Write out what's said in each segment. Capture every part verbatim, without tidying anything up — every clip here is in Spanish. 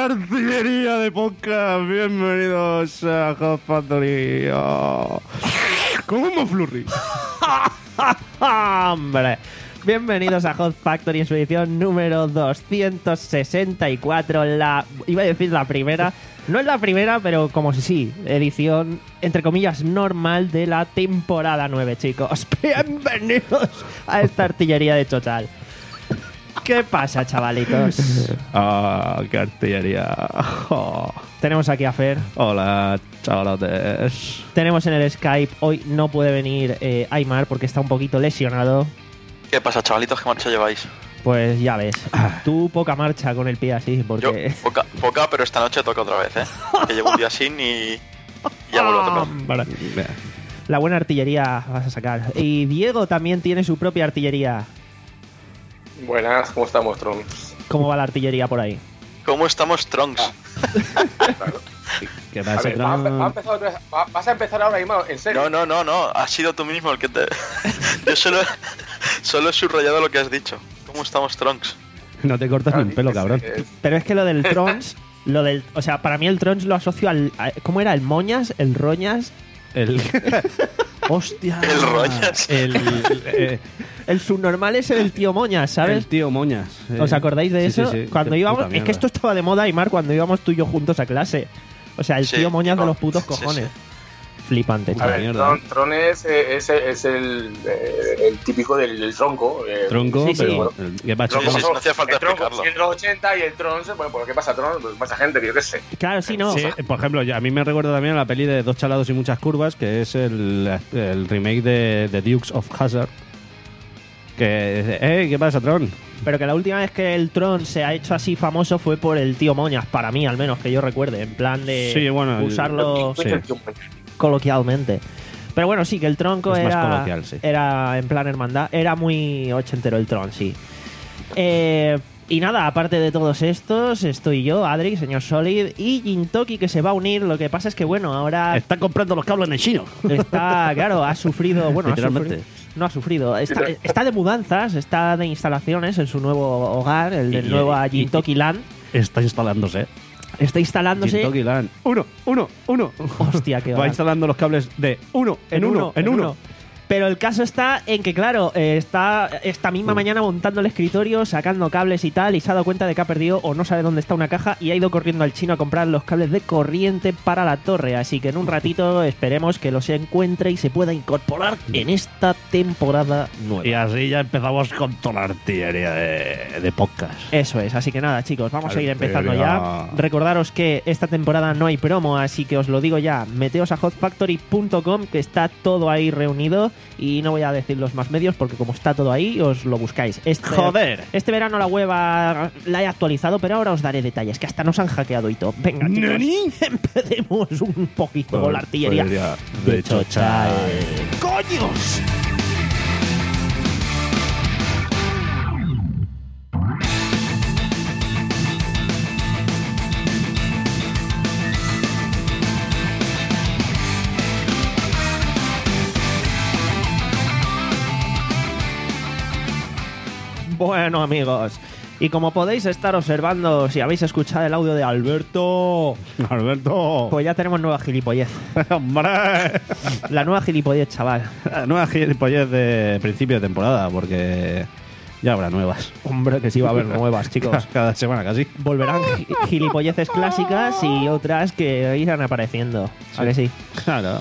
artillería de podcast. Bienvenidos a Hot Factory. Oh. ¿Cómo me flurry? ¡Hombre! Bienvenidos a Hot Factory en su edición número doscientos sesenta y cuatro. La, iba a decir la primera. No es la primera, pero como si sí. Edición, entre comillas, normal de la temporada nueve, chicos. Bienvenidos a esta artillería de Chochal. ¿Qué pasa, chavalitos? Ah, qué artillería. Oh. Tenemos aquí a Fer. Hola, chavalotes. Tenemos en el Skype. Hoy no puede venir eh, Aymar porque está un poquito lesionado. ¿Qué pasa, chavalitos? ¿Qué marcha lleváis? Pues ya ves. Tú poca marcha con el pie así, porque... Yo, poca, poca, pero esta noche toca otra vez, ¿eh? Que llevo un día sin y ya vuelvo a tocar. Vale. La buena artillería vas a sacar. Y Diego también tiene su propia artillería. Buenas, ¿cómo estamos, Trunks? ¿Cómo va la artillería por ahí? ¿Cómo estamos, Trunks? Claro. ¿Qué A pasa, ver, ¿vas, a, vas, a empezar otra vez- va- ¿vas a empezar ahora mismo? ¿En serio? No, no, no, no. Has sido tú mismo el que te... Yo solo, solo he subrayado lo que has dicho. ¿Cómo estamos, Trunks? No te cortas Claro, ni un pelo, es- cabrón. es- Pero es que lo del Trons... lo del, o sea, para mí el Trons lo asocio al... a- ¿Cómo era? ¿El Moñas? ¿El Roñas? El... ¡Hostia! El Roñas. El, eh, El subnormal ese del tío Moñas, ¿sabes? el tío Moñas. eh. ¿Os acordáis de Sí, eso? sí, sí. Cuando Qué íbamos... puta Es mierda. que esto estaba de moda, Aymar, cuando íbamos tú y yo juntos a clase. O sea, el Sí, tío Moñas y de con- los putos sí, cojones. sí. Flipante, A chaval. ver, mierda, Tron, ¿eh? Tron es, eh, es, es el, eh, el típico del, del tronco. eh, Tronco, Sí, sí. pero... el- ¿Qué pasa? Tronco Sí, sí, pasó- no hacía falta el tronco explicarlo. ciento ochenta y el Tron, bueno, pues ¿qué pasa, Tron? Pues pasa gente, que yo qué sé. Claro, sí, no. Sí, por ejemplo, yo- a mí me recuerda también a la peli de Dos chalados y muchas curvas, que es el, el remake de, de Dukes of Hazzard. Que, eh, ¿qué pasa, Tron? Pero que la última vez que el Tron se ha hecho así famoso fue por el tío Moñas, para mí al menos, que yo recuerde, en plan de Sí, bueno, usarlo Sí. coloquialmente. Pero bueno, sí, que el tronco Es más era, coloquial, sí. era en plan hermandad, era muy ochentero el Tron, sí. Eh, y nada, aparte de todos estos, estoy yo, Adri, señor Solid, y Jintoki, que se va a unir. Lo que pasa es que, bueno, ahora Está comprando los cables en el chino. está, claro, ha sufrido, bueno, ha Literalmente. sufrido, no ha sufrido, está, está de mudanzas, está de instalaciones en su nuevo hogar, el del Y- nuevo y- Jintoki Land. Está instalándose. Está instalándose. Jintoki Land. Uno, uno, uno. Hostia, qué Va va. instalando los cables de uno en uno, en uno. Pero el caso está en que, claro, eh, está esta misma Mm. mañana montando el escritorio, sacando cables y tal, y se ha dado cuenta de que ha perdido o no sabe dónde está una caja y ha ido corriendo al chino a comprar los cables de corriente para la torre. Así que en un ratito esperemos que los encuentre y se pueda incorporar en esta temporada nueva. Y así ya empezamos con toda la artillería de, de podcast. Eso es, así que nada, chicos, vamos a ir Artillería. empezando ya. Recordaros que esta temporada no hay promo, así que os lo digo ya. Meteos a hot factory punto com, que está todo ahí reunido. Y no voy a decir los más medios porque como está todo ahí, os lo buscáis. Este, Joder. Este verano la web ha- la he actualizado, pero ahora os daré detalles, que hasta nos han hackeado y todo. Venga, chicos, ¿Nani? empecemos un poquito con la artillería de Chochal. ¡Coños! Bueno, amigos, y como podéis estar observando, si habéis escuchado el audio de Alberto, Alberto. pues ya tenemos nueva gilipollez. ¡Hombre! La nueva gilipollez, chaval. Nueva gilipollez de principio de temporada, porque ya habrá nuevas. Hombre, que sí va a haber nuevas, chicos. Cada semana casi. Volverán gi- gilipolleces clásicas y otras que irán apareciendo. ¿A que sí? Claro.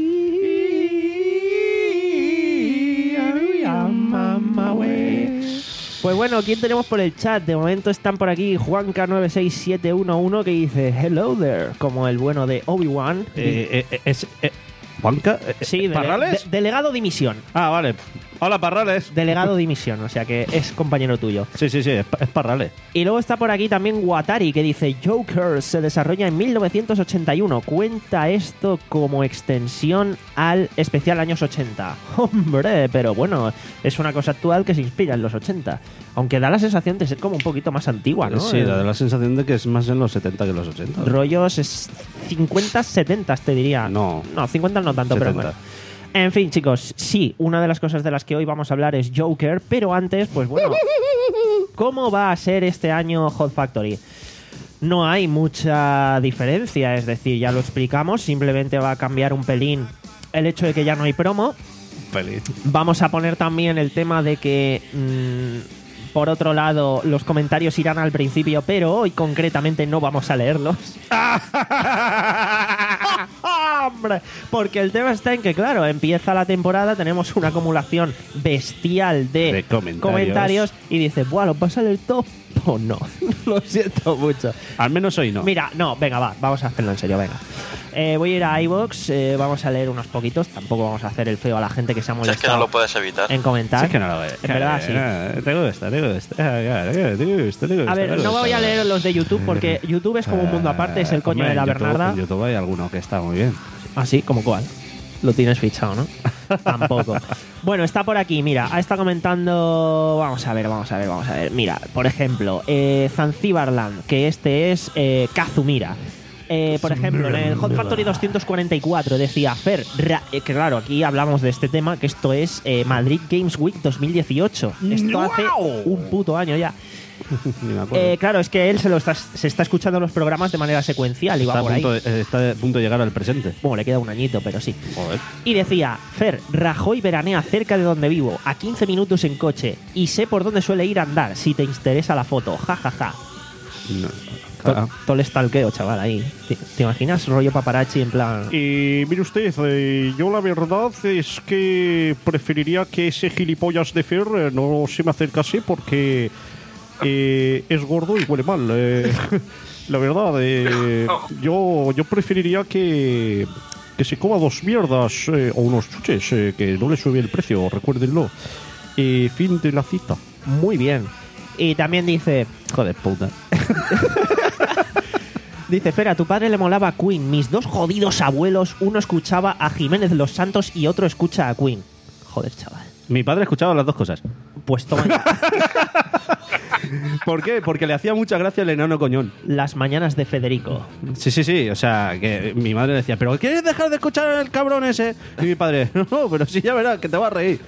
Pues bueno, ¿quién tenemos por el chat? De momento están por aquí Juanca nueve seis siete uno uno que dice Hello there, como el bueno de Obi-Wan. Eh, eh, es, eh, ¿Juanca? Eh, Sí, dele- ¿Parrales? de- delegado de misión. Ah, vale. Hola, Parrales. Delegado de misión, o sea que es compañero tuyo. Sí, sí, sí, es, pa- es Parrales. Y luego está por aquí también Watari, que dice Joker se desarrolla en mil novecientos ochenta y uno. Cuenta esto como extensión al especial años ochenta. Hombre, pero bueno, es una cosa actual que se inspira en los ochenta. Aunque da la sensación de ser como un poquito más antigua, ¿no? Sí, da El- la sensación de que es más en los setenta que en los ochenta. Rollos es cincuenta, setenta, te diría. No. No, cincuenta no tanto, pero setenta. bueno. En fin, chicos, sí, una de las cosas de las que hoy vamos a hablar es Joker, pero antes, pues bueno, ¿cómo va a ser este año Hot Factory? no hay mucha diferencia, es decir, ya lo explicamos, simplemente va a cambiar un pelín el hecho de que ya no hay promo. Feliz. Vamos a poner también el tema de que, mmm, por otro lado, los comentarios irán al principio, pero hoy concretamente no vamos a leerlos. ¡Hombre! Porque el tema está en que, claro, empieza la temporada, tenemos una acumulación bestial de, De comentarios. comentarios y dice, buah, ¿los vas a leer todo? O no, lo siento mucho. Al menos hoy no. Mira, no, venga, va, vamos a hacerlo en serio, venga. Eh, voy a ir a iVoox, eh, vamos a leer unos poquitos. Tampoco vamos a hacer el feo a la gente que se ha Si es molestado que no lo puedes evitar. en comentar. Si es que no lo ves. En verdad, sí. Te gusta, te gusta. Te gusta, te gusta. A ver, no voy a leer los de YouTube porque YouTube es como un mundo aparte, es el coño Hombre, de la en YouTube- Bernarda. En YouTube hay alguno que está muy bien. Así, ¿como cuál? Lo tienes fichado, ¿no? Tampoco. Bueno, está por aquí, mira, ha estado comentando... Vamos a ver, vamos a ver, vamos a ver. Mira, por ejemplo, eh, Zanzibarland, que este es eh, Kazumira. Eh, por ejemplo, en el Hot Factory doscientos cuarenta y cuatro decía Fer, ra- eh, que claro, aquí hablamos de este tema, que esto es eh, Madrid Games Week dos mil dieciocho. Esto hace un puto año ya. Ni me acuerdo. Eh, claro, es que él se lo está, se está escuchando los programas de manera secuencial y va está, a por ahí. punto de, está a punto de llegar al presente. Bueno, le queda un añito, pero sí. Joder. Y decía, Fer, Rajoy veranea cerca de donde vivo, a quince minutos en coche, y sé por dónde suele ir a andar, si te interesa la foto, ja, ja, ja. No. To- Ah. Todo el stalkeo, chaval, ahí. ¿Te, te imaginas rollo paparazzi en plan...? Y mire usted, eh, yo la verdad es que preferiría que ese gilipollas de Fer eh, no se me acercase porque eh, es gordo y huele mal. eh. La verdad, eh, yo, yo preferiría que, que se coma dos mierdas eh, o unos chuches, eh, que no le sube el precio, recuérdenlo. Eh, fin de la cita. Muy bien. Y también dice... Joder, puta. Dice, Fer, a tu padre le molaba Queen. Mis dos jodidos abuelos, uno escuchaba a Jiménez Los Santos y otro escucha a Queen. Joder, chaval. Mi padre escuchaba las dos cosas. Pues toma ya. ¿Por qué? Porque le hacía mucha gracia el enano coñón. Las mañanas de Federico. Sí, sí, sí. O sea, que mi madre decía, ¿pero quieres dejar de escuchar al cabrón ese? Y mi padre, no, pero sí, ya verás, que te va a reír.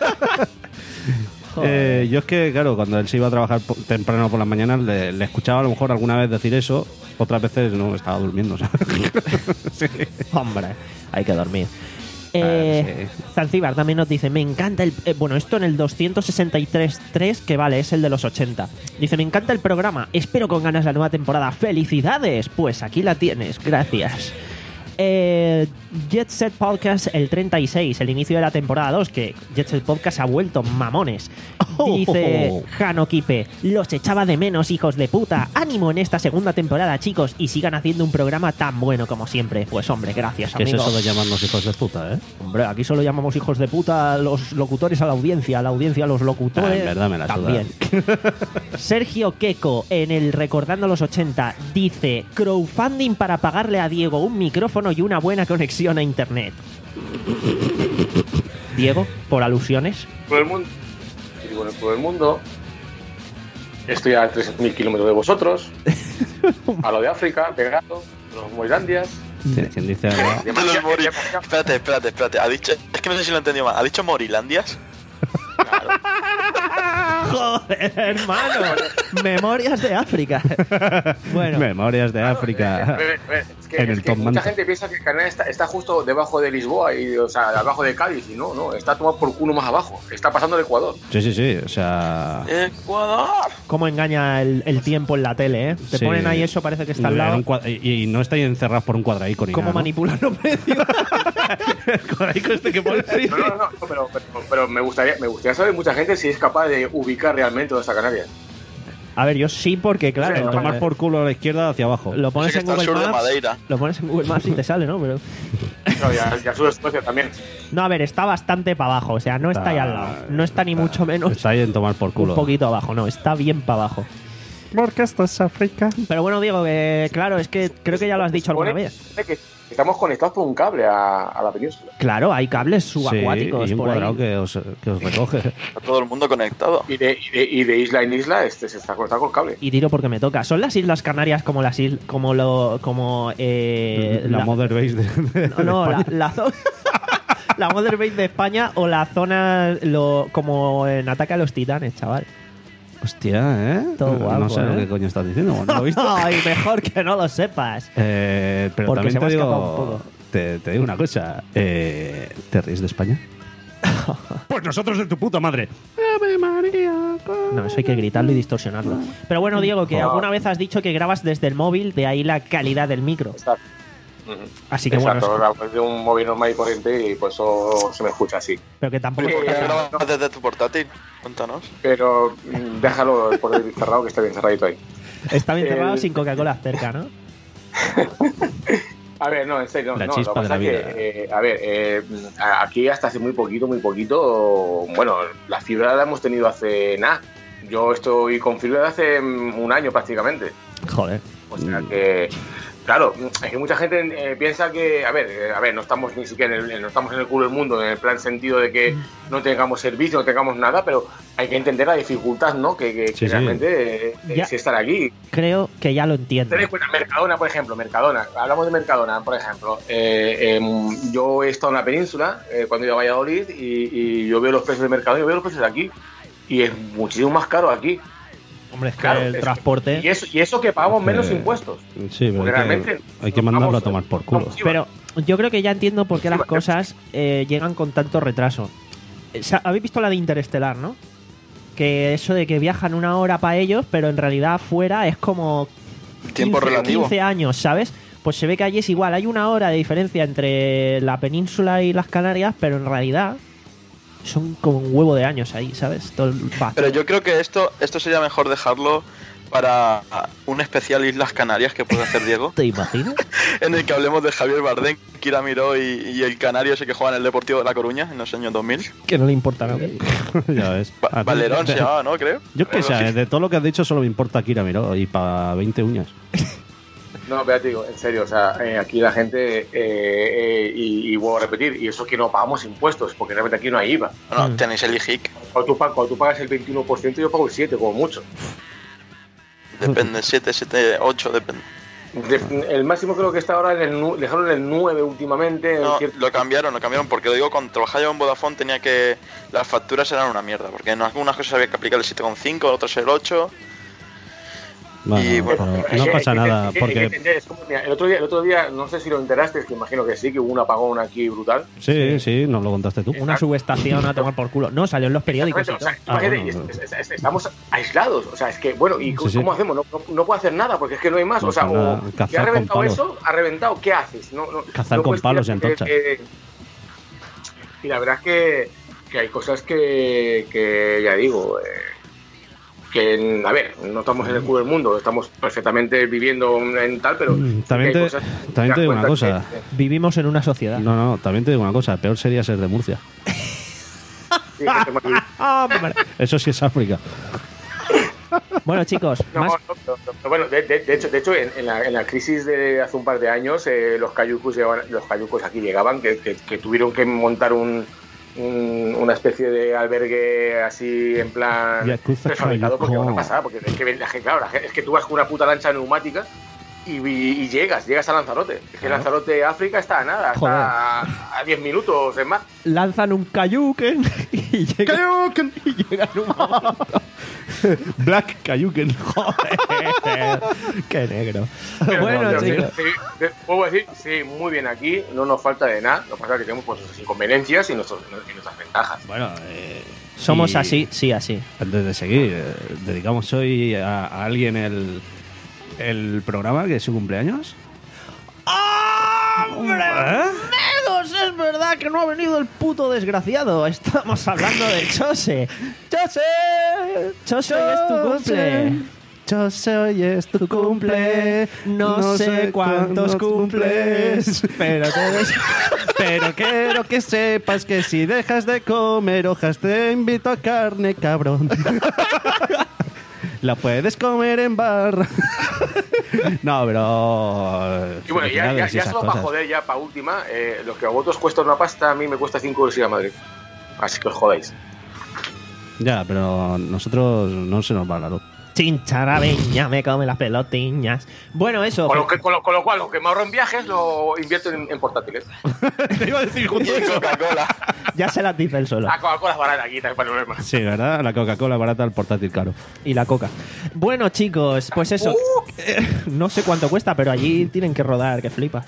Eh, yo es que, claro, cuando él se iba a trabajar po- temprano por las mañanas, le, le escuchaba a lo mejor alguna vez decir eso, otras veces no, estaba durmiendo, ¿sabes? Sí. Hombre, hay que dormir. Eh, Ah, sí. Zanzíbar también nos dice, me encanta el... eh, bueno, esto en el doscientos sesenta y tres punto tres, que vale, es el de los ochenta. Dice, me encanta el programa, espero con ganas la nueva temporada. ¡Felicidades! Pues aquí la tienes, gracias. Eh, Jet Set Podcast, el treinta y seis, el inicio de la temporada dos, que Jet Set Podcast ha vuelto, mamones. Dice Jano Kipe, los echaba de menos, hijos de puta. Ánimo en esta segunda temporada, chicos, y sigan haciendo un programa tan bueno como siempre. Pues hombre, gracias, ¿Qué es amigo. eso de llamarnos hijos de puta, eh? Hombre, aquí solo llamamos hijos de puta a los locutores a la audiencia, a la audiencia a los locutores. Ah, en verdad me la suda. también. Sergio Queco, en el Recordando los ochenta, dice: crowdfunding para pagarle a Diego un micrófono y una buena conexión a internet. Diego, por alusiones. Por el mundo. Y bueno, por el mundo. Estoy a tres mil kilómetros de vosotros. A lo de África, pegado. Los Moilandias. ¿Quién dice algo? De los Mori- Espérate, espérate, espérate. ¿Ha dicho... Es que no sé si lo he entendido mal. ¿Ha dicho Morilandias? Joder, hermano. Memorias de África. Bueno, Memorias de África. Eh, eh, Es que, En es el que Tom mucha Manta. gente piensa que Canarias está, está justo debajo de Lisboa, y, o sea, abajo de Cádiz, y no, no, está tomado por culo más abajo. Está pasando el Ecuador. Sí, sí, sí. O sea... Ecuador. cómo engaña el, el tiempo en la tele, ¿eh? Te sí. ponen ahí eso, parece que está al En lado. un cuad- y, y no estáis encerrados por un cuadraico ni ¿Cómo nada, ¿no? manipulan los medios? El cuadraico este que pone ahí. No, no, no, no, pero, pero, pero me, gustaría, me gustaría saber mucha gente si es capaz de ubicar realmente dónde está Canarias. A ver, yo sí, porque claro, Sí, En tomar por culo a la izquierda hacia abajo. lo pones Sé en que está al Google sur de Maps. Madeira. Lo pones en Google Maps y te sale, ¿no? Pero No, y, a- y al sur de Suecia también. no, a ver, está bastante para abajo, o sea, no está, ahí al lado, no está ni mucho menos Está ahí en tomar por culo. un poquito abajo, no, está bien para abajo. Porque esto es África. Pero bueno, Diego, que claro, es que creo que ya lo has dicho alguna Supone vez. que estamos conectados por un cable a, a la península. Claro, hay cables Sí, subacuáticos y un por ahí. cuadrado que os, que os recoge. Está todo el mundo conectado. Y de, y de, y de isla en isla este se está conectado con cable. Y tiro porque me toca. ¿Son las Islas Canarias como las islas, como lo, como eh, la, Mother Base de, de- No, no, de la, España. la zona. La Mother Base de España o la zona lo, como en Ataque a los Titanes, chaval. Hostia, ¿eh? Todo no guapo, sé lo ¿eh? que coño estás diciendo. Bueno, ¿lo he visto? Ay, mejor que no lo sepas. Eh, pero Porque se también me te ha escapado un digo, poco. te, te digo una cosa. Eh, ¿Te ríes de España? Pues nosotros de tu puta madre. Ave María. No, eso hay que gritarlo y distorsionarlo. Pero bueno, Diego, que alguna vez has dicho que grabas desde el móvil, de ahí la calidad del micro. Exacto. Ujú. Así que Exacto, bueno, grabo de un móvil normal y corriente y por eso se me escucha así. pero que tampoco... ¿Por qué Eh, grabas desde tu portátil? Cuéntanos. Pero mm, déjalo por el cerrado, que está bien cerradito ahí. Está bien cerrado el- sin Coca-Cola cerca, ¿no? A ver, no, en serio, La no. chispa Lo que de la pasa es vida. que, eh, a ver, eh, aquí hasta hace muy poquito, muy poquito, bueno, la fibra la hemos tenido hace nada. Yo estoy con fibra de hace mm, un año prácticamente. Joder. O sea que, claro, es que mucha gente eh, piensa que, a ver, eh, a ver, no estamos ni siquiera en el, no estamos en el culo del mundo, en el plan sentido de que no tengamos servicio, no tengamos nada, pero hay que entender la dificultad, ¿no? Que, que- Sí, que sí. realmente eh, Ya. es estar aquí. Creo que ya lo entiendo. Ten en cuenta, Mercadona, por ejemplo, Mercadona. Hablamos de Mercadona, por ejemplo. Eh, em, yo he estado en la península eh, cuando iba a Valladolid y, y yo veo los precios de Mercadona y yo veo los precios de aquí. Y es muchísimo más caro aquí. Hombre, es que Claro, el es- transporte... Y eso, y eso que pagamos menos Eh, impuestos. Sí, pero Porque hay realmente que, hay que nos mandarlo vamos- a tomar por culo. vamos- Pero yo creo que ya entiendo por qué Sí, las porque- cosas eh, llegan con tanto retraso. Eh, sa- Habéis visto la de Interestelar, ¿no? Que eso de que viajan una hora para ellos, pero en realidad fuera es como Tiempo quince, relativo. quince años, ¿sabes? Pues se ve que allí es igual. Hay una hora de diferencia entre la península y las Canarias, pero en realidad son como un huevo de años ahí, ¿sabes? Todo el vacío. Pero yo creo que esto, esto sería mejor dejarlo para un especial Islas Canarias que puede hacer Diego, ¿Te imaginas? en el que hablemos de Javier Bardem, Kira Miró y, y el canario ese que juega en el Deportivo de La Coruña en los años dos mil. Que no le importa nada. Ya ves. Va- A ti- Valerón de- se llamaba, ¿no? Creo. Yo qué Algo sé, así. de todo lo que has dicho solo me importa Kira Miró y para veinte uñas. No, pero te digo, en serio, o sea, eh, aquí la gente, eh, eh, y, y vuelvo a repetir, y eso que no pagamos impuestos, porque realmente aquí no hay I V A. Bueno, Mm. tenéis el I J I C. Cuando tú, pa- cuando tú pagas el veintiuno por ciento, yo pago el siete por ciento, como mucho. Depende, siete, siete, ocho, depende. De- el máximo creo que está ahora en el, nu- dejaron en el nueve últimamente. en No, cierto- lo cambiaron, lo cambiaron porque lo digo, cuando trabajaba yo en Vodafone tenía que... Las facturas eran una mierda, porque en algunas cosas había que aplicar el siete coma cinco, en otras el ocho. Bueno, Y bueno, pero Es no que- pasa es que- nada, es que- porque... es que- es como, mira, el, otro día, el otro día, no sé si lo enteraste, que imagino que sí, que hubo un apagón aquí brutal. Sí, sí, nos lo contaste tú. Una subestación a tomar por culo. No, salió en los periódicos y O todo. sea, Ah, imagínate, bueno, es- es- es- estamos aislados. O sea, es que, bueno, ¿y Sí, sí. cómo hacemos? No, no, no puedo hacer nada porque es que no hay más. No o sea, hacer nada. o Cazar que ha con reventado palos. eso, ha reventado, ¿qué haces? No, no, Cazar no con puedes palos y tirar porque- antorchas. que- y la verdad es que, que hay cosas que, que ya digo, eh, que, a ver, no estamos en el culo del mundo, estamos perfectamente viviendo en tal, pero... Mm, también que hay te- cosas que también das te digo una cuenta cosa. que- Vivimos en una sociedad. No, no, también te digo una cosa. Peor sería ser de Murcia. sí, que tengo aquí- ¡Hombre! Eso sí es África. Bueno, chicos, No, más... no, no, no, bueno, de, de- de hecho, de hecho en, en la, en la crisis de hace un par de años, eh, los cayucos llegaban, los cayucos aquí llegaban, que, que- que tuvieron que montar un, un- una especie de albergue así en plan Yakuza prefabricado, porque Cayuco. van a pasar, porque es que, la gente- claro, la gente- es que tú vas con una puta lancha neumática y, y- y llegas, llegas a Lanzarote. Es que Lanzarote, África, está a nada, Joder. está a- a diez minutos en más. lanzan un Kayuken y llegan, y llegan un momento. Black Cayuken. Joder, qué negro. Pero bueno, no, pero chicos. sí, sí, puedo decir, sí, muy bien aquí, no nos falta de nada, lo que pasa es que tenemos pues, nuestras inconveniencias y, nuestros- y nuestras ventajas. Bueno, eh, Somos y así, sí, así. Antes de seguir, eh, dedicamos hoy a, a alguien el, el programa que es su cumpleaños. ¡Hombre! Amigos, es verdad que no ha venido el puto desgraciado. Estamos hablando de Chose. ¡Chose! ¡Chose, hoy es tu cumple! Chose, hoy es tu cumple. No, sé cuántos cumples, pero te des- Pero quiero que sepas que si dejas de comer hojas te invito a carne, cabrón. La puedes comer en barra. No, pero... Y bueno, ya, ya, felicidades y ya esas solo para cosas. joder, ya para última, eh, los que a vosotros cuesta una pasta, a mí me cuesta cinco euros ir a Madrid. Así que os jodáis. Ya, pero nosotros no se nos va la luz. Chincharabeña, me come las pelotiñas. Bueno, eso. Con lo, que, con, lo, con lo cual, lo que me ahorro en viajes lo invierto en, en portátiles. Te iba a decir Y Coca-Cola. Ya se las dice él solo. La Coca-Cola es barata aquí, no hay problema. Sí, ¿verdad? La Coca-Cola barata, el portátil caro. Y la coca. Bueno, chicos, pues eso. Eh, no sé cuánto cuesta, pero allí tienen que rodar, que flipas.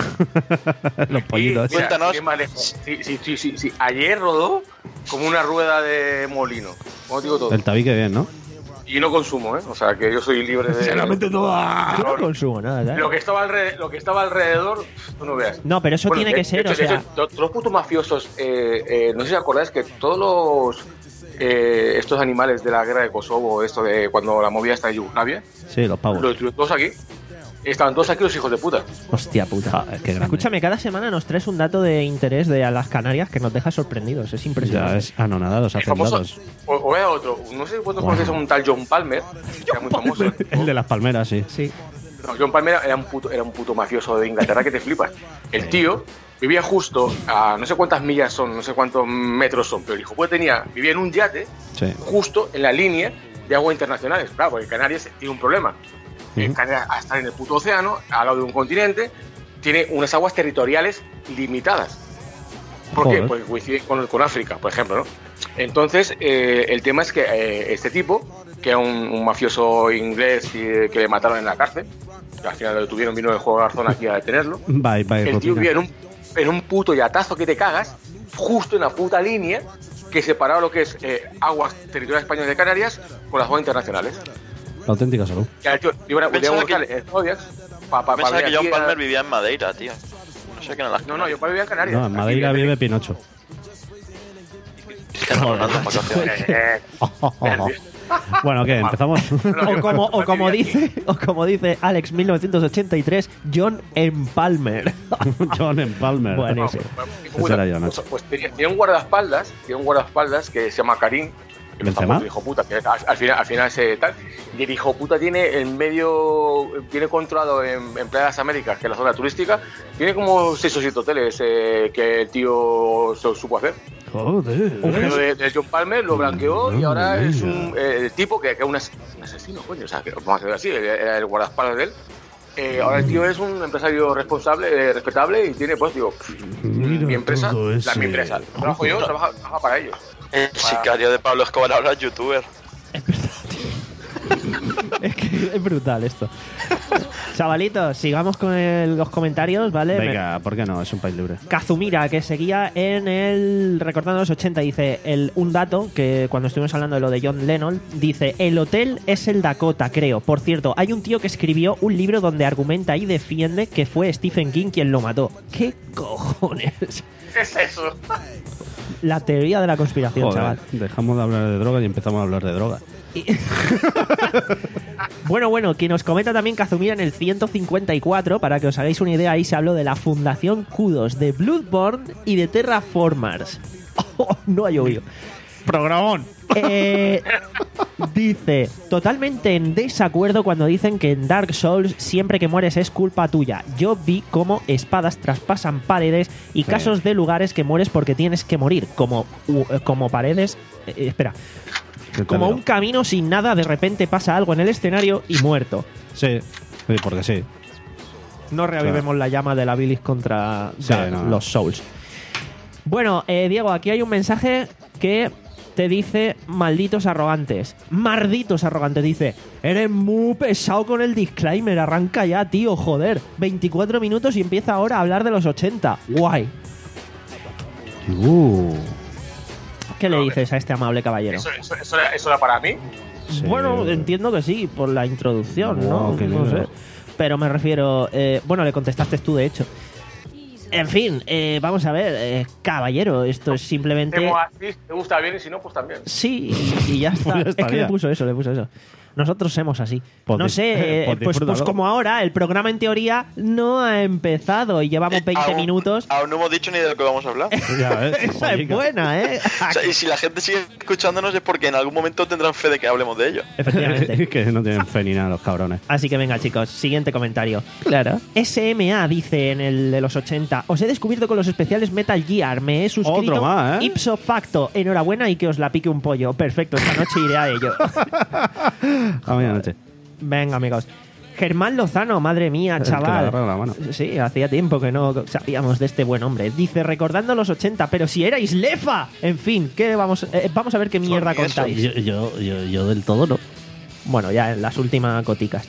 Los pollitos. Mira, Cuéntanos. qué mal es. Sí, sí, sí, sí, sí. Ayer rodó como una rueda de molino. Como digo todo. El tabique bien, ¿no? Y no consumo, ¿eh? O sea, que yo soy libre de... Yo no consumo nada, ¿sabes? Lo que estaba alrededor, lo que estaba alrededor tú no veas. No, pero eso Bueno, tiene de- que ser, de hecho- o sea... de hecho, to- todos los putos mafiosos, eh, eh, no sé si os acordáis que todos los... eh, estos animales de la guerra de Kosovo, esto de cuando la movida está en Yugoslavia, Sí, los pavos. los todos aquí, estaban todos aquí los hijos de puta. Hostia puta. Joder, qué grande. Escúchame, cada semana nos traes un dato de interés de a las Canarias que nos deja sorprendidos. Es Ya impresionante. es anonadados, El famoso, hacendados. o, o vea otro, no sé cuántos conocéis a un tal John Palmer, que era muy famoso. El de las palmeras, sí. Sí. No, John Palmer era un puto, era un puto mafioso de Inglaterra que te flipas. El tío vivía justo a no sé cuántas millas son, no sé cuántos metros son, pero el hijo pues tenía, vivía en un yate Sí. justo en la línea de aguas internacionales. Claro, porque Canarias tiene un problema. Eh, Ujú. Canarias, al estar en el puto océano, al lado de un continente, tiene unas aguas territoriales limitadas. ¿Por qué? Joder. Porque coincide con, con África, por ejemplo, ¿no? Entonces, eh, el tema es que eh, este tipo, que era un, un mafioso inglés y, que le mataron en la cárcel, que al final lo detuvieron, vino el juego de Garzón aquí a detenerlo, Bye, bye, el tío rutina. vivía en un, en un puto yatazo que te cagas, justo en la puta línea que separaba lo que es eh, aguas territoriales españolas de Canarias con las aguas internacionales. La auténtica salud. Y al tío le iban a- le iban a Pensaba buscar que- en Zodiac pa- pa- Pensaba para que venir John aquí a- Palmer vivía en Madeira, tío. No sé qué en las No, no, yo Palmer vivía en Canarias. No, en Aquí Madeira vivía- vive Pinocho. Es que no, no, no, vacaciones. Eh, eh, Bueno, ¿qué? ¿Empezamos? no, O yo como, o Palmer como vivía aquí. dice, o como dice Alex mil novecientos ochenta y tres, John M. Palmer. John en Palmer. Bueno, No, sí. pues, Ese pues, era yo, pues, Nacho. pues tenía, tenía un guardaespaldas, tenía un guardaespaldas que se llama Karim, que es ¿Benzema? famoso, hijo puta, que al, al final, al final se tal, y el hijo puta tiene el medio, tiene controlado en, en Playa de las Américas, que es la zona turística, tiene como seis o siete hoteles eh, que el tío se supo hacer. Joder. Un genio de, de John Palmer lo blanqueó y ahora es un eh, el tipo que, que es un, as- un asesino, coño, o sea, que vamos a hacerlo así, era el guardaespaldas de él. Eh, ahora el tío es un empresario responsable, eh, respetable y tiene, pues, digo, Mira mi empresa, todo la ese- mi empresa. Trabajo yo, trabaja, trabaja para ellos. El sicario de Pablo Escobar ahora es youtuber. Es que es brutal esto. Chavalitos, sigamos con el- los comentarios, ¿vale? Venga, ¿por qué no? Es un país libre. Kazumira, que seguía en el recordando los ochenta, dice el, un dato que cuando estuvimos hablando de lo de John Lennon, dice el hotel es el Dakota, creo. Por cierto, hay un tío que escribió un libro donde argumenta y defiende que fue Stephen King quien lo mató. ¿Qué cojones? ¿Qué es eso? La teoría de la conspiración, Joder, chaval. dejamos de hablar de droga y empezamos a hablar de droga. Bueno, bueno, quien nos comenta también Kazumira en el ciento cincuenta y cuatro, para que os hagáis una idea, ahí se habló de la Fundación Kudos, de Bloodborne y de Terraformers. Oh, no ha llovido. ¡Programón! Eh, dice, totalmente en desacuerdo cuando dicen que en Dark Souls siempre que mueres es culpa tuya. Yo vi cómo espadas traspasan paredes y Sí. casos de lugares que mueres porque tienes que morir, como, u- eh, como paredes... eh, espera, como un camino sin nada, de repente pasa algo en el escenario y muerto. Sí, sí, porque sí. No reavivemos la llama de la bilis contra Sí, Dark- no. los Souls. Bueno, eh, Diego, aquí hay un mensaje que te dice malditos arrogantes. Malditos arrogantes, dice. Eres muy pesado con el disclaimer. Arranca ya, tío, joder. veinticuatro minutos y empieza ahora a hablar de los ochenta. Guay. Uh, ¿Qué le No, dices a este amable caballero? ¿Eso, eso, eso, era, eso era para mí? sí. Bueno, entiendo que sí, por la introducción, ¿no? Oh, qué No lindo. sé. Pero me refiero... eh, bueno, le contestaste tú, de hecho. En fin, eh, vamos a ver, eh, caballero, esto es simplemente... Tengo así, te gusta bien y si no, pues también. Sí, y, y ya está. Pues ya Es que estaría. le puso eso, le puso eso. Nosotros somos así. Pues no dis- sé, eh, pues pues, pues disfrútalo. como ahora, el programa en teoría no ha empezado y llevamos veinte Aún- minutos. Aún no hemos dicho ni de lo que vamos a hablar. ya ves. Esa es buena, ¿eh? O sea, y si la gente sigue escuchándonos es porque en algún momento tendrán fe de que hablemos de ello. Efectivamente. que no tienen fe ni nada los cabrones. Así que venga, chicos, siguiente comentario. Claro. S M A dice en el de los ochenta: os he descubierto con los especiales Metal Gear. Me he suscrito Otro más, ¿eh? ipso facto. Enhorabuena y que os la pique un pollo. Perfecto, esta noche iré a ello. A medianoche. Venga, amigos. Germán Lozano, madre mía, El que le chaval. agarra la mano. Sí, hacía tiempo que no sabíamos de este buen hombre. Dice, recordando los ochenta, pero si erais lefa. En fin, ¿qué vamos, eh, vamos a ver qué mierda ni eso. contáis. Yo, yo, yo, yo del todo no. Bueno, ya en las últimas coticas.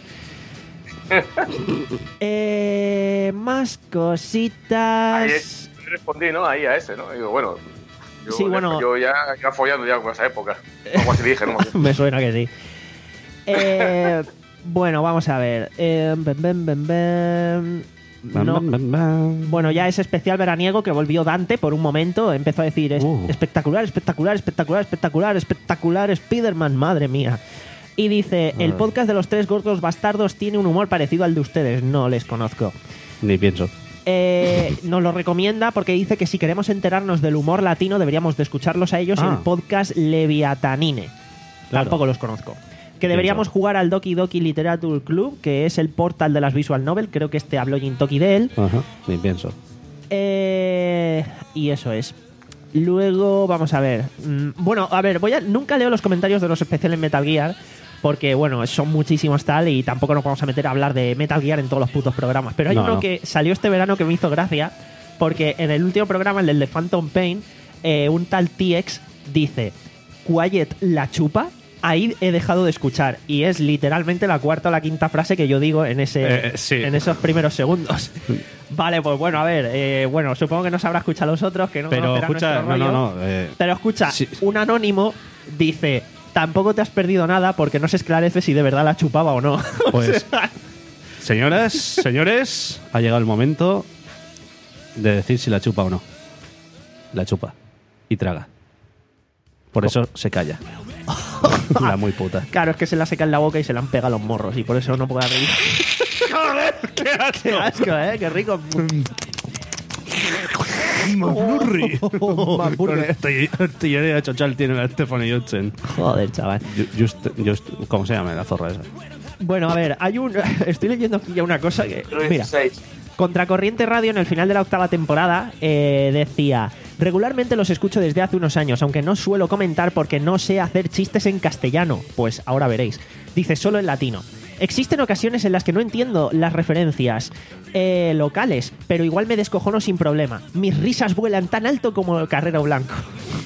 eh, más Ahí cositas. es- respondí, ¿no? Ahí a ese, ¿no? Digo, bueno. Yo, Sí, bueno. yo ya iba follando ya con esa época. Algo así dije, ¿no? Me suena que sí. Eh, bueno, vamos a ver. Eh, bem, bem, bem, bem. Bam, No. bam, bam, bam. Bueno, ya es especial veraniego que volvió Dante por un momento. Empezó a decir es- Uh. espectacular, espectacular, espectacular, espectacular, espectacular, Spider-Man, madre mía. Y dice, el Ah. podcast de los tres gordos bastardos tiene un humor parecido al de ustedes. No les conozco. Ni pienso. Eh, nos lo recomienda porque dice que si queremos enterarnos del humor latino deberíamos de escucharlos a ellos en Ah. el podcast Leviatanine. Claro. Tampoco los conozco. Que deberíamos jugar al Doki Doki Literature Club, que es el portal de las visual novel. Creo que este habló Jintoki de él. Ajá, ni pienso. Eh, y eso es. Luego, vamos a ver. Mm, Bueno, a ver, voy a, nunca leo los comentarios de los especiales Metal Gear. Porque, bueno, son muchísimos tal y tampoco nos vamos a meter a hablar de Metal Gear en todos los putos programas. Pero hay No, uno no. que salió este verano que me hizo gracia. Porque en el último programa, el del de Phantom Pain, eh, un tal T X dice: Quiet la chupa. Ahí he dejado de escuchar. Y es literalmente la cuarta o la quinta frase que yo digo en, ese, Eh, sí. en esos primeros segundos. Vale, pues bueno, a ver. eh, bueno, supongo que no sabrá escuchar a los otros, que no Pero conocerán escucha, nuestro no, rollo. no, no. eh, Pero escucha, Sí. un anónimo dice: tampoco te has perdido nada porque no se esclarece si de verdad la chupaba o no. O Pues- sea, señoras, señores, ha llegado el momento de decir si la chupa o no. La chupa. Y traga. Por eso se calla. La muy puta. claro, es que se la seca en la boca y se la han pegado los morros y por eso no puede reír. ¡Joder! ¡Qué Qué asco, ¿eh? Qué rico. ¡Mamurri! Mamurri. Estoy, estoy de chochal tiene la Stephanie Johnson. Joder, chaval. Ju- Just, just, ¿Cómo se llama la zorra esa? Bueno, a ver, hay un. Estoy leyendo aquí ya una cosa que. Mira. dieciséis. Contracorriente Radio en el final de la octava temporada eh, decía: regularmente los escucho desde hace unos años, aunque no suelo comentar porque no sé hacer chistes en castellano. Pues ahora veréis. Dice solo en latino. Existen ocasiones en las que no entiendo las referencias eh, locales, pero igual me descojono sin problema. Mis risas vuelan tan alto como el Carrero Blanco.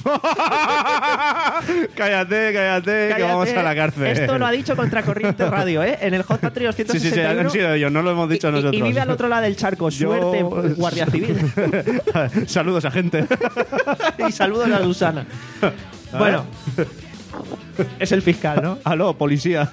cállate, cállate, que vamos a la cárcel. Esto lo ha dicho Contracorriente Radio, ¿eh? En el Hot Factory Sí, doscientos sí, sesenta y uno. sí, han sido ellos, no lo hemos dicho Y- y- nosotros. Y vive al otro lado del charco. Yo- Suerte, Guardia Civil. Saludos a gente. Y saludos a Susana. Bueno, es el fiscal, ¿no? Aló, policía.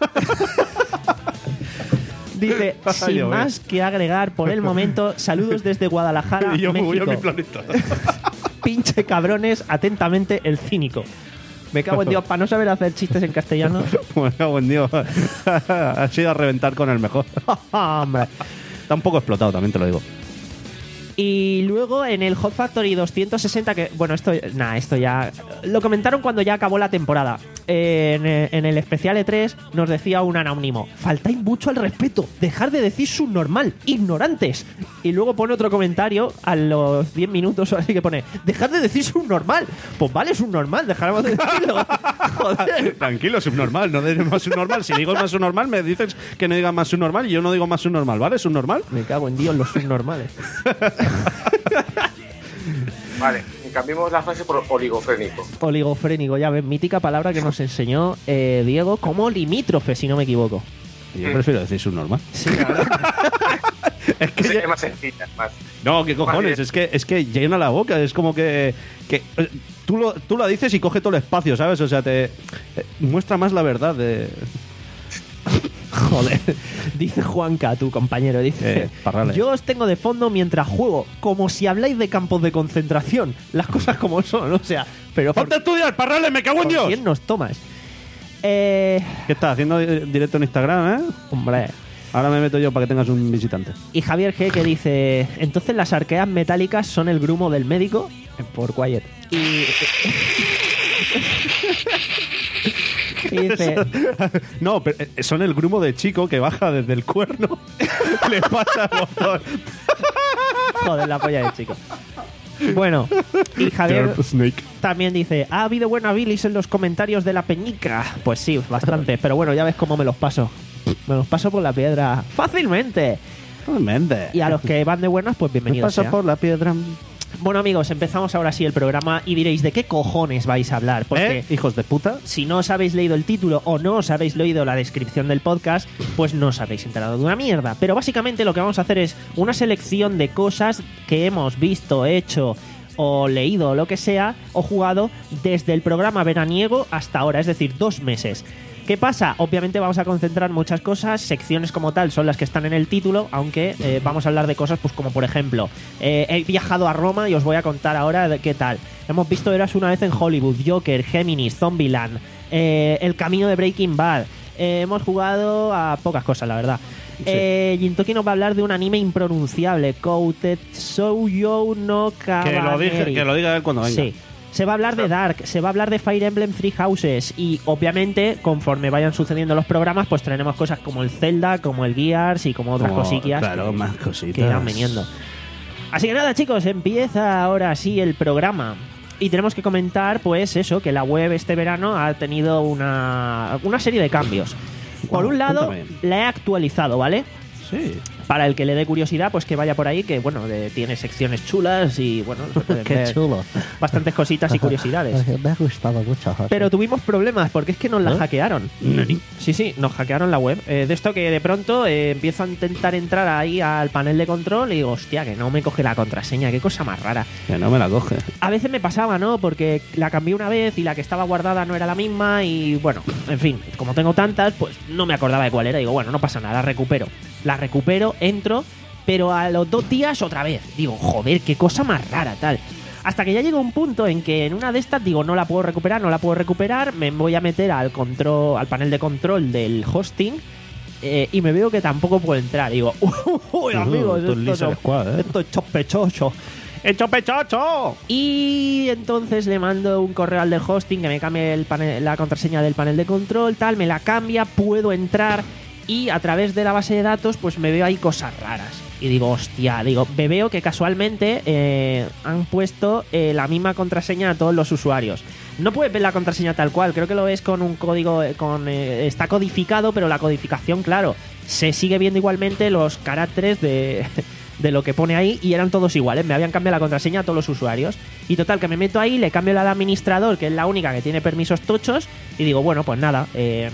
Dice, Ay, sin Dios mío. más que agregar por el momento, saludos desde Guadalajara, y yo me voy a México. mi planeta. Pinche cabrones, atentamente el cínico. Me cago en Dios, para no saber hacer chistes en castellano. Me cago en Dios. Ha sido a reventar con el mejor. Hombre. Está un poco explotado, también te lo digo. Y luego en el Hot Factory doscientos sesenta, que bueno, esto, nah, esto ya lo comentaron cuando ya acabó la temporada. Eh, en, eh, en el especial E tres nos decía un anónimo: faltáis mucho al respeto, dejar de decir subnormal, ignorantes. Y luego pone otro comentario a los diez minutos o así que pone: dejar de decir subnormal. Pues vale, subnormal, dejaremos de decirlo. Joder. Tranquilo, subnormal, no diré más subnormal. Si digo más subnormal, me dices que no digas más subnormal y yo no digo más subnormal, ¿vale? Subnormal. Me cago en Dios, los subnormales. Vale, y cambiemos la frase por oligofrénico. Oligofrénico, ya ves, mítica palabra que nos enseñó eh, Diego como limítrofe, si no me equivoco. Yo prefiero decir subnormal. Sí, la verdad. Es que Es, ya- es más sencilla, más. No, ¿qué cojones? Vale. Es que, es que llena la boca. Es como que. que eh, tú, lo, tú la dices y coge todo el espacio, ¿sabes? O sea, te eh, muestra más la verdad de. Joder. Dice Juanca, tu compañero, dice: Eh, Parrales. yo os tengo de fondo mientras juego, como si habláis de campos de concentración. Las cosas como son, o sea, pero ¿por, ¡Ponte a estudiar, Parrales! ¡Me cago en por Dios! quién nos tomas? Eh, ¿Qué estás haciendo di- directo en Instagram, eh? hombre. Ahora me meto yo para que tengas un visitante. Y Javier G que dice: entonces las arqueas metálicas son el grumo del médico por Quiet. Y, y dice: No, pero eh, son el grumo de chico que baja desde el cuerno. Le pasa el botón. joder, la polla de chico. Bueno, y Javier Snake. también dice: ha habido buena bilis en los comentarios de la peñica. Pues sí, bastante, pero bueno, ya ves cómo me los paso. Me los paso por la piedra fácilmente. Realmente. Y a los que van de buenas, pues Me bienvenidos paso sea. por la piedra. Bueno, amigos, empezamos ahora sí el programa y diréis, ¿de qué cojones vais a hablar? Porque ¿Eh? Hijos de puta. si no os habéis leído el título o no os habéis leído la descripción del podcast, pues no os habréis enterado de una mierda. Pero básicamente lo que vamos a hacer es una selección de cosas que hemos visto, hecho o leído o lo que sea, o jugado desde el programa veraniego hasta ahora, es decir, dos meses. ¿Qué pasa? Obviamente vamos a concentrar muchas cosas, secciones como tal son las que están en el título, aunque eh, vamos a hablar de cosas pues como por ejemplo, eh, he viajado a Roma y os voy a contar ahora de qué tal. Hemos visto Eras una vez en Hollywood, Joker, Géminis, Zombieland, eh, El camino de Breaking Bad, eh, hemos jugado a pocas cosas, la verdad. Sí. Eh, Jintoki nos va a hablar de un anime impronunciable, Koutetsuyo no Que lo, dije, Kabaneri. que lo diga él cuando venga. Sí. Se va a hablar de Dark, se va a hablar de Fire Emblem Three Houses y obviamente conforme vayan sucediendo los programas pues traeremos cosas como el Zelda, como el Gears y como otras Como, cosillas Claro, que, más cositas. que irán viniendo. Así que nada, chicos, empieza ahora sí el programa. Y tenemos que comentar pues eso, que la web este verano ha tenido una, una serie de cambios. Por Wow, un lado, cuéntame. la he actualizado, ¿vale? Sí. Para el que le dé curiosidad, pues que vaya por ahí, que bueno, de- tiene secciones chulas y bueno, se pueden Qué ver chulo. bastantes cositas y curiosidades. Me ha gustado mucho, José. Pero tuvimos problemas porque es que nos la ¿Eh? hackearon. Sí, sí, nos hackearon la web. Eh, de esto que de pronto eh, empiezo a intentar entrar ahí al panel de control y digo, hostia, que no me coge la contraseña, qué cosa más rara. Que no me la coge. A veces me pasaba, ¿no? Porque la cambié una vez y la que estaba guardada no era la misma y bueno, en fin, como tengo tantas, pues no me acordaba de cuál era. Digo, bueno, no pasa nada, la recupero. La recupero, entro, pero a los dos días otra vez. Digo, joder, qué cosa más rara, tal. Hasta que ya llega un punto en que en una de estas digo, no la puedo recuperar, no la puedo recuperar, me voy a meter al control, al panel de control del hosting eh, y me veo que tampoco puedo entrar. Digo, uy, amigos, tú esto, Lizard no- Squad, ¿eh? esto es sospechoso. ¡Hecho pechocho! Y entonces le mando un correo al del hosting que me cambie el panel- la contraseña del panel de control, tal, me la cambia, puedo entrar y a través de la base de datos pues me veo ahí cosas raras. Y digo, hostia, digo, me veo que casualmente eh, han puesto eh, la misma contraseña a todos los usuarios. No puedes ver la contraseña tal cual, creo que lo ves con un código, eh, con eh, está codificado, pero la codificación, claro, se sigue viendo igualmente los caracteres de, de lo que pone ahí y eran todos iguales. Me habían cambiado la contraseña a todos los usuarios. Y total, que me meto ahí, le cambio la de administrador, que es la única que tiene permisos tochos, y digo, bueno, pues nada, eh,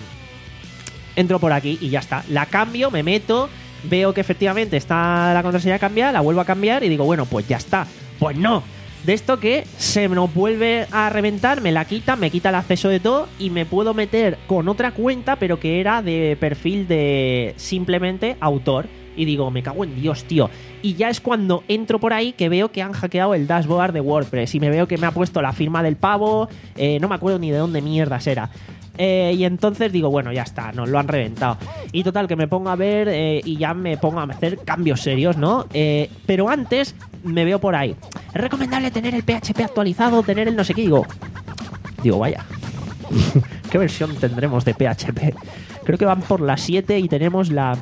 entro por aquí y ya está. La cambio, me meto, veo que efectivamente está la contraseña cambiada, la vuelvo a cambiar y digo, bueno, pues ya está. Pues no. De esto que se nos vuelve a reventar, me la quita, me quita el acceso de todo y me puedo meter con otra cuenta, pero que era de perfil de simplemente autor. Y digo, me cago en Dios, tío. Y ya es cuando entro por ahí que veo que han hackeado el dashboard de WordPress y me veo que me ha puesto la firma del pavo, eh, no me acuerdo ni de dónde mierdas era. Eh, y entonces digo, bueno, ya está, nos lo han reventado. Y total, que me pongo a ver eh, y ya me pongo a hacer cambios serios, ¿no? Eh, pero antes me veo por ahí. Es recomendable tener el P H P actualizado, tener el no sé qué. Digo, digo vaya, ¿qué versión tendremos de P H P? Creo que van por la siete y tenemos la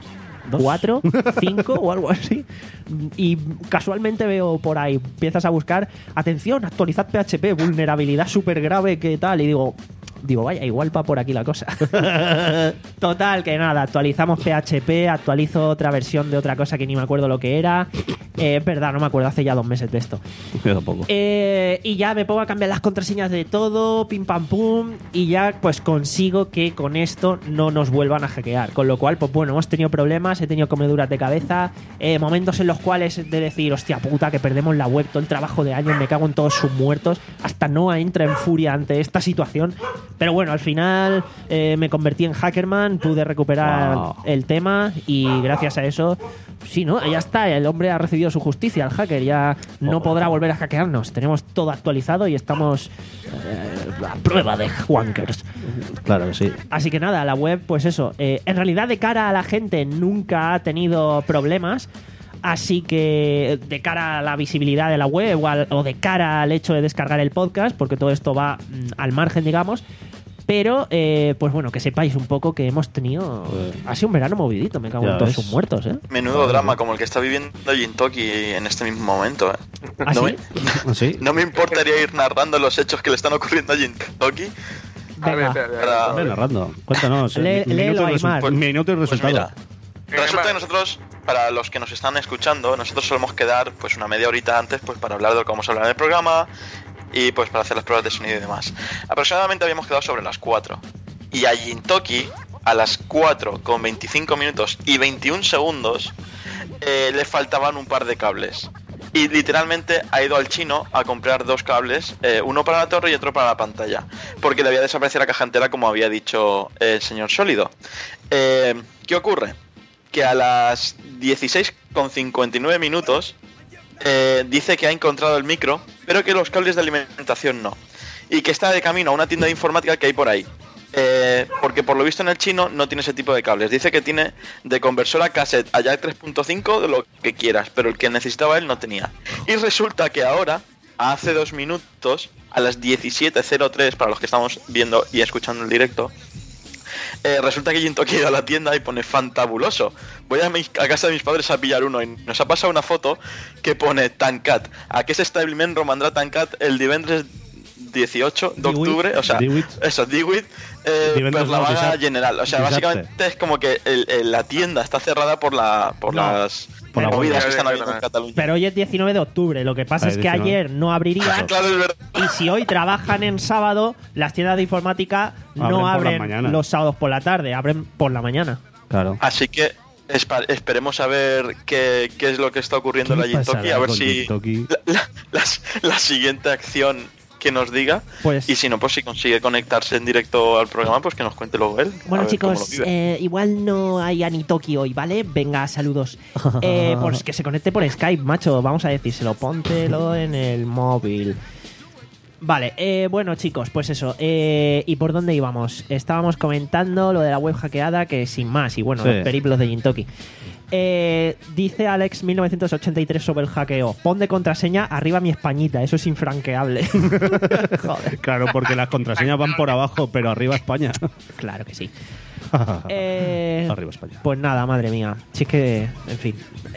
cuatro, cinco o algo así. Y casualmente veo por ahí, empiezas a buscar, atención, actualizad P H P, vulnerabilidad súper grave, ¿qué tal? Y digo, digo, vaya, igual va por aquí la cosa. Total, que nada, actualizamos P H P, actualizo otra versión de otra cosa que ni me acuerdo lo que era. Eh, es verdad, no me acuerdo, hace ya dos meses de esto. Queda poco. Eh, y ya me pongo a cambiar las contraseñas de todo, pim pam pum, y ya pues consigo que con esto no nos vuelvan a hackear. Con lo cual, pues bueno, hemos tenido problemas, he tenido comeduras de cabeza, eh, momentos en los cuales de decir, hostia puta, que perdemos la web, todo el trabajo de años, me cago en todos sus muertos. Hasta Noah entra en furia ante esta situación. Pero bueno, al final eh, me convertí en hackerman, pude recuperar Wow. el tema y gracias a eso, sí, ¿no? Ya está, el hombre ha recibido su justicia, el hacker ya no Oh. podrá volver a hackearnos. Tenemos todo actualizado y estamos eh, a prueba de wankers. Claro que sí. Así que nada, la web, pues eso, eh, en realidad de cara a la gente nunca ha tenido problemas. Así que de cara a la visibilidad de la web o, al- o de cara al hecho de descargar el podcast, porque todo esto va mm, al margen, digamos. Pero, eh, pues bueno, que sepáis un poco que hemos tenido... Ha sido un verano movidito, me cago Ya en todos ves. sus muertos, ¿eh? Menudo drama como el que está viviendo Jintoki en este mismo momento, ¿eh? ¿Ah, no, sí? me, ¿Sí? no me importaría ir narrando los hechos que le están ocurriendo a Jintoki, A ver, Venga. espera, espera, Para- espera. Ven narrando. Cuéntanos. Lee- mi- léelo, minuto y Aymar. resu- Minuto y Pues resultado. mira, resulta que nosotros, para los que nos están escuchando, nosotros solemos quedar pues una media horita antes pues para hablar de lo que vamos a hablar en el programa y pues para hacer las pruebas de sonido y demás. Aproximadamente habíamos quedado sobre las cuatro. Y a Gintoki, a las cuatro con veinticinco minutos y veintiún segundos, eh, le faltaban un par de cables. Y literalmente ha ido al chino a comprar dos cables, eh, uno para la torre y otro para la pantalla, porque le había desaparecido la caja entera, como había dicho el señor Sólido. Eh, ¿Qué ocurre? Que a las dieciséis con cincuenta y nueve minutos eh, dice que ha encontrado el micro, pero que los cables de alimentación no. Y que está de camino a una tienda de informática que hay por ahí. Eh, porque por lo visto en el chino no tiene ese tipo de cables. Dice que tiene de conversor a cassette a jack tres punto cinco, de lo que quieras, pero el que necesitaba él no tenía. Y resulta que ahora, hace dos minutos, a las diecisiete cero tres, para los que estamos viendo y escuchando el directo, eh, resulta que Gintoki ha ido a la tienda y pone fantabuloso. Voy a, mi, a casa de mis padres a pillar uno y nos ha pasado una foto que pone Tancat. Aquest establiment romandrà tancat el divendres dieciocho de octubre, o sea, divuit. eso, divuit, eh, Divendres per la no, vaga dissabte. general. O sea, Dissabte. básicamente es como que el- el- la tienda está cerrada por la por No, las por la movidas huelga. que están habiendo en Cataluña. Pero hoy es diecinueve de octubre. Lo que pasa Ah, es que diecinueve. ayer no abrirían. Claro, es verdad. Y si hoy trabajan en sábado, las tiendas de informática Abren por no las abren mañanas. los sábados por la tarde, abren por la mañana. Claro. Así que espa- esperemos a ver qué, qué es lo que está ocurriendo en la ¿Qué Gintoki, pasará a ver con si Gintoki? la, la- las- la siguiente acción que nos diga, Pues- y si no, pues si consigue conectarse en directo al programa, pues que nos cuente luego él. a Bueno, ver cómo lo chicos, vive. eh, igual no hay Anitoki hoy, ¿vale? Venga, saludos. Eh, pues que se conecte por Skype, macho. Vamos a decírselo. Póntelo en el móvil. Vale, eh, bueno, chicos, pues eso. Eh, ¿Y por dónde íbamos? Estábamos comentando lo de la web hackeada, que sin más, y bueno, Sí. los periplos de Gintoki. Eh, dice Alex mil novecientos ochenta y tres sobre el hackeo. Pon de contraseña arriba mi españita, eso es infranqueable. Joder, Claro, porque las contraseñas van por abajo, pero arriba España. claro que sí. Eh, Arriba España. Pues nada, madre mía. Si es que, en fin.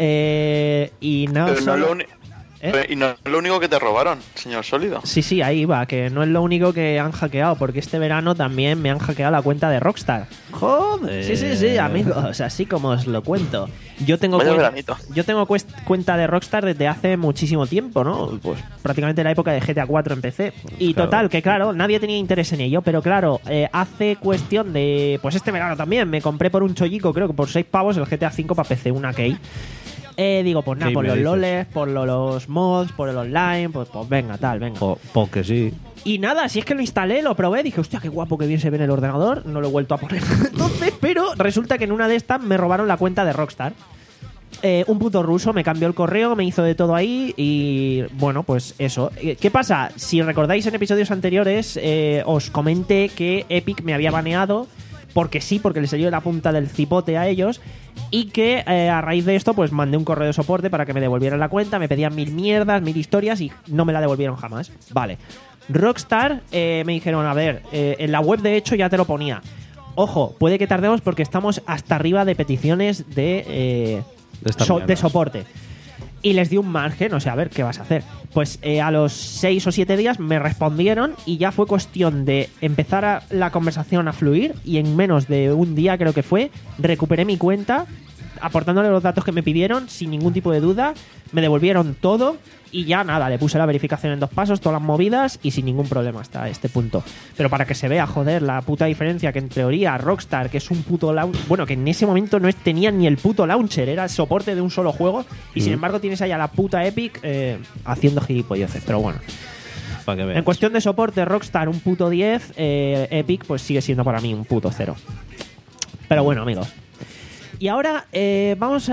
Eh, y nada. Pero no es solo- lo uni- ¿Eh? Y no es lo único que te robaron, señor Sólido. Sí, sí, ahí va, que no es lo único que han hackeado, porque este verano también me han hackeado la cuenta de Rockstar. Joder. Sí, sí, sí, amigos, así como os lo cuento. Yo tengo, Vaya cuen- veranito. yo tengo cuest- cuenta de Rockstar desde hace muchísimo tiempo, ¿no? Pues prácticamente la época de G T A cuatro empecé. Y Claro. total, que claro, nadie tenía interés en ello, pero claro, eh, hace cuestión de... Pues este verano también, me compré por un chollico, creo que por seis pavos, el G T A cinco para P C, una key. Eh, digo, pues nada, ¿Qué por me los dices? loles, por lo- los mods, por el online, pues, pues venga, tal, venga. Po- Porque sí. Y nada, si es que lo instalé, lo probé, dije, hostia, qué guapo, que bien se ve en el ordenador. No lo he vuelto a poner entonces, pero resulta que en una de estas me robaron la cuenta de Rockstar. Eh, un puto ruso me cambió el correo, me hizo de todo ahí y bueno, pues eso. Eh, ¿Qué pasa? Si recordáis en episodios anteriores, eh, os comenté que Epic me había baneado porque sí, porque le salió la punta del cipote a ellos y que eh, a raíz de esto pues mandé un correo de soporte para que me devolvieran la cuenta, me pedían mil mierdas, mil historias y no me la devolvieron jamás. Vale. Rockstar eh, me dijeron, a ver, eh, en la web de hecho ya te lo ponía. Ojo, puede que tardemos porque estamos hasta arriba de peticiones de, eh, De estas so- de mierdas. soporte. Y les di un margen, o sea, a ver, ¿qué vas a hacer? Pues eh, a los seis o siete días me respondieron y ya fue cuestión de empezar a- la conversación a fluir y en menos de un día creo que fue, recuperé mi cuenta aportándole los datos que me pidieron sin ningún tipo de duda, me devolvieron todo y ya nada, le puse la verificación en dos pasos, todas las movidas y sin ningún problema hasta este punto. Pero para que se vea, joder, la puta diferencia que en teoría Rockstar, que es un puto launcher, bueno, que en ese momento no es- tenía ni el puto launcher, era soporte de un solo juego y sin embargo tienes ahí a la puta Epic eh, haciendo gilipolleces, pero bueno. Para que veas. En cuestión de soporte, Rockstar un puto diez, eh, Epic pues sigue siendo para mí un puto cero. Pero bueno, amigos. Y ahora eh, vamos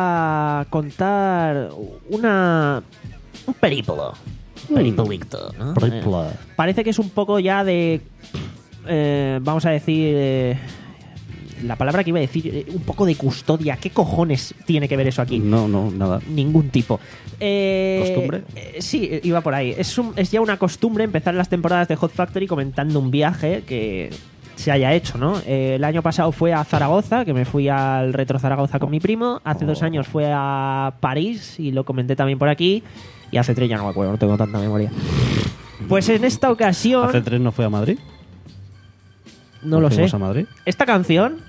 a contar una un periplo. Un peripolito, ¿no? Periplo. Eh, parece que es un poco ya de... eh, vamos a decir... eh, la palabra que iba a decir, eh, un poco de custodia. ¿Qué cojones tiene que ver eso aquí? No, no, nada. Ningún tipo. Eh, ¿Costumbre? eh, sí, iba por ahí. Es, un- es ya una costumbre empezar las temporadas de Hot Factory comentando un viaje que se haya hecho, ¿no? Eh, el año pasado fue a Zaragoza, que me fui al Retro Zaragoza con mi primo. Hace dos años fue a París y lo comenté también por aquí. Y hace tres ya no me acuerdo, no tengo tanta memoria. Pues en esta ocasión... ¿Hace tres no fue a Madrid? No lo sé. ¿Fuimos a Madrid? Esta canción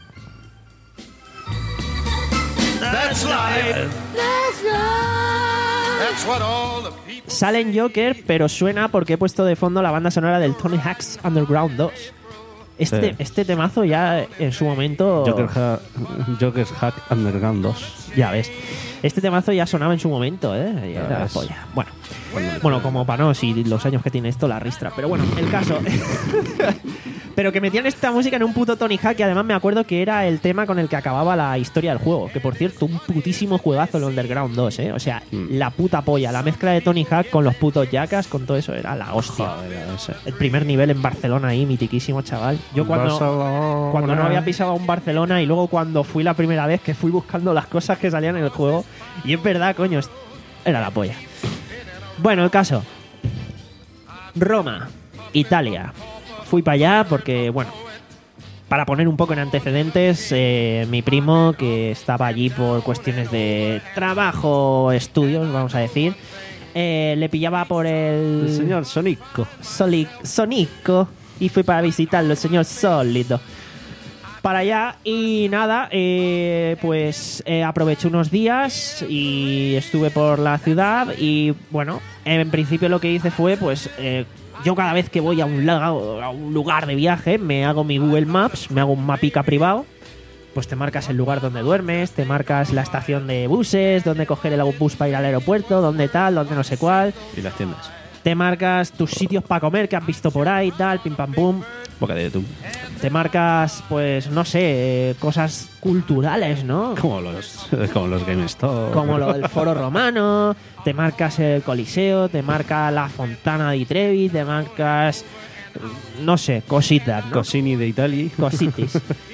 sale en Joker, pero suena porque he puesto de fondo la banda sonora del Tony Hawk's Underground dos. Este, Sí. este temazo ya en su momento... Joker ha- Joker's Hack Underground dos. Ya ves. Este temazo ya sonaba en su momento, ¿eh? Y Ya era la ves. polla. Bueno, bueno, como para no, si los años que tiene esto la ristra. Pero bueno, el caso... Pero que metían esta música en un puto Tony Hawk, y además me acuerdo que era el tema con el que acababa la historia del juego. Que por cierto, un putísimo juegazo el Underground dos, ¿eh? O sea, Mm. la puta polla. La mezcla de Tony Hawk con los putos Jackas, con todo eso, era la hostia. Joder, ese. El primer nivel en Barcelona ahí, mitiquísimo, chaval. Yo cuando... Barcelona. Cuando no había pisado un Barcelona y luego cuando fui la primera vez que fui buscando las cosas que salían en el juego. Y es verdad, coño, es- era la polla. Bueno, el caso. Roma, Italia. Fui para allá porque, bueno, para poner un poco en antecedentes, eh, mi primo, que estaba allí por cuestiones de trabajo, estudios, vamos a decir, eh, le pillaba por el... El señor Sonico. Soli- Sonico y fui para visitarlo, el señor Sólido. Para allá y nada, eh, pues eh, aproveché unos días y estuve por la ciudad y bueno, en principio lo que hice fue pues eh, yo cada vez que voy a un, lago- a un lugar de viaje me hago mi Google Maps, me hago un mapica privado, pues te marcas el lugar donde duermes, te marcas la estación de buses, donde coger el bus para ir al aeropuerto, donde tal, donde no sé cuál, Y las tiendas. te marcas tus sitios para comer que has visto por ahí, tal, pim pam pum. Boca de tú. Te marcas, pues, no sé, eh, cosas culturales, ¿no? Como los, como los GameStop. Como lo del Foro Romano, te marcas el Coliseo, te marca la Fontana di Trevi, te marcas, no sé, cositas, ¿no? Cosini de Italia. Cositis.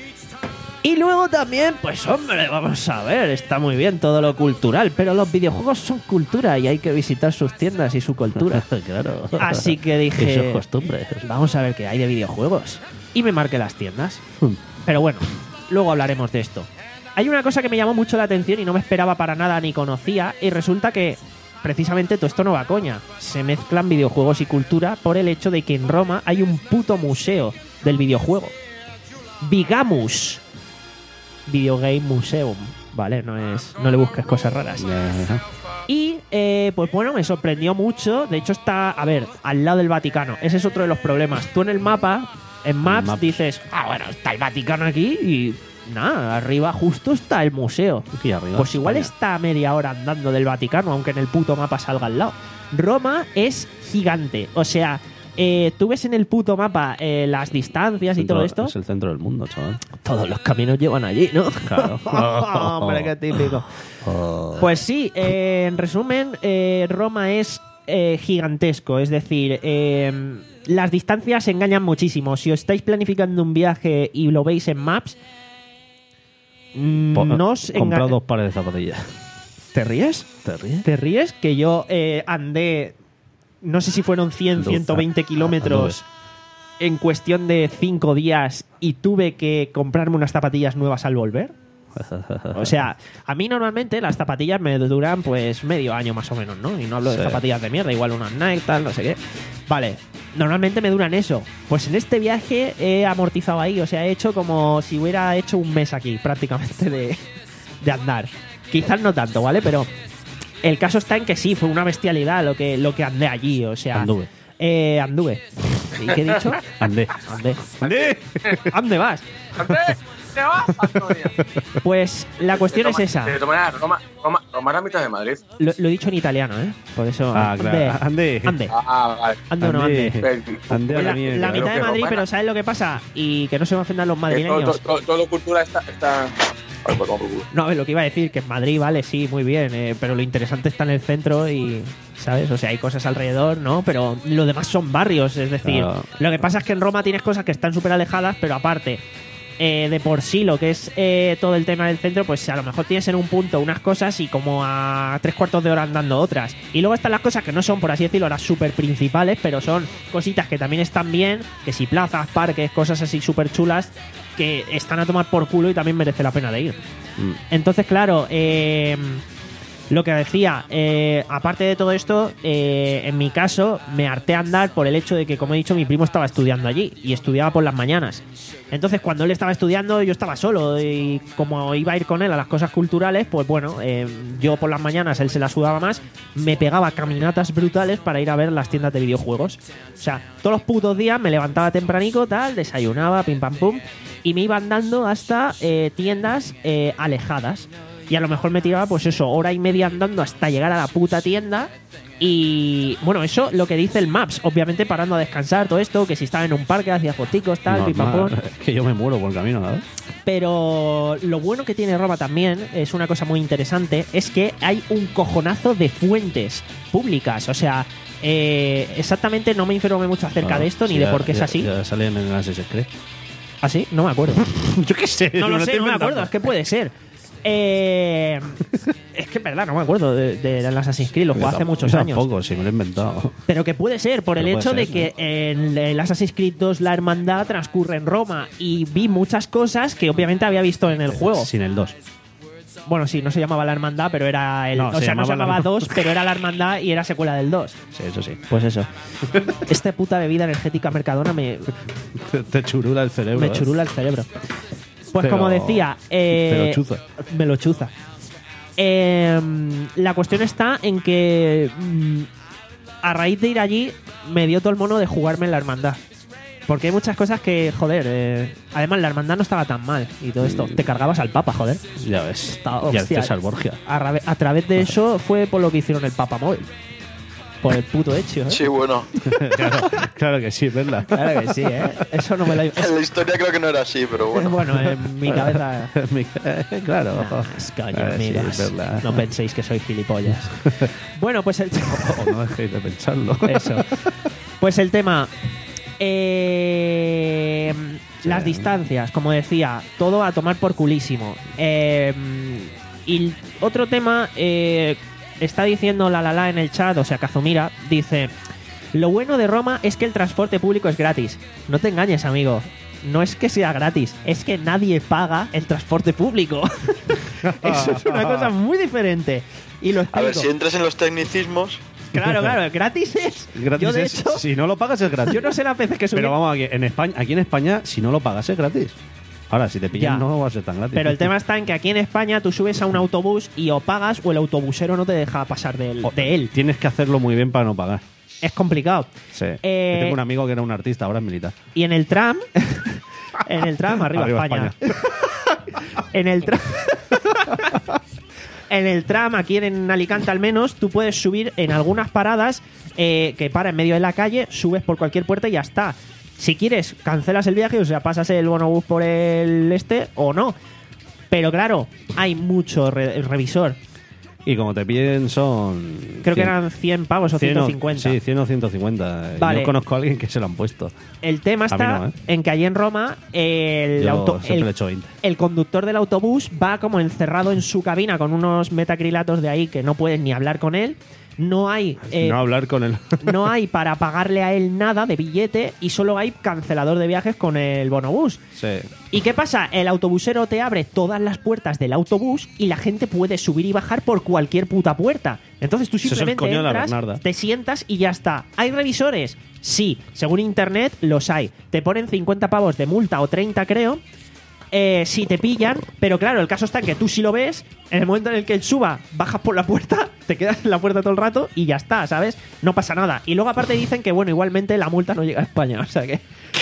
Y luego también, pues hombre, vamos a ver, está muy bien todo lo cultural, pero los videojuegos son cultura y hay que visitar sus tiendas y su cultura. Claro. Así que dije, Eso es costumbre. vamos a ver qué hay de videojuegos. Y me marqué las tiendas. Pero bueno, luego hablaremos de esto. Hay una cosa que me llamó mucho la atención y no me esperaba para nada ni conocía, y resulta que precisamente todo esto no va a coña. Se mezclan videojuegos y cultura por el hecho de que en Roma hay un puto museo del videojuego. Vigamus. Video Game Museum. Vale, no es, no le busques cosas raras. Ya. Y, eh, pues bueno, me sorprendió mucho. De hecho, está, a ver, al lado del Vaticano. Ese es otro de los problemas. Tú en el mapa, en Maps, Maps. dices, ah, bueno, está el Vaticano aquí y nada, arriba justo está el museo. Aquí arriba. Pues igual España. está a media hora andando del Vaticano, aunque en el puto mapa salga al lado. Roma es gigante. O sea, eh, tú ves en el puto mapa eh, las distancias y Centro- todo esto. Es el centro del mundo, chaval. Todos los caminos llevan allí, ¿no? Claro. Hombre, qué típico. Pues sí, eh, en resumen, eh, Roma es eh, gigantesco. Es decir, eh, las distancias engañan muchísimo. Si os estáis planificando un viaje y lo veis en Maps, mm, Po- no os Comprado enga- dos pares de zapatillas. ¿Te ríes? ¿Te ríes? ¿Te ríes? Que yo eh, andé, no sé si fueron cien, Anduve. ciento veinte kilómetros en cuestión de cinco días y tuve que comprarme unas zapatillas nuevas al volver. O sea, a mí normalmente las zapatillas me duran pues medio año más o menos, ¿no? Y no hablo de Sí. zapatillas de mierda, igual unas Nike, tal, no sé qué. Vale, normalmente me duran eso. Pues en este viaje he amortizado ahí, o sea, he hecho como si hubiera hecho un mes aquí, prácticamente, de, de andar. Quizás no tanto, ¿vale? Pero el caso está en que sí, fue una bestialidad lo que, lo que andé allí, o sea... Anduve. Eh, anduve. ¿Y qué he dicho? Andé. Andé. ¡Andé! ¿Dónde vas? ¡Andrés! ¿Te vas, Antonio? Pues la cuestión es esa. De todas maneras, Roma, Roma, Roma es la mitad de Madrid. Lo, lo he dicho en italiano, ¿eh? Por eso. Ah, claro. Ande. Ande. Ah, vale. Ande o no ande. Andé a La, la mierda. la mitad de que Madrid, romana. pero ¿sabes lo que pasa? Y que no se me ofendan los Que todo, madrileños. todo, todo, todo cultura está... está... Vale, pues, vamos por culo. No, a ver, lo que iba a decir, que en Madrid, vale, sí, muy bien, eh, pero lo interesante está en el centro y, ¿sabes? O sea, hay cosas alrededor, ¿no? Pero lo demás son barrios, es decir, Claro. lo que pasa es que en Roma tienes cosas que están súper alejadas, pero aparte, eh, de por sí, lo que es eh, todo el tema del centro, pues a lo mejor tienes en un punto unas cosas y como a tres cuartos de hora andando otras. Y luego están las cosas que no son, por así decirlo, las súper principales, pero son cositas que también están bien, que si plazas, parques, cosas así súper chulas, que están a tomar por culo y también merece la pena de ir. Mm. Entonces, claro, eh, Lo que decía, eh, aparte de todo esto, eh, en mi caso me harté a andar por el hecho de que, como he dicho, mi primo estaba estudiando allí y estudiaba por las mañanas. Entonces, cuando él estaba estudiando, yo estaba solo y como iba a ir con él a las cosas culturales, pues bueno, eh, yo por las mañanas, él se la sudaba más, me pegaba caminatas brutales para ir a ver las tiendas de videojuegos. O sea, todos los putos días me levantaba tempranico, tal, desayunaba, pim pam pum, y me iba andando hasta eh, tiendas eh, alejadas. Y a lo mejor me tiraba, pues eso, hora y media andando hasta llegar a la puta tienda. Y bueno, eso lo que dice el Maps, obviamente parando a descansar, todo esto, que si estaba en un parque, hacía foticos, tal, pim pam pum. Es que yo me muero por el camino, ¿sabes? Pero lo bueno que tiene Roma también, es una cosa muy interesante, es que hay un cojonazo de fuentes públicas. O sea, eh, exactamente no me informé mucho acerca Ah, de esto, sí, ni de ya- por qué es ya- así. Ya sale en el Assassin's Creed. ¿Ah, sí? No me acuerdo. Yo qué sé. No lo me sé, estoy no me inventando. acuerdo, es que puede ser. Eh, es que es verdad, no me acuerdo de, de, del Assassin's Creed, lo jugué hace muchos Yo años. Tampoco, sí, me lo he inventado. Pero que puede ser, por el Pero hecho puede de ser, que en el Assassin's Creed dos la hermandad transcurre en Roma y vi muchas cosas que obviamente había visto en el juego. Sin el dos. Bueno, sí, no se llamaba la hermandad, pero era el. No, o se sea, no se llamaba la- llamaba dos, pero era la hermandad y era secuela del dos. Sí, eso sí. Pues eso. Esta puta bebida energética Mercadona me, Te, te churula el cerebro. me ¿eh? churula el cerebro. Pues Pero- como decía. Eh, te lo chuza. Me lo chuza. Eh, la cuestión está en que. mm, a raíz de ir allí, me dio todo el mono de jugarme en la hermandad. Porque hay muchas cosas que, joder. eh, además, la hermandad no estaba tan mal y todo esto. Te cargabas al Papa, joder. Ya ves. Está- y al hostia. César Borgia. A, rave- a través de eso fue por lo que hicieron el Papa Móvil. Por el puto hecho, ¿eh? Sí, bueno. claro, claro que sí, ¿verdad? Claro que sí, ¿eh? Eso no me lo... En la historia creo que no era así, pero bueno. Bueno, en mi cabeza... Mi- eh, claro. Es coño, Ah, sí, amigas. es verdad. No penséis que soy gilipollas. Bueno, pues el... O no dejéis de pensarlo. Eso. Pues el tema... eh, las distancias, como decía, todo a tomar por culísimo. Eh, y otro tema... eh, está diciendo la la la en el chat, o sea, Kazumira, dice: lo bueno de Roma es que el transporte público es gratis. No te engañes, amigo. No es que sea gratis, es que nadie paga el transporte público. Eso es una cosa muy diferente. Y lo A explico. ver, si entras en los tecnicismos, Claro, claro, gratis es. Gratis yo, de es- hecho, si no lo pagas es gratis. yo no sé las veces que subí. Pero vamos, aquí en España, aquí en España, si no lo pagas es gratis. Ahora, si te pillan, Ya. no va a ser tan gratis. Pero el tema está en que aquí en España tú subes a un autobús y o pagas o el autobusero no te deja pasar de él. O- De él. Tienes que hacerlo muy bien para no pagar. Es complicado. Sí. Eh, Yo tengo un amigo que era un artista, ahora es militar. Y en el tram. En el tram, arriba, Arriba España. En el tram. En el tram, aquí en Alicante al menos, tú puedes subir en algunas paradas eh, que para en medio de la calle, subes por cualquier puerta y ya está. Si quieres, cancelas el viaje, o sea, pasas el bonobús por el este o no. Pero claro, hay mucho re- revisor. Y como te piden son... Creo que cien- eran cien pavos o cien ciento cincuenta. Sí, cien o ciento cincuenta. Vale. Yo conozco a alguien que se lo han puesto. El tema A mí está no, ¿eh? en que allí en Roma el, Yo auto, siempre el, le he hecho veinte. el conductor del autobús va como encerrado en su cabina con unos metacrilatos de ahí que no pueden ni hablar con él. No hay eh, no hablar con él. no hay para pagarle a él nada de billete y solo hay cancelador de viajes con el bonobús. Sí. ¿Y qué pasa? El autobusero te abre todas las puertas del autobús y la gente puede subir y bajar por cualquier puta puerta. Entonces tú Eso es el simplemente coño de la entras, Bernarda. te sientas y ya está. ¿Hay revisores? Sí. Según internet, los hay. Te ponen cincuenta pavos de multa o treinta, creo. Eh, si te pillan, pero claro, el caso está en que tú si lo ves, en el momento en el que él suba, bajas por la puerta, te quedas en la puerta todo el rato y ya está, ¿sabes? No pasa nada. Y luego aparte dicen que, bueno, igualmente la multa no llega a España, o sea que...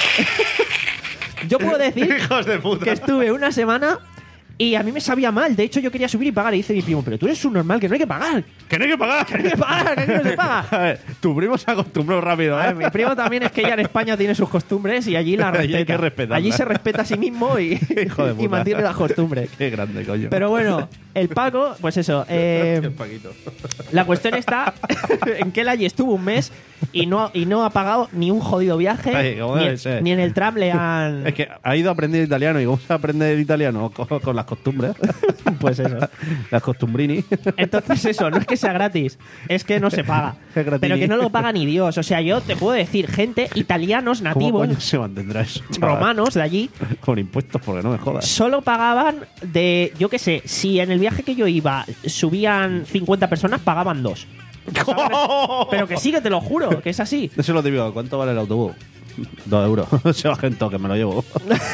Yo puedo decir Hijos de puta. que estuve una semana y a mí me sabía mal. De hecho, yo quería subir y pagar y dice mi primo, pero tú eres un normal, que no hay que pagar. ¡Que no hay que pagar! Que no hay que pagar, que aquí no se paga. A ver, tu primo se acostumbró rápido, A ¿eh? ver, mi primo también es que ya en España tiene sus costumbres y allí la Allí hay respeta. que respetarlas. Allí se respeta a sí mismo y, Hijo de puta. y mantiene las costumbres. Qué grande, coño. Pero bueno, el Paco, pues eso. eh, Qué Paquito. la cuestión está en que él allí estuvo un mes y no, y no ha pagado ni un jodido viaje. Ay, como ni, debe ser. ni en el tram le han. Es que ha ido a aprender italiano. ¿Y cómo se aprende el italiano? Con, con las costumbres. Pues eso. Las costumbrini. Entonces eso, no es que sea gratis, es que no se paga. Es gratini. Pero que no lo paga ni Dios. O sea, yo te puedo decir, gente, italianos, ¿Cómo nativos, coño se mantendrá eso, chaval? romanos de allí, Con impuestos, porque no me jodas. solo pagaban de, yo qué sé, si en el viaje que yo iba subían cincuenta personas, pagaban dos. Pero que sí, que te lo juro, que es así. Eso es lo típico. ¿Cuánto vale el autobús? Dos euros. Se va gente que me lo llevo.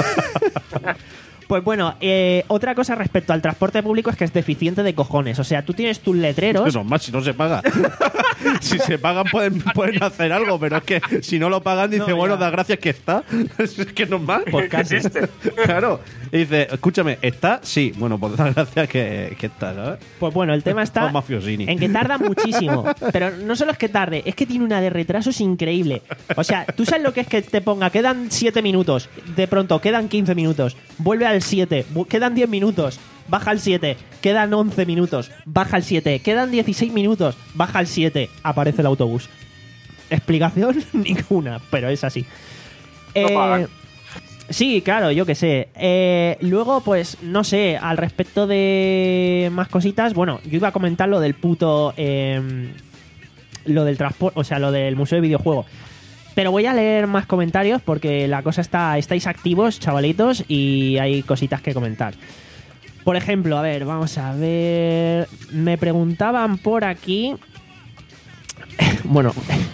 Pues bueno, eh, otra cosa respecto al transporte público es que es deficiente de cojones. O sea, tú tienes tus letreros. Eso es más, si no se paga. Si se pagan pueden, pueden hacer algo, pero es que si no lo pagan, dice, No, bueno, ya. da gracias que está. Es que no es más. Pues casi. Claro. Y dice, escúchame, ¿está? Sí. Bueno, pues da gracias que, que está, ¿sabes? Pues bueno, el tema está Los mafiosini. en que tarda muchísimo. Pero no solo es que tarde, es que tiene una de retrasos increíble. O sea, tú sabes lo que es que te ponga, quedan siete minutos, de pronto quedan quince minutos, vuelve al siete, bu- quedan diez minutos, baja al siete, quedan once minutos, baja al siete, quedan dieciséis minutos, baja al siete, aparece el autobús. Explicación ninguna, pero es así. No pagan. Sí, claro, yo qué sé. Eh, luego, pues, no sé, al respecto de más cositas, bueno, yo iba a comentar lo del puto... eh, lo del transporte, o sea, lo del museo de videojuegos. Pero voy a leer más comentarios porque la cosa está... Estáis activos, chavalitos, y hay cositas que comentar. Por ejemplo, a ver, vamos a ver... Me preguntaban por aquí... Bueno...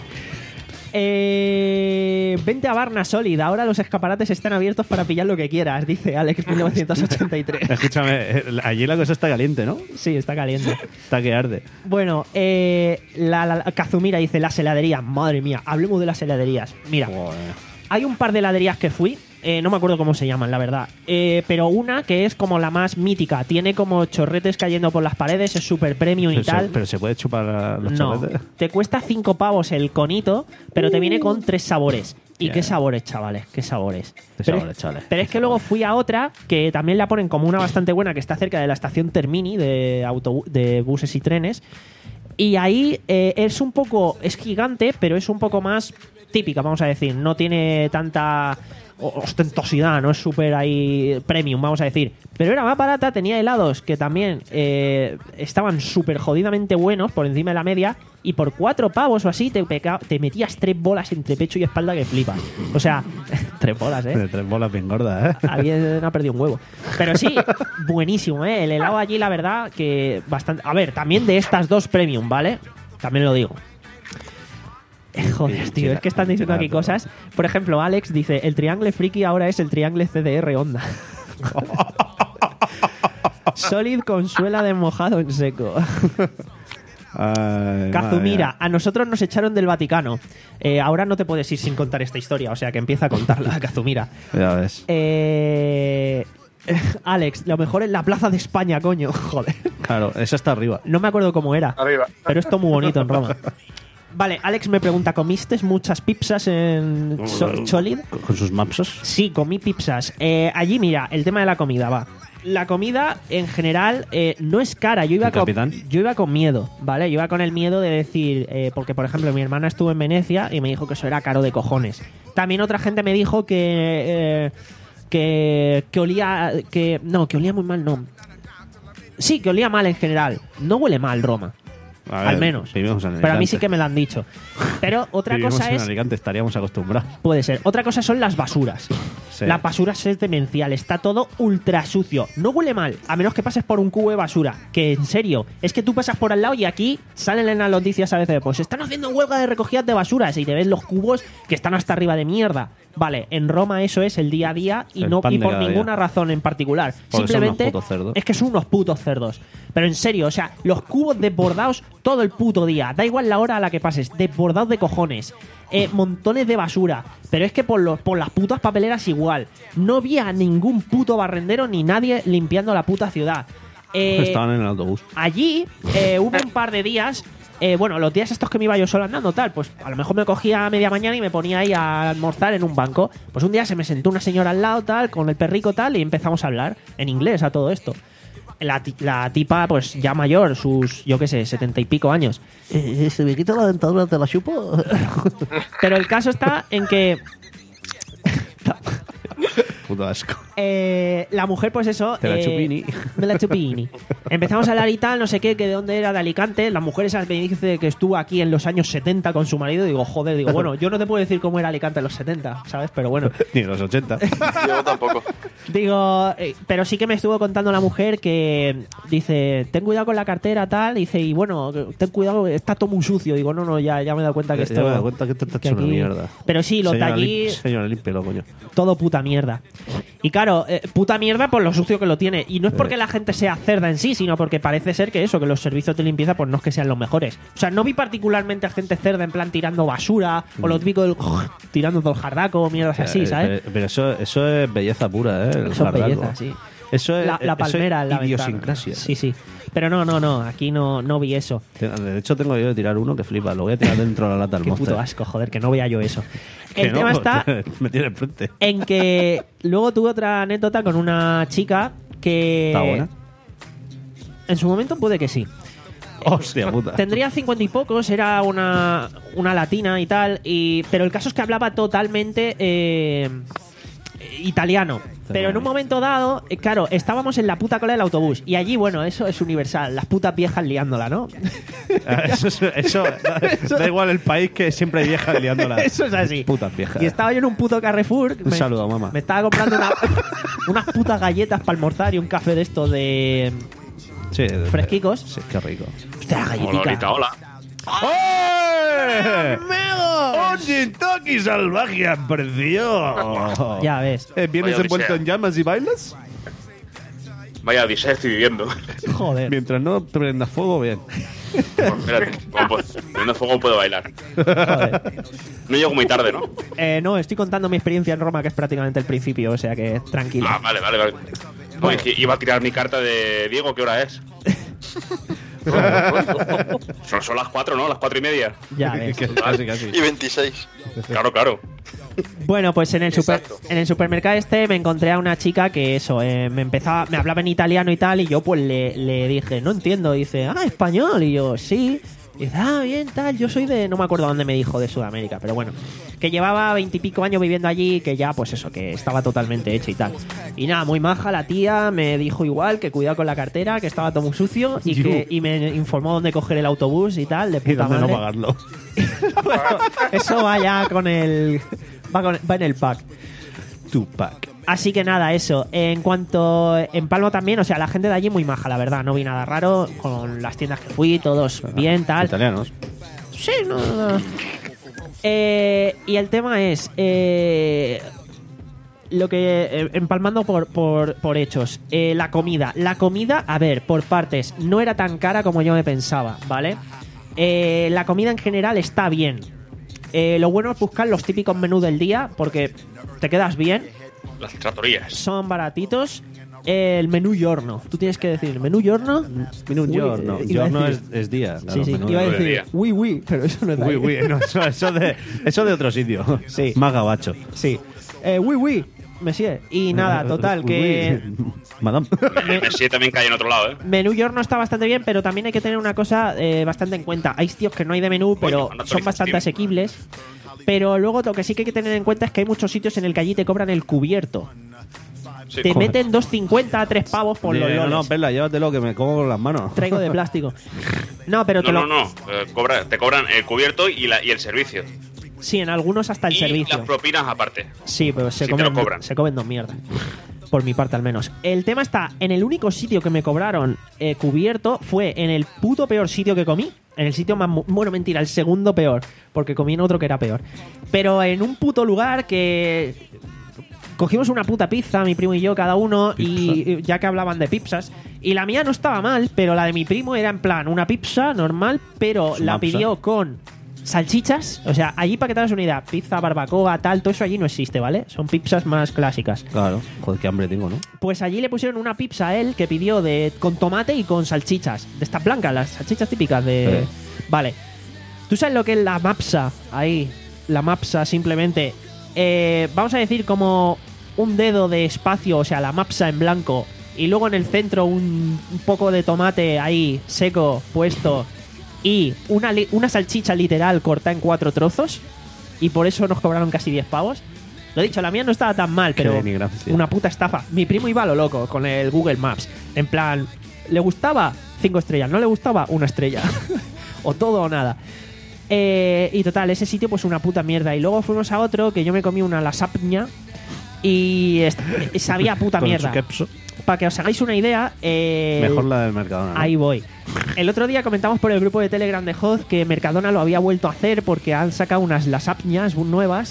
Eh, vente a Barna Solid, ahora los escaparates están abiertos para pillar lo que quieras, dice Alex mil novecientos ochenta y tres. Escúchame, eh, allí la cosa está caliente, ¿no? Sí, está caliente. Está que arde. Bueno, eh, la, la- la- Kazumira dice las heladerías. Madre mía, hablemos de las heladerías. Mira, Joder. hay un par de heladerías que fui, eh, no me acuerdo cómo se llaman, la verdad. Eh, pero una que es como la más mítica, tiene como chorretes cayendo por las paredes, es super premium y Pero, tal. se, pero se puede chupar a los No, chorretes. te cuesta cinco pavos el conito, pero te viene con tres sabores. ¿Y Ya. qué sabores, chavales? ¿Qué sabores? Qué pero, sabores, chavales. pero es que luego fui a otra que también la ponen como una bastante buena, que está cerca de la estación Termini de, autobu- de buses y trenes. Y ahí eh, es un poco, es gigante, pero es un poco más típica, vamos a decir. No tiene tanta o- ostentosidad, no es súper ahí premium, vamos a decir. Pero era más barata, tenía helados que también eh, estaban súper jodidamente buenos, por encima de la media. Y por cuatro pavos o así te, peca- te metías tres bolas entre pecho y espalda que flipas. O sea, tres bolas, ¿eh? De tres bolas bien gordas, ¿eh? Alguien ha perdido un huevo. Pero sí, buenísimo, ¿eh? El helado allí, la verdad, que bastante... A ver, también de estas dos premium, ¿vale? También lo digo. Eh, Joder, tío, es que están diciendo aquí cosas. Por ejemplo, Alex dice, el triángulo friki ahora es el triángulo C D R Honda. Solid con suela de mojado en seco. Ay, Kazumira, madre a nosotros nos echaron del Vaticano. Eh, ahora no te puedes ir sin contar esta historia, o sea que empieza a contarla, Kazumira. mía. Ya ves. Eh, Alex, lo mejor es la Plaza de España, coño. Joder. Claro, esa está arriba. No me acuerdo cómo era, Arriba. pero esto muy bonito en Roma. Vale, Alex me pregunta, ¿comiste muchas pizzas en So- Solid? Con, con sus mapsos. Sí, comí pizzas. Eh, allí, mira, el tema de la comida, va. La comida, en general, eh, no es cara. Yo iba, ¿El con, capitán? yo iba con miedo, ¿vale? Yo iba con el miedo de decir... eh, porque, por ejemplo, mi hermana estuvo en Venecia y me dijo que eso era caro de cojones. También otra gente me dijo que... eh, que, que olía... que No, que olía muy mal, no. Sí, que olía mal en general. No huele mal Roma. A ver, Al menos. vivimos en Pero a mí Alicante. sí que me lo han dicho. Pero otra Vivimos cosa en es... Alicante, estaríamos acostumbrados. Puede ser. Otra cosa son las basuras. Sí. La basura es demencial, está todo ultra sucio. No huele mal, a menos que pases por un cubo de basura. Que en serio, es que tú pasas por al lado y aquí salen en las noticias a veces, pues están haciendo huelga de recogida de basuras y te ves los cubos que están hasta arriba de mierda. Vale, en Roma eso es el día a día y El no pan y de por cada ninguna día. razón en particular. Porque son Simplemente unos putos cerdos. es que son unos putos cerdos. Pero en serio, o sea, los cubos desbordados todo el puto día. Da igual la hora a la que pases, desbordados de cojones. Eh, montones de basura. Pero es que por, los, por las putas papeleras igual. No había ningún puto barrendero ni nadie limpiando la puta ciudad. Eh, Estaban en el autobús. allí eh, hubo un par de días. Eh, bueno, los días estos que me iba yo solo andando, tal, pues a lo mejor me cogía a media mañana y me ponía ahí a almorzar en un banco. Pues un día se me sentó una señora al lado, tal, con el perrico, tal, y empezamos a hablar en inglés a todo esto. La, ti- la tipa, pues ya mayor, sus, yo qué sé, setenta y pico años. Eh, ¿Se me quita la dentadura, te la chupo? Pero el caso está en que Puto asco. Eh, la mujer, pues eso. Te la eh, chupini. Me la chupini. Empezamos a hablar y tal, no sé qué, que de dónde era, de Alicante. La mujer esa me dice que estuvo aquí en los años setenta con su marido. Digo, joder, digo, bueno, yo no te puedo decir cómo era Alicante en los setenta, ¿sabes? Pero bueno. Ni en los ochenta. Yo tampoco. Digo, eh, pero sí que me estuvo contando la mujer que dice, ten cuidado con la cartera, tal. Dice, y bueno, ten cuidado, está todo muy sucio. Digo, no, no, ya, ya me he dado cuenta que esto. Ya me he dado cuenta que esto está que hecho una aquí- mierda. Pero sí, lo de Señora, allí, lim- Señora, límpielo, coño. todo puta mierda. Y claro, eh, puta mierda por lo sucio que lo tiene. Y no es porque Eh. la gente sea cerda en sí, sino porque parece ser que eso, que los servicios de limpieza, pues no es que sean los mejores. O sea, no vi particularmente a gente cerda en plan tirando basura, o lo típico del tirando todo el jardaco, o mierdas así, Eh, ¿sabes? Pero, pero eso, eso es belleza pura, ¿eh? El Eso es jardaco. belleza, sí. Eso es, La, la eso palmera es en la ventana. idiosincrasia. Sí, sí. Pero no, no, no, aquí no, no vi eso. De hecho, tengo yo de tirar uno que flipa. Lo voy a tirar dentro de la lata del Qué Monster. puto asco, joder, que no vea yo eso. Que El no, tema está me tiene enfrente. en que luego tuve otra anécdota con una chica que... ¿Está buena? En su momento puede que sí. Hostia puta. Tendría cincuenta y pocos, era una, una latina y tal, y, pero el caso es que hablaba totalmente eh, italiano. Pero en un momento dado, eh, claro, estábamos en la puta cola del autobús. Y allí, bueno, eso es universal. Las putas viejas liándola, ¿no? Eso, es- eso da, da igual el país, que siempre hay viejas liándola. Eso es así. Putas viejas. Y estaba yo en un puto Carrefour. Un saludo, mamá. Me estaba comprando una- unas putas galletas para almorzar y un café de estos de... Sí, de- fresquicos. Sí, qué rico. Hostia, la Hola, galletica. Lolita, hola. ¡Oh! ¡Un gin tonic salvaje apareció! Ya ves. Eh, ¿Vienes Vaya envuelto odisea. en llamas y bailas? Vaya odisea estoy viviendo. Joder. Mientras no prendas fuego, bien. Pues espérate, ¿cómo puedo? Teniendo fuego puedo bailar. Joder. No llego muy tarde, ¿no? Eh, no, estoy contando mi experiencia en Roma, que es prácticamente el principio, o sea que tranquilo. Ah, vale, vale, vale. Oye, que iba a tirar mi carta de Diego, ¿qué hora es? son, son las cuatro, ¿no? Las cuatro y media. Ya ves. Que- casi, casi. Y veintiséis. Claro, claro. Bueno, pues en el super, Exacto. en el supermercado este me encontré a una chica que eso, eh, me empezaba, me hablaba en italiano y tal, y yo pues le, le dije, no entiendo, y dice, ah, español, y yo, sí. Y dice, ah, bien, tal, yo soy de, no me acuerdo dónde me dijo, de Sudamérica, pero bueno, que llevaba veintipico años viviendo allí, que ya, pues eso, que estaba totalmente hecha y tal. Y nada, muy maja la tía, me dijo igual, que cuidado con la cartera, que estaba todo muy sucio, y, que, y me informó dónde coger el autobús y tal, de Y puta dónde no madre. pagarlo. Bueno, eso va ya con el, va, con- va en el pack. Tupac. Así que nada, eso. En cuanto en Palma también, o sea, la gente de allí muy maja, la verdad. No vi nada raro con las tiendas que fui, todos bien, tal. Italianos. Sí, no, no. Eh, y el tema es eh, lo que eh, empalmando por, por, por hechos. Eh, la comida. La comida, a ver, por partes, no era tan cara como yo me pensaba, ¿vale? Eh, la comida en general está bien. Eh, lo bueno es buscar los típicos menús del día porque te quedas bien. Las tratorías. Son baratitos. El menú giorno. Tú tienes que decir, ¿menú giorno? Menú Uy, giorno. eh, iba a Giorno es, decir- es día. Sí, claro, sí. menú Iba a de- de decir, día. uy, uy, pero eso no es de Uy, ahí. uy, no, eso, eso de, eso de otro sitio. Sí. Más gabacho. Sí. Eh, uy, uy, Monsieur. Y nada, total, Uy, que uy. Madame. Me, Messi también cae en otro lado, ¿eh? menú giorno está bastante bien, pero también hay que tener una cosa eh, bastante en cuenta. Hay sitios que no hay de menú, pero Coño, son bastante actualización. asequibles. Pero luego lo que sí que hay que tener en cuenta es que hay muchos sitios en el que allí te cobran el cubierto. Sí. Te Joder. meten dos cincuenta a tres pavos por los Eh, no, loles. no, Pela, llévatelo que me como con las manos. Traigo de plástico. No, pero te No, lo... no, no. Eh, cobra- te cobran el cubierto y, la, y el servicio. Sí, en algunos hasta el y servicio. las propinas aparte. Sí, pero se, Sí te comen, lo cobran. se comen dos mierdas. Por mi parte, al menos. El tema está, en el único sitio que me cobraron eh, cubierto fue en el puto peor sitio que comí. En el sitio más... mu- Bueno, mentira, el segundo peor. Porque comí en otro que era peor. Pero en un puto lugar que... Cogimos una puta pizza, mi primo y yo, cada uno, y y ya que hablaban de pizzas. Y la mía no estaba mal, pero la de mi primo era en plan una pizza normal, pero ¿Es la una pizza? pidió con salchichas. O sea, allí para que te hagas una idea, pizza, barbacoa, tal, todo eso allí no existe, ¿vale? Son pizzas más clásicas. Claro. Joder, qué hambre tengo, ¿no? Pues allí le pusieron una pizza a él que pidió de con tomate y con salchichas. De estas blancas, las salchichas típicas de... Sí. Vale. ¿Tú sabes lo que es la mapsa? Ahí. La mapsa simplemente. Eh, vamos a decir como un dedo de espacio, o sea, la mapsa en blanco. Y luego en el centro un, un poco de tomate ahí seco puesto. Y una, li- una salchicha literal cortada en cuatro trozos. Y por eso nos cobraron casi diez pavos. Lo dicho, la mía no estaba tan mal, Qué pero denigrancia. una puta estafa. Mi primo iba a lo loco con el Google Maps. En plan, ¿le gustaba? Cinco estrellas. ¿No le gustaba? Una estrella. O todo o nada. Eh, y total, ese sitio pues una puta mierda. Y luego fuimos a otro que yo me comí una lasagna y est- sabía a puta Con mierda. su ketchup. Para que os hagáis una idea, eh, Mejor la del Mercadona, ¿no? ahí voy. El otro día comentamos por el grupo de Telegram de Hoz que Mercadona lo había vuelto a hacer porque han sacado unas lasagnas nuevas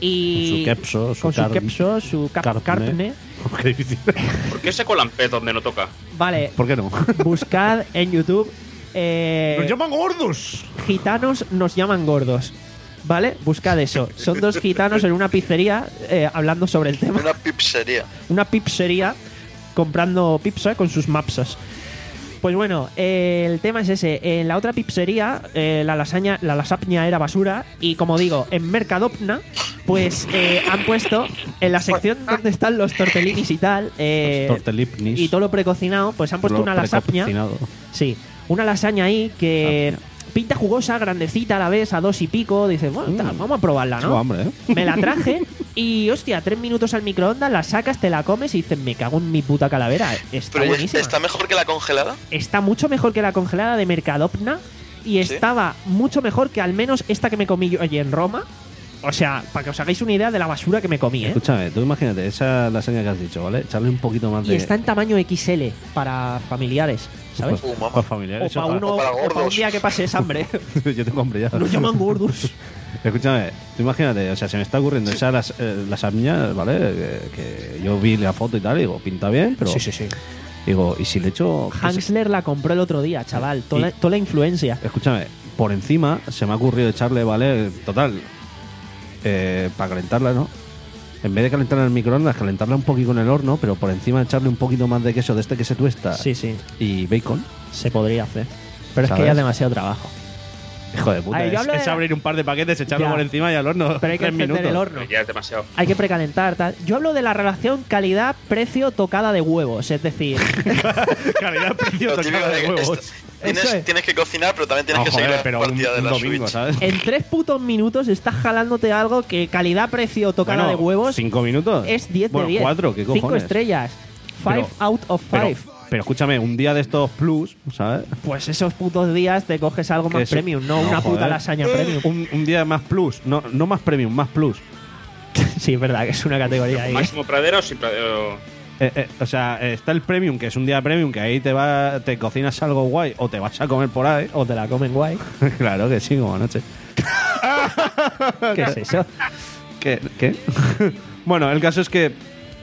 y Con su ketchup, su con su carne. ketchup, su cap- Carne. carne. Qué difícil. ¿Por qué se colan pez donde no toca? Vale, ¿Por qué no? buscad en YouTube eh, ¡Nos llaman gordos! gitanos nos llaman gordos. ¿Vale? Buscad eso. Son dos gitanos en una pizzería eh, hablando sobre el tema. Una pizzería. Una pizzería comprando pizza con sus mapsas. Pues bueno, eh, el tema es ese. En la otra pizzería, eh, la lasaña, la lasagna era basura. Y como digo, en Mercadopna, pues eh, han puesto en la sección donde están los tortellinis y tal, eh, Tortelipnis. y todo lo precocinado, pues han puesto Lo una lasaña. precocinado. Sí, una lasaña ahí que pinta jugosa, grandecita a la vez, a dos y pico. Dices, bueno, ta, vamos a probarla, Tengo ¿no? hambre, ¿eh? Me la traje y, hostia, tres minutos al microondas, la sacas, te la comes y dices, me cago en mi puta calavera. Está Pero ya buenísima. está mejor que la congelada. Está mucho mejor que la congelada de Mercadopna y ¿Sí? estaba mucho mejor que al menos esta que me comí yo allí en Roma. O sea, para que os hagáis una idea de la basura que me comí, ¿eh? Escúchame, tú imagínate esa lasaña que has dicho, ¿vale? Echarle un poquito más Y de. está en tamaño equis ele para familiares, ¿sabes? Uh, mamá. Para familiares. O eso para para- uno, o para o para un gordos. día que pases hambre. Yo tengo hambre ya. Nos llaman gordos. Escúchame, tú imagínate, o sea, se me está ocurriendo esa las, eh, lasaña, ¿vale? Que, que yo vi la foto y tal, y digo, pinta bien, pero. Sí, sí, sí. Digo, ¿y si le echo. Hansler la compró el otro día, chaval. Toda, la, Y- toda la influencia. Escúchame, por encima se me ha ocurrido echarle, ¿vale? Total, eh, para calentarla, ¿no? En vez de calentarla en el microondas, calentarla un poquito en el horno, pero por encima echarle un poquito más de queso de este que se tuesta Sí, sí. y bacon. Se podría hacer. Pero es ¿Sabes? que ya es demasiado trabajo. Hijo de puta, Ay, yo es, hablo de es la- abrir un par de paquetes, echarlo Ya. por encima y al horno. Pero hay que tres encender minutos. el horno. Ya es demasiado. Hay que precalentar, tal. Yo hablo de la relación calidad-precio tocada de huevos. Es decir, Calidad, precio, Lo típico tocada de de que huevos. est- tienes, Eso es. tienes que cocinar, pero también tienes No, que seguir joder, la pero un, partida de un la domingo, Switch. ¿sabes? en tres putos minutos estás jalándote algo que calidad-precio tocada Bueno, de huevos ¿Cinco minutos? es diez bueno, de diez. cuatro, ¿qué cojones? Cinco estrellas. Five Pero- out of Pero, five. pero escúchame, un día de estos plus, ¿sabes? Pues esos putos días te coges algo Que más es- premium, no, no, una puta joder. lasaña premium. Un, un día más plus, no, no más premium, más plus. Sí, es verdad que es una categoría ahí. Máximo pradero o sin pradero. Eh, eh, o sea, eh, está el premium, que es un día premium, que ahí te va, te cocinas algo guay o te vas a comer por ahí. O te la comen guay. Claro que sí, como anoche. ¿Qué es eso? ¿Qué? ¿Qué? Bueno, el caso es que.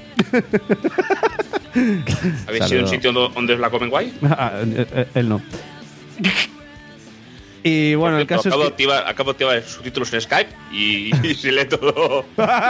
¿Habéis sido un Saludo. sitio do- donde os la comen guay? Ah, eh, eh, él no. Y bueno, el Por caso cierto, es acabo, que. de activar, acabo de activar subtítulos en Skype y, y se lee todo.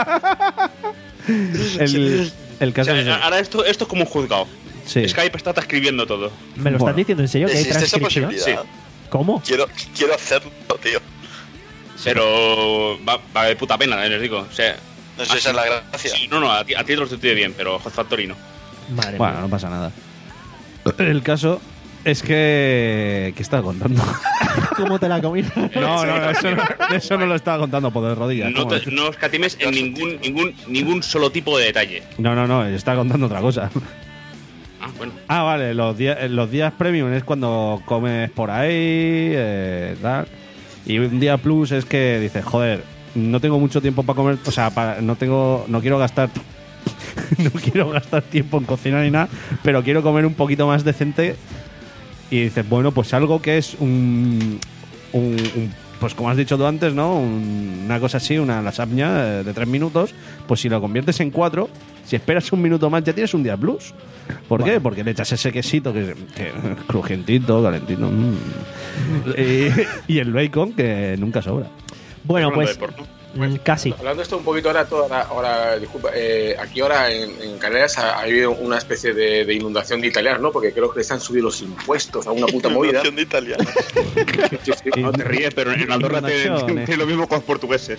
El, el O caso sea, es. ese. ahora esto, esto es como un juzgado. Sí. Skype está transcribiendo todo. ¿Me lo Bueno. estás diciendo en serio que hay ¿Existe esa transcripción? posibilidad? ¿Cómo? Quiero, quiero hacerlo, tío. Pero va, va de puta pena, eh, les digo. O sea, No sé si esa es la gracia. sí, no, no, a ti, a ti te lo sustituye bien, pero Hot Factory no. Madre Bueno, mía. no pasa nada. El caso es que. ¿Qué estaba contando? ¿Cómo te la comí? No, no, eso no, eso no lo estaba contando por de rodillas. No, ¿cómo? te, no escatimes en ningún, ningún, ningún solo tipo de detalle. No, no, no, estaba contando otra cosa. Ah, bueno. Ah, vale, los días, los días premium es cuando comes por ahí, eh, tal. Y un día plus es que dices, joder, no tengo mucho tiempo para comer, o sea, para, no tengo, no quiero gastar, no quiero gastar tiempo en cocinar ni nada, pero quiero comer un poquito más decente. Y dices, bueno, pues algo que es un, un, un- pues como has dicho tú antes, ¿no? Un- una cosa así, una lasaña eh, de tres minutos, pues si lo conviertes en cuatro, si esperas un minuto más ya tienes un día plus. ¿Por qué? Porque le echas ese quesito que, que crujientito, calentito. mm. y, y el bacon que nunca sobra. Bueno, Hablando pues de porno. mm, casi. Hablando de esto un poquito ahora, toda la- ahora disculpa, eh, aquí ahora en, en Canarias ha, ha habido una especie de, de inundación de italianos, ¿no? Porque creo que les han subido los impuestos a una puta movida. Inundación de italianos. Sí, sí. No te ríes, pero en Andorra te- Inundaciones. tiene lo mismo con los portugueses.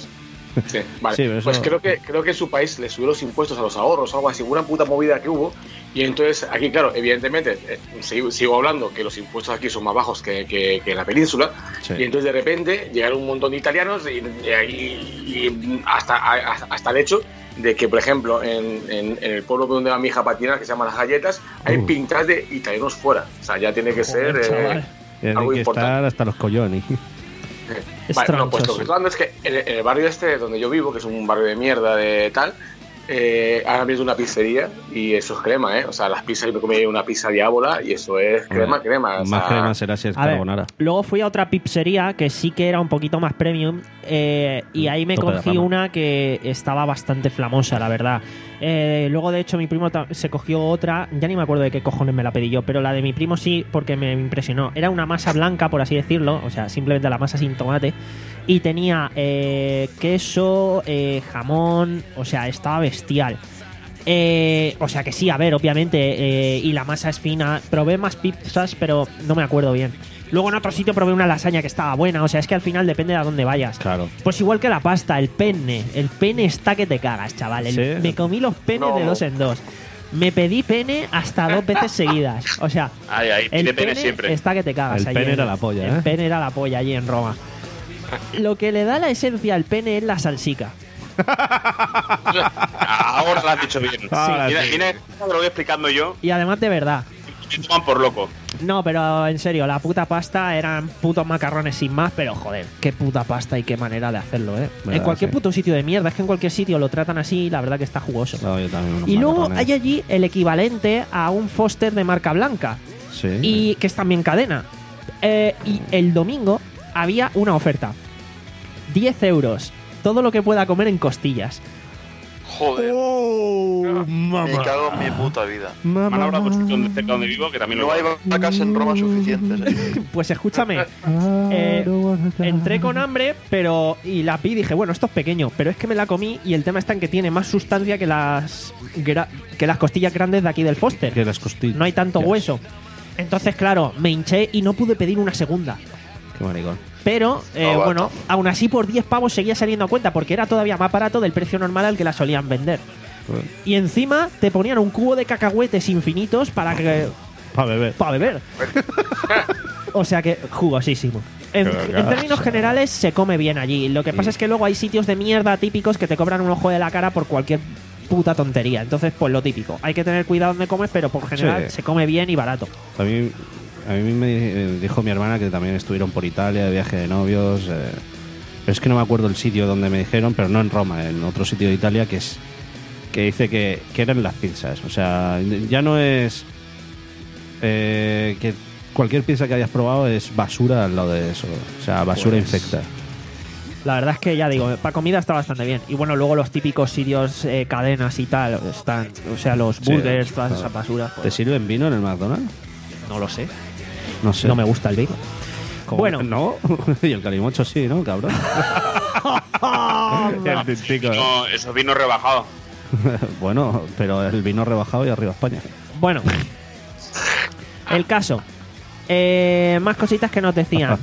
Sí, vale. Sí, pero eso- Pues creo que creo que en su país le subió los impuestos a los ahorros o algo así, una puta movida que hubo. Y entonces aquí, claro, evidentemente, eh, sigo, sigo hablando que los impuestos aquí son más bajos que, que- que en la península. Sí. Y entonces de repente llegaron un montón de italianos y, y- y hasta, hasta, hasta el hecho de que, por ejemplo, en, en- en el pueblo donde va mi hija patina, que se llama Las Galletas, hay Uh. pintas de italianos fuera. O sea, ya tiene que ser Joder, eh, chaval. Tiene algo que importante. estar hasta los collones. Vale, no, pues Estranchos. lo que estoy hablando es que en el, en el barrio este donde yo vivo, que es un barrio de mierda de tal, eh, ahora mismo una pizzería y eso es crema, ¿eh? O sea, las pizzas, yo me comí una pizza diábola y eso es crema, Hombre, crema. O Más sea, crema será si es A ver, carbonara. luego fui a otra pizzería que sí que era un poquito más premium eh, y ahí me Tope de cogí gama. una que estaba bastante flamosa, la verdad. Eh, luego, de hecho, mi primo ta- se cogió otra, ya ni me acuerdo de qué cojones me la pedí yo, pero la de mi primo sí, porque me impresionó. Era una masa blanca, por así decirlo, o sea, simplemente la masa sin tomate, y tenía eh, queso, eh, jamón, o sea, estaba bestial. Eh, o sea que sí, a ver, obviamente, eh, y la masa es fina. Probé más pizzas, pero no me acuerdo bien. Luego en otro sitio probé una lasaña que estaba buena. O sea, es que al final depende de a dónde vayas. Claro. Pues igual que la pasta, el pene. El pene está que te cagas, chaval. El- Sí. Me comí los penes No. de dos en dos. Me pedí pene hasta dos veces seguidas. O sea, Ahí, ahí, el pide pene pene siempre. está que te cagas. El allí pene en- era la polla, El ¿eh? pene era la polla allí en Roma. Lo que le da la esencia al pene es la salsica. Ahora lo has dicho bien. Ahora Mira, sí. mira, te lo voy explicando yo Y además de verdad. y te toman por loco. No, pero en serio, la puta pasta eran putos macarrones sin más, pero joder, qué puta pasta y qué manera de hacerlo, ¿eh? Verdad, En cualquier sí. puto sitio de mierda, es que en cualquier sitio lo tratan así y la verdad que está jugoso. No, yo también unos Y luego macarrones. hay allí el equivalente a un Foster de marca blanca, Sí. y que es también cadena. Eh, y el domingo había una oferta. diez euros. Todo lo que pueda comer en costillas. Joder, ¡Oh, me mamá! cago en mi puta vida. Me han Mamá. hablado de un sitio donde- cerca donde vivo que también lo No hay vacas en Roma suficientes. ¿eh? Pues escúchame, eh, entré con hambre, pero y la vi y dije, bueno, esto es pequeño, pero es que me la comí y el tema está en que tiene más sustancia que las gra- que las costillas grandes de aquí del Foster. Que las costillas. No hay tanto hueso. Entonces, claro, me hinché y no pude pedir una segunda. Qué maricón. Pero, eh, Novato. bueno, aún así por diez pavos seguía saliendo a cuenta porque era todavía más barato del precio normal al que la solían vender. Pues, Y encima te ponían un cubo de cacahuetes infinitos para que para beber. para beber. O sea que jugosísimo. En, en términos generales se come bien allí. Lo que pasa es que luego hay sitios de mierda típicos que te cobran un ojo de la cara por cualquier puta tontería. Entonces, pues lo típico. Hay que tener cuidado donde comes, pero por general Sí. se come bien y barato. A mí, a mí me eh, dijo mi hermana que también estuvieron por Italia de viaje de novios. eh, pero es que no me acuerdo el sitio donde me dijeron, pero no en Roma, en otro sitio de Italia que es que dice que, que eran las pizzas. O sea, ya no es eh, que cualquier pizza que hayas probado es basura al lado de eso. O sea, basura Pues- infecta. La verdad es que ya digo, para comida está bastante bien. Y bueno, luego los típicos sitios, eh, cadenas y tal, están, o sea, los Sí, burgers, todas claro. esas basuras. ¿Te pues, sirven vino en el McDonald's? no lo sé. No sé. No me gusta el vino. ¿Cómo? Bueno. No, y el calimocho sí, ¿no, cabrón? el tintico, ¿eh? No, eso vino rebajado. Bueno, pero el vino rebajado y arriba España. Bueno, el caso. Eh, más cositas que nos decían.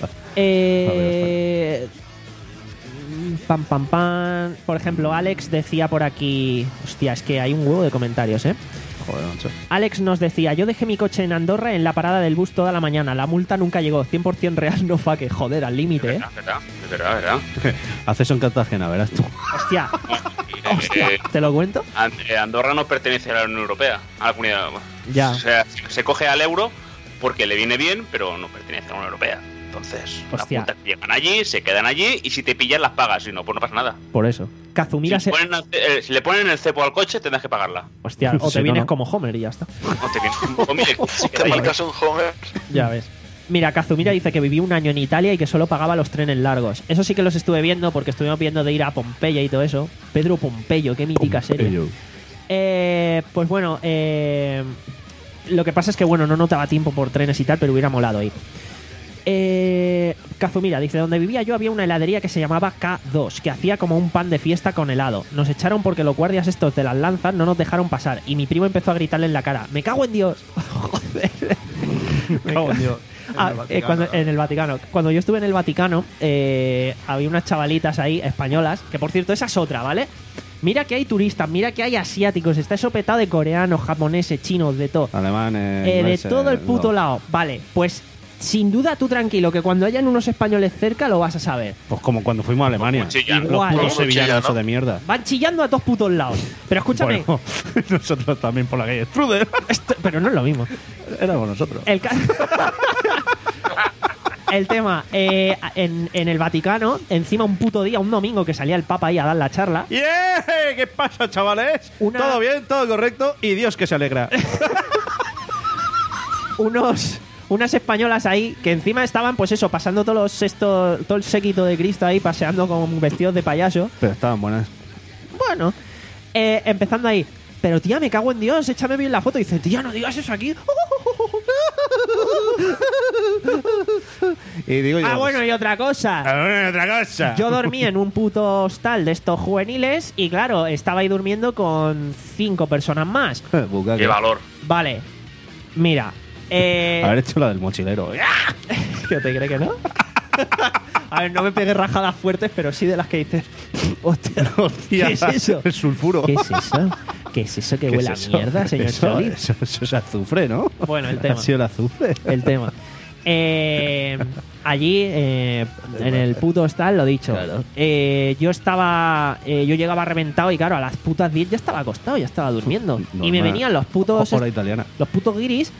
Eh, pam, pam, pam. Por ejemplo, Alex decía por aquí. Hostia, es que hay un huevo de comentarios, ¿eh? Joder, macho. Alex nos decía: yo dejé mi coche en Andorra en la parada del bus toda la mañana. La multa nunca llegó. cien por ciento real, no faque. Joder, al límite, ¿eh? ¿Verdad? ¿Verdad? ¿Verdad? ¿Verdad? Haces eso en Cartagena, verás tú. Hostia, hostia. Eh, ¿Te lo cuento? And- eh, Andorra no pertenece a la Unión Europea, a la comunidad. Ya. O sea, se coge al euro porque le viene bien, pero no pertenece a la Unión Europea. Entonces, Hostia. las multas llegan allí, se quedan allí y si te pillan las pagas, si no, pues no pasa nada. Por eso. Kazumira si, se. ponen al- eh, si le ponen el cepo al coche, tendrás que pagarla. Hostia, o Si te no, vienes no. como Homer y ya está. No te vienes con comida, se queda Te ahí. marcas un Homer. Ya ves. Mira, Kazumira dice que vivió un año en Italia y que solo pagaba los trenes largos. Eso sí que los estuve viendo porque estuvimos viendo de ir a Pompeya y todo eso. Pedro Pompeyo, qué mítica serie. Pompeyo. Eh, pues bueno, eh, lo que pasa es que bueno, no notaba tiempo por trenes y tal, pero hubiera molado ir. Eh, Kazumira dice: donde vivía yo había una heladería que se llamaba K dos, que hacía como un pan de fiesta con helado. Nos echaron porque los guardias estos de las lanzas no nos dejaron pasar y mi primo empezó a gritarle en la cara: ¡me cago en Dios! Joder. Me cago en Dios. Ah, el eh, Vaticano. cuando, en el Vaticano. Cuando yo estuve en el Vaticano, eh, había unas chavalitas ahí, españolas, que por cierto, esa es otra, ¿vale? Mira que hay turistas, mira que hay asiáticos, está eso petado de coreanos, japoneses, chinos, de todo. Alemanes. Eh, de ingleses, todo el puto no. lado. Vale, pues sin duda tú tranquilo, que cuando hayan unos españoles cerca lo vas a saber. Pues como cuando fuimos a Alemania. Cuchillan. Los Igual, putos ¿eh? sevillanos Cuchillan, ¿no? esos de mierda. Van chillando a todos putos lados. Pero escúchame, Bueno, nosotros también por la calle Strudel. esto- pero no es lo mismo. Éramos nosotros. El, ca- el tema, eh, en, en el Vaticano, encima un puto día, un domingo que salía el Papa ahí a dar la charla, ¡Yeah! ¿Qué pasa, chavales? Una- Todo bien, todo correcto y Dios que se alegra. unos unas españolas ahí que encima estaban, pues eso, pasando todos los esto, todo el séquito de Cristo ahí, paseando con vestidos de payaso. Pero estaban buenas. Bueno, eh, empezando ahí. Pero tía, me cago en Dios, échame bien la foto. Y dice, tía, no digas eso aquí. Y digo yo. Ah, bueno, y otra cosa. Ah, bueno, otra cosa. Yo dormí en un puto hostal de estos juveniles y claro, estaba ahí durmiendo con cinco personas más. Bucaque. Qué valor. Vale, mira. Eh, Haber hecho la del mochilero. ¿Qué te cree que no? A ver, no me pegues rajadas fuertes, pero sí de las que dices. Hostia, Hostia, ¿qué es eso? El sulfuro. ¿Qué es eso? ¿Qué es eso que ¿Qué huele es a eso? mierda, señor eso, Solís? eso, eso es azufre, ¿no? Bueno, el tema. Ha sido el azufre. El tema. Eh, allí, eh, en el puto hostal, lo dicho. Claro. Eh, yo estaba. eh, yo llegaba reventado y, claro, a las putas diez ya estaba acostado, ya estaba durmiendo. Normal. Y me venían los putos. Hora italiana. Los putos guiris.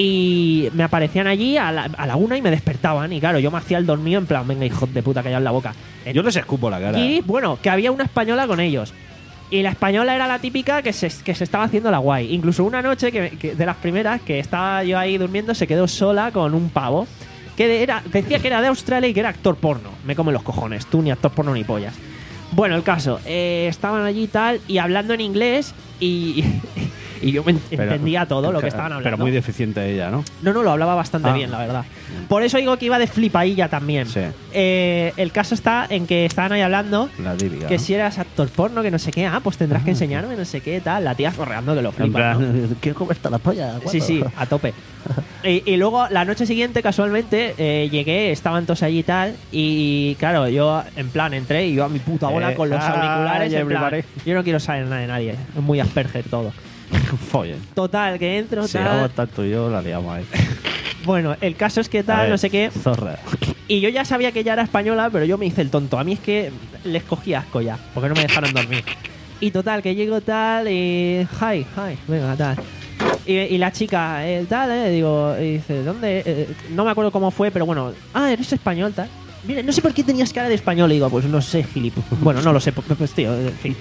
Y me aparecían allí a la, a la una y me despertaban. Y claro, yo me hacía el dormido en plan, venga, hijos de puta, callaos la boca. Yo les escupo la cara. Guiris, bueno, que había una española con ellos. Y la española era la típica que se, que se estaba haciendo la guay. Incluso una noche, que, que de las primeras, que estaba yo ahí durmiendo, se quedó sola con un pavo. Que de- era, decía que era de Australia y que era actor porno. Me come los cojones, tú ni actor porno ni pollas. Bueno, el caso, eh, estaban allí y tal, y hablando en inglés, y, y yo me ent- Pero- entendía todo lo que estaban hablando. Pero muy deficiente ella, ¿no? No, no, lo hablaba bastante Ah. bien, la verdad. Por eso digo que iba de flipadilla también. Sí. Eh, el caso está en que estaban ahí hablando La típica. que ¿no? si eras actor porno, que no sé qué, ah, pues tendrás que enseñarme, no sé qué, tal. La tía zorreando que lo En flipa. ¿no? plan, quiero comerte la polla. Sí, sí, a tope. y, y luego la noche siguiente, casualmente, eh, llegué, estaban todos allí y tal. Y claro, yo en plan entré y yo a mi puta bola Eh, con los ah, auriculares. En plan, everybody. yo no quiero saber nada de nadie, es muy Asperger todo. Follen. Total, que entro, Si tal. vamos a estar tú y yo, la liamos ahí. Bueno, el caso es que A tal, ver, no sé qué. Zorra. Y yo ya sabía que ella era española, pero yo me hice el tonto. A mí es que les cogí asco ya, porque no me dejaron dormir. Y total, que llego tal y... Hi, hi, venga, tal. Y, y la chica, eh, tal, eh, digo, y dice, ¿dónde? Eh, no me acuerdo cómo fue, pero bueno, ah, eres español, tal. Mira, no sé por qué tenías cara de español. Y digo, pues no sé, gilipollas. Bueno, no lo sé, pues, pues tío, en fin.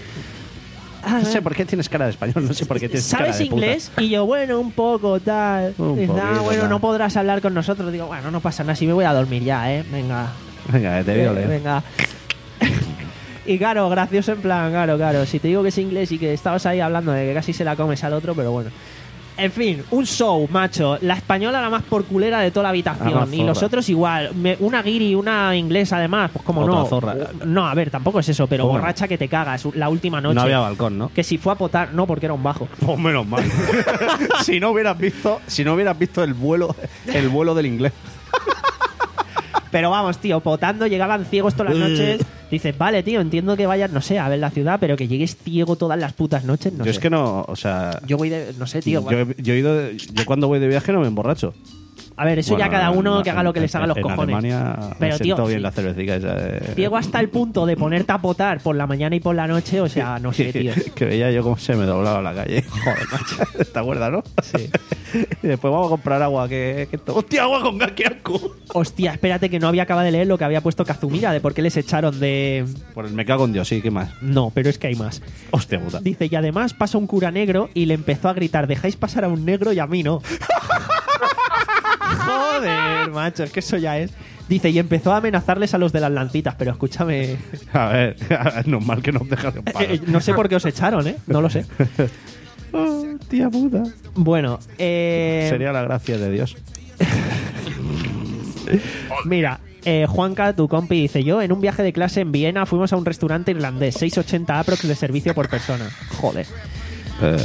Ah, No sé por qué tienes cara de español, no sé por qué tienes cara ¿Sabes de puta. inglés? Y yo, bueno, un poco, tal. Un Dice, ah, poquito, bueno, tal. no podrás hablar con nosotros. Digo, bueno, no pasa nada, si me voy a dormir ya, ¿eh? Venga. Venga, que te viole. Eh, venga. Y claro, gracioso en plan, claro, claro. Si te digo que es inglés y que estabas ahí hablando de que casi se la comes al otro, pero bueno. En fin, un show, macho. La española la más porculera de toda la habitación. La más Y los zorra. otros igual. Me- una guiri, una inglesa además, pues como Otra no. zorra. No, a ver, tampoco es eso, pero ¿Cómo no? borracha que te cagas. La última noche. No había balcón, ¿no? Que si fue a potar, no, porque era un bajo. Pues menos mal. si no hubieras visto, si no hubieras visto el vuelo, el vuelo del inglés. Pero vamos, tío, potando, llegaban ciegos todas las noches. Dices, vale, tío, entiendo que vayas, no sé, a ver la ciudad, pero que llegues ciego todas las putas noches, no yo sé. es que no, o sea, Yo voy de. No sé, tío. yo, he- yo he ido, yo cuando voy de viaje no me emborracho. A ver, eso ya Bueno, cada uno en- que haga lo que les haga en- los en cojones. Alemania Pero, me tío, siento bien sí. la cervecita esa de- Ciego hasta el punto de ponerte a potar por la mañana y por la noche, o sea, no sé, tío. que veía yo cómo se me doblaba la calle. Joder, macho. ¿Te acuerdas, no? Sí. Y después vamos a comprar agua. Que, que... ¡Hostia, agua con gas! ¡Qué asco! Hostia, espérate que no había acabado de leer lo que había puesto Kazumira de por qué les echaron de. Por el me cago en Dios, sí, ¿qué más? No, pero es que hay más. Hostia puta. Dice, y además pasa un cura negro y le empezó a gritar, dejáis pasar a un negro y a mí no. Joder, macho, es que eso ya es. Dice, y empezó a amenazarles a los de las lancitas, pero escúchame. A ver, es normal que nos dejan en paz. Eh, eh, no sé por qué os echaron, ¿eh? No lo sé. Oh, tía puta. Bueno, eh. Sería la gracia de Dios. Mira, eh, Juanca, tu compi, dice, yo en un viaje de clase en Viena fuimos a un restaurante irlandés, seis ochenta aprox de servicio por persona. Joder.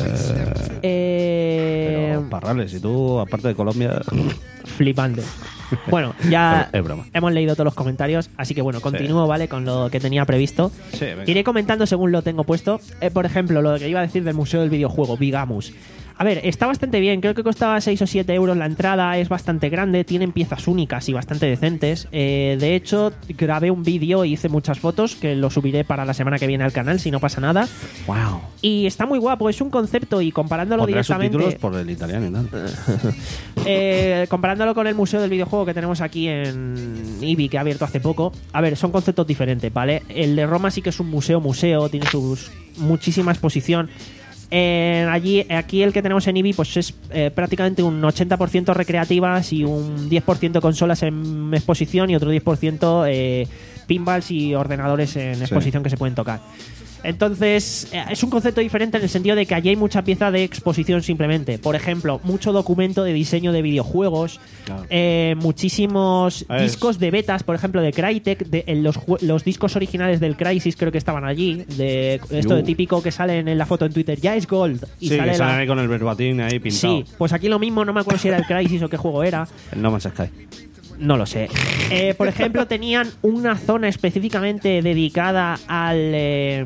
Eh, Eh, pero, Parrales, y tú, aparte de Colombia. flipante. Bueno, ya Es broma. hemos leído todos los comentarios, así que bueno, continúo, ¿vale? Con lo que tenía previsto. Sí, venga. Iré comentando según lo tengo puesto. Eh, por ejemplo, lo que iba a decir del Museo del Videojuego, Bigamus. A ver, está bastante bien, creo que costaba seis o siete euros la entrada, es bastante grande, tienen piezas únicas y bastante decentes. Eh, de hecho, grabé un vídeo y hice muchas fotos, que lo subiré para la semana que viene al canal, si no pasa nada. Wow. Y está muy guapo, es un concepto y comparándolo Pondré directamente... subtítulos por el italiano y tal. Eh, comparándolo con el Museo del Videojuego que tenemos aquí en Ibi, que ha abierto hace poco, a ver, son conceptos diferentes, ¿vale? El de Roma sí que es un museo-museo, tiene sus muchísima exposición. Eh, allí, aquí el que tenemos en Ibi pues es eh, prácticamente un ochenta por ciento recreativas y un diez por ciento consolas en exposición y otro diez por ciento eh, pinballs y ordenadores en exposición que se pueden tocar. Entonces, eh, es un concepto diferente en el sentido de que allí hay mucha pieza de exposición simplemente. Por ejemplo, mucho documento de diseño de videojuegos, Claro. eh, muchísimos Es- discos de betas, por ejemplo, de Crytek, de, en los, jue- los discos originales del Crysis creo que estaban allí, de esto Uh. de típico que sale en la foto en Twitter, ya es Gold, y Sí, sale que la... salen ahí con el verbatim ahí pintado. Sí, pues aquí lo mismo, no me acuerdo si era el Crysis o qué juego era. El No Man's Sky. No lo sé. Eh, por ejemplo, tenían una zona específicamente dedicada al eh,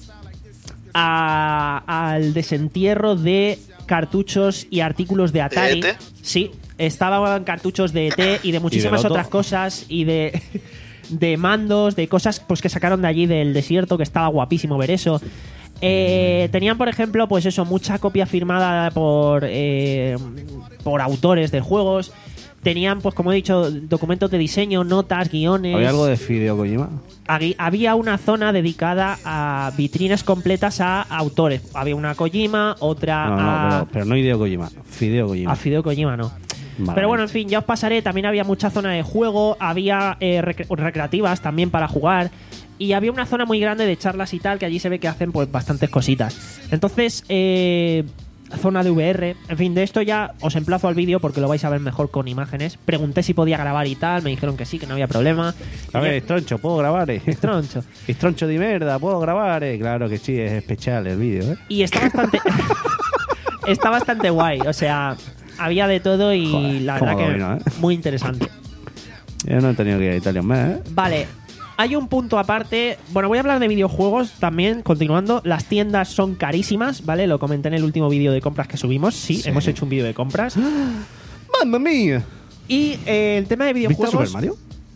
a- al desentierro de cartuchos y artículos de Atari. ¿De E T? Sí, estaban cartuchos de E T y de muchísimas Loto? otras cosas y de de mandos, de cosas pues que sacaron de allí del desierto, que estaba guapísimo ver eso. Eh, tenían, por ejemplo, pues eso, mucha copia firmada por eh, por autores de juegos. Tenían, pues como he dicho, documentos de diseño, notas, guiones. ¿Había algo de Fideo Kojima? Aquí había una zona dedicada a vitrinas completas a autores. Había una Kojima, otra No, no, a, pero, pero no Hideo Kojima. Fideo Kojima. a Fideo Kojima, no. Vale. Pero bueno, en fin, ya os pasaré. También había mucha zona de juego, había eh, rec- recreativas también para jugar. Y había una zona muy grande de charlas y tal, que allí se ve que hacen pues bastantes cositas. Entonces, eh, zona de V R. En fin, de esto ya os emplazo al vídeo porque lo vais a ver mejor con imágenes. Pregunté si podía grabar y tal, me dijeron que sí, que no había problema. A ver, Estroncho, ¿puedo grabar? Eh? Troncho. Estroncho de merda, ¿puedo grabar? Eh? Claro que sí, es especial el vídeo, ¿eh? Y está bastante. Está bastante guay. O sea, había de todo y Joder, la cómo verdad que domino, ¿eh? muy interesante. Yo no he tenido que ir a Italia un mes, ¿eh? Vale. Hay un punto aparte. Bueno, voy a hablar de videojuegos también, continuando. Las tiendas son carísimas, ¿vale? Lo comenté en el último vídeo de compras que subimos. Sí, Sí. hemos hecho un vídeo de compras. ¡Mamma mía! Y eh, el tema de ¿Viste videojuegos. Super Mario?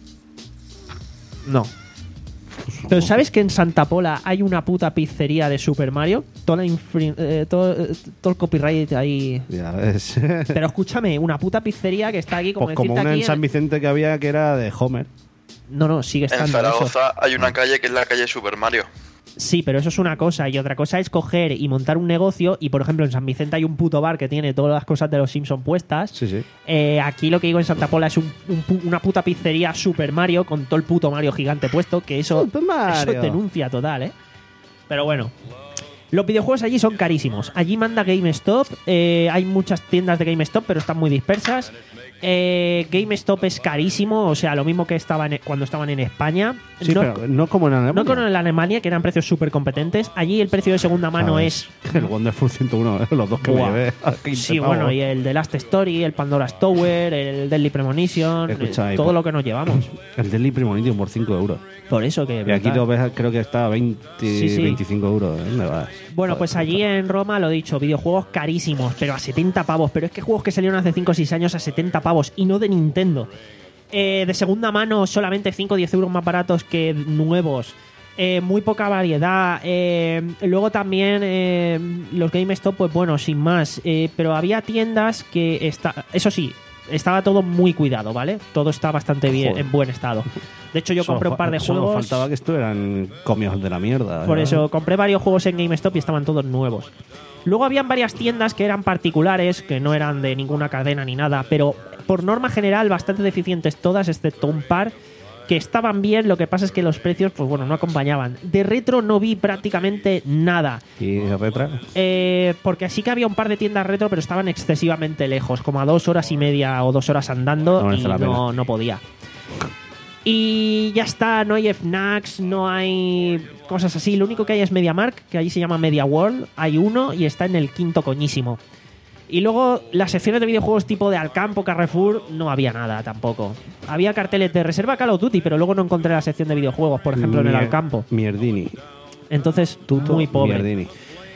No. Pero ¿sabes que en Santa Pola hay una puta pizzería de Super Mario? Toda la infri- eh, todo, eh, todo el copyright ahí. Ya ves. Pero escúchame, una puta pizzería que está aquí como Pues como decirte una aquí en San en- Vicente que había que era de Homer. No, no, sigue En estando eso. Zaragoza hay una calle que es la calle Super Mario. Sí, pero eso es una cosa. Y otra cosa es coger y montar un negocio. Y por ejemplo, en San Vicente hay un puto bar que tiene todas las cosas de los Simpsons puestas. Sí, sí. Eh, aquí lo que digo en Santa Pola es un- un pu- una puta pizzería Super Mario con todo el puto Mario gigante puesto. Que eso, Super Mario. eso denuncia total, ¿eh? Pero bueno. Los videojuegos allí son carísimos. Allí manda GameStop. eh, hay muchas tiendas de GameStop, pero están muy dispersas. Eh, GameStop es carísimo. O sea, lo mismo que estaban en- cuando estaban en España. Sí, no, pero no como en Alemania. no como en la Alemania, que eran precios súper competentes. Allí el precio de segunda mano ¿Sabes? es... El Wonderful ciento uno, ¿eh? Los dos que Buah. me llevé. a quince Sí, pavos. bueno, y el The Last Story, el Pandora's Tower, el Deadly Premonition, Escucha, eh, y todo por- lo que nos llevamos. El Deadly Premonition por cinco euros. Por eso que... Y aquí brutal. lo ves, creo que está a veinte, Sí, sí. veinticinco euros. ¿eh? ¿Dónde vas? Bueno, Joder, pues allí en Roma, lo dicho, videojuegos carísimos, pero a setenta pavos. Pero es que juegos que salieron hace cinco o seis años a setenta pavos y no de Nintendo. Eh, de segunda mano, solamente cinco o diez euros más baratos que nuevos. Eh, muy poca variedad. Eh, luego también eh, los GameStop, pues bueno, sin más. Eh, pero había tiendas que... Está, eso sí, estaba todo muy cuidado, ¿vale? Todo está bastante bien, Joder. en buen estado. De hecho, yo Solo compré un fa- par de solo juegos. faltaba que estuvieran comidos de la mierda. Por ¿eh? eso, compré varios juegos en GameStop y estaban todos nuevos. Luego habían varias tiendas que eran particulares, que no eran de ninguna cadena ni nada, pero por norma general bastante deficientes todas, excepto un par que estaban bien. Lo que pasa es que los precios, pues bueno, no acompañaban. De retro no vi prácticamente nada. ¿Y retra? Eh, porque sí que había un par de tiendas retro, pero estaban excesivamente lejos, como a dos horas y media o dos horas andando, No y merece la pena. no, no podía. Y ya está, no hay F NACs, no hay cosas así. Lo único que hay es MediaMarkt, que ahí se llama Media World. Hay uno y está en el quinto coñísimo. Y luego las secciones de videojuegos tipo de Alcampo, Carrefour, no había nada tampoco. Había carteles de reserva Call of Duty, pero luego no encontré la sección de videojuegos, por ejemplo, en el Mier- Alcampo. Mierdini. Entonces, Tuto, muy pobre. Mierdini.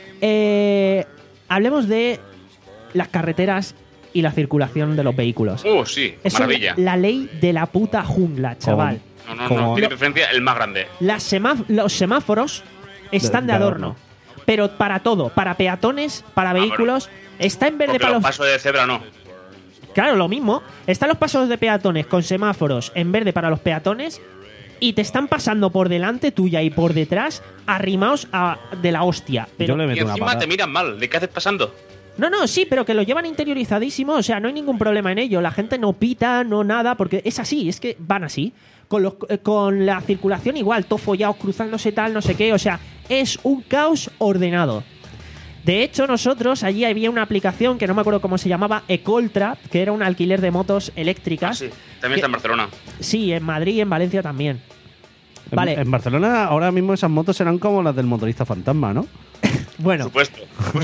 Eh, hablemos de las carreteras y la circulación de los vehículos. Uh, sí, Eso maravilla. es la ley de la puta jungla, chaval. No, no, como- no, tiene preferencia el más grande. Las semá- los semáforos están de, De- de adorno. adorno. Pero para todo, para peatones, para vehículos, está en verde Porque para los los... pasos de cebra no. Claro, lo mismo. Están los pasos de peatones con semáforos en verde para los peatones y te están pasando por delante tuya y por detrás arrimados a, de la hostia. Pero, Yo le Y meto una encima patada. te miran mal. ¿De qué haces pasando? No, no, sí, pero que lo llevan interiorizadísimo, o sea, no hay ningún problema en ello. La gente no pita, no nada, porque es así, es que van así. Con, los, eh, con la circulación igual, todo follados, cruzándose tal, no sé qué, o sea, es un caos ordenado. De hecho, nosotros, allí había una aplicación que no me acuerdo cómo se llamaba, Ecoltra, que era un alquiler de motos Ah, eléctricas. sí. También que- está en Barcelona. Sí, en Madrid y en Valencia también. En- Vale, En, Barcelona ahora mismo esas motos serán como las del motorista fantasma, ¿no? bueno, Por supuesto. Por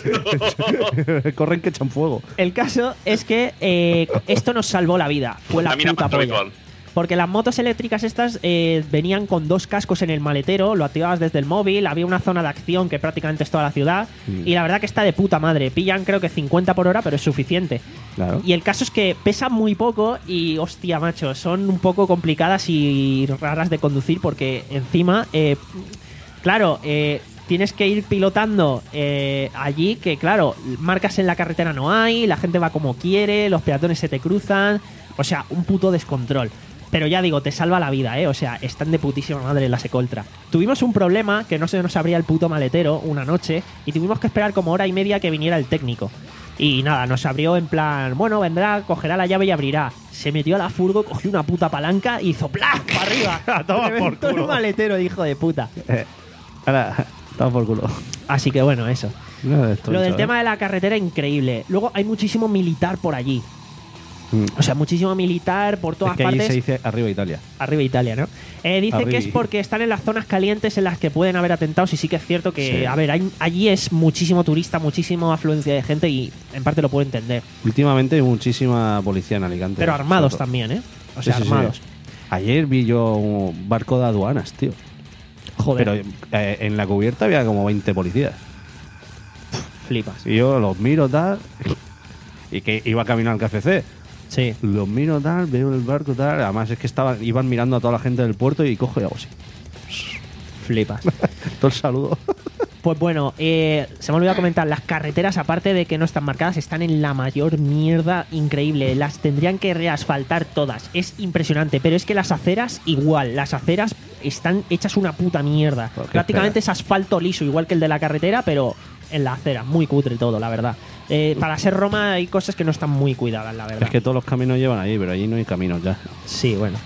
supuesto. Corren que echan fuego. el caso es que eh, esto nos salvó la vida. Fue la También puta pasa polla. habitual. Porque las motos eléctricas estas eh, venían con dos cascos en el maletero, lo activabas desde el móvil, había una zona de acción que prácticamente es toda la ciudad, Mm. y la verdad que está de puta madre. Pillan creo que cincuenta por hora, pero es suficiente. Claro. Y el caso es que pesan muy poco y, hostia, macho, son un poco complicadas y raras de conducir porque encima, eh, claro, eh, tienes que ir pilotando eh, allí que, claro, marcas en la carretera no hay, la gente va como quiere, los peatones se te cruzan, o sea, un puto descontrol. Pero ya digo, te salva la vida, ¿eh? O sea, están de putísima madre las Ecoltra. Tuvimos un problema que no se nos abría el puto maletero una noche y tuvimos que esperar como hora y media que viniera el técnico. Y nada, nos abrió en plan, bueno, vendrá, cogerá la llave y abrirá. Se metió a la furgo, cogió una puta palanca y hizo ¡plac! Para arriba. A tomar por Reventó culo. el maletero, hijo de puta. Eh, ahora, está por culo. Así que bueno, eso. No, esto Lo del hecho, tema ¿eh? de la carretera, increíble. Luego hay muchísimo militar por allí. Mm. O sea, muchísimo militar por todas Es que allí partes. se dice arriba Italia. Arriba Italia, ¿no? Eh, dice Arriba. que es porque están en las zonas calientes en las que pueden haber atentados y sí que es cierto que, Sí. a ver, hay- allí es muchísimo turista, muchísima afluencia de gente y en parte lo puedo entender. Últimamente hay muchísima policía en Alicante. Pero armados sobre todo. también, ¿eh? O Sí, sea, sí, sí. armados. Ayer vi yo un barco de aduanas, tío. Joder, Pero eh, en la cubierta había como veinte policías. flipas. Y yo los miro tal. Y que iba camino al K F C. Sí. Los miro tal, veo el barco tal. Además es que estaban, iban mirando a toda la gente del puerto y cojo y hago así. Flipas. Todo el saludo. Pues bueno, eh, se me olvidó comentar, las carreteras, aparte de que no están marcadas, están en la mayor mierda increíble. Las tendrían que reasfaltar todas. Es impresionante, pero es que las aceras igual. Las aceras están hechas una puta mierda. ¿Por qué Prácticamente esperas? es asfalto liso, igual que el de la carretera, pero en la acera. Muy cutre todo, la verdad. Eh, para ser Roma hay cosas que no están muy cuidadas, la verdad. Es que todos los caminos llevan allí, pero allí no hay caminos ya. Sí, bueno.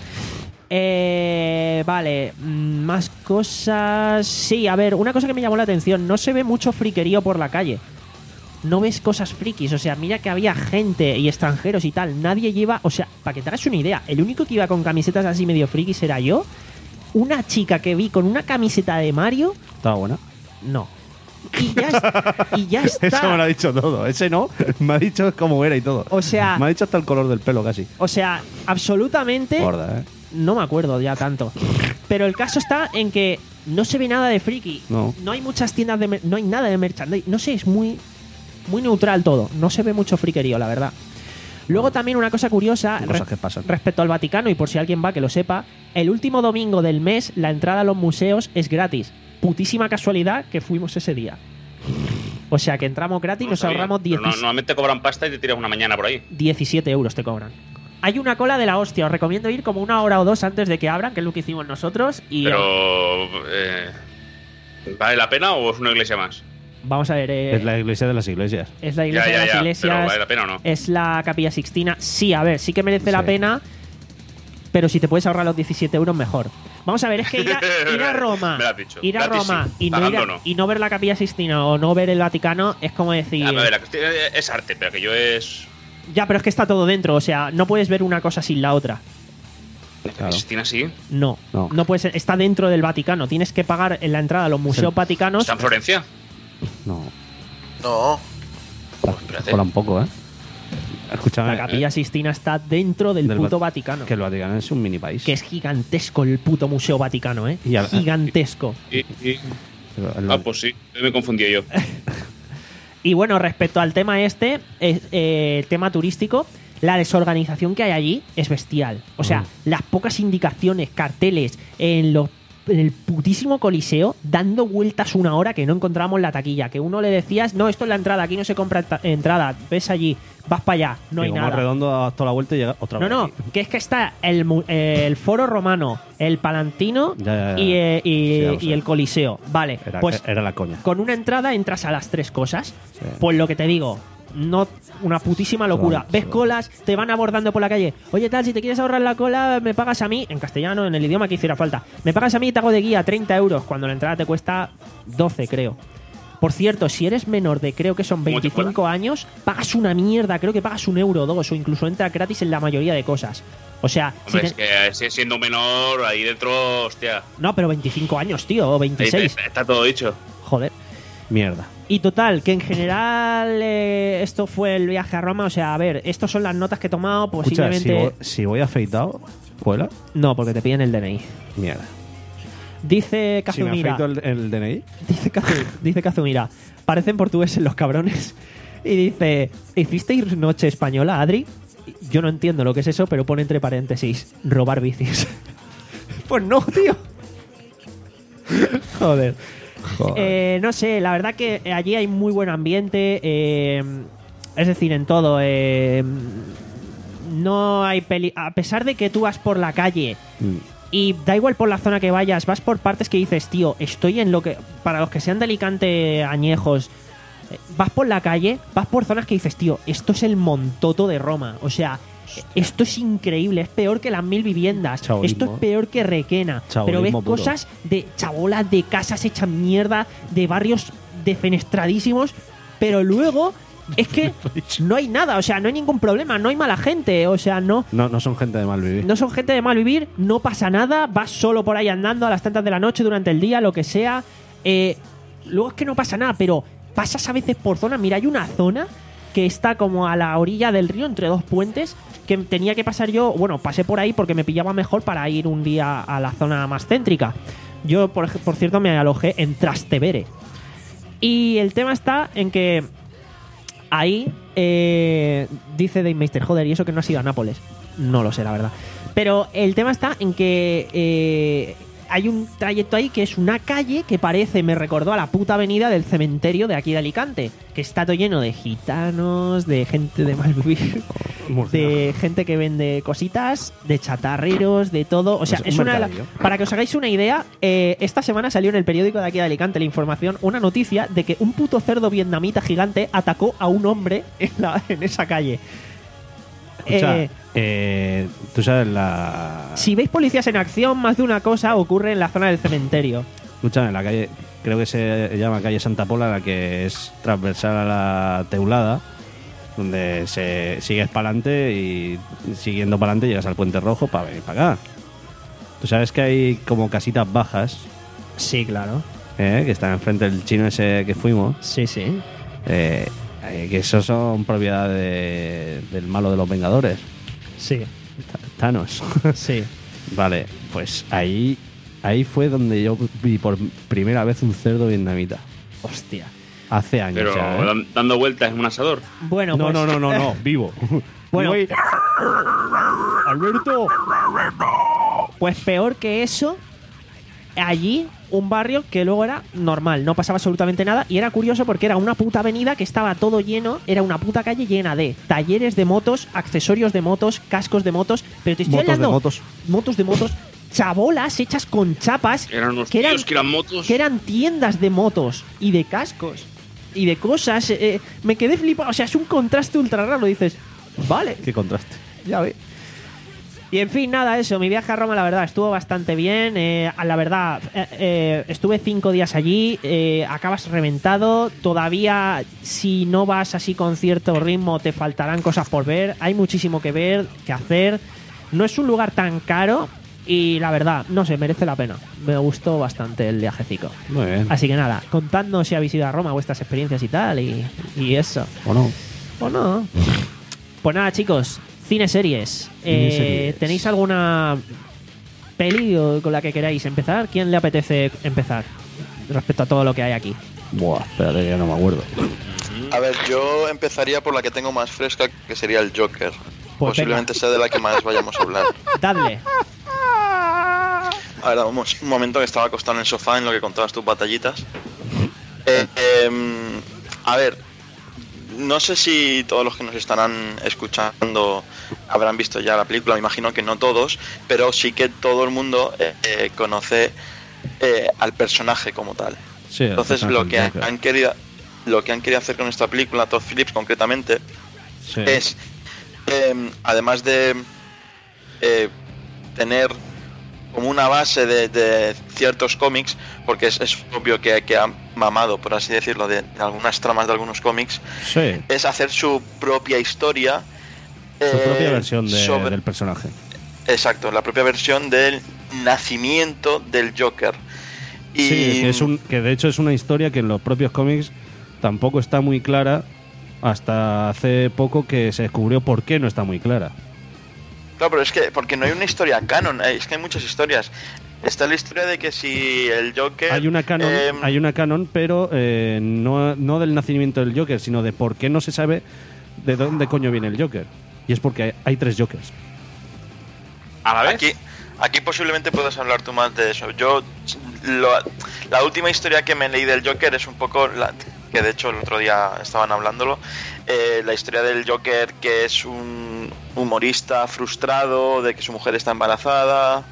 Eh, vale, mm, más cosas. Sí, a ver, una cosa que me llamó la atención: no se ve mucho friquerío por la calle. No ves cosas frikis, o sea, mira que había gente y extranjeros y tal. Nadie lleva, o sea, para que te hagas una idea, el único que iba con camisetas así medio frikis era yo. Una chica que vi con una camiseta de Mario, Estaba buena. no. Y ya, es- y ya está. Eso me lo ha dicho todo. Ese no, me ha dicho cómo era y todo. O sea- me ha dicho hasta el color del pelo casi. O sea, absolutamente. Gorda, ¿eh? No me acuerdo ya tanto. Pero el caso está en que no se ve nada de friki. No. hay muchas tiendas de... mer- No hay nada de merchandising. No sé, es muy... Muy neutral todo. No se ve mucho friquerío, la verdad. Luego también una cosa curiosa... Son cosas res- que pasan. Respecto al Vaticano, y por si alguien va que lo sepa, el último domingo del mes la entrada a los museos es gratis. Putísima casualidad que fuimos ese día. O sea que entramos gratis y No nos sabía. ahorramos Pero no- diecisiete Normalmente cobran pasta y te tiras una mañana por ahí. diecisiete euros te cobran. Hay una cola de la hostia. Os recomiendo ir como una hora o dos antes de que abran, que es lo que hicimos nosotros. Y Pero. eh, ¿Vale la pena o es una iglesia más? vamos a ver. eh, Es la iglesia de las iglesias. es la Ya, iglesia ya, de las ya. iglesias. Pero ¿vale la pena o no? Es la Capilla Sixtina. Sí, a ver, sí que merece la Sí. pena. Pero si te puedes ahorrar los diecisiete euros, mejor. Vamos a ver, es que ir a, ir a Roma, Me lo has dicho. ir a Gratis, Roma sí. y, no ir a- Pagando, no. y no ver la Capilla Sixtina o no ver el Vaticano es como decir. A ver, la cuestión es arte, pero que yo es. Ya, pero es que está todo dentro. O sea, no puedes ver una cosa sin la otra. Claro. Cristina sí. No, No. no puedes. Está dentro del Vaticano. Tienes que pagar en la entrada a los museos vaticanos. ¿Está en Florencia? No. No. Pues espérate. Cola un poco, ¿eh? Escúchame. La Capilla Sistina está dentro del, Del puto Va- Vaticano. Que el Vaticano es un mini país. Que es gigantesco el puto Museo Vaticano, ¿eh? Y al- Gigantesco. Y- y- El- ah, pues sí, me confundí yo. Y bueno, respecto al tema este, eh, eh, el tema turístico, la desorganización que hay allí es bestial. O sea, Mm. las pocas indicaciones, carteles en los en el putísimo Coliseo, dando vueltas una hora que no encontrábamos la taquilla. Que uno le decías, no, esto es la entrada, aquí no se compra ta- entrada, ves allí, vas para allá, no y hay como nada. redondo das toda la vuelta y llega otra No, vez. no, aquí. que es que está el, mu- eh, el Foro Romano, el Palantino Ya, ya, ya. y, eh, y- Sí, ya lo sé. y el Coliseo. Vale, Era, pues era la coña. con una entrada entras a las tres cosas. Sí. Pues lo que te digo, no una putísima locura. Claro, Ves sí. colas, te van abordando por la calle. Oye, tal, si te quieres ahorrar la cola, me pagas a mí, en castellano, en el idioma que hiciera falta. Me pagas a mí y te hago de guía treinta euros, cuando la entrada te cuesta doce, creo. Por cierto, si eres menor de creo que son ¿Cómo te veinticinco años, pagas una mierda, creo que pagas un euro o dos, o incluso entra gratis en la mayoría de cosas. O sea, si Hombre, te- es que si- siendo menor, ahí dentro, hostia. no, pero veinticinco años, tío, o Ahí veintiséis. te- está todo dicho. Joder. Mierda. Y total, que en general eh, esto fue el viaje a Roma. O sea, a ver, estas son las notas que he tomado. Escucha, Posiblemente. si voy, si voy afeitado, ¿cuela? No, porque te piden el D N I. Mierda. Dice Si me Kazumira. afeito el, el D N I, Dice, Kazu- dice Kazumira. Parecen portugueses los cabrones. Y dice: ¿Hicisteis noche española, Adri? Yo no entiendo lo que es eso, pero pone entre paréntesis: robar bicis. Pues no, tío. Joder. Eh, no sé, la verdad que allí hay muy buen ambiente. eh, es decir, en todo. eh, no hay peli. A pesar de que tú vas por la calle Mm. y da igual por la zona que vayas, vas por partes que dices, tío, estoy en lo que. Para los que sean de Alicante añejos, eh, vas por la calle, vas por zonas que dices, tío, esto es el Montoto de Roma. O sea, esto es increíble, es peor que las mil viviendas. Chabolismo. Esto es peor que Requena. Pero ves Chabolismo puro. cosas de chabolas, de casas hechas mierda, de barrios defenestradísimos, pero luego es que no hay nada, o sea, no hay ningún problema, no hay mala gente, o sea, no. No, no son gente de mal vivir. No son gente de mal vivir, no pasa nada, vas solo por ahí andando a las tantas de la noche, durante el día, lo que sea. Eh, luego es que no pasa nada, pero pasas a veces por zonas. Mira, hay una zona que está como a la orilla del río, entre dos puentes, que tenía que pasar yo. Bueno, pasé por ahí porque me pillaba mejor para ir un día a la zona más céntrica. Yo, por, ej- por cierto, me alojé en Trastevere. Y el tema está en que ahí eh, dice Daymaster, joder, y eso que no has ido a Nápoles. No lo sé, la verdad. Pero el tema está en que eh, hay un trayecto ahí que es una calle que parece, me recordó a la puta avenida del cementerio de aquí de Alicante, que está todo lleno de gitanos, de gente de mal vivir, de gente que vende cositas, de chatarreros, de todo. O sea, Pues es un una de la- mercadillo. para que os hagáis una idea, eh, esta semana salió en el periódico de aquí de Alicante la información, una noticia de que un puto cerdo vietnamita gigante atacó a un hombre en, la, en esa calle. Escucha, Eh, eh, tú sabes la... si veis policías en acción, más de una cosa ocurre en la zona del cementerio. Escúchame, la calle, creo que se llama calle Santa Pola, la que es transversal a la Teulada, donde se sigues para adelante y siguiendo para adelante llegas al Puente Rojo para venir para acá. Tú sabes que hay como casitas bajas, Sí, claro. eh, que están enfrente del chino ese que fuimos, Sí, sí. eh, eh, que esos son propiedad de- del malo de los Vengadores, Sí, Thanos. sí. Vale, pues ahí, ahí fue donde yo vi por primera vez un cerdo vietnamita. Hostia. Hace años Pero ya, ¿eh? dan- dando vueltas en un asador. Bueno, No, pues, no, no, no, no, vivo. Bueno. Vivo y- Alberto. Pues peor que eso, allí un barrio que luego era normal, no pasaba absolutamente nada y era curioso porque era una puta avenida que estaba todo lleno, era una puta calle llena de talleres de motos, accesorios de motos, cascos de motos, pero te estoy Motos de hablando motos. motos de motos, chabolas hechas con chapas Eran unos que eran, tíos que eran motos. que eran tiendas de motos y de cascos y de cosas. eh, me quedé flipado, o sea, es un contraste ultra raro, dices, vale, Qué contraste. ya ve. Y en fin, nada, eso. Mi viaje a Roma, la verdad, estuvo bastante bien. Eh, a la verdad, eh, eh, estuve cinco días allí. eh, acabas reventado. Todavía, si no vas así con cierto ritmo, te faltarán cosas por ver. Hay muchísimo que ver, que hacer. No es un lugar tan caro. Y la verdad, no sé, merece la pena. Me gustó bastante el viajecico. Muy bien. Así que nada, contadnos si habéis ido a Roma, vuestras experiencias y tal, y, y eso. ¿O no? ¿O no? Pues nada, chicos, cine series. Eh, Cineseries. ¿Tenéis alguna peli o- con la que queráis empezar? ¿Quién le apetece empezar respecto a todo lo que hay aquí? Buah, espérate, ya no me acuerdo. A ver, yo empezaría por la que tengo más fresca, que sería el Joker. Pues Posiblemente sea de la que más vayamos a hablar. Dadle. A ver, vamos, un momento que estaba acostado en el sofá en lo que contabas tus batallitas. Eh, em, a ver, no sé si todos los que nos estarán escuchando habrán visto ya la película, me imagino que no todos, pero sí que todo el mundo eh, eh, conoce eh, al personaje como tal. Sí, Entonces el lo que Joker. han querido lo que han querido hacer con esta película, Todd Phillips concretamente, Sí. es eh, además de eh, tener como una base de, de ciertos cómics, porque es, es obvio que, que ha mamado, por así decirlo, de, de algunas tramas de algunos cómics, Sí, es hacer su propia historia. su eh, propia versión de- sobre- del personaje. Exacto, la propia versión del nacimiento del Joker. Y Sí, que, es un, que de hecho es una historia que en los propios cómics tampoco está muy clara hasta hace poco que se descubrió por qué no está muy clara. Claro, pero es que, porque no hay una historia canon, eh, es que hay muchas historias. Está la historia de que si el Joker... Hay una canon, eh, hay una canon pero eh, no, no del nacimiento del Joker, sino de por qué no se sabe de dónde coño viene el Joker. Y es porque hay, hay tres Jokers. A la vez. Aquí, aquí posiblemente puedas hablar tú más de eso. Yo, lo- la última historia que me leí del Joker es un poco, la, que de hecho el otro día estaban hablándolo, eh, la historia del Joker, que es un humorista frustrado de que su mujer está embarazada.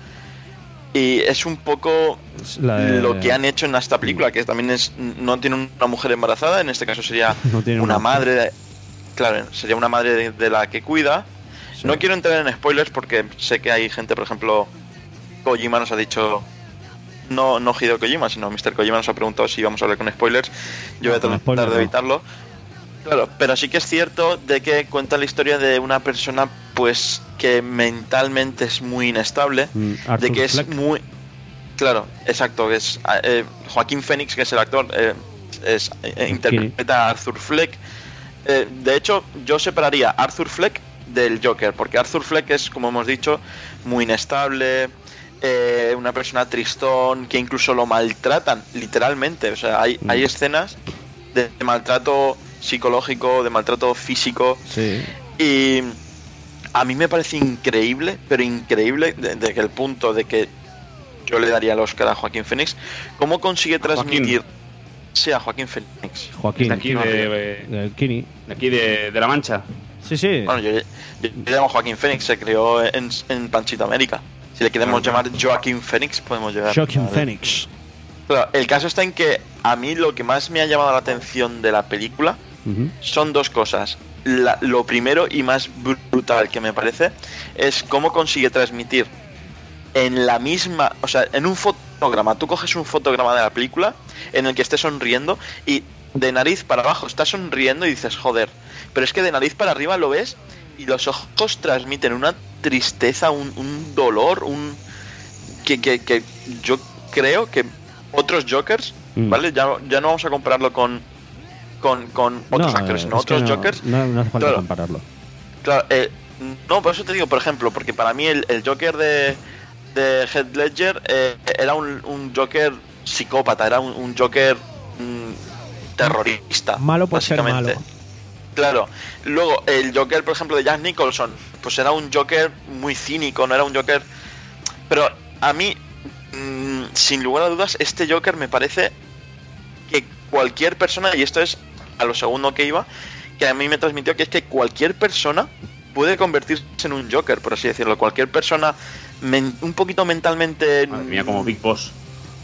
Y es un poco Es la de- lo que han hecho en esta película, que también es, no tiene una mujer embarazada, en este caso sería No tiene una una- madre, de- claro, sería una madre de, de la que cuida. Sí. No quiero entrar en spoilers porque sé que hay gente, por ejemplo, Kojima nos ha dicho, no, no Hideo Kojima, sino mister Kojima nos ha preguntado si íbamos a hablar con spoilers. Yo No, voy con a tratar spoilers de no. evitarlo. Claro, pero sí que es cierto de que cuenta la historia de una persona pues que mentalmente es muy inestable, Mm, de Arthur que es Fleck. muy... Claro, exacto, que es eh, Joaquín Phoenix, que es el actor, eh, es, eh, interpreta a Arthur Fleck. Eh, de hecho, yo separaría a Arthur Fleck del Joker, porque Arthur Fleck es, como hemos dicho, muy inestable, eh, una persona tristón, que incluso lo maltratan, literalmente. O sea, hay, Mm. hay escenas de, de maltrato psicológico, de maltrato físico, Sí. y a mí me parece increíble, pero increíble, de, de que el punto de que yo le daría el Oscar a Joaquín Phoenix, cómo consigue transmitir... Sí, a Joaquín Phoenix. Joaquín. De aquí, de, El Kini. de aquí de, de La Mancha. Sí, sí. Bueno, yo, yo, yo le llamo Joaquín Phoenix, se creó en, en Panchito América. Si le queremos llamar Joaquín Phoenix, podemos llegar. Joaquin Vale. Phoenix. Claro, el caso está en que a mí lo que más me ha llamado la atención de la película Ujú. son dos cosas. La- lo primero y más brutal que me parece es cómo consigue transmitir en la misma, o sea, en un fotograma, tú coges un fotograma de la película en el que esté sonriendo y de nariz para abajo está sonriendo y dices, joder, pero es que de nariz para arriba lo ves y los ojos transmiten una tristeza, un, un dolor, un que, que, que yo creo que otros Jokers, Mm. ¿vale? Ya, ya no vamos a compararlo con con, con otros No, actores, eh, sino es que otros no- Jokers. No, no hace falta Claro. compararlo. Claro, eh, no, por eso te digo, por ejemplo, porque para mí el, el Joker de, de Heath Ledger eh, era un, un Joker psicópata, era un, un Joker mm, terrorista. Malo por ser básicamente. malo. Claro. Luego, el Joker, por ejemplo, de Jack Nicholson, pues era un Joker muy cínico, no era un Joker... Pero a mí, mm, sin lugar a dudas, este Joker me parece que cualquier persona, y esto es a lo segundo que iba, que a mí me transmitió que es que cualquier persona puede convertirse en un Joker, por así decirlo. Cualquier persona men- un poquito mentalmente... Madre mía, como Big Boss.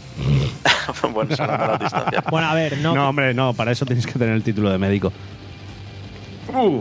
bueno, salvando la distancia. Bueno, a ver, no. No, hombre, no, para eso tienes que tener el título de médico. Uh,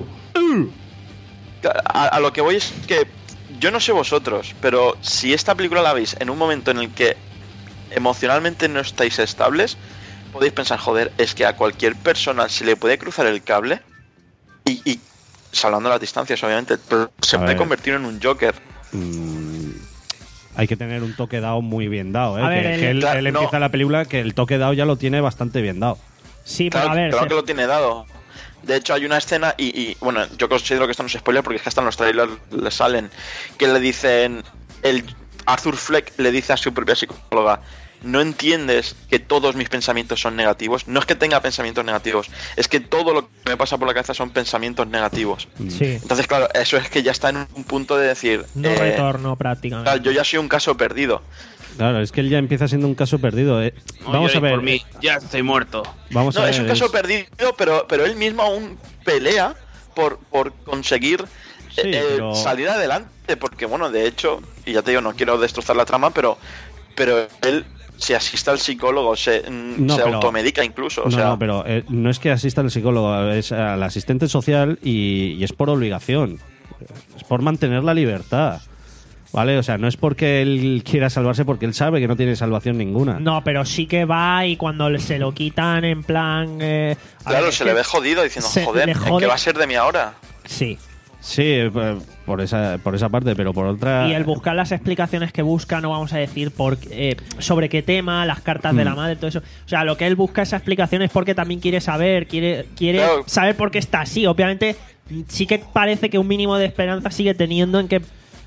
A, a lo que voy es que yo no sé vosotros, pero si esta película la veis en un momento en el que emocionalmente no estáis estables, podéis pensar, joder, es que a cualquier persona se le puede cruzar el cable y, y salvando las distancias, obviamente, pero se A puede ver. convertir en un Joker. Mm, hay que tener un toque dado muy bien dado, ¿eh? A ver, que, el- que él, Claro, él no. empieza la película que el toque dado ya lo tiene bastante bien dado. Sí, Claro, pero a ver. claro se- que lo tiene dado. De hecho, hay una escena, y, y, bueno, yo considero que esto no es spoiler porque es que hasta en los trailers le salen, que le dicen, el Arthur Fleck le dice a su propia psicóloga, no entiendes que todos mis pensamientos son negativos. No es que tenga pensamientos negativos, es que todo lo que me pasa por la cabeza son pensamientos negativos. Sí. Entonces, claro, eso es que ya está en un punto de decir, No eh, retorno prácticamente. claro, yo ya soy un caso perdido. Claro, es que él ya empieza siendo un caso perdido. ¿eh? No Vamos a lloréis ver. por mí, ya estoy muerto. Vamos No, a ver. es un caso es- perdido, pero, pero él mismo aún pelea por, por conseguir Sí, eh, pero- salir adelante. Porque, bueno, de hecho, y ya te digo, no quiero destrozar la trama, pero, pero él se asiste al psicólogo, se, mm, No, se pero- automedica incluso. O no, sea, no, pero eh, no es que asista al psicólogo, es al asistente social y, y es por obligación. Es por mantener la libertad. ¿Vale? O sea, no es porque él quiera salvarse, porque él sabe que no tiene salvación ninguna. No, pero sí que va y cuando le- se lo quitan en plan. eh, a claro, ver, se es le que- ve jodido diciendo, se joder, le ¿en jode- qué va a ser de mí ahora? Sí. Sí, eh, por esa, por esa parte, pero por otra. Y el buscar las explicaciones que busca, no vamos a decir por, eh, sobre qué tema, las cartas de la Mm. madre, todo eso. O sea, lo que él busca esa explicación es porque también quiere saber, quiere, quiere Claro. saber por qué está así. Obviamente, sí que parece que un mínimo de esperanza sigue teniendo en que.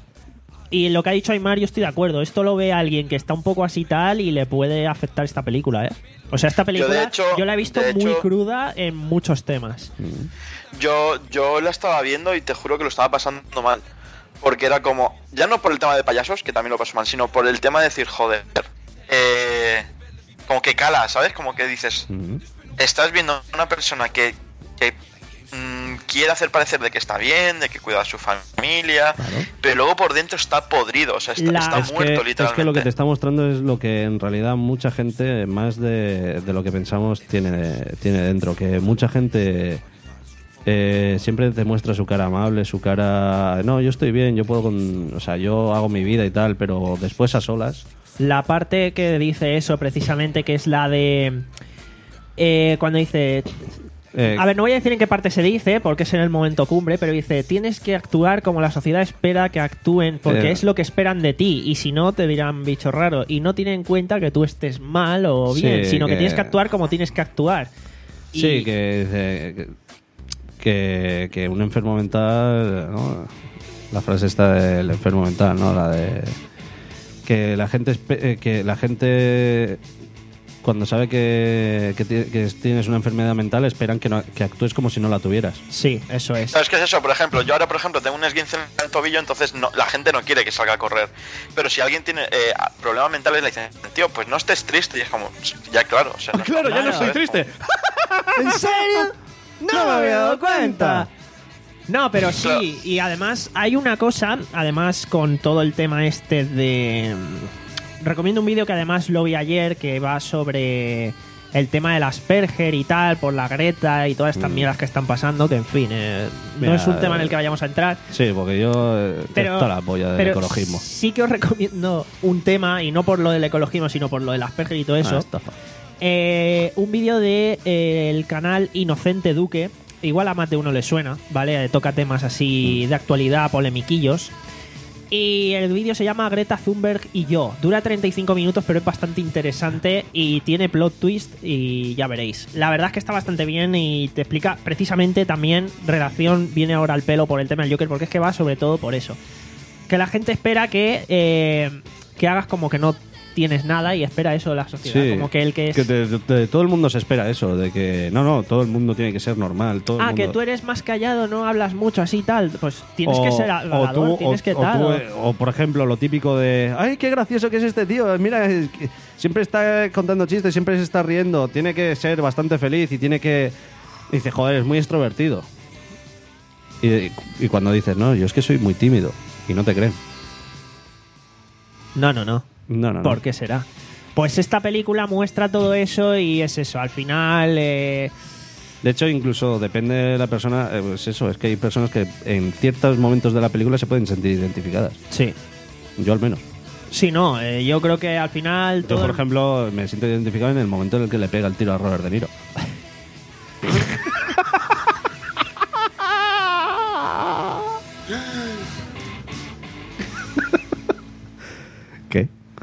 Y lo que ha dicho Aymar, yo estoy de acuerdo. Esto lo ve alguien que está un poco así tal y le puede afectar esta película, ¿eh? O sea, esta película yo, hecho- la he visto de muy hecho- cruda en muchos temas. Yo, yo la estaba viendo y te juro que lo estaba pasando mal. Porque era como, ya no por el tema de payasos, que también lo paso mal, sino por el tema de decir, joder, eh, como que cala, ¿sabes? Como que dices, Ujú. estás viendo a una persona que, que mm, quiere hacer parecer de que está bien, de que cuida a su familia, pero luego por dentro está podrido, o sea, está, La- está Es muerto que, literalmente. es que lo que te está mostrando es lo que en realidad mucha gente, más de, de lo que pensamos, tiene, tiene dentro. Que mucha gente eh, siempre te muestra su cara amable, su cara. No, yo estoy bien, yo puedo con. O sea, yo hago mi vida y tal, pero después a solas. La parte que dice eso precisamente, que es la de... eh, cuando dice... eh, A ver, no voy a decir en qué parte se dice, porque es en el momento cumbre, pero dice, tienes que actuar como la sociedad espera que actúen, porque Eh. es lo que esperan de ti, y si no, te dirán bicho raro, y no tienen en cuenta que tú estés mal o Sí, bien, sino que... que- tienes que actuar como tienes que actuar. Y- Sí, que, dice que, que un enfermo mental, ¿no? La frase está del enfermo mental, ¿no? La de que la gente espe- eh, que la gente cuando sabe que, que, ti- que tienes una enfermedad mental esperan que, no- que actúes como si no la tuvieras. Sí, eso es. ¿Sabes qué es eso? Por ejemplo, yo ahora, por ejemplo, tengo un esguince en el tobillo, entonces no, la gente no quiere que salga a correr. Pero si alguien tiene eh, problemas mentales, le dicen, tío, pues no estés triste. Y es como, ya claro. O sea, no- Claro, ya no estoy ¿sabes? triste. ¿En serio? No me había dado cuenta. No, pero sí, Claro. y además hay una cosa, además con todo el tema este de... Recomiendo un vídeo que además lo vi ayer, que va sobre el tema del Asperger y tal, por la Greta y todas estas mierdas que están pasando, que en fin, eh, no Mira, es un tema en el que vayamos a entrar. Sí, porque yo eh, Pero, toda la polla del pero ecologismo. sí que os recomiendo un tema, y no por lo del ecologismo, sino por lo del Asperger y todo eso. Ah, estafa. Eh, un vídeo de eh, el canal Inocente Duque. Igual a más de uno le suena, ¿vale? Eh, Toca temas así de actualidad, polemiquillos. Y el vídeo se llama Greta Thunberg y yo. Dura treinta y cinco minutos, pero es bastante interesante y tiene plot twist y ya veréis. La verdad es que está bastante bien y te explica precisamente también relación, viene ahora al pelo por el tema del Joker, porque es que va sobre todo por eso. Que la gente espera que, eh, que hagas como que no tienes nada y espera eso de la sociedad. Sí, como que el que es... que de, de- de todo el mundo se espera eso, de que no, no, todo el mundo tiene que ser normal. Todo el Ah, mundo- que tú eres más callado, no hablas mucho así tal. Pues tienes O- que ser o hablador, tú- tienes o- que o tal. tú, o- eh, o, por ejemplo, lo típico de ¡ay, qué gracioso que es este tío! Mira, es que siempre está contando chistes, siempre se está riendo. Tiene que ser bastante feliz y tiene que... Dice, joder, es muy extrovertido. Y, y cuando dices, no, yo es que soy muy tímido. Y no te creen. No, no, no. No, no, no. ¿Por qué será? Pues esta película muestra todo eso y es eso. Al final... eh, De hecho, incluso depende de la persona, eh, pues eso, es que hay personas que en ciertos momentos de la película se pueden sentir identificadas. sí. Yo al menos. Sí, no. eh, yo creo que al final... Yo, todo por el- ejemplo, me siento identificado en el momento en el que le pega el tiro a Robert De Niro.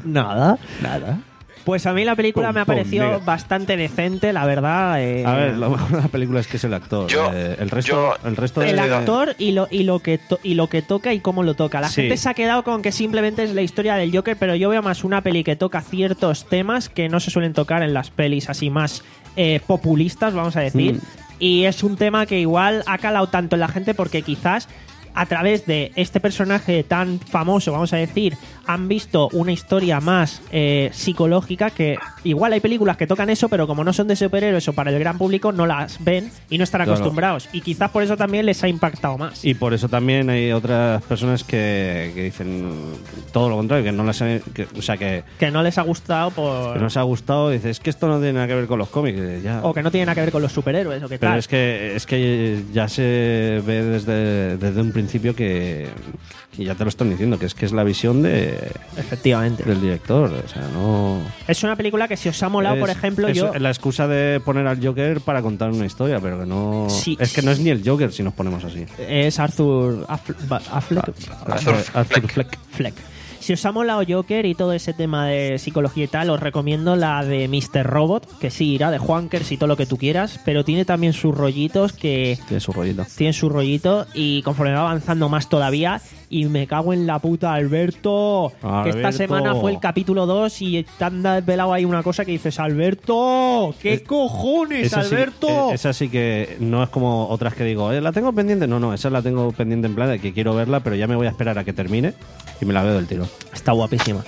Nada. Nada. Pues a mí la película Pum, me ha pum, parecido mira. bastante decente, la verdad. eh, A ver, lo mejor de la película es que es el actor. Yo- Eh, el resto, yo- el resto el de- actor y lo, y, lo que to- y lo que toca y cómo lo toca. La Sí. gente se ha quedado con que simplemente es la historia del Joker, pero yo veo más una peli que toca ciertos temas que no se suelen tocar en las pelis así más eh, populistas, vamos a decir. Mm. Y es un tema que igual ha calado tanto en la gente porque quizás a través de este personaje tan famoso, vamos a decir, han visto una historia más eh, psicológica que igual hay películas que tocan eso, pero como no son de superhéroes o para el gran público, no las ven y no están Claro. acostumbrados. Y quizás por eso también les ha impactado más. Y por eso también hay otras personas que, que dicen todo lo contrario, que no les ha- que- o sea, que, Que no les ha gustado por... que no les ha gustado. Dices, es que esto no tiene nada que ver con los cómics. Y ya. O que no tiene nada que ver con los superhéroes o qué Pero tal. es que, es que ya se ve desde, desde un principio que, que ya te lo están diciendo, que es que es la visión de, Efectivamente. del director. O sea, no. Es una película que si os ha molado, es, por ejemplo, es yo... la excusa de poner al Joker para contar una historia, pero que no. Sí. Es que no es ni el Joker si nos ponemos así. Es Arthur Affle- Ba- Affleck. Arthur Eh, Arthur Fleck. Fleck. Fleck. Si os ha molado Joker y todo ese tema de psicología y tal, os recomiendo la de mister Robot, que sí, irá de Juankers y todo lo que tú quieras, pero tiene también sus rollitos que... Tiene su rollito. Tiene su rollito y conforme va avanzando más todavía, y me cago en la puta, Alberto, que esta Alberto. semana fue el capítulo dos y te han desvelado ahí una cosa que dices, Alberto, ¿qué Es- cojones, Esa sí- Alberto? eh, esa sí que no es como otras que digo, "Eh, la tengo pendiente". No, no, esa la tengo pendiente en plan de que quiero verla, pero ya me voy a esperar a que termine y me la veo del tiro. Está guapísima.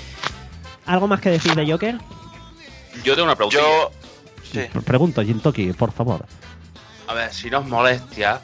¿Algo más que decir de Joker? Yo tengo una pregunta. Yo. Sí. Pregunto, Jintoki, por favor. A ver, si no os molestia,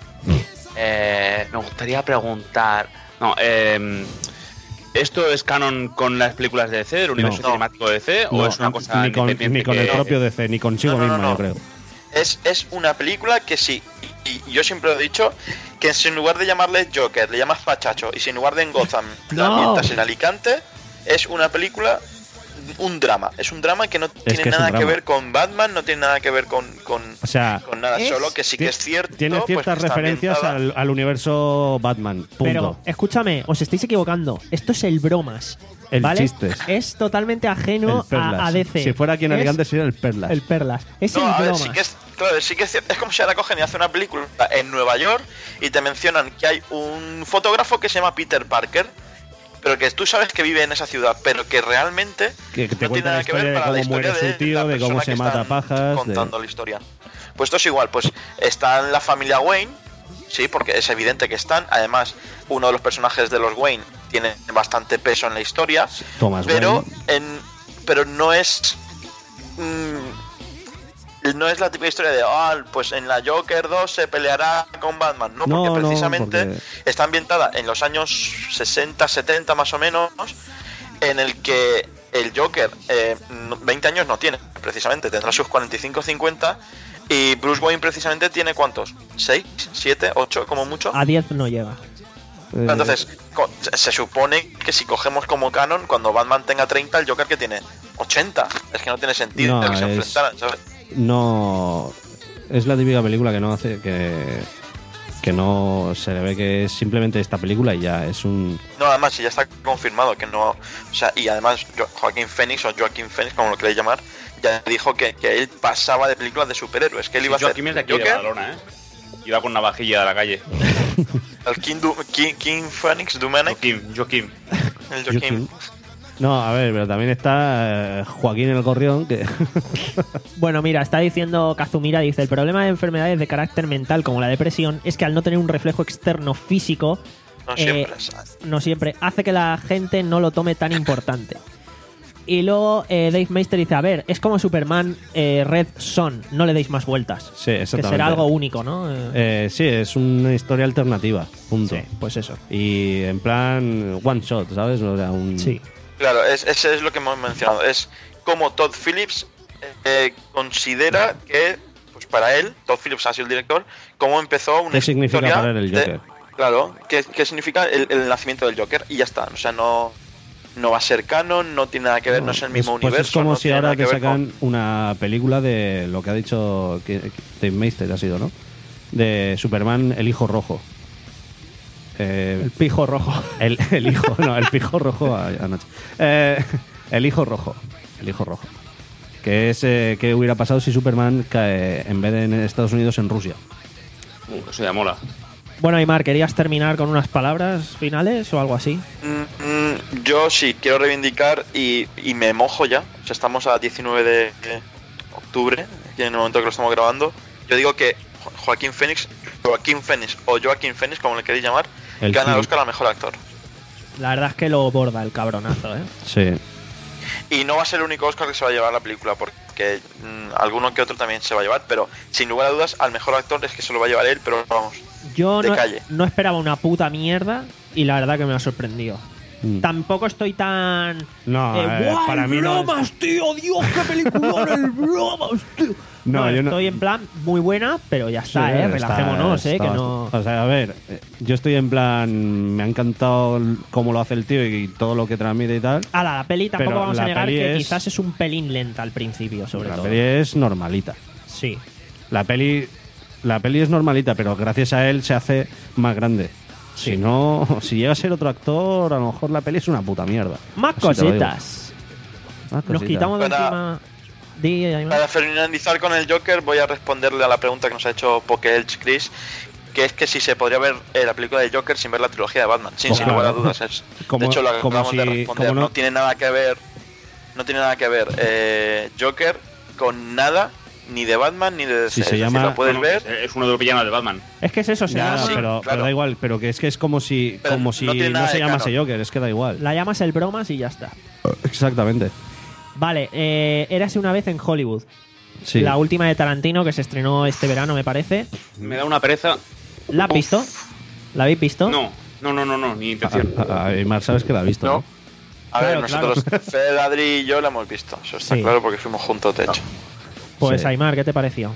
eh, me gustaría preguntar. No, eh, ¿esto es canon con las películas de D C, del universo No. cinemático de D C, o No, es una cosa ni con, independiente ni con que- el propio D C, ni consigo No, no, no, mismo, no. yo creo. Es, es una película que sí, y, y yo siempre he dicho que si en lugar de llamarle Joker le llamas Pachacho, y si en lugar de en Gotham la No. ambientas en Alicante, es una película, un drama. Es un drama que no tiene que es un nada que drama. ver con Batman, no tiene nada que ver con, con, O sea, con nada, es- solo que sí que es cierto. tiene pues, ciertas que está referencias ambientada- al, al universo Batman. Punto. Pero, escúchame, os estáis equivocando. Esto es el bromas. El ¿vale? chistes. Es totalmente ajeno El Perlas. a, a D C. Si fuera aquí en Es Alicante sería el Perlas. El Perlas. Es No, el a ver, bromas. sí que es, claro, sí que es cierto. Es como si ahora cogen y hacen una película en Nueva York y te mencionan que hay un fotógrafo que se llama Peter Parker, pero que tú sabes que vive en esa ciudad, pero que realmente Que- que te no cuenta tiene nada la que ver historia de para la cómo muere historia su tío, la de cómo persona se que mata están pajas, de- contando la historia. Pues esto es igual, pues está en la familia Wayne, sí, porque es evidente que están. Además, uno de los personajes de los Wayne tiene bastante peso en la historia, Thomas pero Wayne. en pero no es mm, no es la típica historia de ah, pues en la Joker dos se peleará con Batman, no, No, porque no, precisamente porque- está ambientada en los años sesenta, setenta más o menos, en el que el Joker eh, no- veinte años no tiene, precisamente tendrá sus cuarenta y cinco, cincuenta, y Bruce Wayne precisamente tiene ¿cuántos? ¿seis? ¿siete? ¿ocho? Como mucho. A diez no llega. Eh, Entonces, co- se- se supone que si cogemos como canon, cuando Batman tenga treinta, el Joker que tiene ochenta. Es que no tiene sentido No, que se es- enfrentaran, ¿sabes? no es la típica película que no hace que que no se le ve que es simplemente esta película y ya es un No, además, si ya está confirmado que no. O sea, y además, Jo- Joaquín Phoenix o Joaquín Phoenix, como lo queréis llamar, ya dijo que, que él pasaba de películas de superhéroes, que él iba a hacer Joaquín es de aquí de Joker, Badalona, ¿eh? Iba con una vajilla de la calle. el King, Du- King, King Phoenix, Dumanek, Joaquín, Joaquín. el Joaquín. no, a ver, pero también está eh, Joaquín el Gorrión que Bueno, mira, está diciendo Kazumira, dice, el problema de enfermedades de carácter mental como la depresión es que al no tener un reflejo externo físico, No eh, siempre. es- no siempre, hace que la gente no lo tome tan importante. Y luego eh, Dave Meister dice, a ver, es como Superman eh, Red Son, no le deis más vueltas. sí, Que exactamente. será algo único, ¿no? Eh, Eh, sí, es una historia alternativa, punto. sí, pues eso. Y en plan one shot, ¿sabes? O sea, un Sí. Claro, es, ese es lo que hemos mencionado. Es como Todd Phillips eh, considera que, pues para él, Todd Phillips ha sido el director, cómo empezó una ¿Qué significa historia para él el de- Joker? claro, ¿qué, qué significa el, el nacimiento del Joker? Y ya está. O sea, no, no va a ser canon, no tiene nada que ver, no, es el mismo pues universo. es como no si tiene ahora nada te que ver sacan con- una película de lo que ha dicho que- que Dave Meister, ha sido, ¿no? De Superman, el hijo rojo. Eh, El pijo rojo. el, el hijo, no, el pijo rojo a- anoche. Eh, El hijo rojo. El hijo rojo. Que es eh, qué hubiera pasado si Superman cae en vez de en Estados Unidos en Rusia. Uh, eso ya mola. Bueno, Aymar, ¿querías terminar con unas palabras finales o algo así? Mm, mm, yo sí, quiero reivindicar y, y me mojo ya. O sea, estamos a diecinueve de octubre, aquí en el momento que lo estamos grabando. Yo digo que Jo- Joaquín Phoenix, Joaquín Phoenix o Joaquín Phoenix, como le queréis llamar, El gana el King. Oscar al mejor actor. La verdad es que lo borda el cabronazo, ¿eh? Sí. Y no va a ser el único Oscar que se va a llevar la película, porque mmm, alguno que otro también se va a llevar, pero sin lugar a dudas, al mejor actor es que se lo va a llevar él, pero vamos, Yo de no, calle. no esperaba una puta mierda y la verdad que me ha sorprendido. Mm. Tampoco estoy tan... No, eh, eh, ¡buah, para el mí no es- bromas, tío! ¡Dios, qué película! ¡El bromas, tío! No, No, yo no- estoy en plan muy buena, pero ya está, Sí, ¿eh? está- Relajémonos, ¿eh? está Que no... bastante- O sea, a ver, eh, yo estoy en plan... Me ha encantado el- cómo lo hace el tío y todo lo que transmite y tal. Ahora, la peli tampoco Pero vamos a la negar peli que es- quizás es un pelín lenta al principio, sobre la todo. peli es normalita. Sí. La peli, la peli es normalita, pero gracias a él se hace más grande. Si no, si llega a ser otro actor, a lo mejor la peli es una puta mierda. Más Así te lo digo. cositas. Más Nos cositas. quitamos de Para- encima... Di, Aymar. Para finalizar con el Joker, voy a responderle a la pregunta que nos ha hecho Pokeelch Chris, que es que si se podría ver eh, la película de Joker sin ver la trilogía de Batman, sin, Pues sin claro. lugar a dudas. Es, Como- de hecho, lo como acabamos de si- responder. como no... no- tiene nada que ver, no tiene nada que ver eh, Joker con nada ni de Batman ni de D C. Si se Es decir, llama- lo puedes No, ver. Es uno de los villanos de Batman. Es que es eso, se Ya, llama... sí, pero, claro. pero da igual, pero que es que es como si, Pero como no si tiene no, nada se de llamase canon. Joker, es que da igual. La llamas el bromas y ya está. Exactamente. Vale, eh, Érase una vez en Hollywood. Sí. La última de Tarantino que se estrenó este verano, me parece. Me da una pereza. ¿La has Uf. visto? ¿La habéis visto? No, no, no, no, no, ni intención. A, a- a Aymar, sabes que la ha visto, ¿no? No. A Claro, ver, nosotros, Fede, Adri y yo la hemos visto. Eso está Sí. claro porque fuimos juntos, de hecho. Pues Sí. Aymar, ¿qué te pareció?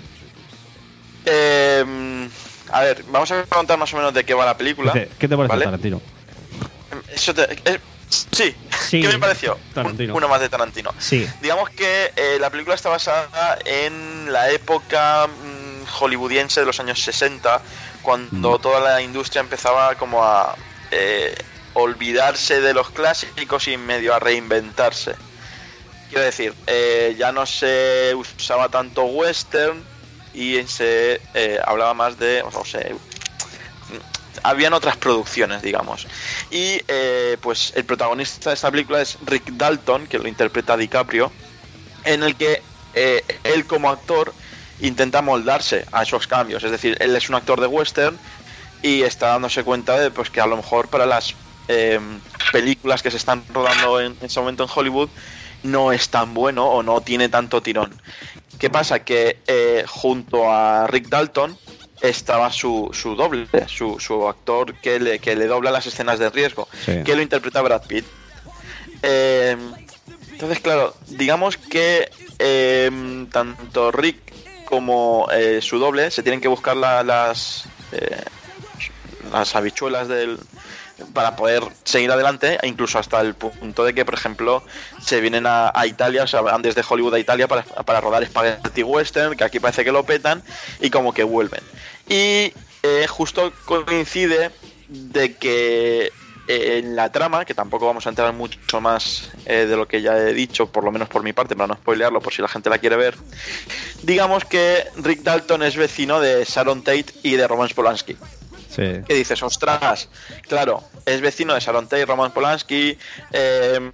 Eh, a ver, vamos a contar más o menos de qué va la película. Dice, ¿qué te parece ¿vale? Tarantino? Eso te- eh, sí. Sí. ¿Qué me pareció? Tarantino. Un- uno más de Tarantino. Sí. Digamos que eh, la película está basada en la época mm, hollywoodiense de los años sesenta, cuando Mm. toda la industria empezaba como a eh, olvidarse de los clásicos y medio a reinventarse. Quiero decir, eh, ya no se usaba tanto western y se eh, hablaba más de, no sé, habían otras producciones, digamos. Y eh, pues el protagonista de esta película es Rick Dalton, que lo interpreta DiCaprio, en el que eh, él como actor intenta moldarse a esos cambios. Es decir, él es un actor de western y está dándose cuenta de pues que a lo mejor para las eh, películas que se están rodando en, en ese momento en Hollywood no es tan bueno o no tiene tanto tirón. ¿Qué pasa? Que eh, junto a Rick Dalton estaba su, su doble, su, su actor que le, que le dobla las escenas de riesgo, Sí. que lo interpreta Brad Pitt. Eh, entonces, claro, digamos que eh, tanto Rick como eh, su doble se tienen que buscar la- las, eh, las habichuelas del para poder seguir adelante, e incluso hasta el punto de que, por ejemplo, se vienen a, a Italia, o sea, van desde Hollywood a Italia para, para rodar Spaghetti Western, que aquí parece que lo petan, y como que vuelven. Y eh, justo coincide de que eh, en la trama, que tampoco vamos a entrar mucho más eh, de lo que ya he dicho, por lo menos por mi parte, para no spoilearlo, por si la gente la quiere ver, digamos que Rick Dalton es vecino de Sharon Tate y de Roman Polanski. Sí. ¿Qué dices? Ostras, claro, es vecino de Sharon Tate, Roman Polanski, eh,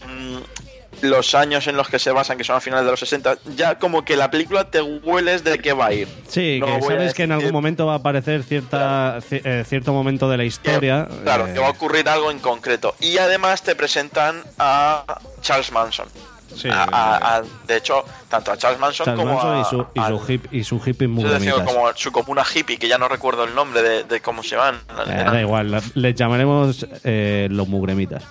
los años en los que se basan, que son a finales de los sesenta, ya como que la película te hueles de qué va a ir. Sí, No que voy a sabes que en decir- algún momento va a aparecer cierta, ci- eh, cierto momento de la historia. Claro, eh, que va a ocurrir algo en concreto. Y además te presentan a Charles Manson. sí, A- a- a- de hecho, tanto a Charles Manson Charles como Manson a, y su, y al- su, hip, y su hippie muy yo decía bonitas. como su comuna hippie, que ya no recuerdo el nombre de, de cómo se llaman. Eh, da igual, la- les llamaremos eh, los mugremitas.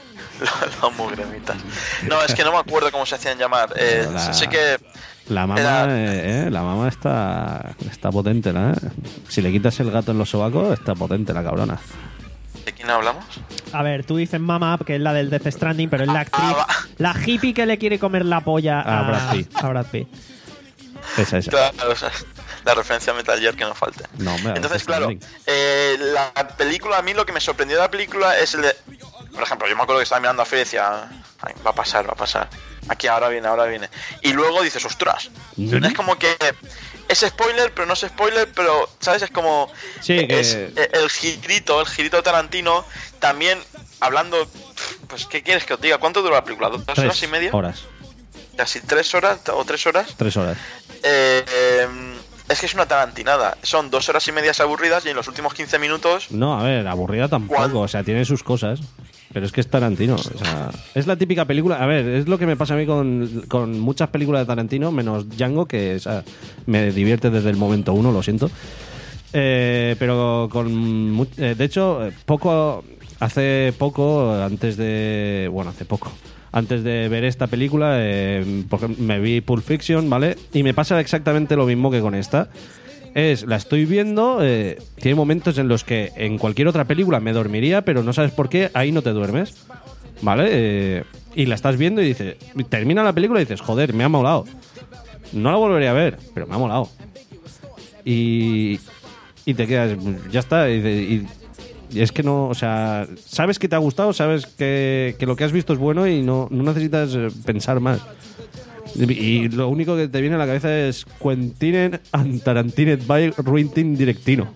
Los mugremitas. No, es que no me acuerdo cómo se hacían llamar. Eh, La- Sé que La mamá, Era- eh, eh, la mamá está, está potente, ¿no? Si le quitas el gato en los sobacos, está potente la cabrona. ¿de quién hablamos? A ver, tú dices Mama, que es la del Death Stranding, pero es la actriz, Ah, va. la hippie que le quiere comer la polla a, A Brad Pitt. a Brad Pitt. Esa, esa. Claro, o sea, la referencia a Metal Gear que no falte. No, hombre, Entonces, Death claro, Stranding. eh, la película, a mí lo que me sorprendió de la película es el de por ejemplo, yo me acuerdo que estaba mirando a Fer y decía, "Ay, va a pasar, va a pasar. Aquí ahora viene, ahora viene". Y luego dices, ostras. ¿Mm? Es como que es spoiler, pero no es spoiler, pero, ¿sabes? Es como... Sí, que- es el girito, el girito de Tarantino. También, hablando... Pues, ¿qué quieres que os diga? ¿Cuánto dura la película? ¿Dos Tres horas y media? horas. Casi tres horas o tres horas. Tres horas. Eh, eh, es que es una tarantinada. Son dos horas y media aburridas y en los últimos quince minutos... No, a ver, aburrida tampoco. ¿Cuál? O sea, tiene sus cosas. Pero es que es Tarantino. O sea, es la típica película. A ver, es lo que me pasa a mí con, con muchas películas de Tarantino, menos Django, que o sea, me divierte desde el momento uno, lo siento. Eh, pero con. mu- eh, de hecho, eh, poco. Hace poco, antes de. Bueno, hace poco. Antes de ver esta película, eh, porque me vi Pulp Fiction, ¿vale? Y me pasa exactamente lo mismo que con esta. Es, la estoy viendo, eh, tiene momentos en los que en cualquier otra película me dormiría, pero no sabes por qué, ahí no te duermes, ¿vale? Eh, y la estás viendo y dices, termina la película y dices, joder, me ha molado. No la volveré a ver, pero me ha molado. Y, y te quedas, ya está, y, y- y es que no, o sea, sabes que te ha gustado, sabes que, que lo que has visto es bueno y no, no necesitas eh, pensar más. Y y lo único que te viene a la cabeza es Quentin and Tarantino by Quentin Directino.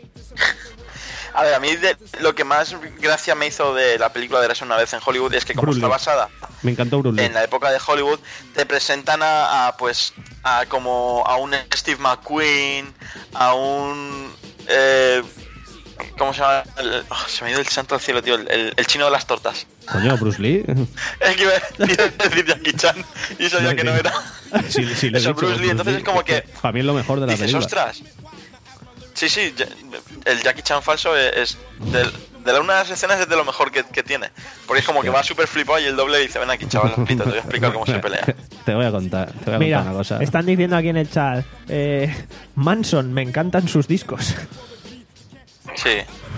A ver, a mí de- lo que más gracia me hizo de la película de Eras una vez en Hollywood es que como Bruce está Lee. basada Me encantó Bruce Lee. en la época de Hollywood, te presentan a, a, pues a como a un Steve McQueen, a un eh, ¿cómo se llama? El- oh, se me ha ido el santo al cielo, tío, el, el- el chino de las tortas. Coño, Bruce Lee. Es que iba a decir Jackie Chan y sabía que no era. Sí, sí, lo he Eso, dicho, Bruce Lee, entonces es como que Para mí es lo mejor de la dices, película. ostras. Sí, sí, ya- el Jackie Chan falso es, es de, de la- una de las escenas es de lo mejor que, que tiene. Porque es como que va súper flipado y el doble dice, ven aquí, chaval, Pito, te voy a explicar cómo se pelea. Te voy a contar, te voy a Mira, contar una cosa. están diciendo aquí en el chat, eh, Manson, me encantan sus discos. Sí.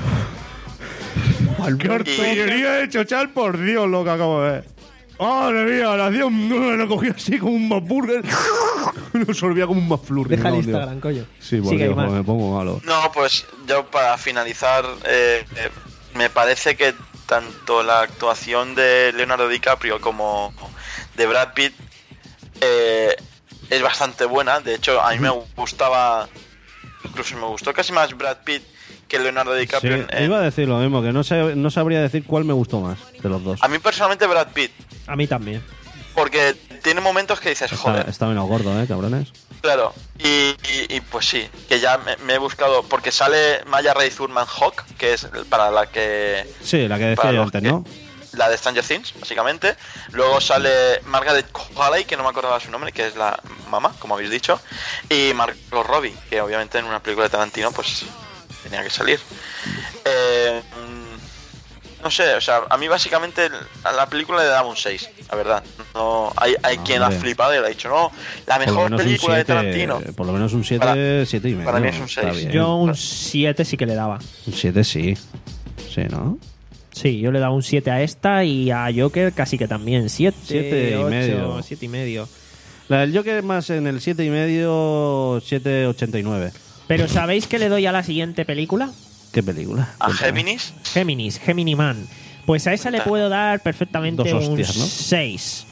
¡Qué hortillería de chochal, por Dios, lo que acabo de ver! ¡Madre mía! La hacía un, lo cogía así como un McBurger. Lo sorbía como un McFlurry. Deja el me cago en Dios. Instagram, coño. Sí, por Sigue, Dios, Aymar. joder, me pongo malo. No, pues yo para finalizar, eh, eh, me parece que tanto la actuación de Leonardo DiCaprio como de Brad Pitt eh, es bastante buena. De hecho, a mí me gustaba, incluso me gustó casi más Brad Pitt que Leonardo Sí, DiCaprio. en- en- iba a decir lo mismo, que no, sé, no sabría decir cuál me gustó más de los dos. A mí personalmente Brad Pitt, A mí también. porque tiene momentos que dices, Está, joder, está menos gordo, ¿eh, cabrones? claro. Y, y- y, pues sí, que ya me, me he buscado, porque sale Maya Ray Thurman Hawk, que es para la que... Sí, la que decía para yo los antes, que- ¿no? La de Stranger Things, básicamente. Luego sale Margaret Qualley, que no me acordaba su nombre, que es la mamá, como habéis dicho. Y Margot Robbie, que obviamente en una película de Tarantino, pues tenía que salir. Eh, mm, no sé, o sea, a mí básicamente a la película le daba un seis, la verdad. No, hay hay No, quien la ha hombre. flipado y le ha dicho, no, la Por lo mejor menos un película de siete, Tarantino. por lo menos un siete, Para- siete y medio. para mí es un está seis. bien. Yo un siete sí que le daba. Un siete sí. Sí, ¿no? Sí, yo le daba un siete a esta y a Joker casi que también. siete, Siete y ocho, medio. siete y medio. La del Joker más en el siete y medio, siete ochenta y nueve. Pero ¿sabéis que le doy a la siguiente película? ¿Qué película? A Cuéntame. Géminis, Géminis, Gemini Man. Pues a esa le puedo dar perfectamente Dos hostias, un ¿no? seis.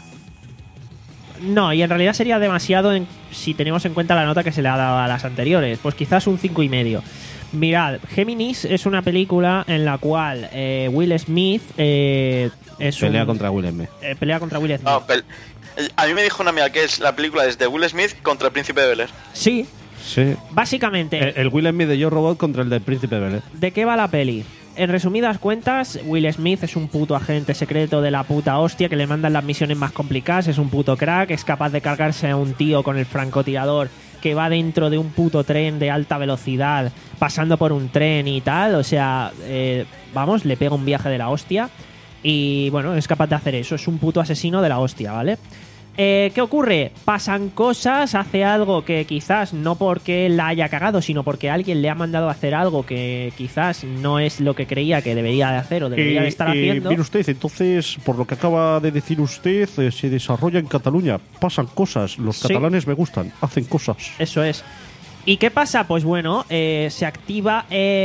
No, y en realidad sería demasiado en- si tenemos en cuenta la nota que se le ha dado a las anteriores. Pues quizás un cinco y medio. Mirad, Géminis es una película en la cual eh, Will Smith eh, es Pelea un- contra Will Smith. eh, pelea contra Will Smith. no, pel- a mí me dijo una amiga que es la película es de Will Smith contra el Príncipe de Bel-Air. Sí, Sí. básicamente. El, el Will Smith de Yo Robot contra el del Príncipe Bel-Air. ¿De qué va la peli? En resumidas cuentas, Will Smith es un puto agente secreto de la puta hostia que le mandan las misiones más complicadas, es un puto crack, es capaz de cargarse a un tío con el francotirador que va dentro de un puto tren de alta velocidad, pasando por un tren y tal, o sea, eh, vamos, le pega un viaje de la hostia y bueno, es capaz de hacer eso, es un puto asesino de la hostia, ¿vale? Eh, ¿Qué ocurre? Pasan cosas, hace algo que quizás no porque él la haya cagado, sino porque alguien le ha mandado a hacer algo que quizás no es lo que creía que debería de hacer o debería de estar Eh, eh, haciendo. Mire usted, entonces, por lo que acaba de decir usted, eh, se desarrolla en Cataluña. Pasan cosas. Los Sí. catalanes me gustan. Hacen cosas. Eso es. ¿Y qué pasa? Pues bueno, eh, se activa,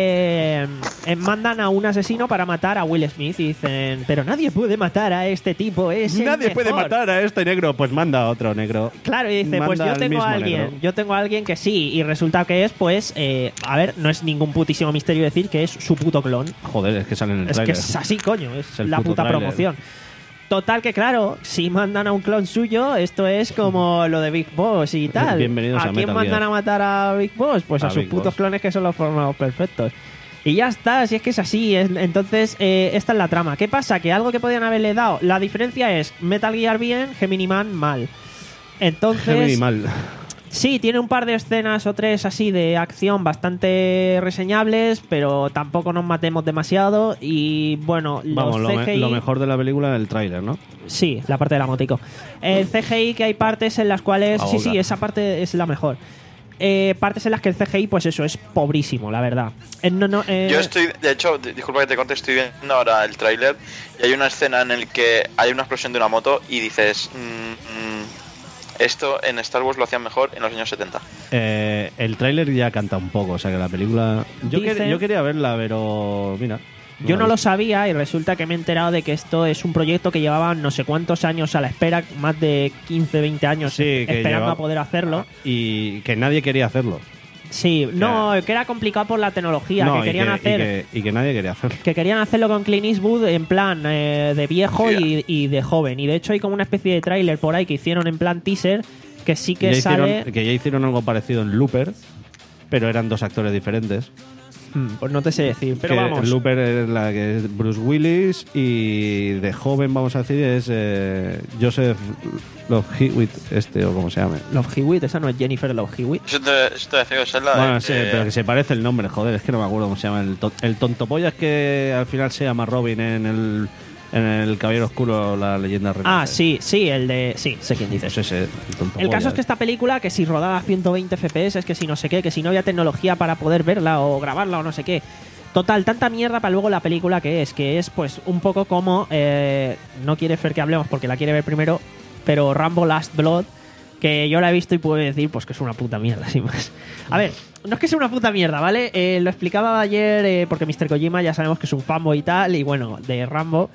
eh, eh, mandan a un asesino para matar a Will Smith y dicen, pero nadie puede matar a este tipo, es el Nadie puede mejor". matar a este negro. Pues manda a otro negro. Claro, y dice, Manda pues yo al tengo mismo a alguien, negro. yo tengo a alguien que sí, y resulta que es, pues, eh, a ver, no es ningún putísimo misterio decir que es su puto clon. Joder, es que sale en el Es que tráiler. es así, coño, es, Es el la puto puta tráiler. promoción. Total que claro, si mandan a un clon suyo, esto es como lo de Big Boss y tal. Bienvenidos a ¿A quién Metal mandan Gear. a matar a Big Boss? Pues a, A sus Big putos Boss. clones que son los formados perfectos. Y ya está, si es que es así. es- Entonces, eh, esta es la trama. ¿Qué pasa? Que algo que podían haberle dado, la diferencia es Metal Gear bien, Gemini Man mal. Entonces, Gemini mal. sí, tiene un par de escenas o tres así de acción bastante reseñables, pero tampoco nos matemos demasiado. Y bueno, los Vamos, lo, me- C G I... lo mejor de la película es el tráiler, ¿no? Sí, la parte de la motico. El C G I, que hay partes en las cuales... Sí, Ahora. sí, esa parte es la mejor. Eh, partes en las que el C G I, pues eso, es pobrísimo, la verdad. Eh, no, no, eh, Yo estoy, de hecho, di- disculpa que te conte, estoy viendo ahora el tráiler y hay una escena en el que hay una explosión de una moto y dices, mm, mm, esto en Star Wars lo hacían mejor en los años setenta. Eh, el tráiler ya canta un poco, o sea que la película... Yo, Dicen- quer- yo quería verla, pero mira... Yo no la lo he visto. sabía y resulta que me he enterado de que esto es un proyecto que llevaban no sé cuántos años a la espera, más de quince, veinte años Sí, que esperando lleva- a poder hacerlo. Y que nadie quería hacerlo. Sí, no, que era complicado por la tecnología, No, que y querían y hacer... que- y que nadie quería hacerlo. que querían hacerlo con Clint Eastwood en plan eh, de viejo y, y de joven. Y de hecho hay como una especie de tráiler por ahí que hicieron en plan teaser que sí que ya sale... hicieron, que ya hicieron algo parecido en Looper, pero eran dos actores diferentes. Hmm, pues no te sé decir, pero que vamos. Looper es la que es Bruce Willis y de joven, vamos a decir, es eh, Joseph Love Hewitt, este o como se llame. Love Hewitt, esa no es Jennifer Love Hewitt. Eso te, eso te decía, esa es la Bueno, de- sí, pero que se parece el nombre, joder, es que no me acuerdo cómo se llama. El, to- el tontopollas que al final se llama Robin en el, en el Caballero Oscuro, la leyenda renace. Ah, sí, sí, el de... Sí, sé quién dices. Pues ese, el tontopollas. El caso es que esta película, que si rodaba a ciento veinte F P S, es que si no sé qué, que si no había tecnología para poder verla o grabarla o no sé qué. Total, tanta mierda para luego la película que es, que es pues un poco como... eh, no quiere Fer que hablemos porque la quiere ver primero, pero Rambo Last Blood, que yo la he visto y puedo decir pues que es una puta mierda, sin más. A ver, no es que sea una puta mierda, ¿vale? Eh, lo explicaba ayer eh, porque mister Kojima ya sabemos que es un fanboy y tal, y bueno, de Rambo...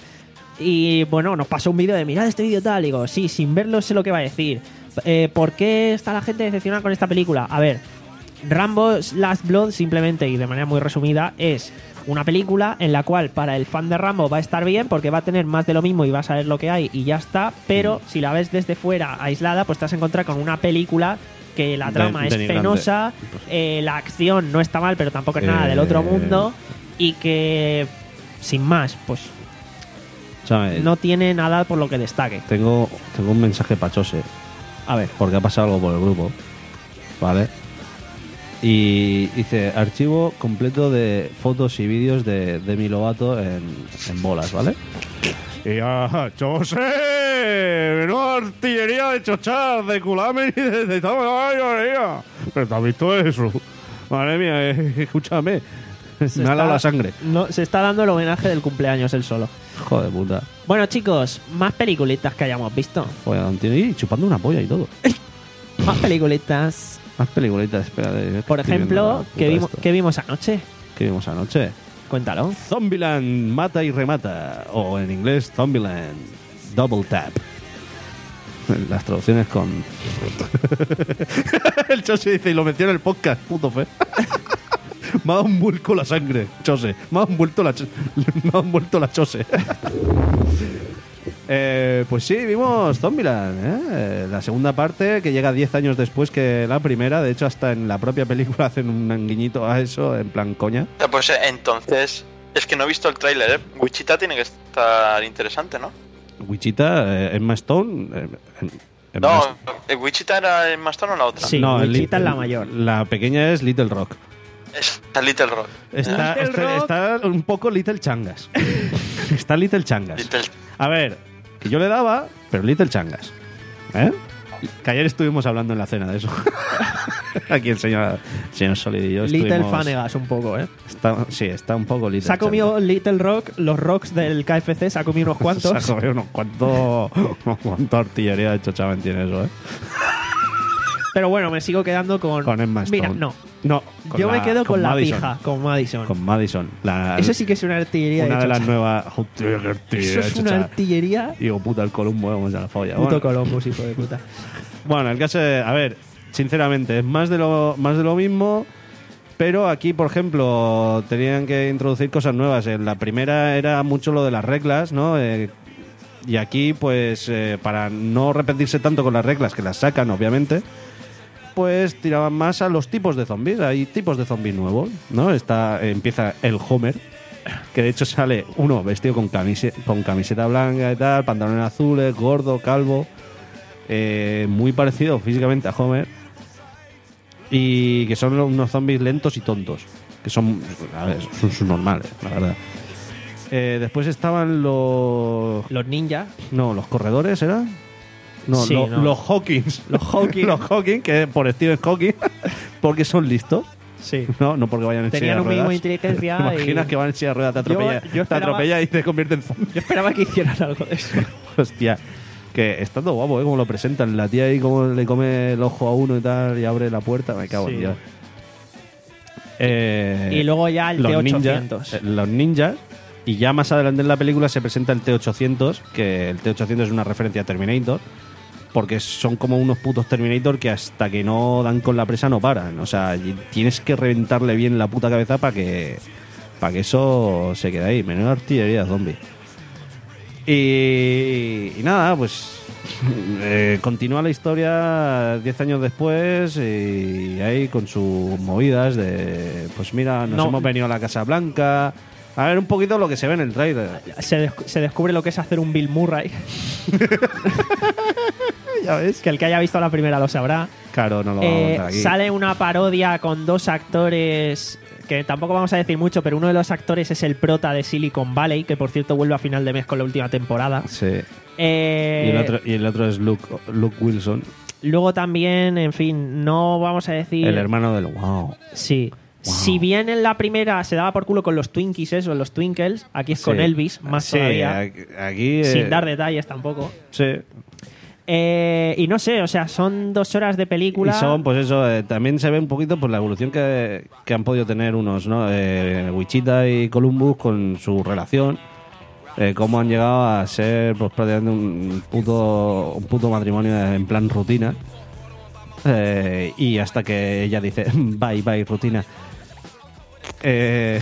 Y bueno, nos pasó un vídeo de mirad este vídeo tal. Digo, sí, sin verlo sé lo que va a decir. Eh, ¿Por qué está la gente decepcionada con esta película? A ver, Rambo Last Blood, simplemente y de manera muy resumida, es una película en la cual para el fan de Rambo va a estar bien porque va a tener más de lo mismo y va a saber lo que hay y ya está. Pero si la ves desde fuera, aislada, pues te vas a encontrar con una película que la De- trama es denigrante. penosa, eh, la acción no está mal, pero tampoco es nada del otro Eh. mundo y que, sin más, pues ¿Sabes? no tiene nada por lo que destaque. Tengo, tengo un mensaje pachose. A ver. Porque ha pasado algo por el grupo. ¿Vale? Y dice archivo completo de fotos y vídeos de Demi Lovato en, en bolas, ¿vale? Y ya, José, menuda artillería de chochar, de culamen y de, de tamaño. Pero te has visto eso. Madre mía, eh, escúchame. Se Me ha helado está- la sangre. No, se está dando el homenaje del cumpleaños él solo. Joder, puta. Bueno, chicos, más peliculitas que hayamos visto. Joder, un tío y chupando una polla y todo. Más peliculitas. Más peliculitas, espérate. Por estoy viendo ejemplo, la puta ¿qué vimos, esta. ¿qué vimos anoche? ¿Qué vimos anoche? Cuéntalo. Zombieland mata y remata. O en inglés, Zombieland Double Tap. Las traducciones con. El Chose dice, y lo menciona en el podcast, puto fe. Me ha dado un vuelco la sangre, Chose. Me ha dado un vuelto la, cho- me ha dado un vuelto la Chose. Eh, pues sí, vimos Zombieland, ¿eh? La segunda parte que llega diez años después que la primera. De hecho, hasta en la propia película hacen un guiñito a eso, en plan coña. Eh, Pues eh, entonces, es que no he visto el tráiler, ¿eh? Wichita tiene que estar interesante, ¿no? Wichita, eh, Emma Stone. eh, en- Emma No, Stone. ¿el ¿Wichita era el más tono o la otra? Sí, No, el Wichita Lit- es la mayor. La pequeña es Little Rock. Es Little Rock. Está, Little está, Rock. está un poco Little Changas. Está Little Changas. Little- A ver, que yo le daba, pero Little Changas. ¿Eh? Que ayer estuvimos hablando en la cena de eso. Aquí el señor, el señor Solid y yo Little estuvimos- Fanegas un poco, ¿eh? Está, sí, está un poco Little Se ha comido Little Rock, los rocks del K F C, se ha comido unos Changas. cuantos. Se ha comido unos cuantos. Cuánta artillería de chochamen tiene eso, ¿eh? Pero bueno, me sigo quedando con. Con Emma Stone. Mira, no. No, con Yo me la- quedo con, la Madison. pija, con Madison. Con Madison. La, Eso sí que es una artillería una de, de las chocha. nuevas. Hostia, qué artillería Eso de es una chocha. artillería. Digo, puta, el Columbo, vamos a la folla. Puto Bueno, Columbus, hijo de puta. bueno, el caso es, a ver, sinceramente, es más de lo, más de lo mismo. Pero aquí, por ejemplo, tenían que introducir cosas nuevas. En la primera era mucho lo de las reglas, ¿no? Eh, y aquí, pues, eh, para no repetirse tanto con las reglas, que las sacan, obviamente, pues tiraban más a los tipos de zombies. Hay tipos de zombies nuevos, ¿no? Está, eh, empieza el Homer, que de hecho sale uno vestido con, camise- con camiseta blanca y tal, pantalones azules, gordo, calvo, eh, muy parecido físicamente a Homer. Y que son unos zombies lentos y tontos. Que son, a ver, son sus normales, la verdad. Eh, después estaban los. Los ninjas. No, los corredores, ¿era? No, Sí, lo- no. los Hawkins. Los Hawkins. los Hawkins, que por Stephen Hawking, porque son listos. Sí. No, no porque vayan en Tenían silla de un mínimo de ruedas. inteligencia. ¿Te imaginas y... que van en silla de ruedas, te atropella, Yo- yo te esperaba- atropella y te convierte en zombie? Yo esperaba que hicieran algo de eso. Hostia. Que está todo guapo, ¿eh? Como lo presentan. La tía ahí como le come el ojo a uno y tal y abre la puerta. Me cago en Sí. Dios. Eh, Y luego ya el los T ochocientos. ninjas, eh, los ninjas. Y ya más adelante en la película se presenta el T ochocientos, que el T ochocientos es una referencia a Terminator, porque son como unos putos Terminator que hasta que no dan con la presa no paran. O sea, y tienes que reventarle bien la puta cabeza para que para que eso se quede ahí. Menuda artillería zombie. Y, y nada, pues eh, continúa la historia diez años después y ahí con sus movidas de, pues mira, nos No. hemos venido a la Casa Blanca. A ver un poquito lo que se ve en el trailer. Se, des- se descubre lo que es hacer un Bill Murray. Ya ves. Que el que haya visto la primera lo sabrá. Claro, no lo vamos a Eh, contar aquí. sale una parodia con dos actores que tampoco vamos a decir mucho, pero uno de los actores es el prota de Silicon Valley, que por cierto vuelve a final de mes con la última temporada. Sí. Eh, Y el otro, y el otro es Luke, Luke Wilson, Luego también, en fin, no vamos a decir... el hermano del wow. Sí. Wow. Si bien en la primera se daba por culo con los Twinkies, eso, los Twinkles, aquí es con Sí. Elvis, más Sí, todavía. aquí, aquí, Sin eh, dar detalles tampoco. Sí. Eh, y no sé, o sea, son dos horas de película. Y son, pues eso, eh, también se ve un poquito por la evolución que, que han podido tener unos, ¿no? Eh, Wichita y Columbus con su relación. Eh, cómo han llegado a ser, pues prácticamente un puto, un puto matrimonio en plan rutina. Eh, y hasta que ella dice, bye, bye, rutina. Eh,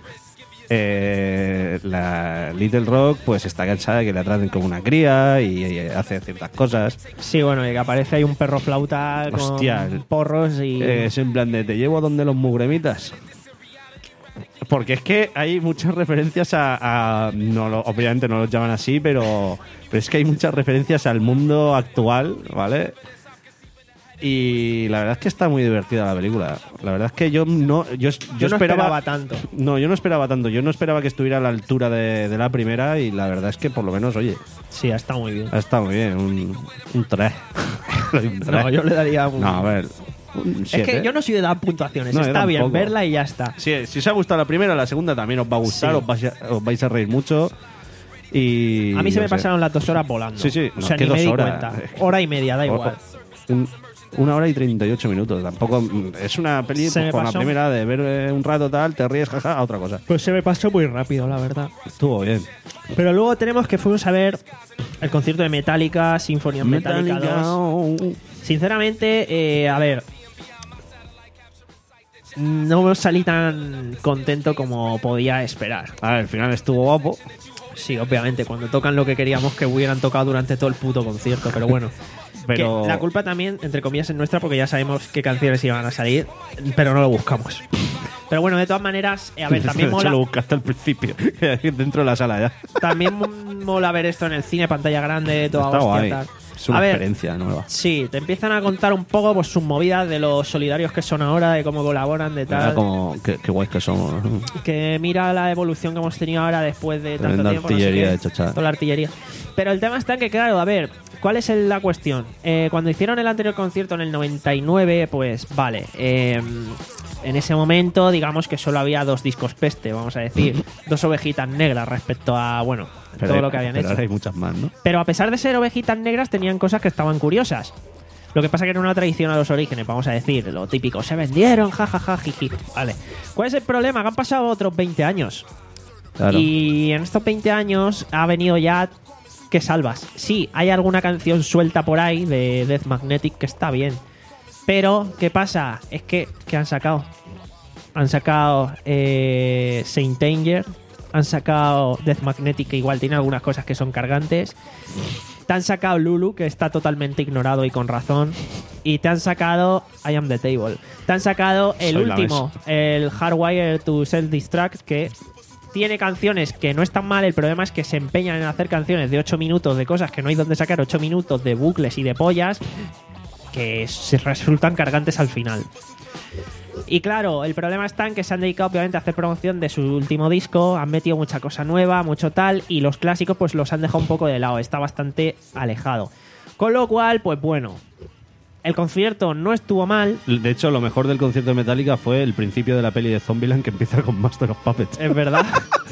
eh, la Little Rock pues está cansada de que la traten como una cría y, y hace ciertas cosas. Sí, bueno, y que aparece ahí un perro flauta con Hostia, el- porros y... Eh, es en plan de te llevo donde los mugremitas. Porque es que hay muchas referencias a... a- no lo- obviamente no los llaman así, pero, pero es que hay muchas referencias al mundo actual, ¿vale? Y la verdad es que está muy divertida la película. La verdad es que yo no... Yo, yo, Yo no esperaba, esperaba tanto. No, yo no esperaba tanto. Yo no esperaba que estuviera a la altura de, de la primera y la verdad es que por lo menos, oye, Sí, está muy bien. ha estado muy bien. Un, un tres. Un tres. No, yo le daría un... No, a ver... un es que siete. yo no soy de dar puntuaciones. No, yo está bien, tampoco. verla y ya está. Si, si os ha gustado la primera, la segunda también os va a gustar, Sí. os, vais a, os vais a reír mucho. Y A mí se yo me sé. pasaron las dos horas volando. Sí, sí, O no, sea, ¿qué ni me dos di horas? cuenta. Hora y media, da igual. Un- una hora y treinta y ocho minutos. Tampoco es una peli Se me pues, con la pasó. primera de ver eh, un rato tal, te ríes, jaja, a otra cosa. Pues se me pasó muy rápido, la verdad. Estuvo bien. Pero luego tenemos que fuimos a ver el concierto de Metallica, Symphony of Metallica, dos. Sinceramente, eh, a ver, no salí tan contento como podía esperar. A ver, al final estuvo guapo. Sí, obviamente, cuando tocan lo que queríamos que hubieran tocado durante todo el puto concierto, pero bueno. Pero Que la culpa también, entre comillas, es nuestra porque ya sabemos qué canciones iban a salir, pero no lo buscamos. Pero bueno, de todas maneras, eh, a ver, también de hecho, mola, lo buscaste al principio, dentro de la sala ya. también mola ver esto en el cine, pantalla grande, toda Está hostia, guay. tal. Es una A ver, experiencia nueva. sí, te empiezan a contar un poco pues sus movidas de los solidarios que son ahora, de cómo colaboran, de Era tal. como, qué, qué guays que somos. ¿no? Que mira la evolución que hemos tenido ahora después de tanto Tremenda tiempo. no sé artillería qué. de chochada. Toda la artillería. Pero el tema está en que, claro, a ver, ¿cuál es el- la cuestión? Eh, cuando hicieron el anterior concierto en el noventa y nueve, pues vale. eh, en ese momento, digamos que solo había dos discos peste, vamos a decir. Dos ovejitas negras respecto a, bueno, Pero todo hay- lo que habían pero hecho. ahora hay muchas más, ¿no? Pero a pesar de ser ovejitas negras, tenían cosas que estaban curiosas. Lo que pasa que era una traición a los orígenes, vamos a decir, lo típico, se vendieron, jajaja, jiji. Vale. ¿Cuál es el problema? Que han pasado otros veinte años. Claro. Y en estos veinte años ha venido ya que salvas. Sí, hay alguna canción suelta por ahí de Death Magnetic que está bien. Pero, ¿qué pasa? Es que, ¿qué han sacado? Han sacado eh, Saint Anger, han sacado Death Magnetic, que igual tiene algunas cosas que son cargantes. Te han sacado Lulu, que está totalmente ignorado y con razón. Y te han sacado I Am the Table. Te han sacado el Soy la último, el Hardwire to Self-Destruct, que tiene canciones que no están mal. El problema es que se empeñan en hacer canciones de ocho minutos de cosas que no hay donde sacar, ocho minutos de bucles y de pollas que se resultan cargantes al final. Y claro, el problema está en que se han dedicado obviamente a hacer promoción de su último disco, han metido mucha cosa nueva, mucho tal, y los clásicos pues los han dejado un poco de lado, está bastante alejado. Con lo cual, pues bueno, el concierto no estuvo mal. De hecho, lo mejor del concierto de Metallica fue el principio de la peli de Zombieland, que empieza con Master of Puppets. Es verdad.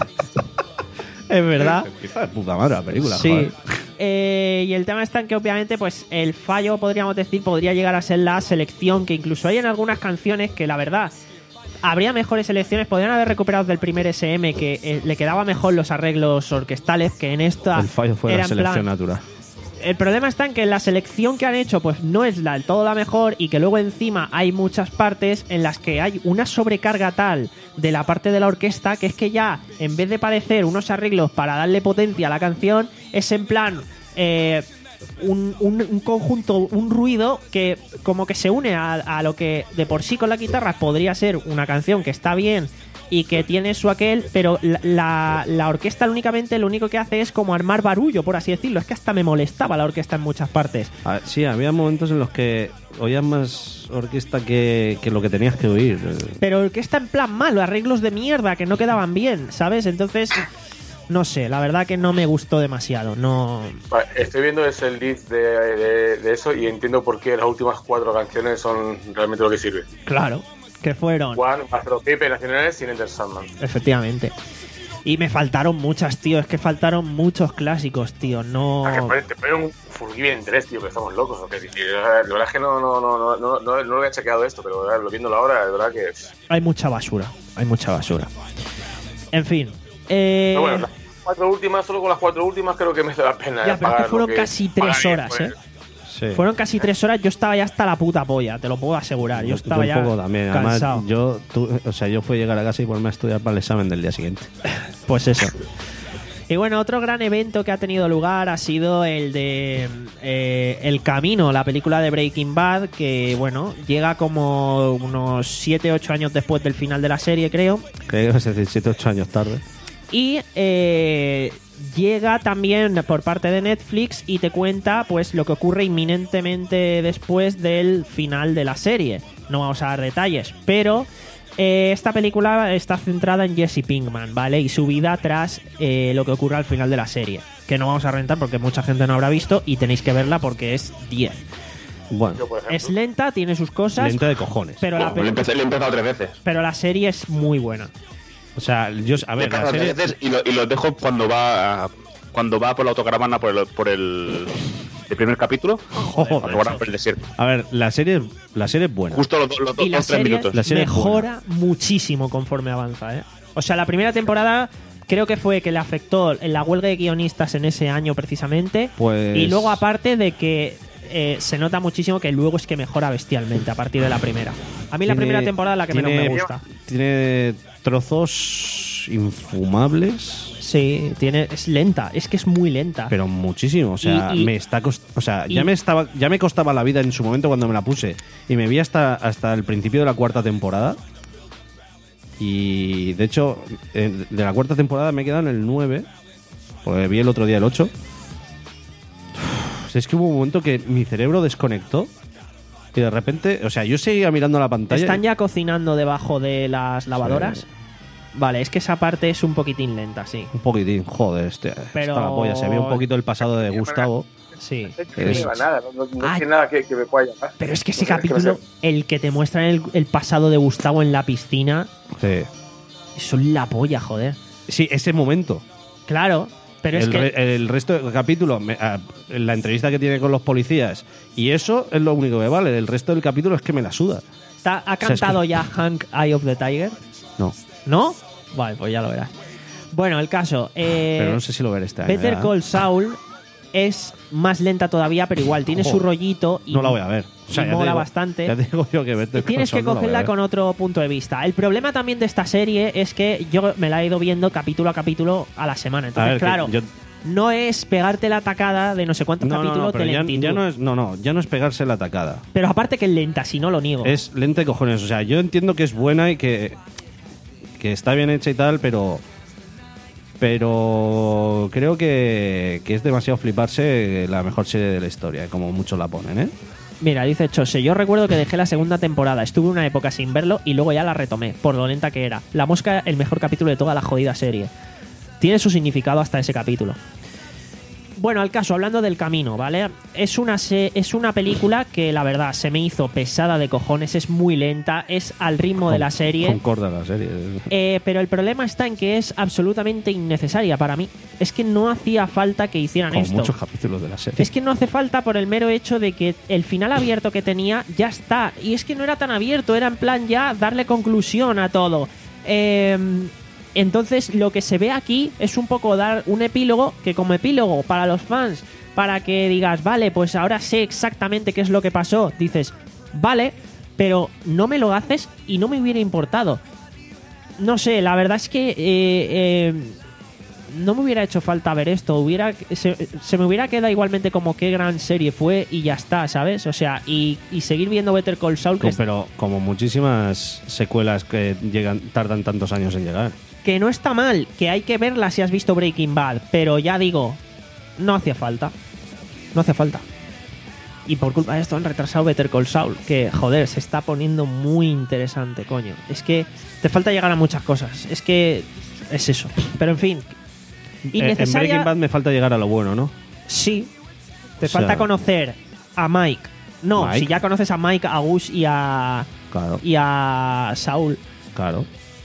Es verdad. Empieza de puta madre la película, Sí. joder. Eh, y el tema está en que obviamente pues el fallo, podríamos decir, podría llegar a ser la selección, que incluso hay en algunas canciones que la verdad habría mejores selecciones, podrían haber recuperado del primer S M, que eh, le quedaba mejor los arreglos orquestales, que en esta El fallo fue era la en selección plan- natural. El problema está en que la selección que han hecho pues no es la, del todo la mejor, y que luego encima hay muchas partes en las que hay una sobrecarga tal de la parte de la orquesta que es que ya, en vez de parecer unos arreglos para darle potencia a la canción, es en plan eh, un, un- un conjunto, un ruido que como que se une a, a lo que de por sí con la guitarra podría ser una canción que está bien y que tiene su aquel, pero la, la, la orquesta únicamente lo único que hace es como armar barullo, por así decirlo. Es que hasta me molestaba la orquesta en muchas partes. Ah, sí, había momentos en los que oías más orquesta que, que lo que tenías que oír. Pero orquesta en plan malo, arreglos de mierda que no quedaban bien, ¿sabes? Entonces, no sé, la verdad que no me gustó demasiado. No. Vale, estoy viendo ese list de, de, de eso y entiendo por qué las últimas cuatro canciones son realmente lo que sirve. Claro, que fueron. One, Master of Puppets, Nacionales, sin Enter Sandman. Efectivamente. Y me faltaron muchas, tío. Es que faltaron muchos clásicos, tío. No. Ah, que ponen- te ponen un Forgiven tres, tío, que estamos locos. ¿O qué? Y, La verdad es que no, no, no, no, no, no, no lo había chequeado esto, pero eh, lo viéndolo ahora, de verdad que. Hay mucha basura. Hay mucha basura. En fin. Eh, Pero bueno, las cuatro últimas, solo con las cuatro últimas creo que merece la pena. Ya, pero es que pagar fueron lo casi tres pagaría, horas, pues. ¿eh? Sí. Fueron casi tres horas. Yo estaba ya hasta la puta polla, te lo puedo asegurar. Yo estaba un ya poco también. cansado. Además, yo, tú- o sea, yo fui a llegar a casa y ponerme a estudiar para el examen del día siguiente. Pues eso. Y bueno, otro gran evento que ha tenido lugar ha sido el de eh, El Camino, la película de Breaking Bad, que bueno, llega como unos siete ocho años después del final de la serie, creo. Creo que es decir, siete ocho años tarde. Y eh, llega también por parte de Netflix y te cuenta pues lo que ocurre inminentemente después del final de la serie. No vamos a dar detalles, pero eh, esta película está centrada en Jesse Pinkman, ¿vale? Y su vida tras eh, lo que ocurre al final de la serie. Que no vamos a rentar porque mucha gente no habrá visto y tenéis que verla porque es diez. Bueno, Yo, por ejemplo, Es lenta, tiene sus cosas, lenta de cojones. pero, la, Bueno, le, empecé, le he empezado tres veces. pero la serie es muy buena. O sea, yo, a Le he ver, la empezado serie... tres veces y lo, y lo dejo cuando va a- cuando va por la autocaravana por el, por el, el primer capítulo. Joder, cuando van por el desierto. A ver, la serie, la serie es buena. Justo los, los, Y los la dos, tres serie minutos. La serie es mejora muchísimo conforme avanza, ¿eh? O sea, la primera temporada creo que fue que le afectó en la huelga de guionistas en ese año precisamente. Pues... Y luego aparte de que eh, se nota muchísimo que luego es que mejora bestialmente a partir de la primera. A mí la Tiene- primera temporada es la que menos tiene- me gusta. Tiene trozos infumables, Sí, tiene, es lenta, es que es muy lenta. pero muchísimo. O sea, Y- y- me está cost- o sea, y- ya me estaba, ya me costaba la vida en su momento cuando me la puse y me vi hasta hasta el principio de la cuarta temporada. Y de hecho, eh, de la cuarta temporada me he quedado en el nueve, porque vi el otro día el ocho. Uf, es que hubo un momento que mi cerebro desconectó y de repente, o sea, yo seguía mirando la pantalla. ¿Están ya cocinando debajo de las lavadoras? Sí. Vale, es que esa parte es un poquitín lenta, sí. Un poquitín, joder, este, Pero- está la polla. Se ve un poquito el pasado de Gustavo. Sí. No me lleva nada, no, no, no Ay. tiene nada que, que me pueda llamar. Pero es que ese No sé, es que no capítulo, sé. el que te muestran el, el pasado de Gustavo en la piscina, Sí. eso es la polla, joder. Sí, ese momento. Claro, Pero es el, que- re- el resto del capítulo, me- a- la entrevista que tiene con los policías, y eso es lo único que vale. El resto del capítulo es que me la suda. ¿Ta- ¿Ha sea, es que- cantado ya Hank Eye of the Tiger? No, ¿No? Vale, pues ya lo verás. Bueno, el caso. eh, pero no sé si lo veré este año. Better ya. Call Saul es más lenta todavía, pero igual tiene Ojo. su rollito y No la voy a ver. O sea, y ya te mola digo- bastante. Ya te digo yo que Better Y tienes Call que Saul no la voy a cogerla ver. con otro punto de vista. El problema también de esta serie es que yo me la he ido viendo capítulo a capítulo a la semana. A Entonces, ver, que claro, yo- no es pegarte la tacada de no sé cuántos No, no, capítulos no, pero de ya, lentitud. ya no es, no, no, ya no es pegarse la tacada. Pero aparte que es lenta, si no lo niego. Es lenta de cojones. O sea, yo entiendo que es buena y que, que está bien hecha y tal, pero pero creo que, que es demasiado fliparse la mejor serie de la historia, como muchos la ponen, ¿eh? Mira, dice Chose, yo recuerdo que dejé la segunda temporada, estuve una época sin verlo y luego ya la retomé, por lo lenta que era. La Mosca, el mejor capítulo de toda la jodida serie. Tiene su significado hasta ese capítulo. Bueno, al caso, hablando del camino, ¿vale? Es una, se- es una película que la verdad se me hizo pesada de cojones, es muy lenta, es al ritmo de la serie. Concorda la serie. Eh, pero el problema está en que es absolutamente innecesaria para mí. Es que no hacía falta que hicieran Como esto. muchos capítulos de la serie. Es que no hace falta por el mero hecho de que el final abierto que tenía ya está. Y es que no era tan abierto, era en plan ya darle conclusión a todo. Eh, entonces lo que se ve aquí es un poco dar un epílogo que como epílogo para los fans, para que digas, vale, pues ahora sé exactamente qué es lo que pasó. Dices, vale, pero no me lo haces y no me hubiera importado. No sé, la verdad es que... eh, eh, no me hubiera hecho falta ver esto, hubiera se, se me hubiera quedado igualmente como qué gran serie fue y ya está, ¿sabes? O sea, y, y seguir viendo Better Call Saul, que, Co- es- Pero como muchísimas secuelas que llegan tardan tantos años en llegar. que no está mal, que hay que verla si has visto Breaking Bad, pero ya digo, no hacía falta. No hacía falta. Y por culpa de esto han retrasado Better Call Saul, que joder, se está poniendo muy interesante, coño. Es que te falta llegar a muchas cosas, es que es eso. Pero en fin, Eh, En innecesaria... Breaking Bad me falta llegar a lo bueno, ¿no? Sí. Te O sea- falta conocer a Mike. No, Mike. si ya conoces a Mike, a Gus y a. Claro, y a Saul. claro.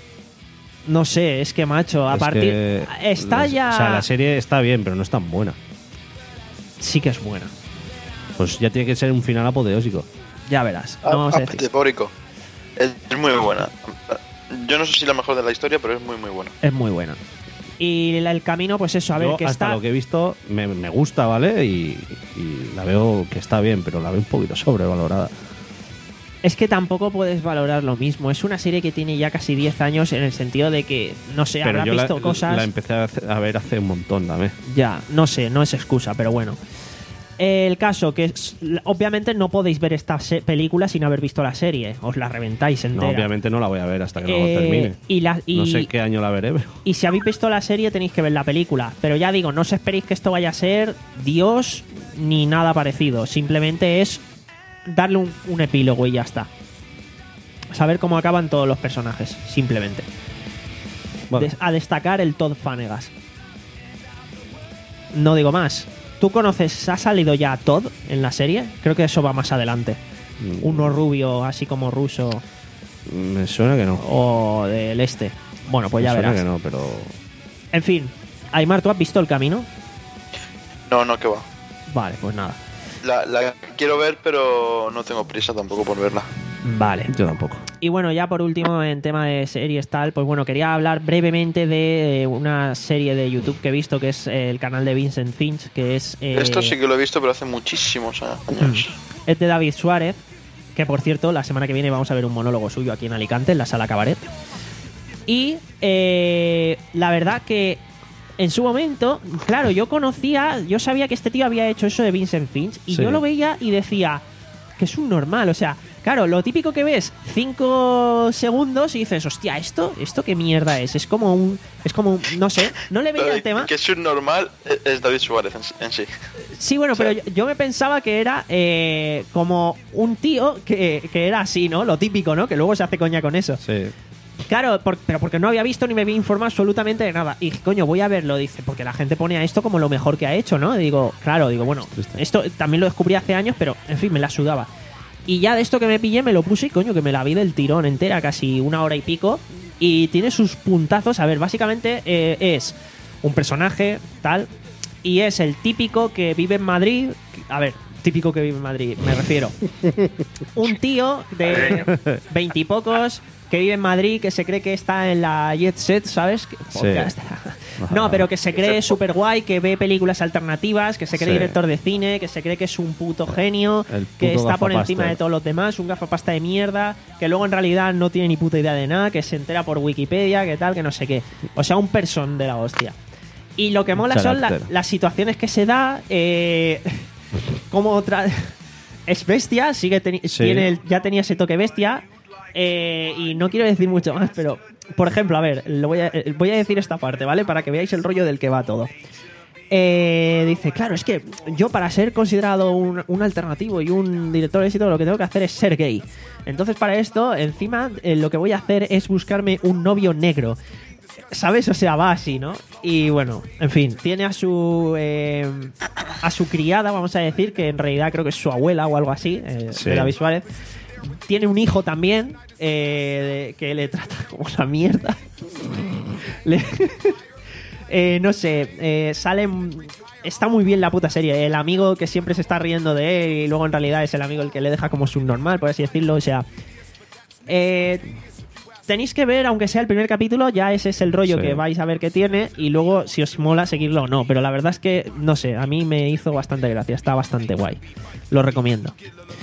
No sé, es que macho, a Es partir. que Está las- ya. O sea, la serie está bien, pero no es tan buena. Sí que es buena. Pues ya tiene que ser un final apoteósico. Ya verás. No vamos a decir. Apetepórico. Es, es muy buena. Yo no sé si la mejor de la historia, pero es muy muy buena. Es muy buena. Y la- el camino, pues eso, a ver, Yo, que hasta está. lo que he visto, me, me gusta, ¿vale? Y, y la veo que está bien, pero la veo un poquito sobrevalorada. Es que tampoco puedes valorar lo mismo. Es una serie que tiene ya casi diez años en el sentido de que, no sé, Pero habrás yo la, visto cosas. la empecé a, hace- a ver hace un montón también. Ya, no sé, no es excusa, pero bueno. El caso que es- obviamente no podéis ver esta se- película sin haber visto la serie, os la reventáis No, entera. obviamente no la voy a ver hasta que no Eh, lo termine. y la- y- No sé qué año la veré, pero... Y si habéis visto la serie tenéis que ver la película, pero ya digo, no os esperéis que esto vaya a ser Dios ni nada parecido, simplemente es darle un, un epílogo y ya está. Saber cómo acaban todos los personajes, simplemente. Vale. Des- a destacar el Todd Fanegas. No digo más. ¿Tú conoces, ha salido ya Todd en la serie? Creo que eso va más adelante. Mm, Uno rubio, así como ruso, Me suena que no. o del este. Bueno, pues Me ya suena verás. que no, pero... En fin, Aymar, ¿tú has visto El Camino? No, no, que va. Vale, pues nada. La, la quiero ver, pero no tengo prisa tampoco por verla. Vale. Yo tampoco. Y bueno, ya por último, en tema de series tal, pues bueno, quería hablar brevemente de eh, una serie de YouTube que he visto, que es eh, el canal de Vincent Finch, que es... eh, Esto sí que lo he visto, pero hace muchísimos años. es de David Suárez, que por cierto, la semana que viene vamos a ver un monólogo suyo aquí en Alicante, en la Sala Cabaret. Y eh, la verdad que en su momento, claro, yo conocía, yo sabía que este tío había hecho eso de Vincent Finch y Sí. yo lo veía y decía que es un normal, o sea, claro, lo típico que ves cinco segundos y dices, hostia, esto, esto qué mierda es, es como un, es como un, no sé, no le veía Pero el tema. que es un normal es- es David Suárez en, en sí. Sí, bueno, O sea- pero yo, yo me pensaba que era eh, como un tío que, que era así, ¿no? Lo típico, ¿no? Que luego se hace coña con eso. Sí. Claro, por- pero porque no había visto ni me había informado absolutamente de nada. Y dije, coño, voy a verlo, dice, porque la gente pone a esto como lo mejor que ha hecho, ¿no? Y digo, claro, digo, bueno, triste. esto también lo descubrí hace años, pero en fin, me la sudaba. Y ya de esto que me pillé, me lo puse y coño, que me la vi del tirón entera, casi una hora y pico. Y tiene sus puntazos. A ver, básicamente eh, es un personaje, tal, y es el típico que vive en Madrid. A ver, típico que vive en Madrid, me refiero. Un tío de veintipocos que vive en Madrid, que se cree que está en la Jet Set, ¿sabes? Sí. No, pero que se cree súper guay, que ve películas alternativas, que se cree Sí. director de cine, que se cree que es un puto genio, El puto que está por gafapasta. encima de todos los demás, un gafapasta de mierda, que luego en realidad no tiene ni puta idea de nada, que se entera por Wikipedia, que tal, que no sé qué. O sea, un person de la hostia. Y lo que mola son la- Carácter. las situaciones que se da, eh, como otra... Es bestia, sigue teni- Sí. tiene el- ya tenía ese toque bestia. Eh, y no quiero decir mucho más, pero por ejemplo, a ver, lo voy, a, eh, voy a decir esta parte, ¿vale? Para que veáis el rollo del que va todo. Eh, dice, claro, es que yo para ser considerado un, un alternativo y un director de éxito lo que tengo que hacer es ser gay. Entonces para esto, encima, eh, lo que voy a hacer es buscarme un novio negro. ¿Sabes? O sea, va así, ¿no? Y bueno, en fin, tiene a su eh, a su criada, vamos a decir, que en realidad creo que es su abuela o algo así, eh, Sí. de David Suárez. Tiene un hijo también, eh, de- que le trata como la mierda. Le- eh, no sé, eh, sale... Está muy bien la puta serie. El amigo que siempre se está riendo de él y luego en realidad es el amigo el que le deja como subnormal, por así decirlo. O sea... Eh, tenéis que ver, aunque sea el primer capítulo, ya ese es el rollo Sí. que vais a ver que tiene y luego si os mola seguirlo o no. Pero la verdad es que, no sé, a mí me hizo bastante gracia. Está bastante guay. Lo recomiendo.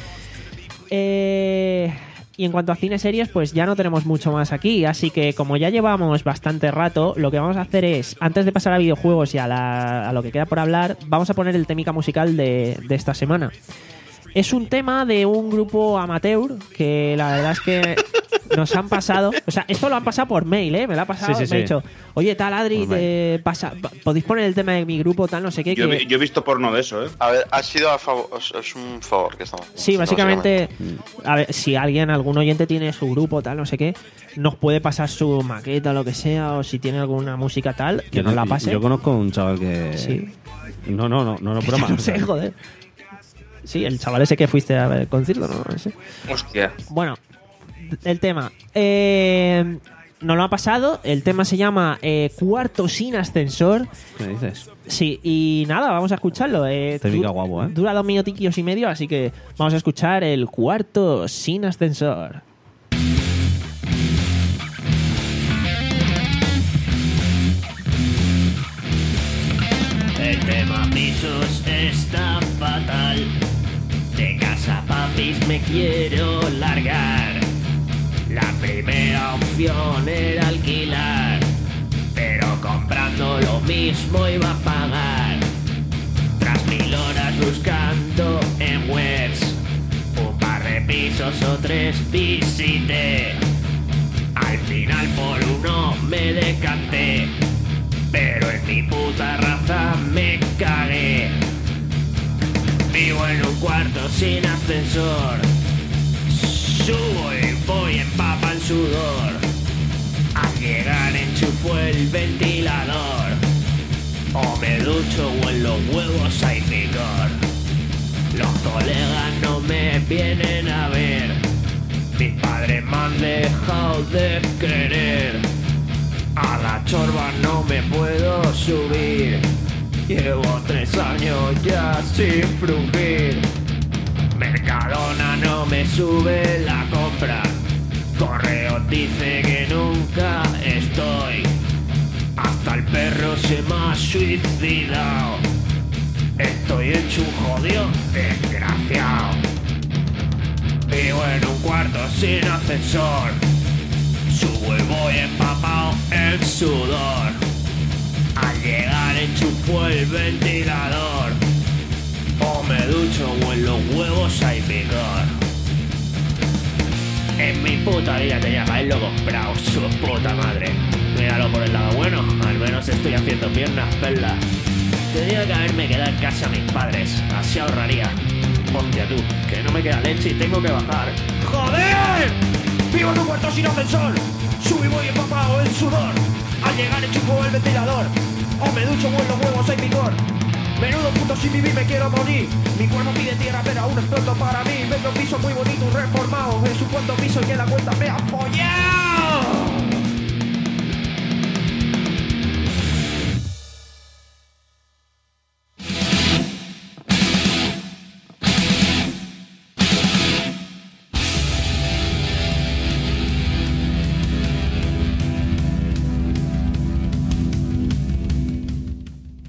Eh, y en cuanto a cine series, pues ya no tenemos mucho más aquí. Así que como ya llevamos bastante rato, lo que vamos a hacer es, antes de pasar a videojuegos y a, la- a lo que queda por hablar, vamos a poner el temica musical de, de esta semana. Es un tema de un grupo amateur que la verdad es que nos han pasado. O sea, esto lo han pasado por mail, ¿eh? Me lo ha pasado. Sí, sí, me ha sí. dicho, oye, tal, Adri, Por mail. eh, pasa, podéis poner el tema de mi grupo, tal, no sé qué. Yo, que- he- yo he visto porno de eso, ¿eh? A ver, ha sido a favor, es, es un favor que estamos haciendo, Sí, básicamente, a ver, si alguien, algún oyente tiene su grupo, tal, no sé qué, nos puede pasar su maqueta o lo que sea, o si tiene alguna música tal, que Yo nos no- la pase. Yo conozco un chaval que. Sí. No, no, no, no, no, broma. No sé, joder. Sí, el chaval ese que fuiste a ver el concierto, ¿no? Ese. Hostia. Bueno, el tema. Eh, nos lo ha pasado. El tema se llama eh, Cuarto sin ascensor. ¿Qué dices? Sí, y nada, vamos a escucharlo. Eh, Te pica du- guapo, ¿eh? Dura dos minutiquillos y medio, así que vamos a escuchar el Cuarto sin ascensor. El tema pisos está fatal. De casa, papis, me quiero largar. La primera opción era alquilar, pero comprando lo mismo iba a pagar. Tras mil horas buscando en webs, un par de pisos o tres visité. Al final por uno me decanté, pero en mi puta raza me cagué. Vivo en un cuarto sin ascensor, subo y voy empapa el sudor. Al llegar enchufo el ventilador, o me ducho o en los huevos hay picor. Los colegas no me vienen a ver, mis padres me han dejado de querer. A la chorba no me puedo subir, llevo tres años ya sin frugir. Mercadona no me sube la compra, Correo dice que nunca estoy. Hasta el perro se me ha suicidado. Estoy hecho un jodido desgraciado. Vivo en un cuarto sin ascensor, subo y voy empapado en sudor. Al llegar enchufo el ventilador, o me ducho o en los huevos hay picor. En mi puta vida tenía que haberlo comprado, su puta madre. Míralo por el lado bueno, al menos estoy haciendo piernas perlas. Tenía que haberme quedado en casa a mis padres, así ahorraría. Hostia tú, que no me queda leche y tengo que bajar. ¡Joder! Vivo en un cuarto sin ascensor, subo y voy empapado en sudor. Al llegar enchufo el ventilador, o me ducho o en los huevos hay picor. Menudo puto sin vivir me quiero morir. Mi cuerpo pide tierra pero aún es pronto para mí. Vendo un piso muy bonito, un reformado. En su cuarto piso y que la cuenta me ha follado.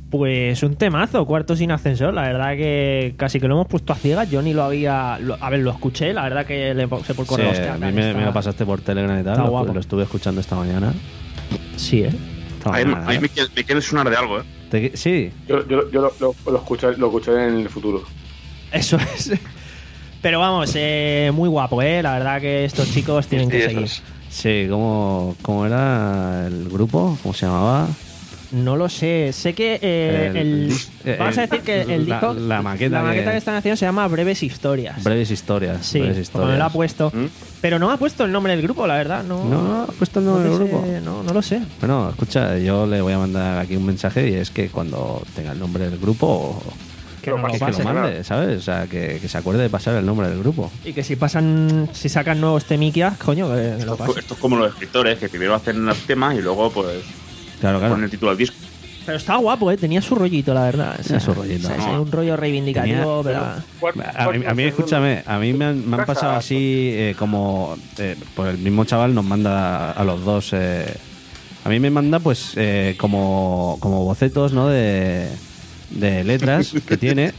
Pues un temazo, Cuarto sin ascensor. La verdad que casi que lo hemos puesto a ciegas. Yo ni lo había. Lo, a ver, lo escuché. La verdad que le puse por correo. Sí, hostia, a mí tal, me, está- me lo pasaste por Telegram y tal. está Lo, guapo. lo estuve escuchando esta mañana. Sí, ¿eh? Esta A mí, mañana, a mí ¿eh? me, quiere, me quiere sonar de algo, ¿eh? Te- sí, Yo, yo, yo lo, lo, lo, escuché, lo escuché en el futuro. Eso es. Pero vamos, eh, muy guapo, ¿eh? La verdad que estos chicos tienen Sí, que eso seguir. es. sí. ¿Cómo, cómo era el grupo? ¿Cómo se llamaba? No lo sé. Sé que eh, El- el, dis- eh, vamos a el- decir que el la- disco, la maqueta la maqueta que- que, están haciendo se llama Breves Historias. Breves historias. sí, breves como me lo ha puesto. ¿Mm? Pero no ha puesto el nombre del grupo, la verdad. No, No, no, ha puesto el nombre no del te grupo. sé- No, no lo sé. Bueno, escucha, yo le voy a mandar aquí un mensaje y es que cuando tenga el nombre del grupo, Que Lo no lo pase, que pase. lo mande, ¿sabes? O sea, que, que se acuerde de pasar el nombre del grupo. Y que si pasan, si sacan nuevos temiquias, coño, que lo Esto, pasen. esto es como los escritores, que primero hacen los temas y luego, pues, Claro, claro. ponen el título al disco. Pero está guapo, ¿eh? Tenía su rollito, la verdad. O sea, Tenía su rollito. o sea, No. un rollo reivindicativo, pero... A mí, a mí, escúchame, a mí me han, me han pasado así eh, como eh, pues el mismo chaval nos manda a los dos. eh, a mí me manda pues eh, como, como bocetos, ¿no? De, de letras que tiene.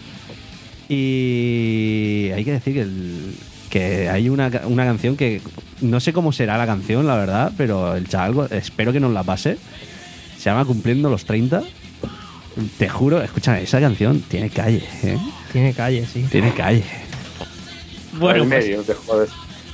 Y hay que decir que, el- que hay una, ca- una canción que no sé cómo será la canción, la verdad, pero el chaval, espero que nos la pase. Se llama Cumpliendo los treinta. Te juro, escúchame, esa canción tiene calle, ¿eh? Tiene calle, sí. Tiene calle. Bueno, en pues, medio, te jodes.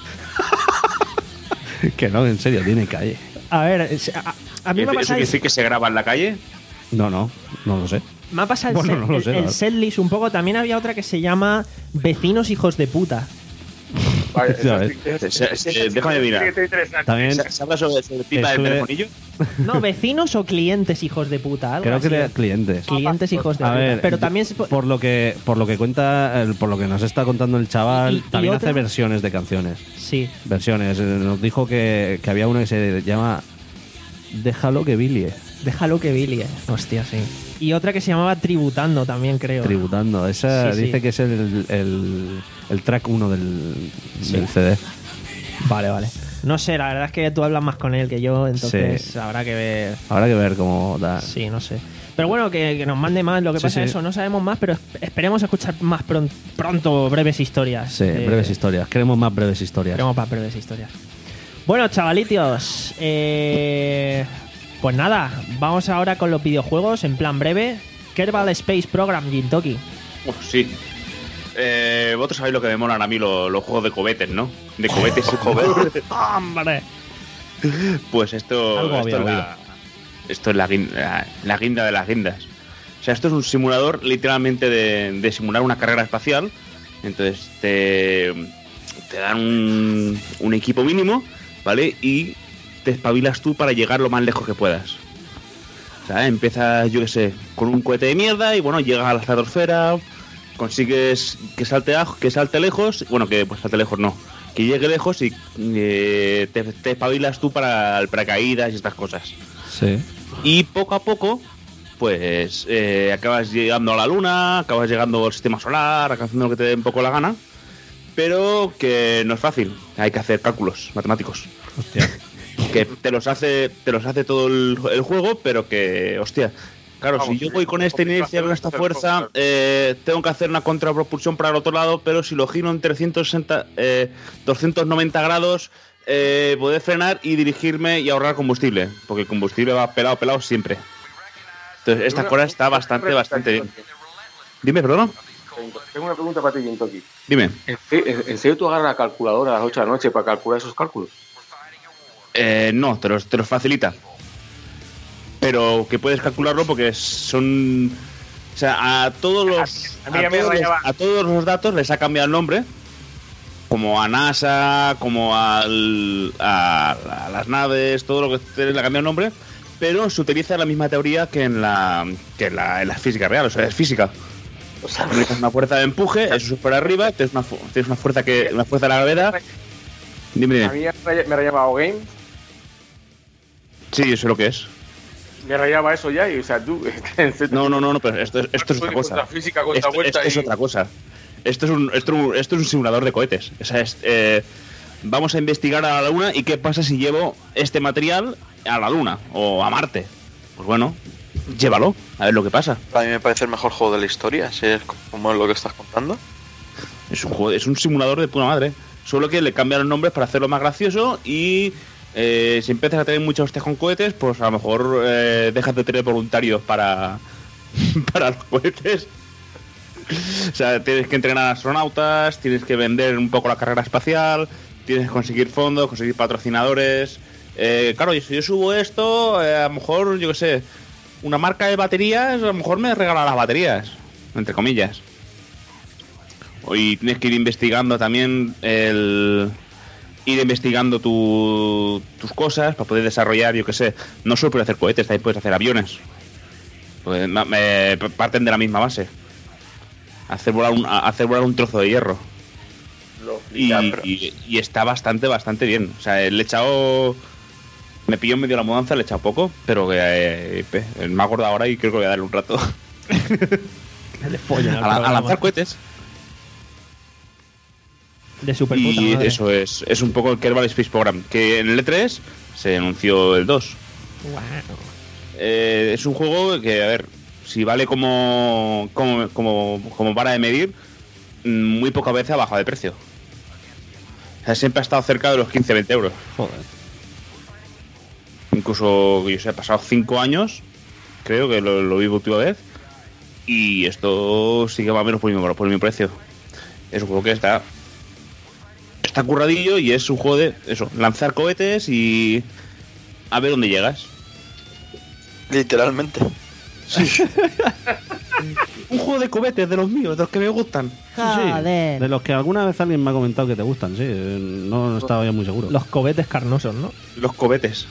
Que no, en serio, tiene calle. a ver, es- a, a mí me ha ¿Eso pasado, quiere decir que se graba en la calle? No, no, no lo sé. me ha pasado el, Bueno, set, no lo el- sé, el la verdad. setlist un poco. También había otra que se llama Vecinos Hijos de Puta. Vale, Ya esa- ves. esa- Se- esa- se- esa- déjame mirar. sí que está interesante. También ¿Se, se habla sobre, sobre pipa del Estuve- telefonillo? No, vecinos o clientes hijos de puta. Algo creo que así. de clientes. Clientes hijos de A puta. ver, Pero yo- también se po- por lo que por lo que cuenta, el- por lo que nos está contando el chaval, Y- y también otra- hace versiones de canciones. Sí. Versiones. Eh, Nos dijo que, que había una que se llama Déjalo que Billy, Déjalo que Billy, eh. Hostia, sí. Y otra que se llamaba Tributando también, creo. tributando. Esa Sí, sí. dice que es el, el, el track uno del, Sí. del C D. Vale, vale. No sé, la verdad es que tú hablas más con él que yo, entonces Sí. habrá que ver. Habrá que ver cómo da. Sí, no sé. Pero bueno, que, que nos mande más. Lo que Sí, pasa es sí. eso, no sabemos más, pero esp- esperemos escuchar más pron- pronto breves historias. Sí, Eh, breves historias. Queremos más breves historias. Queremos más breves historias. Bueno, chavalitos, eh, pues nada, vamos ahora con los videojuegos en plan breve. Kerbal Space Program, Gintoki. Uf, sí. Eh, vosotros sabéis lo que me molan a mí lo- los juegos de cohetes, ¿no? De cohetes. ¡Hombre! Pues esto, Algo había esto, es la, esto es la guinda, la, la guinda de las guindas. O sea, esto es un simulador literalmente de, de simular una carrera espacial. Entonces te, te dan un, un equipo mínimo, ¿vale? Y te espabilas tú para llegar lo más lejos que puedas. O sea, empiezas, yo qué sé, con un cohete de mierda y bueno, llegas a la estratosfera, consigues que salte, a- que salte lejos, bueno, que pues salte lejos no, que llegue lejos y eh, te, te espabilas tú para el paracaídas y estas cosas. Sí. Y poco a poco, pues eh, acabas llegando a la luna, acabas llegando al sistema solar, acabas haciendo lo que te dé un poco la gana, pero que no es fácil, hay que hacer cálculos matemáticos. Hostia. Que te los hace te los hace todo el, el juego, pero que, hostia, claro, Vamos, si yo voy con esta inercia, con esta fuerza, eh, tengo que hacer una contrapropulsión para el otro lado, pero si lo giro en trescientos sesenta, eh, doscientos noventa grados, eh, poder frenar y dirigirme y ahorrar combustible, porque el combustible va pelado, pelado siempre. Entonces, esta Tengo cosa una- está una bastante, pregunta, bastante bien. Gintoki. Dime, perdón. Tengo una pregunta para ti, Gintoki. Dime. ¿En se- ¿En serio tú agarras la calculadora a las ocho de la noche para calcular esos cálculos? Eh, no, te los, te los facilita. Pero que puedes calcularlo porque son... O sea, a todos los, A mí a ya me todos los, rayaba. a todos los datos les ha cambiado el nombre. Como a NASA, como al, a, a las naves, todo lo que le ha cambiado el nombre. Pero se utiliza la misma teoría que en la, que en la, en la física real, o sea, es física. O sea, Utilizas una fuerza de empuje, eso sube para arriba, tienes una, fu- tienes una fuerza que una fuerza de la gravedad. Dime, a dime. mí ya me raya- me rayaba Game, Sí, eso es lo que es. me rayaba eso ya y, o sea, tú... No, no, no, no, pero esto, es- esto es otra cosa. Contra física, contra Esto, vuelta esto es y- otra cosa. Esto es un, esto, es un- esto es un simulador de cohetes. O sea, es, eh, vamos a investigar a la Luna y qué pasa si llevo este material a la Luna o a Marte. Pues bueno, llévalo, a ver lo que pasa. A mí me parece el mejor juego de la historia, si es como es lo que estás contando. Es un juego, es un simulador de puta madre. Solo que le cambian los nombres para hacerlo más gracioso y eh, si empiezas a tener muchas hostias con cohetes, pues a lo mejor eh, dejas de tener voluntarios para, para los cohetes. O sea, tienes que entrenar a astronautas, tienes que vender un poco la carrera espacial, tienes que conseguir fondos, conseguir patrocinadores. Eh, claro, y si yo subo esto, eh, a lo mejor, yo qué sé, una marca de baterías, a lo mejor me regala las baterías, entre comillas. Y tienes que ir investigando también el... ir investigando tu, tus cosas para poder desarrollar, yo qué sé, no solo puedes hacer cohetes, también puedes hacer aviones. Pues, me, parten de la misma base. Hacer volar un, hacer volar un trozo de hierro. Lo- Y, ya, pero- y, y está bastante, bastante bien. O sea, le he echado... Me pilló en medio de la mudanza, le he echado poco, pero que eh, pe- me ha acordado ahora y creo que voy a darle un rato. Le follan al a, la- a programa. lanzar cohetes. De super puta Y madre. eso es, es un poco el Kerbal Space Program, que en el E tres se anunció el dos. Wow. Eh, es un juego que, a ver, si vale como, como, como, como vara de medir, mm, muy pocas veces ha bajado de precio. O sea, siempre ha estado cerca de los quince a veinte euros. Joder. Incluso, yo sé, he pasado cinco años, creo que lo, lo vi por última vez, y esto sigue más o menos por el mismo, por el mismo precio. Es un juego que está está curradillo y es un juego de eso, lanzar cohetes y a ver dónde llegas. Literalmente. Un juego de cohetes de los míos, de los que me gustan. Joder. De los que alguna vez alguien me ha comentado que te gustan, sí. eh, No, no estaba yo muy seguro. Los cohetes carnosos, ¿no? Los cohetes.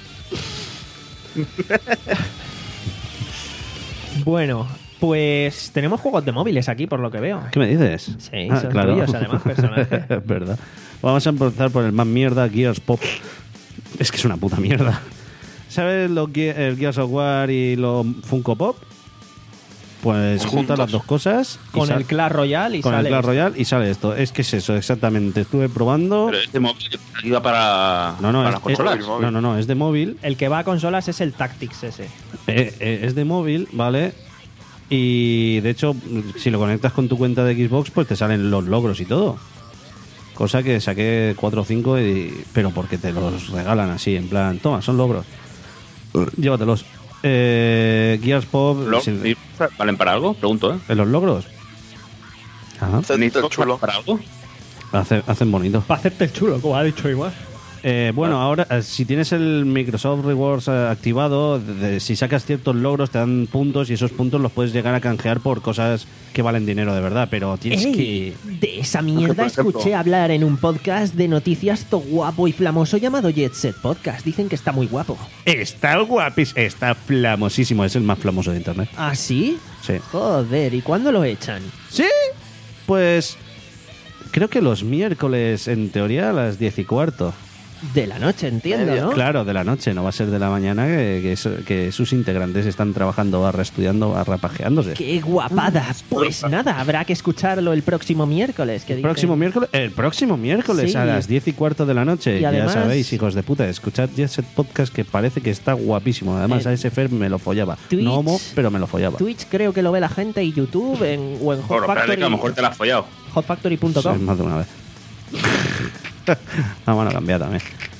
Bueno, pues tenemos juegos de móviles aquí, por lo que veo. ¿Qué me dices? Sí, son tuyos, además, personajes. Es verdad. Vamos a empezar por el más mierda, Gears Pop. Es que es una puta mierda. ¿Sabes lo que el Gears of War y los Funko Pop? Pues Juntos. juntas las dos cosas y Con sal- el Clash Royale y con sale el Clash esto. Royale y sale esto. Es que es eso, exactamente. Estuve probando. Pero este móvil iba para, No, no, para es, las consolas. es- móvil. no, no, no, es de móvil. El que va a consolas es el Tactics ese. Eh, eh, es de móvil, ¿vale? Y de hecho, si lo conectas con tu cuenta de Xbox, pues te salen los logros y todo. Cosa que saqué cuatro o cinco, y, pero porque te los regalan así, en plan, toma, son logros. Llévatelos. Eh, Gears Pop. ¿Los- sin- sí, ¿Valen para algo? Pregunto, ¿eh? ¿En los logros? Ajá. Haced ¿Ni el todos chulo. para algo? Hace- hacen bonito. Para hacerte el chulo, como ha dicho igual. Eh, bueno, ahora, eh, si tienes el Microsoft Rewards eh, activado, de- de- si sacas ciertos logros te dan puntos y esos puntos los puedes llegar a canjear por cosas que valen dinero de verdad, pero tienes Ey, que... de esa mierda por ejemplo- escuché hablar en un podcast de noticias to guapo y flamoso llamado Jet Set Podcast. Dicen que está muy guapo. Está guapis, está flamosísimo, es el más famoso de internet. ¿Ah, sí? Sí. Joder, ¿y cuándo lo echan? ¿Sí? Pues creo que los miércoles, en teoría, a las diez y cuarto. De la noche, entiendo, Media. ¿no? Claro, de la noche, no va a ser de la mañana que, que, es- que sus integrantes están trabajando, barra estudiando, barra pajeándose. ¡Qué guapada! Pues nada, habrá que escucharlo el próximo miércoles. ¿qué El dicen? próximo miércoles, el próximo miércoles Sí. a las diez y cuarto de la noche. Y además- ya sabéis, hijos de puta, escuchad Jet Set Podcast que parece que está guapísimo. Además, Eh, a ese Fer me lo follaba. Twitch- No homo, pero me lo follaba. Twitch creo que lo ve la gente y YouTube en, o en Hot Bueno, espérate, Factory, que a lo mejor te la has follado. hot factory punto Sí, com. más de una vez. Vamos a cambiar también.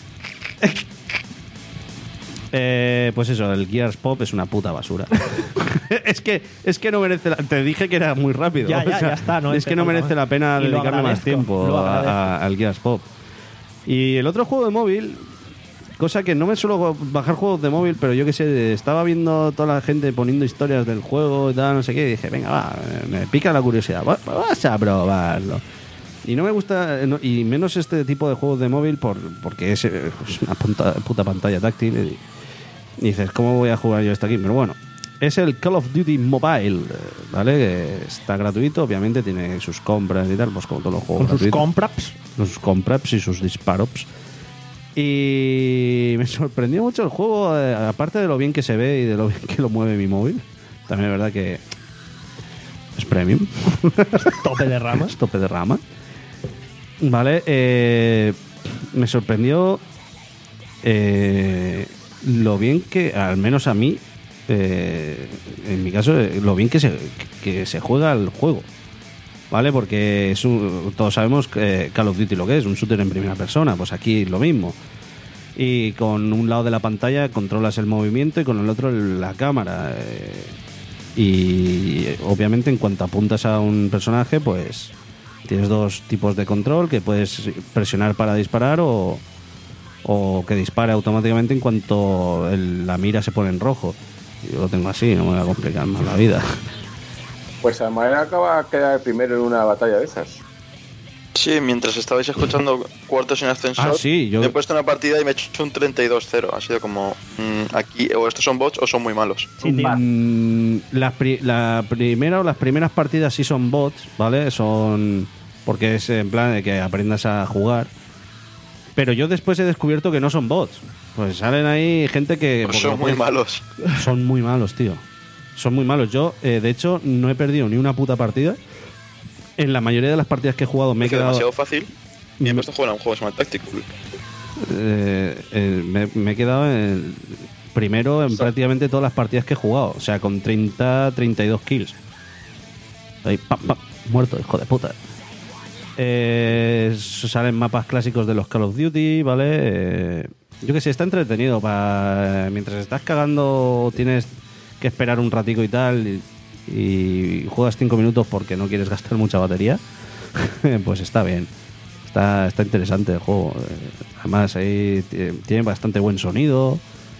Eh, pues eso, el Gears Pop es una puta basura. es que es que no merece la... Te dije que era muy rápido. Ya, ya, O sea, ya está, no es que no empezamos. merece la pena Y lo dedicarle más agradezco, tiempo lo a- agradezco. a- al Gears Pop. Y el otro juego de móvil, cosa que no me suelo bajar juegos de móvil, pero yo que sé, estaba viendo toda la gente poniendo historias del juego y tal, no sé qué, y dije, venga, va, me pica la curiosidad, va- vas a probarlo. Y no me gusta, no- y menos este tipo de juegos de móvil por, porque es, eh, es una puta, puta pantalla táctil. Y, y dices, ¿cómo voy a jugar yo esto aquí? Pero bueno, es el Call of Duty Mobile, eh, ¿vale? Que está gratuito, obviamente tiene sus compras y tal, pues como todos los juegos Con sus gratuitos. compraps. Sus compraps y sus disparops. Y me sorprendió mucho el juego, eh, aparte de lo bien que se ve y de lo bien que lo mueve mi móvil. También es verdad que es premium. Tope de ramas. Tope de rama. Vale, eh, me sorprendió eh, lo bien que, al menos a mí, eh, en mi caso, eh, lo bien que se, que se juega el juego. ¿Vale? Porque es un- todos sabemos que Call of Duty lo que es, un shooter en primera persona. Pues aquí lo mismo. Y con un lado de la pantalla controlas el movimiento y con el otro la cámara. eh, y obviamente en cuanto apuntas a un personaje, pues tienes dos tipos de control, que puedes presionar para disparar o, o que dispare automáticamente en cuanto el- la mira se pone en rojo. Yo lo tengo así, no me voy a complicar más la vida. Pues Almaena acaba de quedar primero en una batalla de esas. Sí, mientras estabais escuchando Cuartos sin Ascensor, Ah, sí, yo- he puesto una partida y me he hecho un treinta y dos cero. Ha sido como, mm, aquí, o estos son bots o son muy malos. Sí, tío. Mm, las pri- la primera o las primeras partidas sí son bots, ¿vale? Son porque es en plan de que aprendas a jugar. Pero yo después he descubierto que no son bots. Pues salen ahí gente que Pues porque son no muy puedes- malos. Son muy malos, tío. Son muy malos. Yo, eh, de hecho, no he perdido ni una puta partida. En la mayoría de las partidas que he jugado me he Es que quedado demasiado fácil. Y he puesto a jugar a un juego que se llama Tactical. eh, eh, me, me he quedado en- primero en prácticamente todas las partidas que he jugado. O sea, con treinta, treinta y dos kills. Ahí, pam, pam, muerto, hijo de puta. Eh, salen mapas clásicos de los Call of Duty, ¿vale? Eh, yo que sé, está entretenido. Para mientras estás cagando, tienes que esperar un ratico y tal, y, y juegas cinco minutos porque no quieres gastar mucha batería, pues está bien. Está, está interesante el juego. Eh, Además, ahí t- tiene bastante buen sonido.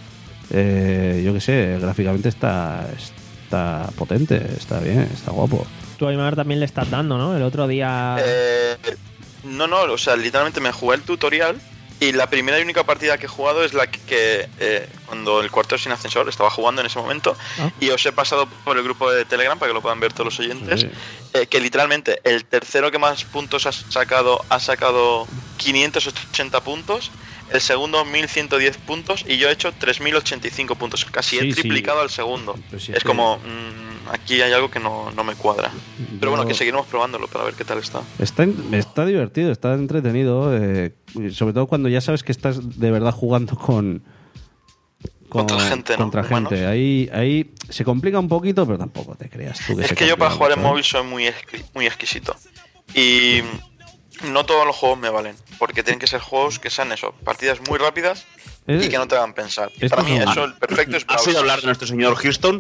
Eh, yo que sé, gráficamente está, está potente, está bien, está guapo. Tú, Aymar, también le estás dando, ¿no? El otro día... Eh, no, no, o sea, literalmente me jugué el tutorial y la primera y única partida que he jugado es la que, que, eh, cuando el Cuarto sin Ascensor estaba jugando en ese momento Ah. y os he pasado por el grupo de Telegram para que lo puedan ver todos los oyentes, Sí. eh, que literalmente el tercero que más puntos ha sacado ha sacado quinientos ochenta puntos, el segundo mil ciento diez puntos y yo he hecho tres mil ochenta y cinco puntos, casi Sí, he sí. triplicado al segundo. Pero si es que- como, mm, aquí hay algo que no, no me cuadra. Pero bueno, Yo- que seguiremos probándolo para ver qué tal está. Está, en- está divertido, está entretenido, eh, y sobre todo cuando ya sabes que estás de verdad jugando con... con- Contra gente, ¿no? Contra Humanos. gente. Ahí, ahí se complica un poquito, pero tampoco te creas tú que Es se que yo para complica jugar en mucho, ¿eh? móvil soy muy, exqui- muy exquisito. Y no todos los juegos me valen, porque tienen que ser juegos que sean eso, partidas muy rápidas Eh, y que no te hagan pensar. Y estos para mí son- eso, el perfecto es ¿Has Brawl oído hablar Stars. de nuestro señor Houston?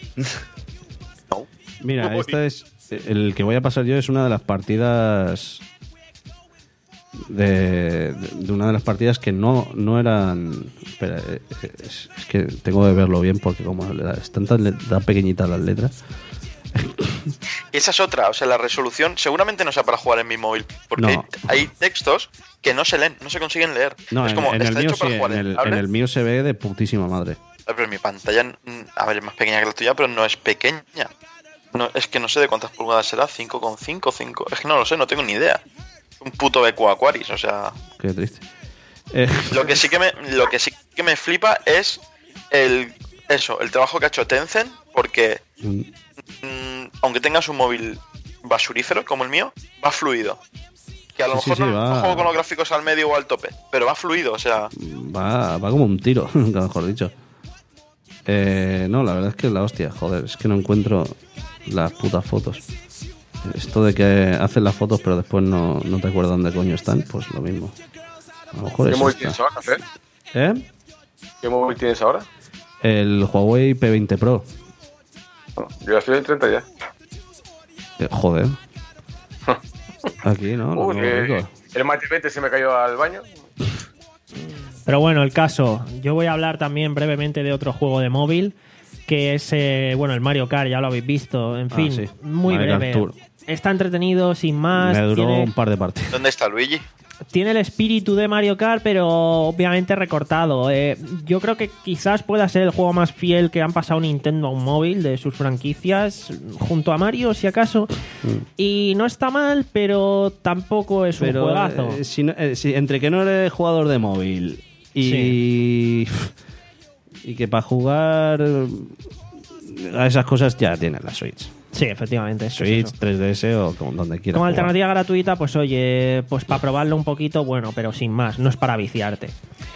No. Mira, Uy. esta es... El que voy a pasar yo es una de las partidas... De, de una de las partidas que no, no eran... Espera, eh, es, es que tengo que verlo bien porque como están tan, le- tan pequeñitas las letras... Y esa es otra, o sea, la resolución seguramente no sea para jugar en mi móvil, porque No. hay textos que no se leen, no se consiguen leer. No, es en, como, en el está mío hecho sí, para jugar en en, el, tablet. en el mío se ve de putísima madre. Ah, pero mi pantalla, mm, a ver, es más pequeña que la tuya, pero no es pequeña. No, es que no sé de cuántas pulgadas será, cinco coma cinco, cinco. Es que no lo sé, no tengo ni idea. Un puto B Q Aquaris, o sea. Qué triste. Eh, Lo que sí que me, lo que sí que me flipa es el eso, el trabajo que ha hecho Tencent, porque mm, mm, aunque tengas un móvil basurífero como el mío, va fluido. Que a lo Sí, sí, mejor sí, no, va. no juego con los gráficos al medio o al tope, pero va fluido, o sea. va, va como un tiro, nunca mejor dicho. Eh, no, la verdad es que es la hostia, joder, es que no encuentro las putas fotos. Esto de que haces las fotos pero después no, no te acuerdas dónde coño están, pues lo mismo. A lo mejor ¿Qué es móvil esta. tienes ahora, Fer? ¿Eh? ¿Qué móvil tienes ahora? El Huawei P veinte Pro. Bueno, yo ya estoy en treinta ya. Eh, joder. Aquí, ¿no? Lo Uy, nuevo que rico. el Mate veinte se me cayó al baño. Pero bueno, el caso. Yo voy a hablar también brevemente de otro juego de móvil, que es, eh, bueno, el Mario Kart, ya lo habéis visto. En Ah, fin, sí. muy Mario Kart breve. Tour. Está entretenido, sin más. Me duró tiene, un par de partidas. ¿Dónde está Luigi? tiene el espíritu de Mario Kart, pero obviamente recortado. Eh, yo creo que quizás pueda ser el juego más fiel que han pasado Nintendo a un móvil de sus franquicias, junto a Mario, si acaso. Y no está mal, pero tampoco es un Pero juegazo. eh, si no- eh, si- entre que no eres jugador de móvil y, y que para jugar a esas cosas ya tienes la Switch. Sí, efectivamente. es Switch, eso. tres D S o como donde quieras. Como jugar. alternativa gratuita, pues oye, pues para probarlo un poquito, bueno, pero sin más, no es para viciarte.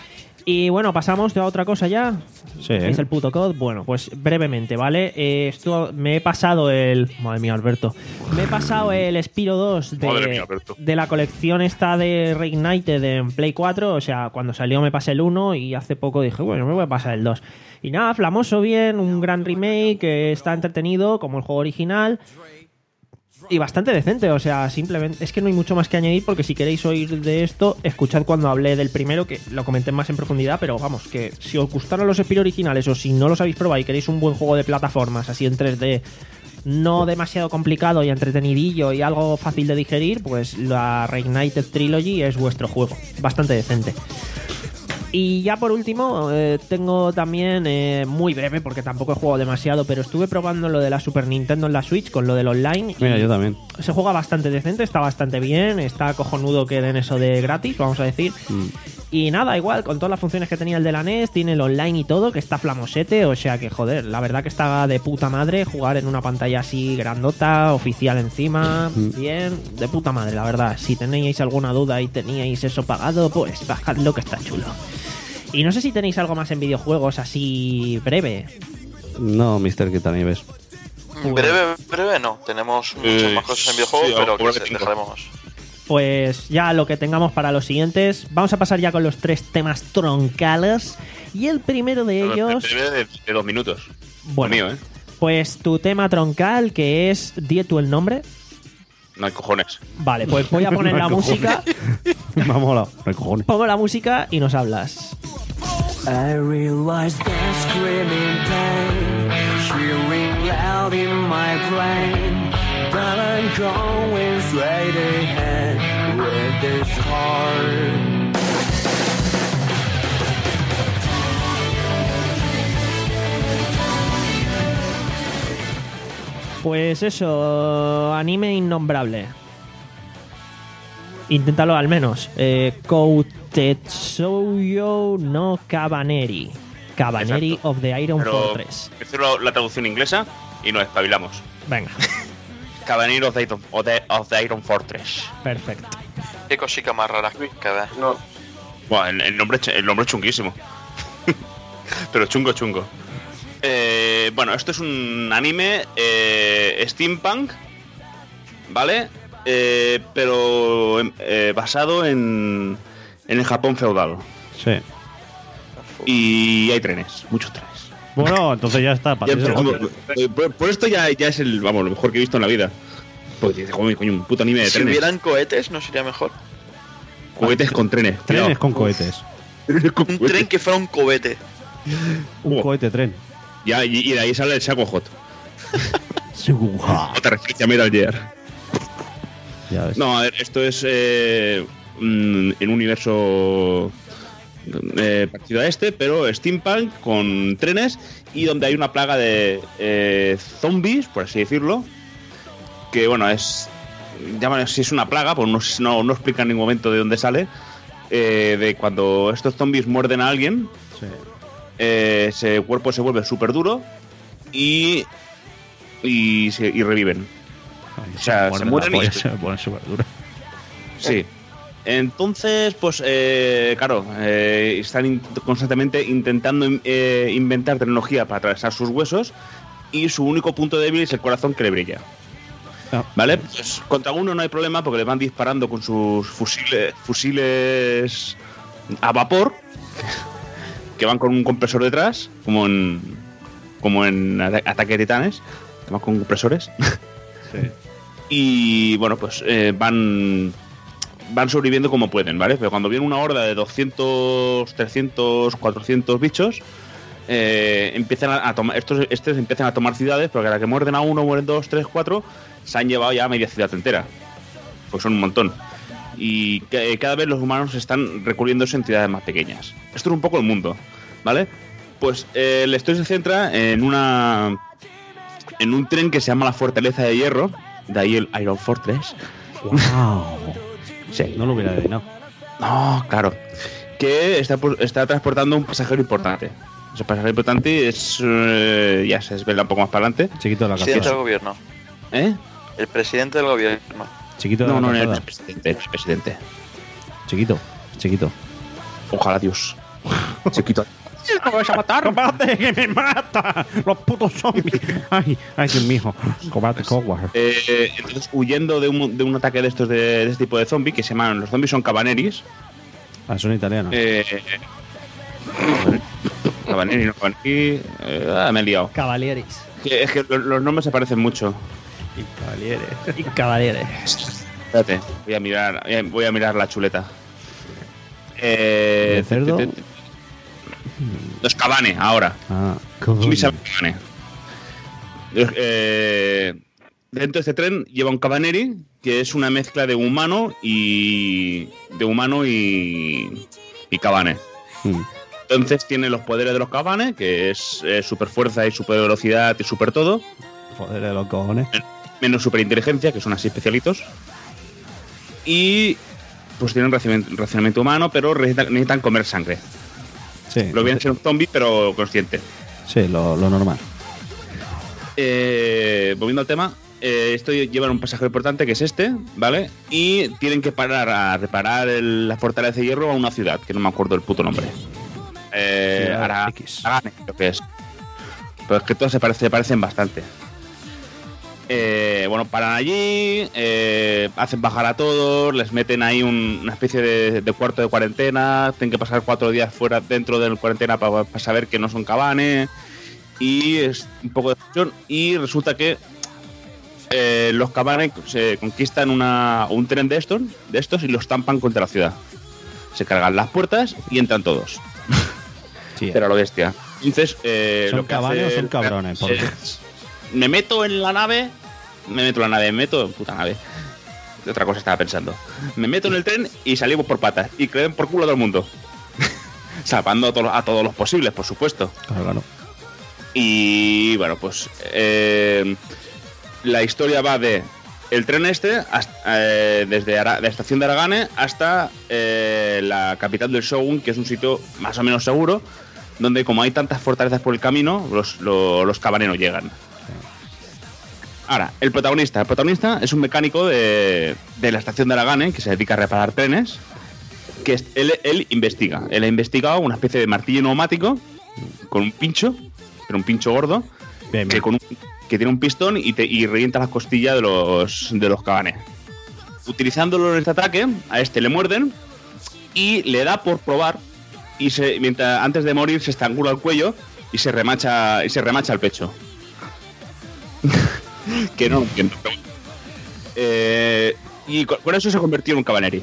Y bueno, pasamos a otra cosa ya. Sí. Es el puto C O D. Bueno, pues brevemente, ¿vale? Eh, esto, me he pasado el... Madre mía, Alberto. Me he pasado el Spyro dos Madre de, mía, Alberto. de la colección esta de Reignited en Play cuatro. O sea, cuando salió me pasé el uno y hace poco dije, bueno, me voy a pasar el dos. Y nada, flamoso bien, un gran remake que está entretenido como el juego original. Y bastante decente, o sea, simplemente es que no hay mucho más que añadir porque si queréis oír de esto, escuchad cuando hablé del primero, que lo comenté más en profundidad, pero vamos, que si os gustaron los Spyro originales o si no los habéis probado y queréis un buen juego de plataformas así en tres D, no demasiado complicado y entretenidillo y algo fácil de digerir, pues la Reignited Trilogy es vuestro juego, bastante decente. Y ya por último, eh, tengo también, eh, muy breve, porque tampoco he jugado demasiado, pero estuve probando lo de la Super Nintendo en la Switch con lo del online. Mira, yo también. Se juega bastante decente, está bastante bien, está cojonudo que den eso de gratis, vamos a decir. Mm. Y nada, igual, con todas las funciones que tenía el de la N E S, tiene el online y todo, que está flamosete, o sea que, joder, la verdad que está de puta madre jugar en una pantalla así grandota, oficial encima, bien, de puta madre, la verdad. Si tenéis alguna duda y teníais eso pagado, pues bajadlo que está chulo. Y no sé si tenéis algo más en videojuegos así breve. No, mister Quitanieves. Breve, breve no. Tenemos muchas Eh, más cosas en videojuegos, sí, pero ahora que que se- tengo. dejaremos. Pues ya lo que tengamos para los siguientes. Vamos a pasar ya con los tres temas troncales. Y el primero de ellos... De, de, de dos minutos. Bueno, Mío, ¿eh? pues tu tema troncal, que es... ¿Di tú el nombre? No hay cojones. Vale, pues voy a poner la música. Me ha molado. No hay cojones. Pongo la música y nos hablas. I realize that screaming pain, cheering loud in my brain, but I'm going straight ahead with this heart. Pues eso, anime innombrable. Inténtalo al menos. Eh, Koutetsuyo no Cabaneri. Cabaneri Exacto. of the Iron Pero Fortress. prefiero la traducción inglesa y nos espabilamos. Venga, Cavalier of the, Iron- of the, of the Iron Fortress. perfecto. Qué cosica más rara que ver. No, Bueno, el, el nombre, el nombre es chunguísimo. Pero chungo, chungo. Eh, bueno, esto es un anime eh, steampunk, ¿vale? Eh, pero eh, basado en, en el Japón feudal. Sí. Y hay trenes, muchos trenes. Bueno, entonces ya está. para Ya, hacerse pero, el vamos, eh, por, por esto ya, ya es el, vamos, lo mejor que he visto en la vida. Porque dices, coño, coño, un puto anime de Si trenes. hubieran cohetes, ¿no sería mejor? Cohetes con trenes. Trenes cuidado. con cohetes. Trenes con Un cohetes. tren que fuera un cohete. Un Oh. cohete tren. Ya, y, y de ahí sale el Shaco Hot. Seguja. Otra referencia a Metal Gear. Ya ves. No, a ver, esto es eh, mm, en un universo eh, parecido a este, pero steampunk con trenes y donde hay una plaga de eh, zombies, por así decirlo, que bueno, es llaman si es una plaga, pues no, no, no explica en ningún momento de dónde sale, eh, de cuando estos zombies muerden a alguien, Sí. eh, ese cuerpo se vuelve súper duro y, y, se- y reviven. O sea, se mueren y- Se me pone súper duro. Sí. Entonces, pues, eh, claro, eh, están in- constantemente intentando eh, inventar tecnología para atravesar sus huesos y su único punto débil es el corazón que le brilla. Ah. ¿Vale? Pues, contra uno no hay problema porque le van disparando con sus fusiles, fusiles a vapor que van con un compresor detrás, como en, como en Ata- Ataque de Titanes, que van con compresores. Sí. Y bueno, pues eh, van van sobreviviendo como pueden, ¿vale? Pero cuando viene una horda de doscientos, trescientos, cuatrocientos bichos, eh, empiezan a, a tomar, estos, estos empiezan a tomar ciudades, porque a la que muerden a uno, mueren dos, tres, cuatro, se han llevado ya media ciudad entera. Pues son un montón. Y ca- eh, cada vez los humanos están recurriéndose en ciudades más pequeñas. Esto es un poco el mundo, ¿vale? Pues eh, la historia se centra en una en un tren que se llama la Fortaleza de Hierro, de ahí el Iron Fortress. Wow. Sí. No lo hubiera adivinado. No, claro. Que está, pu- está transportando un pasajero importante. Ese pasajero importante es. eh, ya se desvela un poco más para adelante. Chiquito de la Presidente del calzada. gobierno. ¿Eh? El presidente del gobierno. Chiquito de No, la no, no, el calzada. presidente. El presidente. Chiquito. Chiquito. Ojalá Dios. Se quita. ¡No me vas a matar! ¡Combate, que me mata! ¡Los putos zombies! ¡Ay, ay, Dios mío! ¡Combate, Hogwarts! Eh, entonces, huyendo de un, de un ataque de estos de, de este tipo de zombies, que se llaman. Los zombies son Cavaneris. Ah, son italianos. Eh, Cabaneri, no Cabaneri. Eh, ah, me he liado. Cavalieres. Que, es que los, los nombres se parecen mucho. Y caballeres. Y caballeres. Espérate, voy a mirar, voy a mirar la chuleta. Eh, ¿De cerdo? te- te- te- Los Cabane, ahora. Ah, Zombies coño. Cabane. Eh, dentro de este tren lleva un Cabaneri, que es una mezcla de humano y. de humano y. y Cabane. Mm. Entonces tiene los poderes de los Cabane, que es eh, super fuerza y super velocidad y super todo. Joder, de los cojones. Menos superinteligencia, que son así especialitos. Y pues tienen racionamiento, racionamiento humano, pero necesitan, necesitan comer sangre. Sí, Lo viene a ser un zombie, pero consciente. sí lo, lo normal. Eh, volviendo al tema, eh, esto lleva un pasajero importante, que es este, ¿vale? Y tienen que parar a reparar el- la fortaleza de hierro a una ciudad, que no me acuerdo el puto nombre. Eh, Ciudad Ara- X. Aragane, creo que es. Pero es que todas se, parece- se parecen bastante. Eh, bueno, paran allí, eh, hacen bajar a todos, les meten ahí un- una especie de, de cuarto de cuarentena, tienen que pasar cuatro días fuera dentro de la cuarentena para saber que no son Cabane, y es un poco de acción, y resulta que eh, los Cabane se conquistan una, un tren de estos, de estos y los estampan contra la ciudad. Se cargan las puertas y entran todos. Sí, Pero a lo bestia. Entonces, eh, ¿Son lo que Cabane hace o son el- cabrones? Porque- es- me meto en la nave, me meto en la nave, me meto en puta nave. Otra cosa estaba pensando. Me meto en el tren y salimos por patas y creen por culo a todo el mundo. Salvando a, to- a todos los posibles, por supuesto. claro, claro. Y bueno, pues eh, la historia va de el tren este hasta, eh, desde Ara- la estación de Aragane hasta eh, la capital del Shogun, que es un sitio más o menos seguro, donde como hay tantas fortalezas por el camino, los, los, los cabaneros llegan. Ahora, el protagonista. El protagonista es un mecánico de, de la estación de Aragane que se dedica a reparar trenes. Que es- él, él investiga. Él ha investigado una especie de martillo neumático con un pincho, pero un pincho gordo, Bien, que, bien. con un- que tiene un pistón y, te, y revienta las costillas de los, de los cabanes. Utilizándolo en este ataque, a este le muerden y le da por probar. Y se, mientras, antes de morir se estrangula el cuello y se remacha, y se remacha el pecho. Que no lo entiendo. pero bueno. Eh, y con, con eso se ha convertido en un Cabaneri.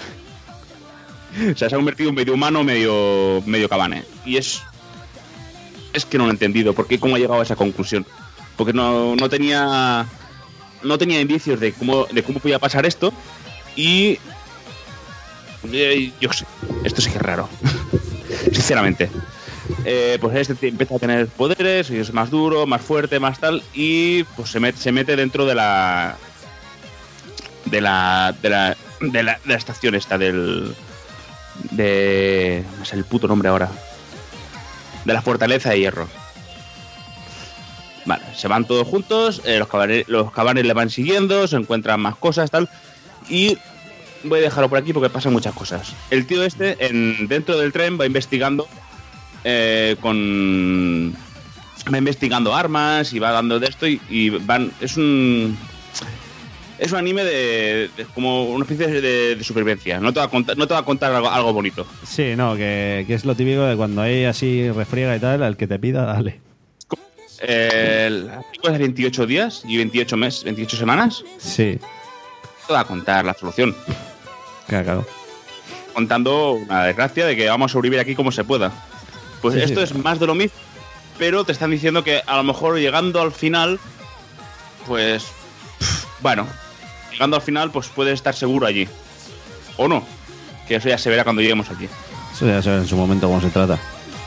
O sea, se ha convertido en medio humano, medio, medio Cabane. Y es. Es que no lo he entendido. ¿Por qué? ¿Cómo ha llegado a esa conclusión? Porque no, no tenía. No tenía indicios de cómo, de cómo podía pasar esto. Y. eh, yo qué sé. Esto sí que es raro. Sinceramente. Eh, pues este te- empieza a tener poderes, y es más duro, más fuerte, más tal, y pues se mete, se mete dentro de la de la de la de la, de la estación esta del de no sé el puto nombre ahora, de la fortaleza de hierro. Vale, se van todos juntos, eh, los cabanes los cabanes le van siguiendo, se encuentran más cosas, tal, y voy a dejarlo por aquí porque pasan muchas cosas. El tío este en dentro del tren va investigando eh, con va investigando armas y va dando de esto y, y van es un es un anime de, de- como una especie de, de supervivencia. No te va a contar, no te va a contar algo, algo bonito. Sí, no, que, que es lo típico de cuando hay así refriega y tal, al que te pida, dale. Eh, la película es de veintiocho días y veintiocho meses, veintiocho semanas. Sí, Te va a contar la solución, claro, claro. contando una desgracia de que vamos a sobrevivir aquí como se pueda. Pues Sí, esto sí. es más de lo mismo, pero te están diciendo que a lo mejor llegando al final, pues pff, bueno, llegando al final, pues puedes estar seguro allí. O no, que eso ya se verá cuando lleguemos allí. Eso ya sabes en su momento cómo se trata.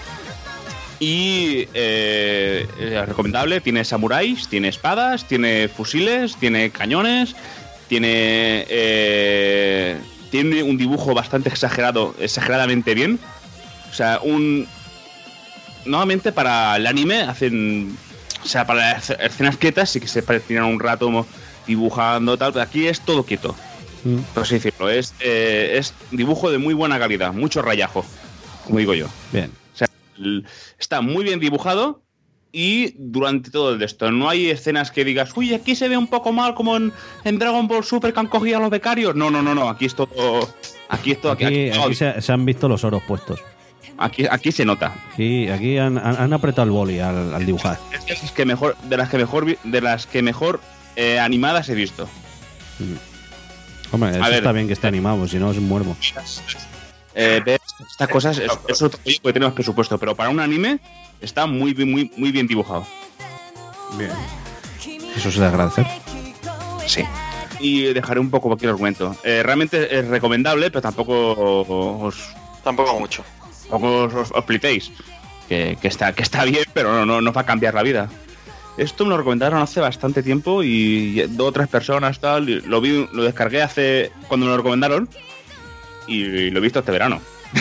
Y eh, es recomendable, tiene samuráis, tiene espadas, tiene fusiles, tiene cañones, tiene eh, tiene un dibujo bastante exagerado, exageradamente bien. O sea, un normalmente para el anime hacen, o sea, para las escenas quietas sí que se tiran un rato mo- dibujando tal, pero aquí es todo quieto. Mm. Por así decirlo, es, eh, es dibujo de muy buena calidad, mucho rayajo. como digo yo. Bien. O sea, el- está muy bien dibujado y durante todo el de esto. No hay escenas que digas, uy, aquí se ve un poco mal como en, en Dragon Ball Super que han cogido a los becarios. No, no, no, no. Aquí es todo. Aquí es todo. Aquí, Aquí, aquí, aquí se, se han visto los oros puestos. aquí, aquí se nota. Aquí, aquí han, han- han apretado el boli al, al dibujar. Es de las que mejor, de las que mejor, vi- de las que mejor eh, animadas he visto. Hombre, eso ver. está bien que esté animado, si no es un muermo. Eh, ves estas cosas es, es otro rollo porque tenemos presupuesto, pero para un anime está muy, bien- muy, muy bien dibujado. Bien. Eso se de agradecer. Sí. Y dejaré un poco aquí el argumento. Eh, realmente es recomendable, pero tampoco os, Tampoco mucho. tampoco os, os- os flipéis. Que, que está, que está bien, pero no, no, no va a cambiar la vida. Esto me lo recomendaron hace bastante tiempo y dos o tres personas tal. y Lo vi, lo descargué hace cuando me lo recomendaron y lo he visto este verano.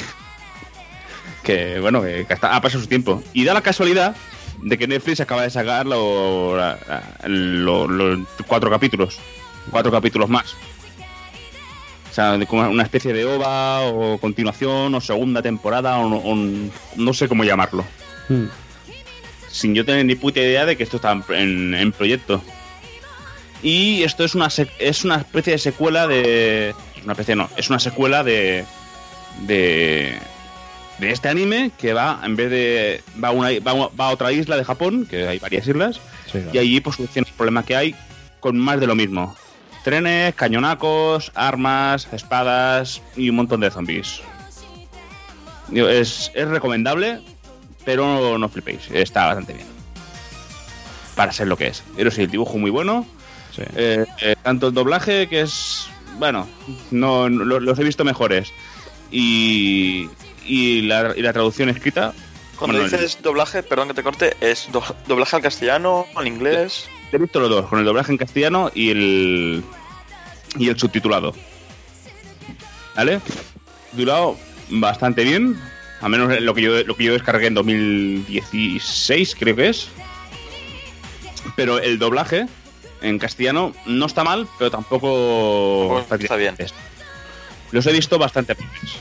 que bueno, que, que hasta ha pasado su tiempo. Y da la casualidad de que Netflix acaba de sacar lo- la- la- lo- los cuatro capítulos. Cuatro capítulos más. O sea, de como una especie de ova o continuación o segunda temporada o, no- o no sé cómo llamarlo. Mm. Sin yo tener ni puta idea de que esto está en, en- en proyecto. Y esto es una sec- es una especie de secuela de... Una especie no, es una secuela de... De... De este anime que va, en vez de... Va a, una, va, a- va a otra isla de Japón, que hay varias islas, Sí, claro. y allí pues soluciona el problema que hay con más de lo mismo. Trenes, cañonacos, armas, espadas y un montón de zombies. Digo, Es, es recomendable, pero no, no flipéis, está bastante bien. Para ser lo que es. Pero sí, el dibujo muy bueno. Sí. Eh, eh, tanto el doblaje, que es... Bueno, no, no- lo- los he visto mejores. Y, y, la, y la traducción escrita... Cuando bueno, dices doblaje, perdón que te corte, ¿es do- doblaje al castellano, al inglés? He visto los dos, con el doblaje en castellano y el y el subtitulado. ¿Vale? Durado bastante bien, a menos lo que yo lo que yo descargué en dos mil dieciséis, creo que es. Pero el doblaje en castellano no está mal, pero tampoco Tampoco está bien. Los he visto bastante veces.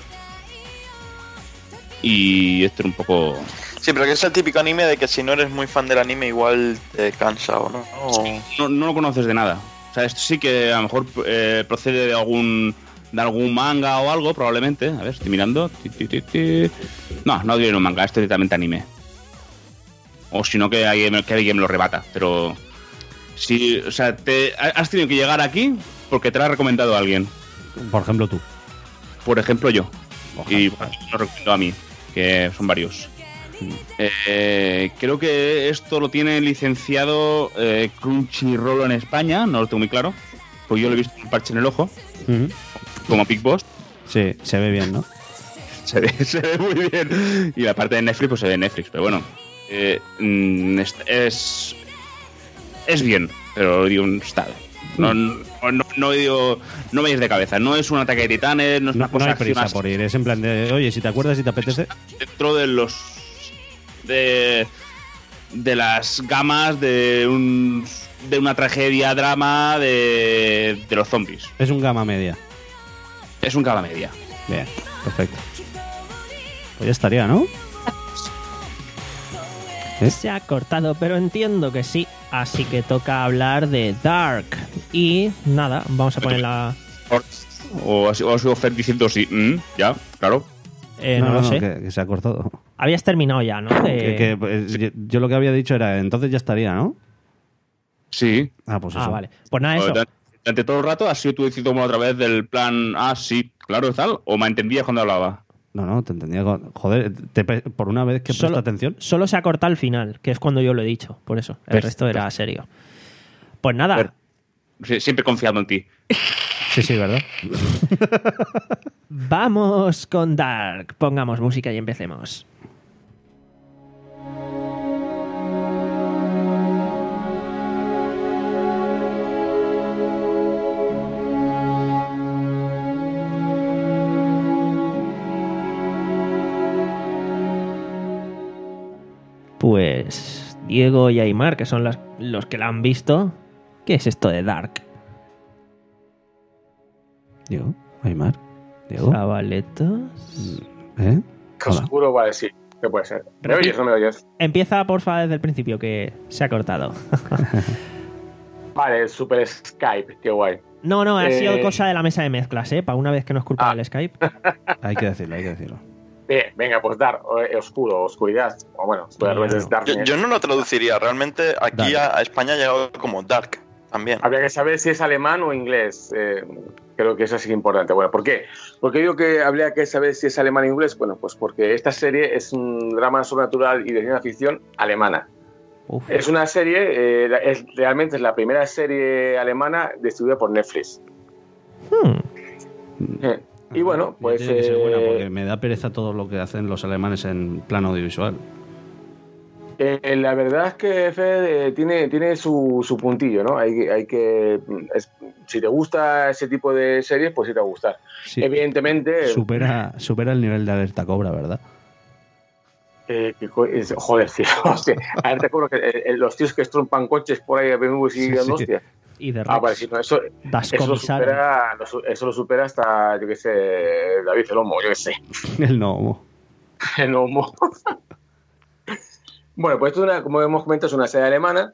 Y esto era un poco... Sí, pero que es el típico anime de que si no eres muy fan del anime igual te cansa o no. O- No, no lo conoces de nada. O sea, esto sí que a lo mejor eh, procede de algún de algún manga o algo, probablemente. A ver, estoy mirando. Ti, ti, ti, ti. No, no viene un manga, esto es directamente anime. O si no, que alguien, que alguien me lo rebata. Pero si, o sea, te, has tenido que llegar aquí porque te lo ha recomendado alguien. Por ejemplo, tú. Por ejemplo, yo. Ojalá. Y lo recomiendo a mí, que son varios. Eh, creo que esto lo tiene licenciado eh, Crunchyroll en España, no lo tengo muy claro, pues yo lo he visto un parche en el ojo, Ujú. como Big Boss. Sí, se ve bien, ¿no? Se ve, se ve muy bien. Y la parte de Netflix, pues se ve en Netflix, pero bueno, eh, mm, es, es es bien, pero digo, está no, no, no, no digo, no veis de cabeza, no es un ataque de titanes, no es No, una cosa no hay prisa acción por ir. Es en plan de, oye, si te acuerdas y te apetece. dentro de los de de las gamas de un de una tragedia drama de, de los zombies. Es un gama media. Es un gama media. Bien, perfecto. Pues ya estaría, ¿no? ¿Eh? Se ha cortado, pero entiendo que sí. Así que toca hablar de Dark. Y nada, vamos a poner la... O ha sido, o ha sido Fer diciendo sí, mm, ya, claro. Eh, no, lo sé. Que, que se ha cortado. Habías terminado ya, ¿no? De- Que- que, pues, yo, yo lo que había dicho era, entonces ya estaría, ¿no? Sí. Ah, pues Ah, eso. vale. Pues nada, eso. Durante, durante todo el rato has sido tú diciendo como otra vez del plan, ah, sí, claro, tal, o me entendías cuando hablaba. No, no, te entendía. con- Joder, te pe- por una vez que presta Solo- atención. Solo se ha cortado el final, que es cuando yo lo he dicho. Por eso. El Perfecto. resto era serio. Pues nada. Fer, sí, siempre he confiado en ti. Sí, sí, ¿verdad? Vamos con Dark. Pongamos música y empecemos. Pues Diego y Aymar, que son las- los que la han visto, ¿qué es esto de Dark? Diego, Aymar, Diego. Chavaletos. ¿Eh? Hola. Oscuro, vale, sí. ¿Qué puede ser? ¿Me Repi- oyes o no me oyes? Empieza, porfa, desde el principio, que se ha cortado. Vale, el Super Skype, qué guay. No, no, ha Eh, sido cosa de la mesa de mezclas, ¿eh? Para una vez que no es culpa Ah. del Skype. Hay que decirlo, hay que decirlo. Bien, venga, pues dar, eh, oscuro, oscuridad. O bueno, realmente es Yo, darkness. yo no lo traduciría. Realmente aquí Dark. a, a España ha llegado como Dark también. Habría que saber si es alemán o inglés. Eh, creo que eso sí es importante. Bueno, ¿por qué? Porque digo que habría que saber si es alemán o inglés. Bueno, pues porque esta serie es un drama sobrenatural y de ciencia ficción alemana. Uf. Es una serie, eh, es, realmente es la primera serie alemana distribuida por Netflix. Hmm. Eh, y bueno, pues... Tiene que ser buena eh, porque me da pereza todo lo que hacen los alemanes en plano audiovisual. Eh, la verdad es que Fede eh, tiene, tiene su, su puntillo, ¿no? Hay, hay que. Es, si te gusta ese tipo de series, pues sí te va a gustar. Sí. Evidentemente. Supera, supera el nivel de Alerta Cobra, ¿verdad? Eh, que co- es- joder, tío. Hostia. A ver, te acuerdo que eh, eh, los tíos que estrompan coches por ahí a B M W y Sí, dando sí. hostia. Y de Ah, Rex. vale, sí, no, eso, Das eso, lo Comisar. supera, lo su- eso lo supera hasta, yo qué sé, David Celomo, yo qué sé. El gnomo. El homo. Bueno, pues esto es una, como hemos comentado, es una serie alemana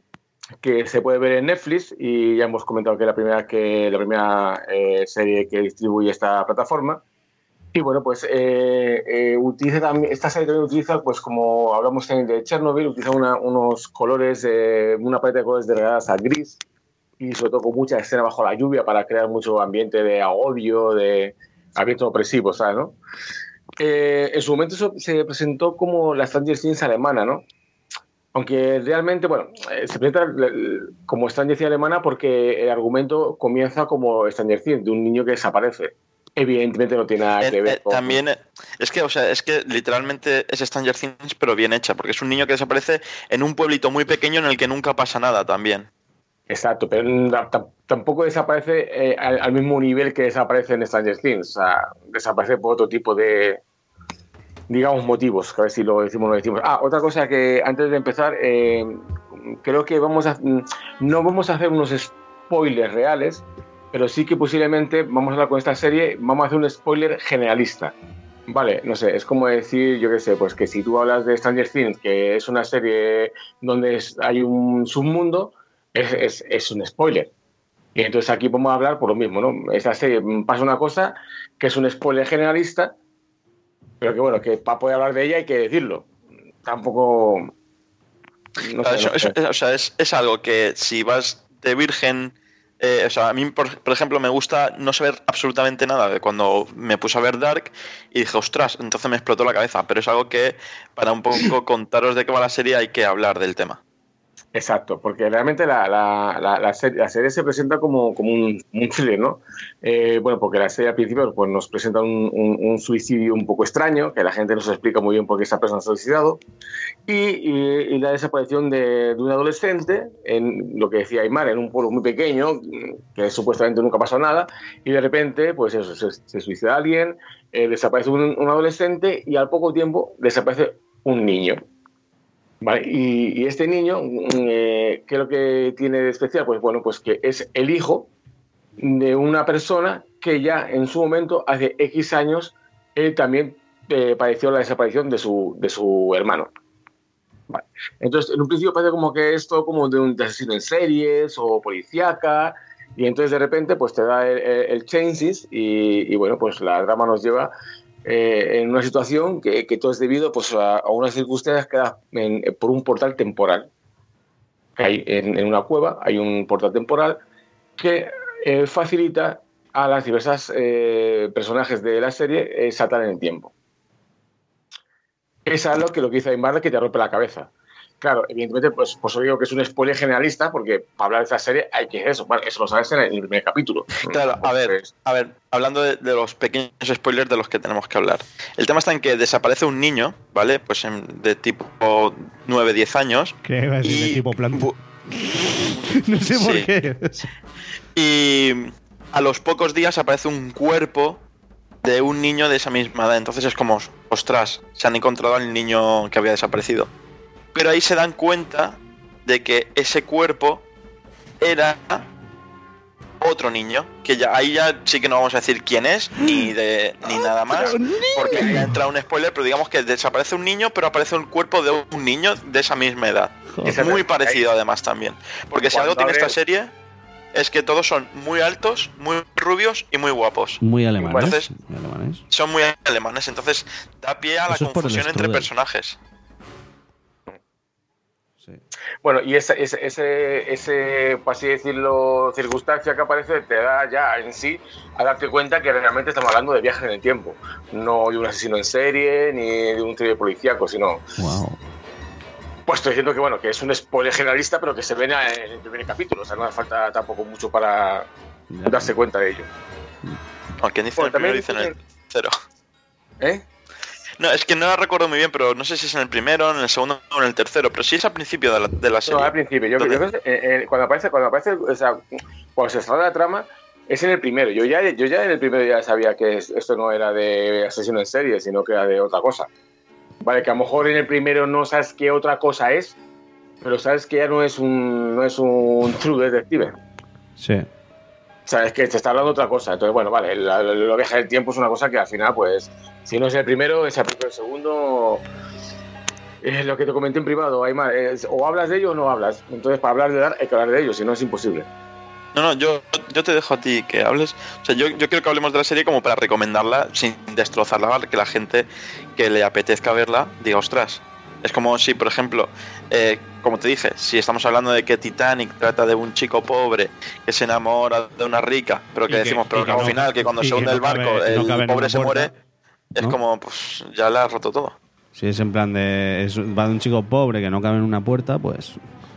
que se puede ver en Netflix y ya hemos comentado que es la primera, que, la primera eh, serie que distribuye esta plataforma. Y bueno, pues eh, eh, utiliza también, esta serie también utiliza, pues como hablamos también de Chernobyl, utiliza una, unos colores, eh, una paleta de colores degradadas a gris y sobre todo con mucha escena bajo la lluvia para crear mucho ambiente de agobio, de ambiente opresivo, ¿sabes? ¿No? Eh, en su momento eso se presentó como la Stranger Things alemana, ¿no? Aunque realmente, bueno, eh, se presenta eh, como Stranger Things alemana porque el argumento comienza como Stranger Things, de un niño que desaparece. Evidentemente no tiene nada Eh, que ver eh, con... También eh, es que, o sea, es que literalmente es Stranger Things, pero bien hecha, porque es un niño que desaparece en un pueblito muy pequeño en el que nunca pasa nada también. Exacto, pero n- t- tampoco desaparece eh, al, al mismo nivel que desaparece en Stranger Things. O sea, desaparece por otro tipo de, digamos, motivos. A ver si lo decimos o no decimos. Ah, otra cosa que antes de empezar, eh, creo que vamos a, no vamos a hacer unos spoilers reales, pero sí que posiblemente vamos a hablar con esta serie, vamos a hacer un spoiler generalista. Vale, no sé, es como decir, yo qué sé, pues que si tú hablas de Stranger Things, que es una serie donde es- hay un submundo, es, es, es un spoiler. Y entonces aquí vamos a hablar por lo mismo, ¿no? Esta serie pasa una cosa que es un spoiler generalista, pero que bueno, que para poder hablar de ella hay que decirlo. Tampoco... No Claro, sé, eso- no sé. eso- o sea, es, es algo que si vas de virgen, eh, o sea, a mí, por, por ejemplo, me gusta no saber absolutamente nada de cuando me puse a ver Dark y dije, ostras, entonces me explotó la cabeza, pero es algo que para un poco contaros de qué va la serie hay que hablar del tema. Exacto, porque realmente la, la, la, la serie, la serie se presenta como, como un, un thriller, ¿no? Eh, bueno, porque la serie al principio pues, nos presenta un, un, un suicidio un poco extraño, que la gente no se explica muy bien por qué esa persona se ha suicidado, y, y, y la desaparición de, de un adolescente, en lo que decía Aymar, en un pueblo muy pequeño, que supuestamente nunca pasó nada, y de repente, pues eso, se, se suicida alguien, eh, desaparece un, un adolescente, y al poco tiempo desaparece un niño. Vale, y, y este niño, eh, ¿qué es lo que tiene de especial? Pues bueno, pues que es el hijo de una persona que ya en su momento, hace X años, él también eh, padeció la desaparición de su, de su hermano. Vale. Entonces, en un principio parece como que esto como de un de asesino en series o policíaca, y entonces de repente pues te da el, el, el changes y, y bueno, pues la drama nos lleva Eh, en una situación que, que todo es debido pues, a, a unas circunstancias que da en, por un portal temporal. Hay en, en una cueva hay un portal temporal que eh, facilita a las diversas eh, personajes de la serie eh, saltar en el tiempo. Es algo que lo que dice Aymar que te rompe la cabeza. Claro, evidentemente, pues, pues os digo que es un spoiler generalista, porque para hablar de esta serie hay que eso. Bueno, eso lo sabes en el, en el primer capítulo. Claro, a ver, Entonces, a ver, hablando de, de los pequeños spoilers de los que tenemos que hablar. El tema está en que desaparece un niño, ¿vale? Pues en- de tipo nueve diez años. Creo que iba a decir de y tipo planta. bu- No sé por Sí. qué. Y a los pocos días aparece un cuerpo de un niño de esa misma edad. Entonces es como, ostras, se han encontrado al niño que había desaparecido. Pero ahí se dan cuenta de que ese cuerpo era otro niño, que ya ahí ya sí que no vamos a decir quién es, ni de ni nada más, porque ahí ha entrado un spoiler, pero digamos que desaparece un niño, pero aparece el cuerpo de un niño de esa misma edad. Es muy parecido además también. Porque si algo tiene esta serie es que todos son muy altos, muy rubios y muy guapos. Muy alemanes. Entonces, muy alemanes. son muy alemanes, entonces da pie a la Eso es por el confusión entre Strudel. personajes. Sí. Bueno, y ese, ese, ese, ese, por así decirlo, circunstancia que aparece te da ya en sí a darte cuenta que realmente estamos hablando de viajes en el tiempo. No de un asesino en serie, ni de un thriller policíaco, sino... Wow. Pues estoy diciendo que bueno, que es un spoiler generalista, pero que se ve en el primer capítulo. O sea, no hace falta tampoco mucho para Ya. darse cuenta de ello. Aunque dice Bueno, el primero, también dicen el cero. ¿Eh? No, es que no la recuerdo muy bien, pero no sé si es en el primero, en el segundo o en el tercero, pero sí es al principio de la, de la serie. No, al principio. Yo, yo creo que eh, eh, cuando aparece, cuando aparece, o sea, cuando se extrae la trama, es en el primero. Yo ya, yo ya en el primero ya sabía que es- esto no era de asesino en serie, sino que era de otra cosa. Vale, que a lo mejor en el primero no sabes qué otra cosa es, pero sabes que ya no es un, no es un true detective. Sí. Sabes que te está hablando de otra cosa. Entonces, bueno, vale, la- la- lo viaje del tiempo es una cosa que al final, pues, si no es el primero, es el primero, el segundo. Es lo que te comenté en privado, Aymar, es, o hablas de ello o no hablas. Entonces, para hablar de Dark hay que hablar de ello, si no es imposible. No, no, yo, yo te dejo a ti que hables. O sea, yo, yo quiero que hablemos de la serie como para recomendarla sin destrozarla, ¿vale? Que la gente que le apetezca verla diga, ostras. Es como si, por ejemplo, eh, como te dije, si estamos hablando de que Titanic trata de un chico pobre que se enamora de una rica, pero que Y que- decimos, pero y que que al no- final, que cuando y se que hunde no el barco, cabe- no el cabe en pobre una se muere, puerta, es ¿no? como, pues ya le ha roto todo. Si es en plan de. Es, va de un chico pobre que no cabe en una puerta, pues.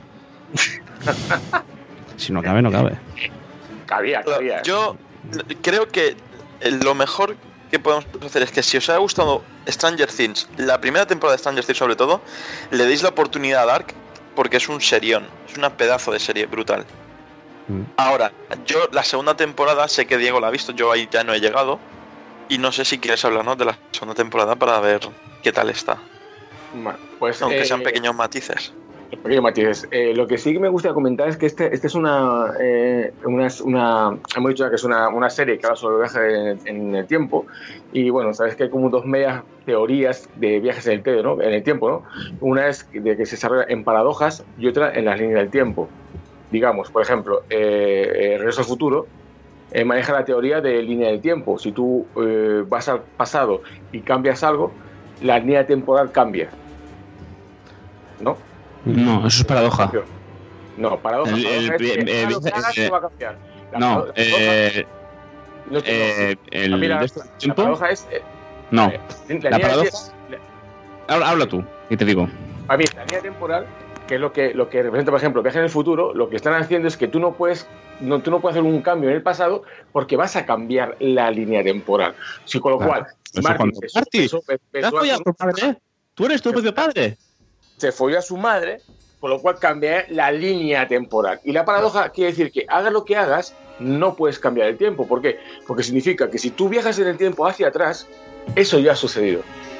Si no cabe, no cabe. Cabía, cabía. Yo creo que lo mejor que podemos hacer es que si os ha gustado Stranger Things, la primera temporada de Stranger Things sobre todo, le deis la oportunidad a Dark porque es un serión, es una pedazo de serie brutal. Mm. Ahora, yo la segunda temporada sé que Diego la ha visto, yo ahí ya no he llegado y no sé si quieres hablarnos de la segunda temporada para ver qué tal está, Bueno, pues, aunque eh, sean pequeños matices. pequeños matices. Eh, lo que sí que me gusta comentar es que este, este es una, eh, una, una. Hemos dicho ya que es una, una serie que habla sobre viajes en, en el tiempo. Y bueno, sabes que hay como dos medias teorías de viajes en el, te- ¿no? en el tiempo, ¿no? Una es de que se desarrolla en paradojas y otra en las líneas del tiempo. Digamos, por ejemplo, eh, eh, Regreso al Futuro eh, maneja la teoría de línea del tiempo. Si tú eh, vas al pasado y cambias algo, la línea temporal cambia, ¿no? No, eso es paradoja. No, paradoja. El- el- paradoja es que eh, haga lo que eh, hagas, eh, no va a cambiar. La No, paradoja- eh, no tiene- eh, el Ah, mira, de este la tiempo. paradoja es. eh, No, eh, la, la línea paradoja- de- habla, habla tú y te digo. A mí, la línea temporal, que es lo que, lo que representa, por ejemplo, viaje en el futuro, lo que están haciendo es que tú no puedes, no, tú no puedes hacer un cambio en el pasado porque vas a cambiar la línea temporal. Sí, con lo Claro. cual, si Eso Marty cuando- se- Marty, se- se- ¿Te has se- follado a tu padre? ¿Tú eres tu propio padre? se folló a su madre, con lo cual cambia la línea temporal. Y la paradoja quiere decir que hagas lo que hagas, no puedes cambiar el tiempo. ¿Por qué? Porque significa que si tú viajas en el tiempo hacia atrás, eso ya ha sucedido.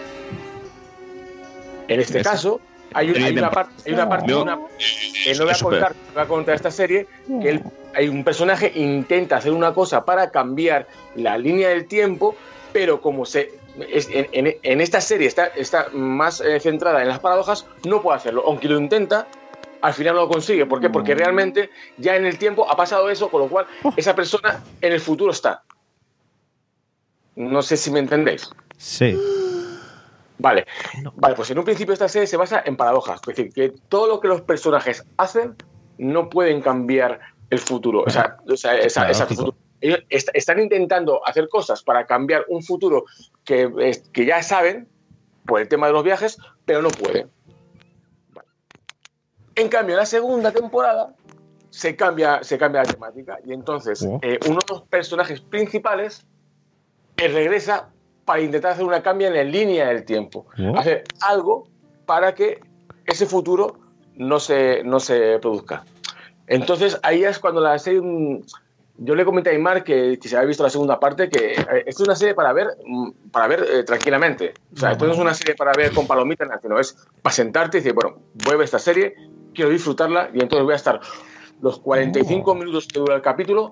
En este Eso. caso, hay, un- hay una parte, hay una parte, Yo- una- que no voy a Eso, contar, no voy a contar esta serie, que él- hay un personaje que intenta hacer una cosa para cambiar la línea del tiempo, pero como se es- en, en- en esta serie está, está más eh, centrada en las paradojas, no puede hacerlo. Aunque lo intenta, al final no lo consigue. ¿Por qué? Porque realmente ya en el tiempo ha pasado eso, con lo cual esa persona en el futuro está. No sé si me entendéis. Sí. Vale, vale, pues en un principio esta serie se basa en paradojas, es decir, que todo lo que los personajes hacen no pueden cambiar el futuro, o sea, o sea, esa- esa Paradójico. futuro. Ellos est- están intentando hacer cosas para cambiar un futuro que, es- que ya saben por el tema de los viajes, pero no pueden. Vale. En cambio, en la segunda temporada se cambia, se cambia la temática y entonces Oh. eh, uno de los personajes principales eh, regresa para intentar hacer una cambio en la línea del tiempo. Oh. Hacer algo para que ese futuro no se, no se produzca. Entonces, ahí es cuando la serie... mm, Yo le comenté a Aymar que, que se había visto la segunda parte, que eh, esto es una serie para ver, mm, para ver eh, tranquilamente. O sea, esto no es una serie para ver con palomitas, sino es para sentarte y decir, bueno, voy a ver esta serie, quiero disfrutarla y entonces voy a estar los cuarenta y cinco minutos que dura el capítulo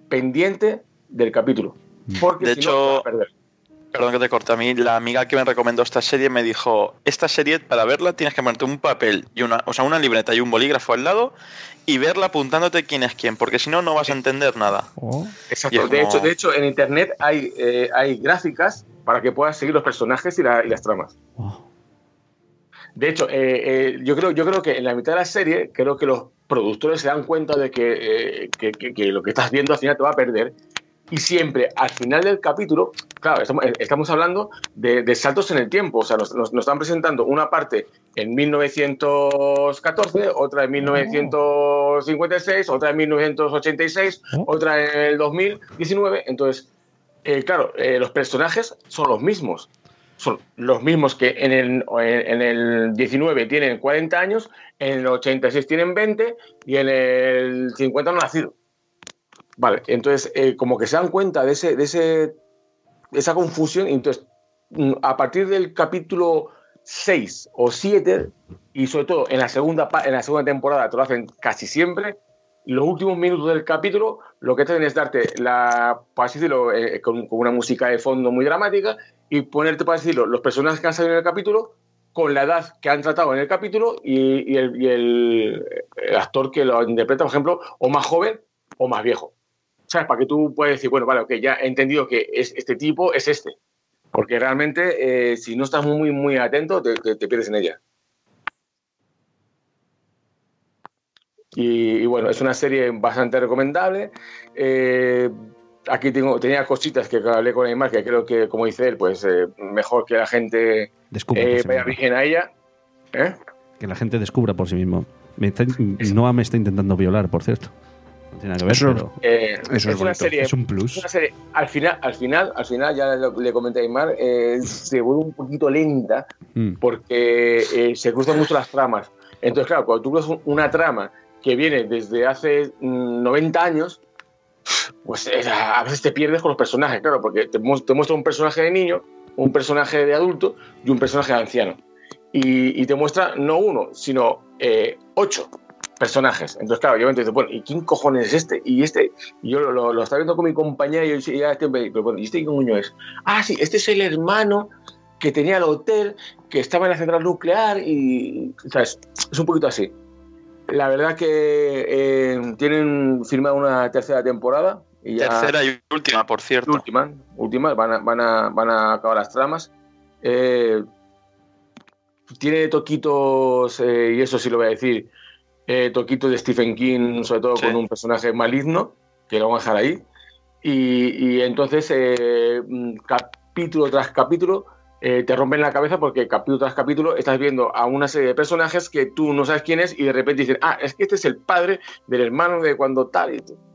pendiente del capítulo. Porque De si hecho, no, te vas a perder. Perdón que te corte, a mí la amiga que me recomendó esta serie me dijo, esta serie para verla tienes que ponerte un papel y una, o sea, una libreta y un bolígrafo al lado y verla apuntándote quién es quién, porque si no no vas a entender nada. Oh. Exacto. Y es De como- hecho, de hecho, en internet hay, eh, hay gráficas para que puedas seguir los personajes y, la- y las tramas. Oh. De hecho, eh, eh, yo creo, yo creo que en la mitad de la serie, creo que los productores se dan cuenta de que, eh, que, que- que lo que estás viendo al final te va a perder. Y siempre, al final del capítulo, claro, estamos, estamos hablando de, de saltos en el tiempo. O sea, nos, nos, nos están presentando una parte en mil novecientos catorce, otra en mil novecientos cincuenta y seis, otra en mil novecientos ochenta y seis, Oh. otra en el dos mil diecinueve. Entonces, eh, claro, eh, los personajes son los mismos. Son los mismos que en el, en el diecinueve tienen cuarenta años, en el ochenta y seis tienen veinte y en el cincuenta no han nacido. Vale, entonces eh, como que se dan cuenta de, ese, de, ese, de esa confusión, y entonces mm, a partir del capítulo seis o siete, y sobre todo en la segunda, pa- en la segunda temporada, te lo hacen casi siempre, los últimos minutos del capítulo lo que hacen es darte, la, por así decirlo, eh, con, con una música de fondo muy dramática, y ponerte, por así decirlo, los personajes que han salido en el capítulo, con la edad que han tratado en el capítulo, y, y, el, y el, el actor que lo interpreta, por ejemplo, o más joven o más viejo. ¿Sabes? Para que tú puedas decir, bueno, vale, ok, ya he entendido que es, este tipo es este. Porque realmente, eh, si no estás muy, muy atento, te, te, te pierdes en ella. Y, y bueno, es una serie bastante recomendable. Eh, aquí tengo, tenía cositas que hablé con Aymar, que creo que, como dice él, pues eh, mejor que la gente Descubra por eh, sí vaya mismo. virgen a ella. ¿Eh? Que la gente descubra por sí mismo. Me está- Noah me está intentando violar, por cierto. No tiene nada que ver, Eso- pero Eh, Eso es es, una bonito. serie es un Es plus. una serie, al final, al final, al final, ya lo- le comenté a Aymar, eh, se vuelve un poquito lenta Mm. porque eh, se cruzan mucho las tramas. Entonces, claro, cuando tú cruzas un- una trama que viene desde hace mm, noventa años, pues eh, a veces te pierdes con los personajes, claro, porque te, mu- te muestra un personaje de niño, un personaje de adulto y un personaje de anciano. Y, y te muestra no uno, sino eh, ocho personajes. Entonces, claro, yo me entiendo, bueno, ¿y quién cojones es este? Y este, y yo lo, lo, lo estaba viendo con mi compañera y yo decía, este, pero bueno, ¿y este qué coño es? Ah, sí, este es el hermano que tenía el hotel, que estaba en la central nuclear y, ¿sabes? Es un poquito así. La verdad que eh, tienen firmada una tercera temporada. Y ya, Tercera y última, por cierto. última, última, van a, van a, van a acabar las tramas. Eh, tiene toquitos, eh, y eso sí lo voy a decir, eh, toquitos de Stephen King, sobre todo Sí. con un personaje maligno, que lo vamos a dejar ahí. Y, y entonces, eh, capítulo tras capítulo, eh, te rompen la cabeza porque capítulo tras capítulo estás viendo a una serie de personajes que tú no sabes quién es y de repente dicen, ah, es que este es el padre del hermano de cuando tal y tal.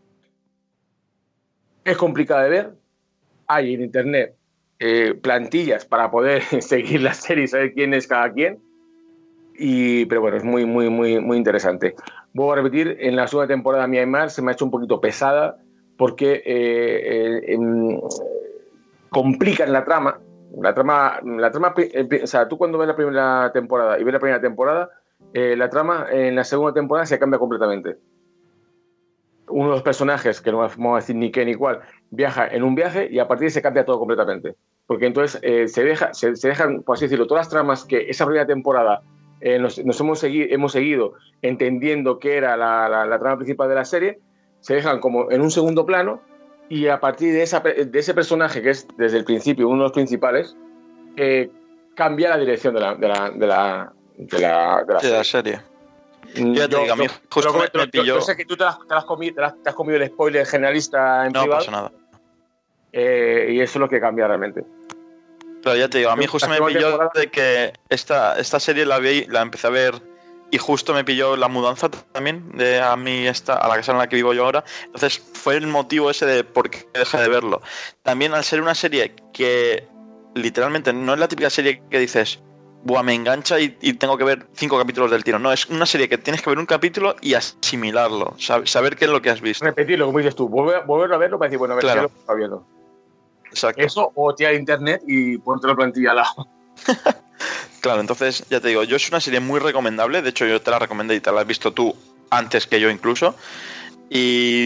Es complicado de ver. Hay en internet eh, plantillas para poder seguir la serie y saber quién es cada quien. Y, pero bueno, es muy, muy, muy, muy interesante. Vuelvo a repetir, en la segunda temporada mi Aymar se me ha hecho un poquito pesada porque eh, eh, eh, complican la trama. La trama, la trama, eh, o sea, tú cuando ves la primera temporada y ves la primera temporada, eh, la trama en la segunda temporada se cambia completamente. Uno de los personajes, que no vamos a decir ni qué ni cuál, viaja en un viaje y a partir de ahí se cambia todo completamente. Porque entonces eh, se, deja, se, se dejan, por así decirlo, todas las tramas que esa primera temporada eh, nos, nos hemos, segui hemos seguido entendiendo que era la, la, la trama principal de la serie, se dejan como en un segundo plano y a partir de, esa, de ese personaje, que es desde el principio uno de los principales, eh, cambia la dirección de la, de la, de la, de la, de la De la serie. serie. Ya te digo, a mí yo- justo yo- me- yo- me pilló- yo sé que tú te, las, te, las comi- te, las- te has comido el spoiler generalista en No privado, pasa nada. eh, y eso es lo que cambia realmente. Pero ya te digo, a mí La justo me segunda pilló temporada- de que esta, esta serie la vi, la empecé a ver y justo me pilló la mudanza también de a mí esta, a la casa en la que vivo yo ahora. Entonces fue el motivo ese de por qué dejé de verlo. También al ser una serie que literalmente no es la típica serie que dices, buah, me engancha y, y tengo que ver cinco capítulos del tiro. No, es una serie que tienes que ver un capítulo y asimilarlo, sab- saber qué es lo que has visto. Repetirlo, como dices tú, volver, volverlo a verlo para decir, bueno, a ver Claro. qué es lo que está viendo. Exacto. Eso o tirar internet y ponerte la plantilla al lado. Claro, entonces ya te digo, yo es una serie muy recomendable. De hecho, yo te la recomendé y te la has visto tú antes que yo incluso. Y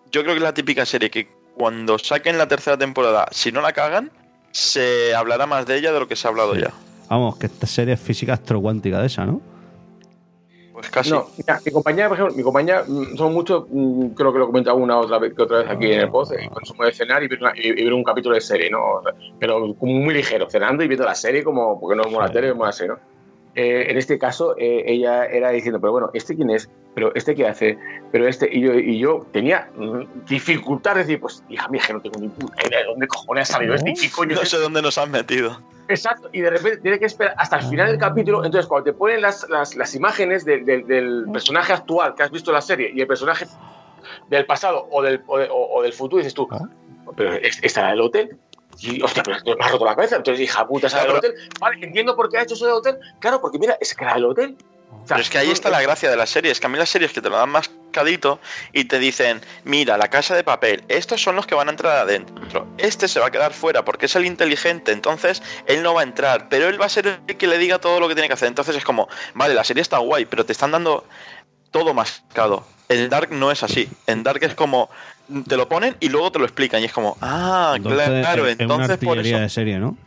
yo creo que es la típica serie que cuando saquen la tercera temporada, si no la cagan, se hablará más de ella de lo que se ha hablado Sí. ya. Vamos, que esta serie es física astrocuántica de esa, ¿no? Pues casi. No, mira, mi compañía, por ejemplo, mi compañía mm, son muchos, mm, creo que lo he comentado una otra vez que otra vez aquí en el post, eh, consumo de cenar y ver, una- y- y ver un capítulo de serie, ¿no? O sea, pero como muy ligero, cenando y viendo la serie como, porque no vemos la tele, vemos la serie, ¿no? Eh, en este caso, eh, ella era diciendo, pero bueno, ¿este quién es? ¿Pero este qué hace? Pero este, y yo, y yo tenía mm, dificultad de decir, pues, hija mía, que no tengo ni puta idea de dónde cojones ha salido este, ¿qué coño No es sé dónde nos han metido. Exacto, y de repente tiene que esperar hasta el final del capítulo. Entonces, cuando te ponen las, las, las imágenes de- de- del personaje actual que has visto en la serie y el personaje del pasado o del, o, de- o- o del futuro, dices tú, pero ¿es- ¿estará en el hotel? Y, hostia, pero me ha roto la cabeza. Entonces, hija puta, ¿estará en el hotel? Vale, entiendo por qué ha hecho eso del hotel. Claro, porque mira, es que era el hotel. O sea, Pero es que ahí está la gracia de la serie. Es que a mí las series que te lo dan mascadito y te dicen, mira, la Casa de Papel, estos son los que van a entrar adentro. Este se va a quedar fuera porque es el inteligente, entonces él no va a entrar, pero él va a ser el que le diga todo lo que tiene que hacer. Entonces es como, vale, la serie está guay, pero te están dando todo mascado. En Dark no es así. En Dark es como, te lo ponen y luego te lo explican. Y es como, ah, claro, es- es una entonces por artillería eso... de serie, ¿no?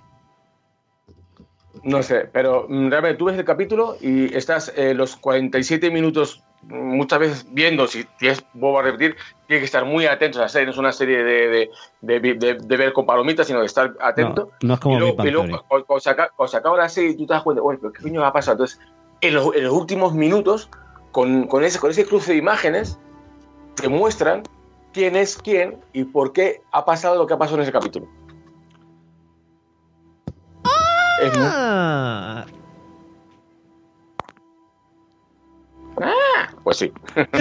No sé, pero mm, realmente tú ves el capítulo y estás eh, los cuarenta y siete minutos mm, muchas veces viendo, si tienes, vuelvo a repetir, tienes que estar muy atento a la serie, no es una serie de, de, de, de- de ver con palomitas, sino de estar atento. No, no es como y luego, Big Bang y luego, Theory. cuando, cuando se acaba, cuando se acaba la serie, tú te das cuenta, bueno, pero ¿qué coño va a pasar? Entonces, en los, en los últimos minutos, con, con, ese, con ese cruce de imágenes, te muestran quién es quién y por qué ha pasado lo que ha pasado en ese capítulo. Es muy- Ah, pues sí.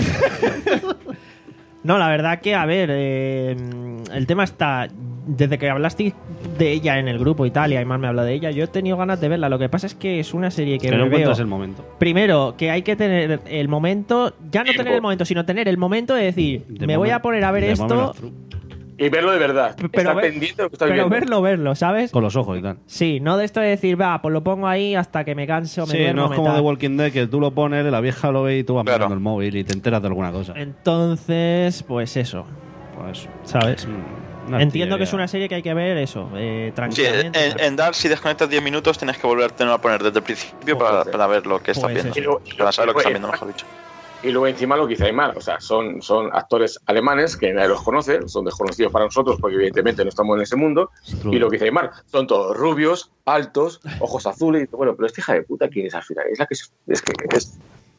no, la verdad que, a ver, eh, el tema está... Desde que hablaste de ella en el grupo y tal, y además me habla de ella, yo he tenido ganas de verla. Lo que pasa es que es una serie que, Que me no veo... encuentras el momento. Primero, que hay que tener el momento, ya no Tiempo. tener el momento, sino tener el momento de decir, De me voy moment- a poner a ver de esto, moment through. Y verlo de verdad. Pero Estar ver- pendiente de lo que está pero viendo. verlo, verlo, ¿sabes? Con los ojos y tal. Sí, no de esto de decir, va, pues lo pongo ahí hasta que me canso, me Sí, duermo, no es me como tal. The Walking Dead, que tú lo pones, la vieja lo ve y tú vas Claro. mirando el móvil y te enteras de alguna cosa. Entonces, pues eso, Pues, ¿sabes? mm, una Entiendo que es artillería. una serie que hay que ver eso, eh, Sí, tranquilamente. en, en Dark, si desconectas diez minutos, tienes que volverte a poner desde el principio para, Puede ser. para ver lo que estás Puede viendo. ser. Y luego- Para saber lo que estás y viendo, luego- mejor dicho. Y luego encima lo que dice Aymar, o sea, son, son actores alemanes que nadie los conoce, son desconocidos para nosotros porque evidentemente no estamos en ese mundo. True. Y lo que dice Aymar, son todos rubios, altos, ojos azules. Y, bueno, pero esta hija de puta, ¿quién es al final? Es la que es, es que es,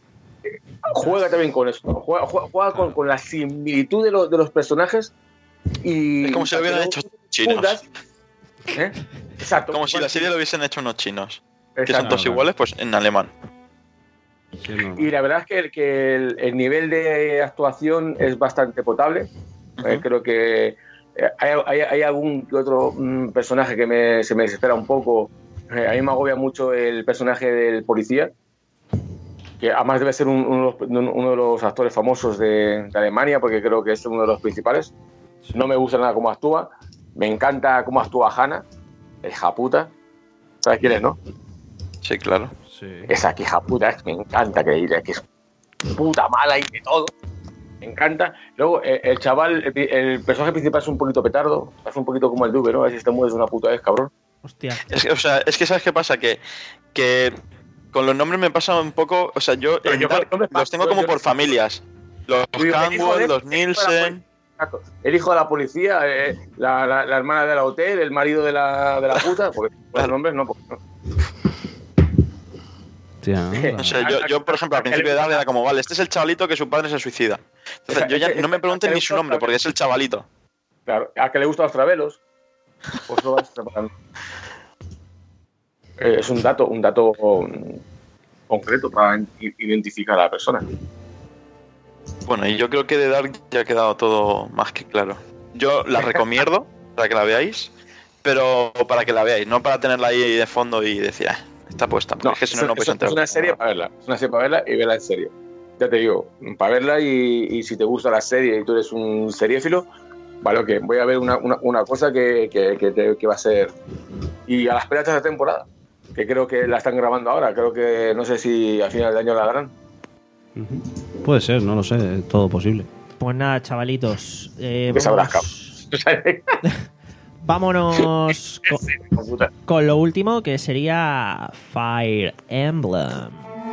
juega también con eso, ¿no? juega, juega, juega con, con la similitud de, los de los personajes y Es como si lo hubieran hecho chinos. juntas, ¿eh? Exacto. Como si la serie lo hubiesen hecho unos chinos. Que son Exacto. todos iguales, pues en alemán. Sí, no, no. Y la verdad es que, el, que el, el nivel de actuación es bastante potable. Eh, creo que eh, hay, hay- hay algún que otro mm, personaje que me, se me desespera un poco. Eh, a mí me agobia mucho el personaje del policía, que además debe ser un- uno, de los, uno de los actores famosos de, de Alemania, porque creo que es uno de los principales. No me gusta nada cómo actúa. Me encanta cómo actúa Hannah, hija puta. ¿Sabes quién es, no? Sí, claro. Sí. Esa que hija puta, me encanta que, que es puta mala y de todo. Me encanta. Luego, el, el chaval, el, el personaje principal es un poquito petardo, es un poquito como el Dube, ¿no? A ver si te mueves una puta vez, cabrón. Hostia. Es que, o sea, es que ¿sabes qué pasa? Que, que con los nombres me pasa un poco... O sea, yo, Pero en yo con Dark los nombres los tengo paso, como yo- por familias. Los Yo digo, el hijo de- Canwell, los el hijo de la Nielsen... Exacto. El hijo de la policía, eh, la, la, la hermana del hotel, el marido de la, de la puta, porque por los nombres no, porque no. Tía, ¿no? No sé, yo, yo, por ejemplo, al principio de Dark era como, vale, este es el chavalito que su padre se suicida. Entonces, yo ya no me pregunten ni su nombre, porque es el chavalito. Claro, a que le gustan los travelos, pues lo vas preparando. Eh, es un dato, un dato um, concreto para i- identificar a la persona. Bueno, y yo creo que de Dark ya ha quedado todo más que claro. Yo la recomiendo para que la veáis, pero para que la veáis, no para tenerla ahí de fondo y decir, ah, está puesta, porque es que si no, no podéis es, entrar. es una serie para verla, es una serie para verla y verla en serio. Ya te digo, para verla y, y si te gusta la serie y tú eres un seriéfilo, vale, ok, voy a ver una, una, una cosa que, que, que, te- que va a ser... Y a la espera de esta temporada, que creo que la están grabando ahora, creo que no sé si a final de año la darán. Ujú. Puede ser, no lo sé, es todo posible. Pues nada, chavalitos. Eh, Que se habrá vamos- vámonos con, con lo último, que sería Fire Emblem.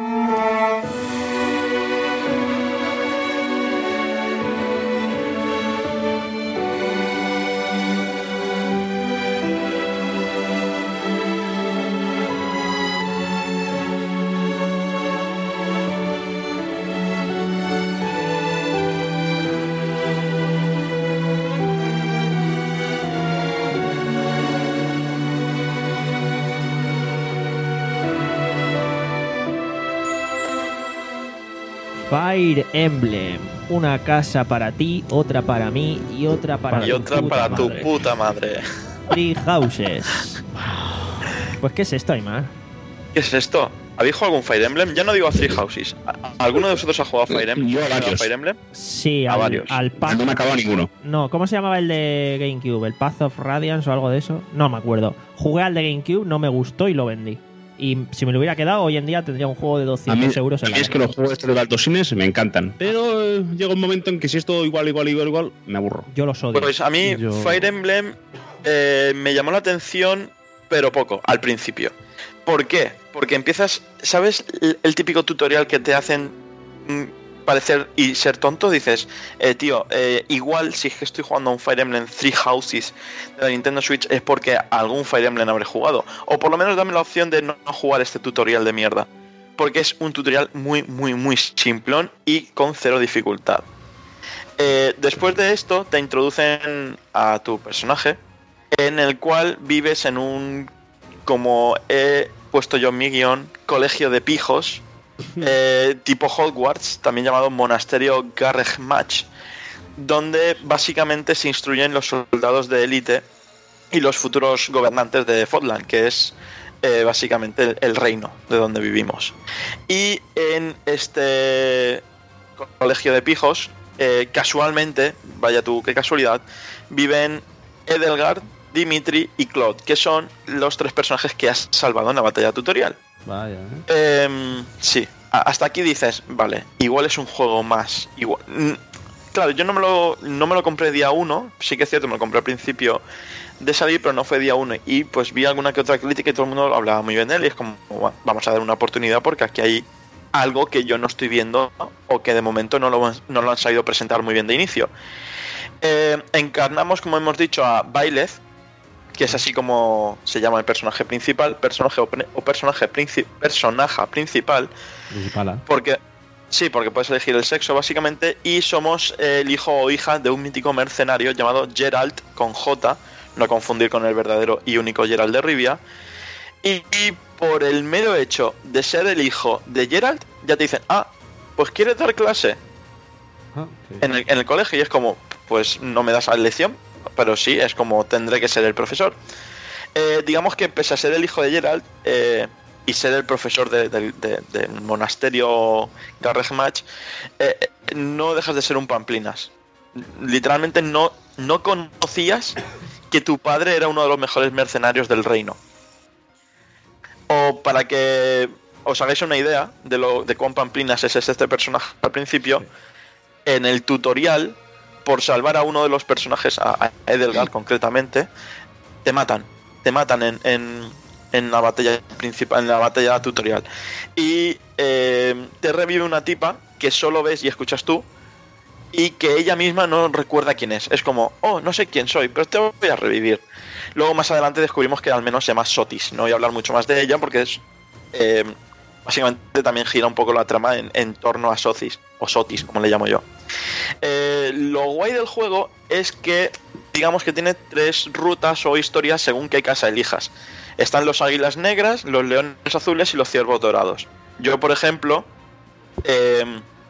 Fire Emblem. Una casa para ti, otra para mí y otra para Y tu otra puta para tu madre. puta madre. Three Houses. Pues ¿qué es esto, Aymar? ¿Qué es esto? ¿Habéis jugado algún Fire Emblem? Ya no digo a Three Houses. ¿A- ¿Alguno de vosotros ha jugado a Fire Emblem? Yo a ¿Ha jugado varios. Fire Emblem? Sí, A al, varios. al Path- No me ha acabado ninguno. No, ¿cómo se llamaba el de GameCube? ¿El Path of Radiance o algo de eso? No me acuerdo. Jugué al de GameCube, no me gustó y lo vendí. Y si me lo hubiera quedado, hoy en día tendría un juego de A mí, doscientos euros a en mí la es que los juegos estos de Baltosines me encantan. Pero eh, llega un momento en que si es todo igual, igual, igual, igual, me aburro. Yo los odio. Pues a mí Yo- Fire Emblem eh, me llamó la atención, pero poco, al principio. ¿Por qué? Porque empiezas, ¿sabes el, el típico tutorial que te hacen mm, parecer y ser tonto? Dices, eh, tío, eh, igual si es que estoy jugando a un Fire Emblem Three Houses de la Nintendo Switch es porque algún Fire Emblem habré jugado. O por lo menos dame la opción de no, no jugar este tutorial de mierda. Porque es un tutorial muy, muy, muy simplón y con cero dificultad. Eh, después de esto te introducen a tu personaje, en el cual vives en un, como he puesto yo en mi guión, colegio de pijos, eh, tipo Hogwarts, también llamado Monasterio Garreg Mach, donde básicamente se instruyen los soldados de élite y los futuros gobernantes de Fotland, que es eh, básicamente el, el reino de donde vivimos. Y en este colegio de pijos, eh, casualmente, vaya tú qué casualidad, viven Edelgard, Dimitri y Claude, que son los tres personajes que has salvado en la batalla tutorial. Vaya, ¿eh? Eh, sí, a- hasta aquí dices, vale, igual es un juego más. Igual. Mm, Claro, yo no me lo, no me lo compré día uno, sí que es cierto, me lo compré al principio de salir, pero no fue día uno. Y pues vi alguna que otra crítica y todo el mundo hablaba muy bien de él. Y es como, "Bueno, vamos a dar una oportunidad porque aquí hay algo que yo no estoy viendo o que de momento no lo, no lo han sabido presentar muy bien de inicio". Eh, encarnamos, como hemos dicho, a Byleth, que es así como se llama el personaje principal, personaje o, o personaje princi- personaje principal, Principal, ¿eh? porque sí, porque puedes elegir el sexo básicamente, y somos eh, el hijo o hija de un mítico mercenario llamado Geralt con J, no confundir con el verdadero y único Geralt de Rivia. Y, y por el mero hecho de ser el hijo de Geralt, ya te dicen, ah, pues quieres dar clase Ah, sí. en el, en el colegio, y es como, pues no me das la lección, pero sí, es como tendré que ser el profesor. Eh, digamos que pese a ser el hijo de Geralt eh, y ser el profesor de- de- de- del monasterio Garreg Mach, eh, no dejas de ser un pamplinas. Literalmente no, no conocías que tu padre era uno de los mejores mercenarios del reino. O para que os hagáis una idea de lo de cuán pamplinas es este personaje al principio, en el tutorial, por salvar a uno de los personajes, a a Edelgard concretamente, te matan. Te matan en, en, en la batalla principal, en la batalla tutorial. Y eh, te revive una tipa que solo ves y escuchas tú, y que ella misma no recuerda quién es. Es como, oh, no sé quién soy, pero te voy a revivir. Luego más adelante descubrimos que al menos se llama Sotis. No voy a hablar mucho más de ella porque es eh, básicamente también gira un poco la trama en, en torno a Sotis, o Sotis, como le llamo yo. Eh, lo guay del juego es que, digamos que tiene tres rutas o historias según qué casa elijas. Están los águilas negras, los leones azules y los ciervos dorados. Yo, por ejemplo, eh,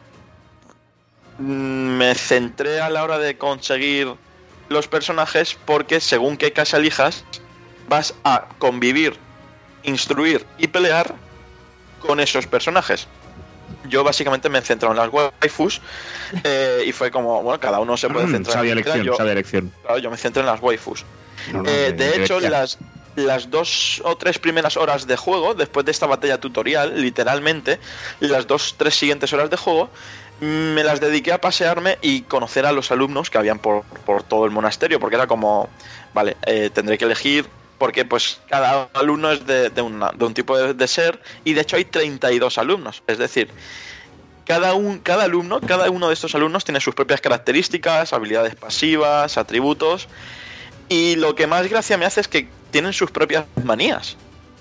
me centré a la hora de conseguir los personajes porque según qué casa elijas vas a convivir, instruir y pelear con esos personajes. Yo básicamente me he centrado en las waifus eh, y fue como, bueno, cada uno se puede centrar Sabia en lo que quiera. elección, Yo, sabia elección. claro, yo me centro en las waifus. No, no, Eh, de hecho, debería. las, las dos o tres primeras horas de juego, después de esta batalla tutorial, literalmente, las dos tres siguientes horas de juego, me las dediqué a pasearme y conocer a los alumnos que habían por, por todo el monasterio, porque era como, vale, eh, tendré que elegir, porque pues cada alumno es de, de, una, de un tipo de, de ser, y de hecho hay treinta y dos alumnos, es decir, cada, un, cada alumno, cada uno de estos alumnos tiene sus propias características, habilidades pasivas, atributos, y lo que más gracia me hace es que tienen sus propias manías.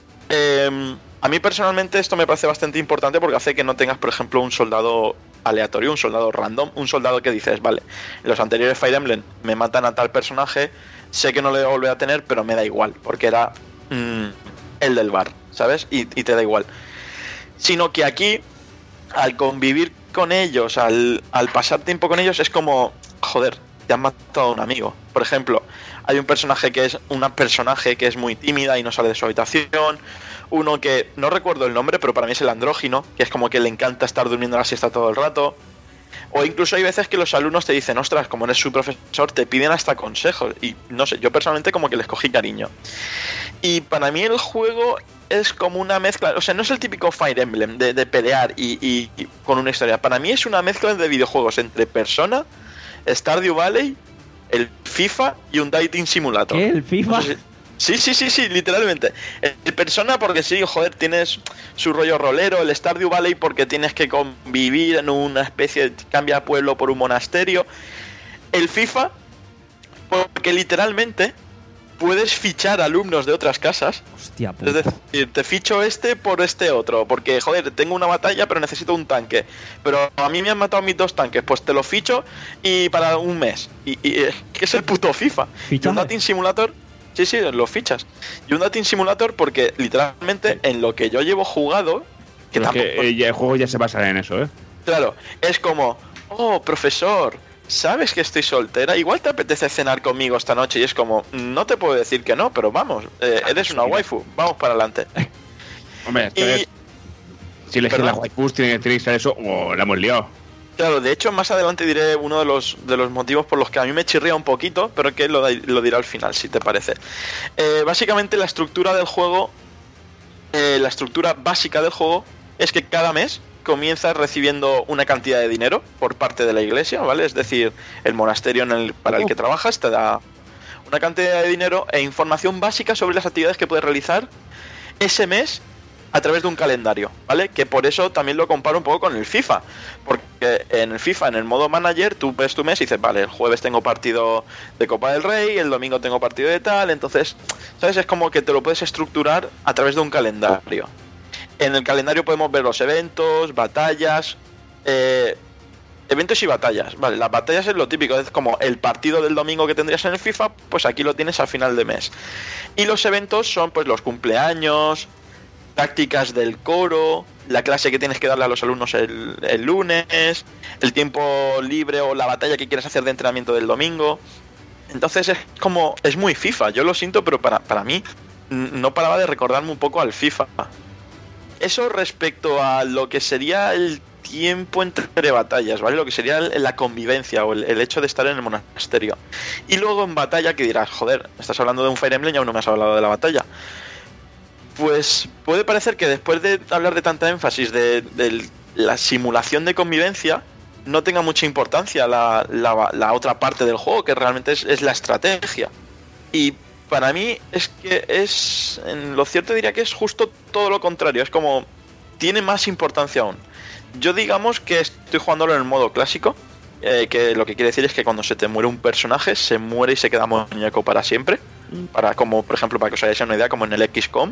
Eh, a mí personalmente esto me parece bastante importante porque hace que no tengas, por ejemplo, un soldado aleatorio, un soldado random, un soldado que dices, vale, en los anteriores Fire Emblem me matan a tal personaje, sé que no le voy a volver a tener, pero me da igual, porque era mmm, el del bar, ¿sabes? Y, y te da igual. Sino que aquí, al convivir con ellos, al, al pasar tiempo con ellos, es como, joder, te han matado a un amigo. Por ejemplo, hay un personaje que es una personaje que es muy tímida y no sale de su habitación. Uno que no recuerdo el nombre, pero para mí es el andrógino, que es como que le encanta estar durmiendo la siesta todo el rato. O incluso hay veces que los alumnos te dicen, ostras, como eres su profesor, te piden hasta consejos. Y no sé, yo personalmente como que les cogí cariño. Y para mí el juego es como una mezcla, o sea, no es el típico Fire Emblem de, de pelear y, y, y con una historia. Para mí es una mezcla de videojuegos entre Persona, Stardew Valley, el FIFA y un Dating Simulator. ¿Qué? ¿El FIFA? No sé si... Sí, sí, sí, sí, literalmente. El Persona porque sí, joder, tienes su rollo rolero. El Stardew Valley porque tienes que convivir en una especie de cambia pueblo por un monasterio. El FIFA porque literalmente puedes fichar alumnos de otras casas. Hostia puta. Es decir, te ficho este por este otro. Porque, joder, tengo una batalla pero necesito un tanque. Pero a mí me han matado mis dos tanques. Pues te lo ficho y para un mes. Y, y ¿qué es el puto FIFA? Y un Dating Simulator... Sí, sí, lo fichas. Y un Dating Simulator porque literalmente en lo que yo llevo jugado... Que, Pero es tampoco... que eh, ya el juego ya se basa en eso, ¿eh? Claro, es como... Oh, profesor, ¿sabes que estoy soltera? Igual te apetece cenar conmigo esta noche. Y es como... No te puedo decir que no, pero vamos. Eh, eres una waifu. Vamos para adelante. Hombre, y... es... si elegir la waifus tiene que ser eso... Oh, la hemos liado. Claro, de hecho más adelante diré uno de los, de los motivos por los que a mí me chirría un poquito, pero que lo, lo diré al final, si te parece. Eh, básicamente la estructura del juego, eh, la estructura básica del juego es que cada mes comienzas recibiendo una cantidad de dinero por parte de la iglesia, ¿vale? Es decir, el monasterio en el, para el que trabajas te da una cantidad de dinero e información básica sobre las actividades que puedes realizar ese mes a través de un calendario, ¿vale? Que por eso también lo comparo un poco con el FIFA, porque en el FIFA, en el modo manager, tú ves tu mes y dices, vale, el jueves tengo partido de Copa del Rey, el domingo tengo partido de tal, entonces, ¿sabes? Es como que te lo puedes estructurar a través de un calendario. En el calendario podemos ver los eventos, batallas, eh, eventos y batallas, vale, las batallas es lo típico, es como el partido del domingo que tendrías en el FIFA, pues aquí lo tienes al final de mes. Y los eventos son pues los cumpleaños, tácticas del coro, la clase que tienes que darle a los alumnos el, el lunes, el tiempo libre o la batalla que quieres hacer de entrenamiento del domingo. Entonces es como, es muy FIFA, yo lo siento, pero para, para mí no paraba de recordarme un poco al FIFA. Eso respecto a lo que sería el tiempo entre batallas, ¿vale? Lo que sería la convivencia o el, el hecho de estar en el monasterio. Y luego en batalla que dirás, joder, estás hablando de un Fire Emblem y aún no me has hablado de la batalla. Pues puede parecer que después de hablar de tanta énfasis de, de la simulación de convivencia, no tenga mucha importancia la, la, la otra parte del juego, que realmente es, es la estrategia. Y para mí es que es, en lo cierto diría que es justo todo lo contrario, es como, tiene más importancia aún. Yo digamos que estoy jugándolo en el modo clásico, eh, que lo que quiere decir es que cuando se te muere un personaje, se muere y se queda muñeco para siempre, para como por ejemplo, para que os hagáis una idea, como en el equis com.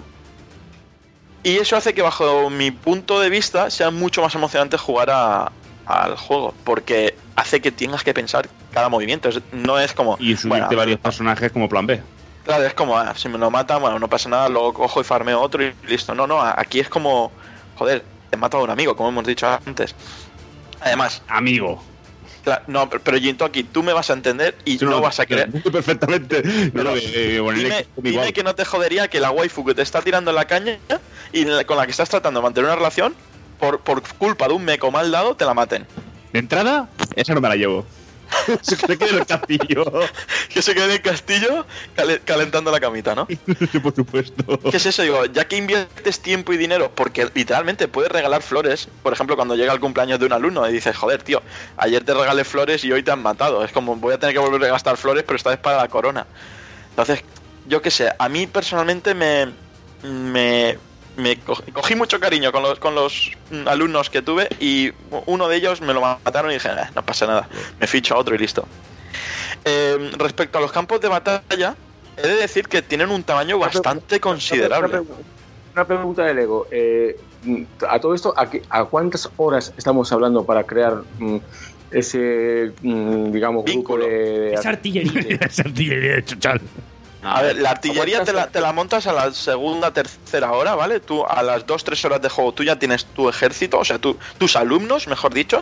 Y eso hace que bajo mi punto de vista sea mucho más emocionante jugar a, al juego, porque hace que tengas que pensar cada movimiento. No es como... Y subirte bueno, varios personajes como plan B. Claro, es como, ah, si me lo matan, bueno, no pasa nada, luego cojo y farmeo otro y listo. No, no, aquí es como, joder, te he matado a un amigo, como hemos dicho antes. Además... Amigo. Claro, no, pero Jinto, aquí tú me vas a entender y no, no vas a creer. Perfectamente. No, no, eh, bueno, dime, dime que no te jodería que la waifu que te está tirando en la caña y con la que estás tratando de mantener una relación, por, por culpa de un meco mal dado, te la maten. De entrada, esa no me la llevo. Se quede en el castillo. Que se quede en el castillo cale- calentando la camita, ¿no? Por supuesto. ¿Qué es eso? Digo, ya que inviertes tiempo y dinero, porque literalmente puedes regalar flores, por ejemplo, cuando llega el cumpleaños de un alumno y dices, joder, tío, ayer te regalé flores y hoy te han matado. Es como, voy a tener que volver a gastar flores, pero esta vez para la corona. Entonces, yo qué sé, a mí personalmente me... me me cogí, cogí mucho cariño con los, con los alumnos que tuve y uno de ellos me lo mataron y dije, eh, no pasa nada, me ficho a otro y listo. Eh, respecto a los campos de batalla, he de decir que tienen un tamaño bastante considerable. Una, una pregunta de Lego. Eh, a todo esto, ¿a, qué, ¿a cuántas horas estamos hablando para crear mm, ese, mm, digamos, Vínculo. grupo de... Es artillería. Es artillería, chuchal. A ver, la artillería te la, te la montas a la segunda, tercera hora, ¿vale? Tú a las dos, tres horas de juego tú ya tienes tu ejército, o sea, tú, tus alumnos, mejor dicho.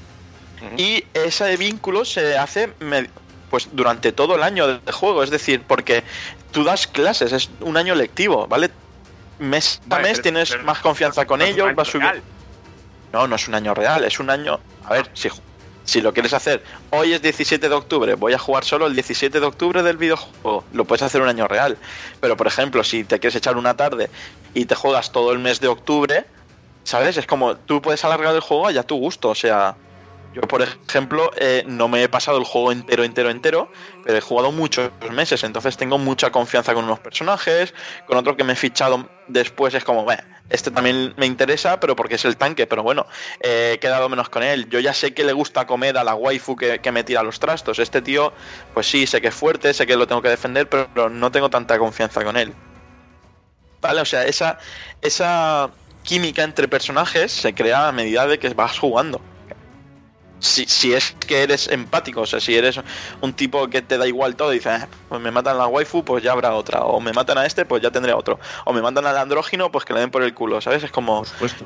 Y ese vínculo se hace med- pues durante todo el año de juego, es decir, porque tú das clases, es un año lectivo, ¿vale? Mes a Vale, mes pero- tienes pero- más confianza con no es un ellos, año vas subiendo. real. No, no es un año real, es un año... A ver, si, si lo quieres hacer, hoy es diecisiete de octubre, voy a jugar solo el diecisiete de octubre del videojuego, lo puedes hacer un año real. Pero, por ejemplo, si te quieres echar una tarde y te juegas todo el mes de octubre, ¿sabes? Es como, tú puedes alargar el juego allá a tu gusto, o sea... Yo, por ejemplo, eh, no me he pasado el juego entero, entero, entero, pero he jugado muchos meses, entonces tengo mucha confianza con unos personajes, con otro que me he fichado después es como, bueno, este también me interesa, pero porque es el tanque, pero bueno, eh, he quedado menos con él. Yo ya sé que le gusta comer a la waifu que, que me tira los trastos. Este tío, pues sí, sé que es fuerte, sé que lo tengo que defender, pero no tengo tanta confianza con él. Vale, o sea, esa, esa química entre personajes se crea a medida de que vas jugando. Si, si es que eres empático, o sea, si eres un tipo que te da igual todo y dices, eh, pues me matan a la waifu, pues ya habrá otra, o me matan a este, pues ya tendré otro, o me matan al andrógino, pues que le den por el culo, ¿sabes? Es como, Por supuesto.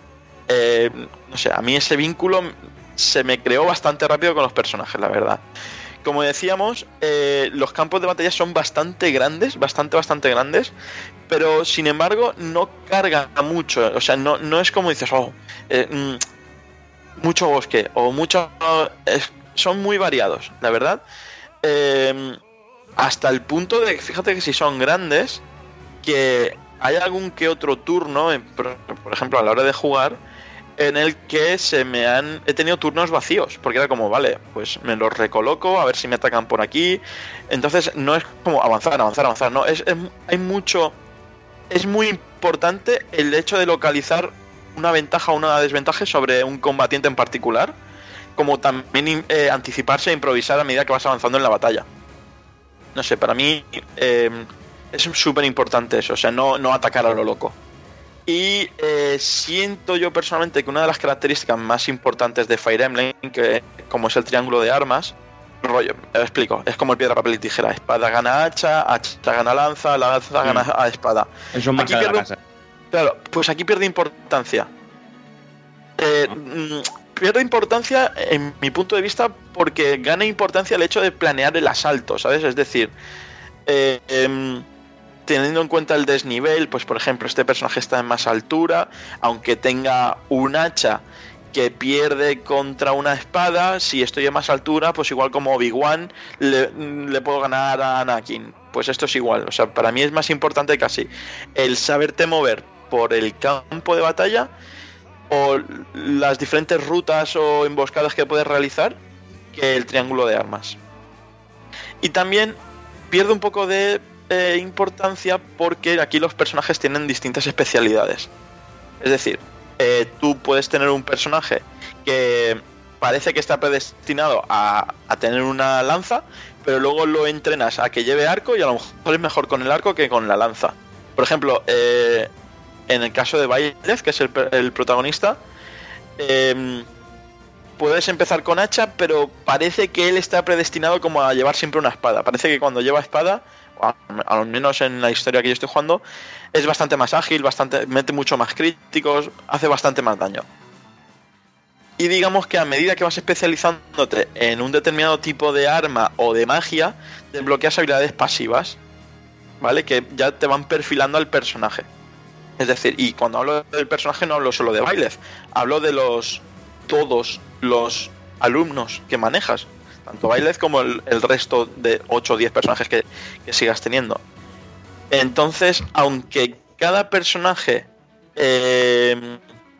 eh, no sé, a mí ese vínculo se me creó bastante rápido con los personajes, la verdad. Como decíamos, eh, los campos de batalla son bastante grandes, bastante, bastante grandes, pero sin embargo no cargan mucho, o sea, no, no es como dices, oh, eh, mm, mucho bosque o mucho... Es, son muy variados, la verdad. Eh, hasta el punto de, fíjate que si son grandes, que hay algún que otro turno, en, por, por ejemplo, a la hora de jugar, en el que se me han... He tenido turnos vacíos, porque era como, vale, pues me los recoloco, a ver si me atacan por aquí. Entonces no es como avanzar, avanzar, avanzar, no, es, es hay mucho... Es muy importante el hecho de localizar una ventaja o una desventaja sobre un combatiente en particular, como también eh, anticiparse e improvisar a medida que vas avanzando en la batalla. No sé, para mí eh, es súper importante eso, o sea, no, no atacar a lo loco. Y eh, siento yo personalmente que una de las características más importantes de Fire Emblem, que como es el triángulo de armas, rollo, me explico, es como el piedra, papel y tijera, espada gana hacha, hacha gana lanza, lanza Mm. gana a espada. Eso es marca Aquí de la pierdo- casa. Claro, pues aquí pierde importancia. Eh, mm, pierde importancia en mi punto de vista porque gana importancia el hecho de planear el asalto, ¿sabes? Es decir, eh, em, teniendo en cuenta el desnivel, pues por ejemplo este personaje está en más altura, aunque tenga un hacha que pierde contra una espada, si estoy en más altura, pues igual como Obi-Wan le, le puedo ganar a Anakin. Pues esto es igual, o sea, para mí es más importante casi el saberte mover por el campo de batalla o las diferentes rutas o emboscadas que puedes realizar que el triángulo de armas. Y también pierde un poco de eh, importancia porque aquí los personajes tienen distintas especialidades. Es decir, eh, tú puedes tener un personaje que parece que está predestinado a, a tener una lanza, pero luego lo entrenas a que lleve arco y a lo mejor es mejor con el arco que con la lanza. Por ejemplo, eh, en el caso de Byleth, que es el, el protagonista, eh, puedes empezar con hacha, pero parece que él está predestinado como a llevar siempre una espada. Parece que cuando lleva espada, a, al menos en la historia que yo estoy jugando, es bastante más ágil, bastante, mete mucho más críticos, hace bastante más daño. Y digamos que a medida que vas especializándote en un determinado tipo de arma o de magia, desbloqueas habilidades pasivas, ¿vale? Que ya te van perfilando al personaje. Es decir, y cuando hablo del personaje no hablo solo de Byleth, hablo de los todos los alumnos que manejas. tanto Byleth como el, el resto de ocho o diez personajes que, que sigas teniendo. Entonces, aunque cada personaje eh,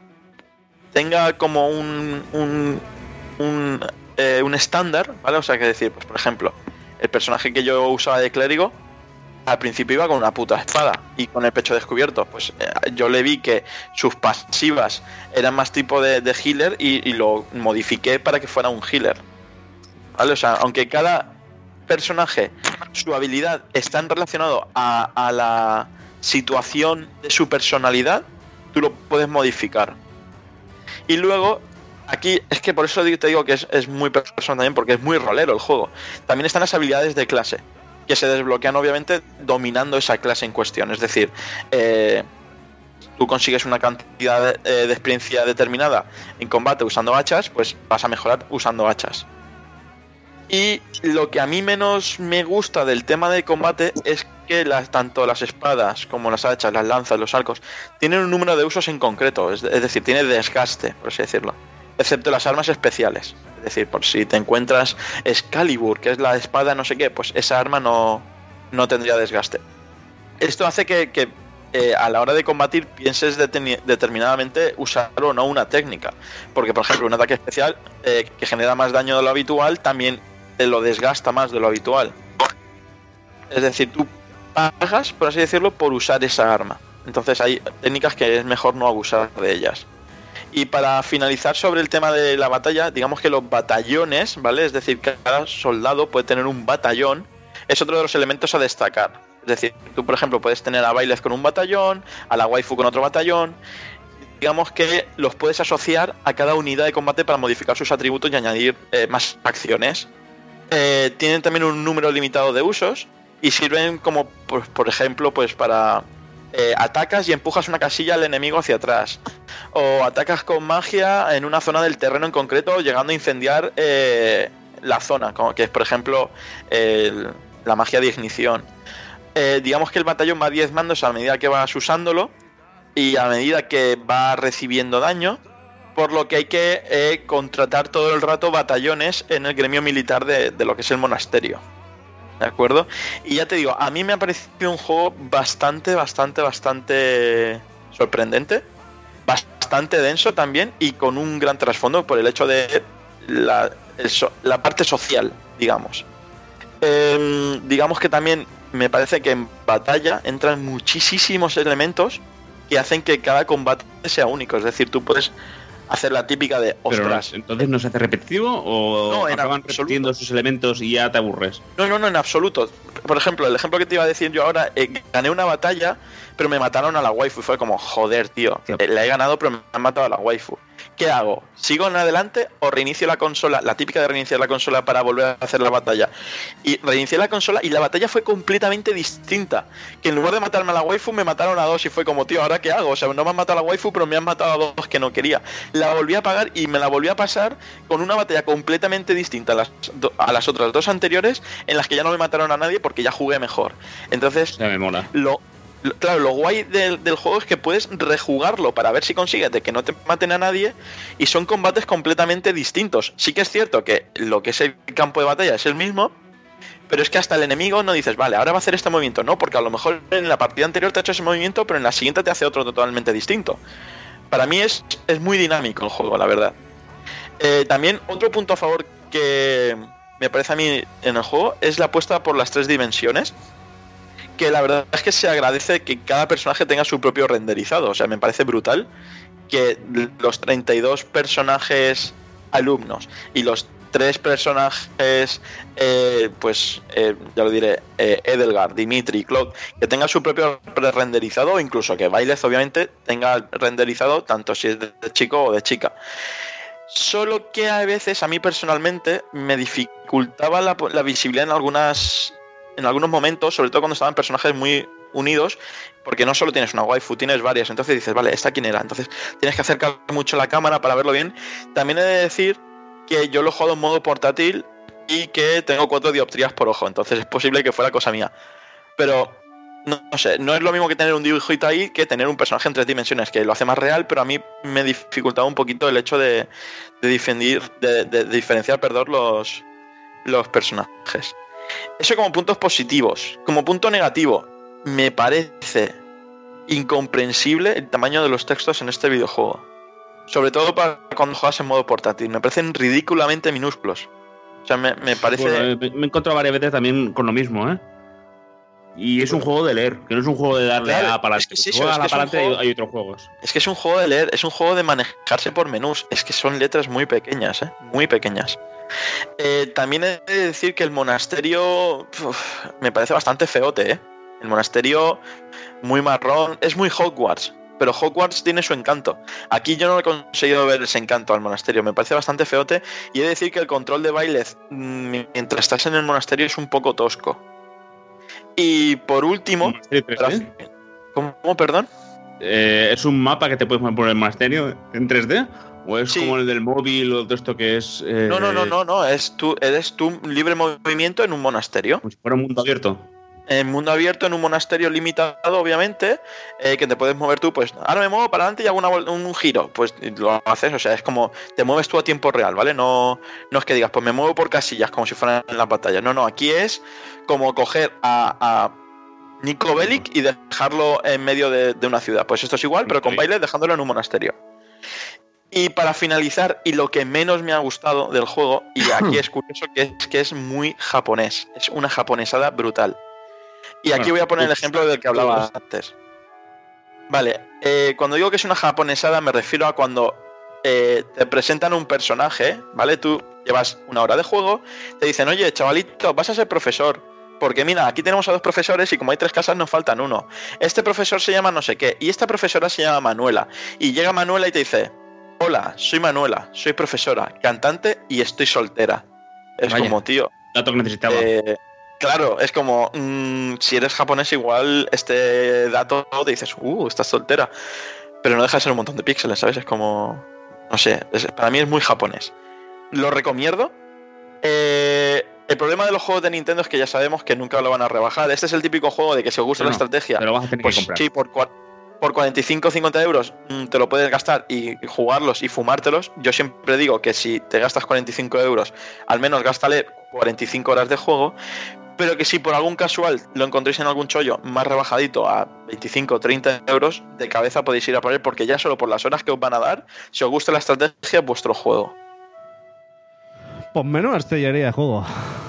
tenga como un un, un, eh, un estándar, ¿vale? O sea, que decir, pues por ejemplo, el personaje que yo usaba de clérigo al principio iba con una puta espada y con el pecho descubierto. Pues eh, yo le vi que sus pasivas eran más tipo de, de healer y, y lo modifiqué para que fuera un healer, ¿vale? O sea, aunque cada personaje, su habilidad está relacionado a, a la situación de su personalidad, tú lo puedes modificar. Y luego, aquí es que por eso te digo que es, es muy personal también, porque es muy rolero el juego. También están las habilidades de clase, que se desbloquean obviamente dominando esa clase en cuestión. Es decir, eh, tú consigues una cantidad de, de experiencia determinada en combate usando hachas, pues vas a mejorar usando hachas. Y lo que a mí menos me gusta del tema de combate es que las, tanto las espadas como las hachas, las lanzas, los arcos, tienen un número de usos en concreto, es, es decir, tiene desgaste, por así decirlo, excepto las armas especiales. Es decir, por si te encuentras Excalibur, que es la espada no sé qué, pues esa arma no, no tendría desgaste. Esto hace que, que eh, a la hora de combatir pienses deteni- determinadamente usar o no una técnica. Porque, por ejemplo, un ataque especial eh, que genera más daño de lo habitual también te lo desgasta más de lo habitual. Es decir, tú pagas, por así decirlo, por usar esa arma. Entonces hay técnicas que es mejor no abusar de ellas. Y para finalizar sobre el tema de la batalla, digamos que los batallones, ¿vale? Es decir, cada soldado puede tener un batallón, es otro de los elementos a destacar. Es decir, tú, por ejemplo, puedes tener a Byleth con un batallón, a la waifu con otro batallón. Digamos que los puedes asociar a cada unidad de combate para modificar sus atributos y añadir eh, más acciones. Eh, tienen también un número limitado de usos y sirven como, pues, por ejemplo, pues para... Eh, atacas y empujas una casilla al enemigo hacia atrás, o atacas con magia en una zona del terreno en concreto, llegando a incendiar eh, la zona, como que es por ejemplo el, la magia de ignición. Eh, digamos que el batallón va diezmándose a medida que vas usándolo y a medida que va recibiendo daño, por lo que hay que eh, contratar todo el rato batallones en el gremio militar de, de lo que es el monasterio. ¿De acuerdo? Y ya te digo, a mí me ha parecido un juego bastante, bastante, bastante sorprendente, bastante denso también y con un gran trasfondo por el hecho de la, el so, la parte social, digamos. Eh, digamos que también me parece que en batalla entran muchísimos elementos que hacen que cada combate sea único. Es decir, tú puedes hacer la típica de ostras. Pero entonces no se hace repetitivo o no, en acaban absoluto. repitiendo sus elementos y ya te aburres. No, no, no, en absoluto. Por ejemplo, el ejemplo que te iba a decir yo ahora, eh, gané una batalla, pero me mataron a la waifu y fue como, joder, tío, eh, la he ganado, pero me han matado a la waifu. ¿Qué hago? ¿Sigo en adelante o reinicio la consola? La típica de reiniciar la consola para volver a hacer la batalla. Y reinicié la consola y la batalla fue completamente distinta. Que en lugar de matarme a la waifu, me mataron a dos y fue como, tío, ¿ahora qué hago? O sea, no me han matado a la waifu, pero me han matado a dos que no quería. La volví a pagar y me la volví a pasar con una batalla completamente distinta a las, do- a las otras dos anteriores, en las que ya no me mataron a nadie porque ya jugué mejor. Entonces, Ya me mola. lo... Claro, lo guay del, del juego es que puedes rejugarlo para ver si consigues de que no te maten a nadie y son combates completamente distintos. Sí que es cierto que lo que es el campo de batalla es el mismo, pero es que hasta el enemigo no dices, vale, ahora va a hacer este movimiento. No, porque a lo mejor en la partida anterior te ha hecho ese movimiento, pero en la siguiente te hace otro totalmente distinto. Para mí es, es muy dinámico el juego, la verdad. Eh, también otro punto a favor que me parece a mí en el juego es la apuesta por las tres dimensiones, que la verdad es que se agradece que cada personaje tenga su propio renderizado. O sea, me parece brutal que los treinta y dos personajes alumnos y los tres personajes, eh, pues, eh, ya lo diré, eh, Edelgard, Dimitri y Claude, que tengan su propio renderizado, o incluso que Byleth, obviamente, tenga renderizado tanto si es de chico o de chica. Solo que a veces, a mí personalmente, me dificultaba la, la visibilidad en algunas... en algunos momentos, sobre todo cuando estaban personajes muy unidos, porque no solo tienes una waifu, tienes varias, entonces dices, vale, ¿esta quién era? Entonces tienes que acercar mucho la cámara para verlo bien. También he de decir que yo lo he jugado en modo portátil y que tengo cuatro dioptrías por ojo, entonces es posible que fuera cosa mía. Pero, no, no sé, no es lo mismo que tener un dibujito ahí que tener un personaje en tres dimensiones, que lo hace más real, pero a mí me dificultaba un poquito el hecho de, de, defendir, de, de, de diferenciar, perdón, los... los personajes. Eso como puntos positivos. Como punto negativo, me parece incomprensible el tamaño de los textos en este videojuego. Sobre todo para cuando juegas en modo portátil. Me parecen ridículamente minúsculos. O sea, me, me parece... Bueno, me, me he encontrado varias veces también con lo mismo, ¿eh? Y es un juego de leer, que no es un juego de darle Claro, a para es que es adelante. eso, Juega es que a es un para adelante juego- hay, hay otros juegos. Es que es un juego de leer, es un juego de manejarse por menús. Es que son letras muy pequeñas, ¿eh? Muy pequeñas. Eh, también he de decir que el monasterio uf, me parece bastante feote, ¿eh? El monasterio muy marrón, es muy Hogwarts, pero Hogwarts tiene su encanto. Aquí yo no he conseguido ver ese encanto al monasterio, me parece bastante feote. Y he de decir que el control de baile mm, mientras estás en el monasterio es un poco tosco. Y por último... Monasterio tres D. ¿Cómo, cómo, perdón? Eh, ¿Es un mapa que te puedes poner por el monasterio en tres D? ¿O es Sí. como el del móvil o todo esto que es... eh, No, no, no, no, no, es tú, eres tú libre movimiento en un monasterio. Como si fuera un mundo abierto. En mundo abierto, en un monasterio limitado, obviamente, eh, que te puedes mover tú, pues ahora me muevo para adelante y hago una vol- un giro, pues lo haces, o sea, es como te mueves tú a tiempo real, ¿vale? No, no es que digas, pues me muevo por casillas como si fueran en las batallas, no, no, aquí es como coger a, a Nico Bellic y dejarlo en medio de, de una ciudad, pues esto es igual, pero con baile dejándolo en un monasterio. Y para finalizar, y lo que menos me ha gustado del juego, y aquí es curioso, que es que es muy japonés, es una japonesada brutal. Y aquí voy a poner el ejemplo del que hablaba antes. Vale, eh, cuando digo que es una japonesada me refiero a cuando eh, te presentan un personaje, ¿vale? Tú llevas una hora de juego, te dicen, oye, chavalito, vas a ser profesor. Porque mira, aquí tenemos a dos profesores y como hay tres casas nos faltan uno. Este profesor se llama no sé qué y esta profesora se llama Manuela. Y llega Manuela y te dice, hola, soy Manuela, soy profesora, cantante y estoy soltera. Es Vaya. como, tío... Dato que necesitaba. Eh, claro, es como, mmm, si eres japonés igual este dato te dices, uh, estás soltera, pero no deja de ser un montón de píxeles, ¿sabes? Es como, no sé, es- para mí es muy japonés. Lo recomiendo. Eh, el problema de los juegos de Nintendo es que ya sabemos que nunca lo van a rebajar. Este es el típico juego de que si os gusta No, la no, estrategia, te lo vas a tener pues que comprar. sí, por, cua- por cuarenta y cinco o cincuenta euros mm, te lo puedes gastar y y jugarlos y fumártelos. Yo siempre digo que si te gastas cuarenta y cinco euros, al menos gástale cuarenta y cinco horas de juego, pero que si por algún casual lo encontréis en algún chollo más rebajadito a veinticinco o treinta euros, de cabeza podéis ir a por él, porque ya solo por las horas que os van a dar, si os gusta la estrategia, es vuestro juego. Pues menos artillería de juego.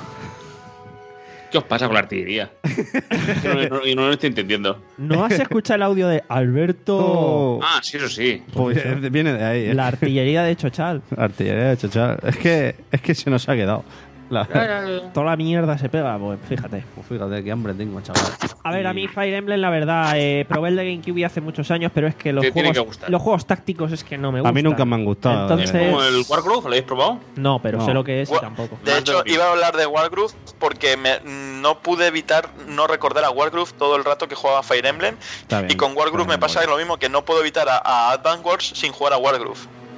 ¿Qué os pasa con la artillería? no, no, no, no lo estoy entendiendo. ¿No has escuchado el audio de Alberto? Oh, Ah, sí, eso sí. pues viene de ahí, ¿eh? La artillería de Chochal. Artillería de chochar. Es que, es que se nos ha quedado. La- Toda la mierda se pega, pues fíjate. Pues fíjate qué hambre tengo, chaval. A ver, a mí Fire Emblem, la verdad, eh, probé el de GameCube hace muchos años, pero es que los Te tiene juegos, que gustar. los juegos tácticos es que no me A gustan. mí nunca me han gustado. Entonces- ¿Es como el Wargroove? ¿Lo habéis probado? No, pero No. sé lo que es y Wa- tampoco. De Más hecho, de lo que- iba a hablar de Wargroove porque me- no pude evitar no recordar a Wargroove todo el rato que jugaba Fire Emblem. Está bien, Y con Wargroove está me bien, pasa bueno. lo mismo, que no puedo evitar a, a Advance Wars sin jugar a Wargroove.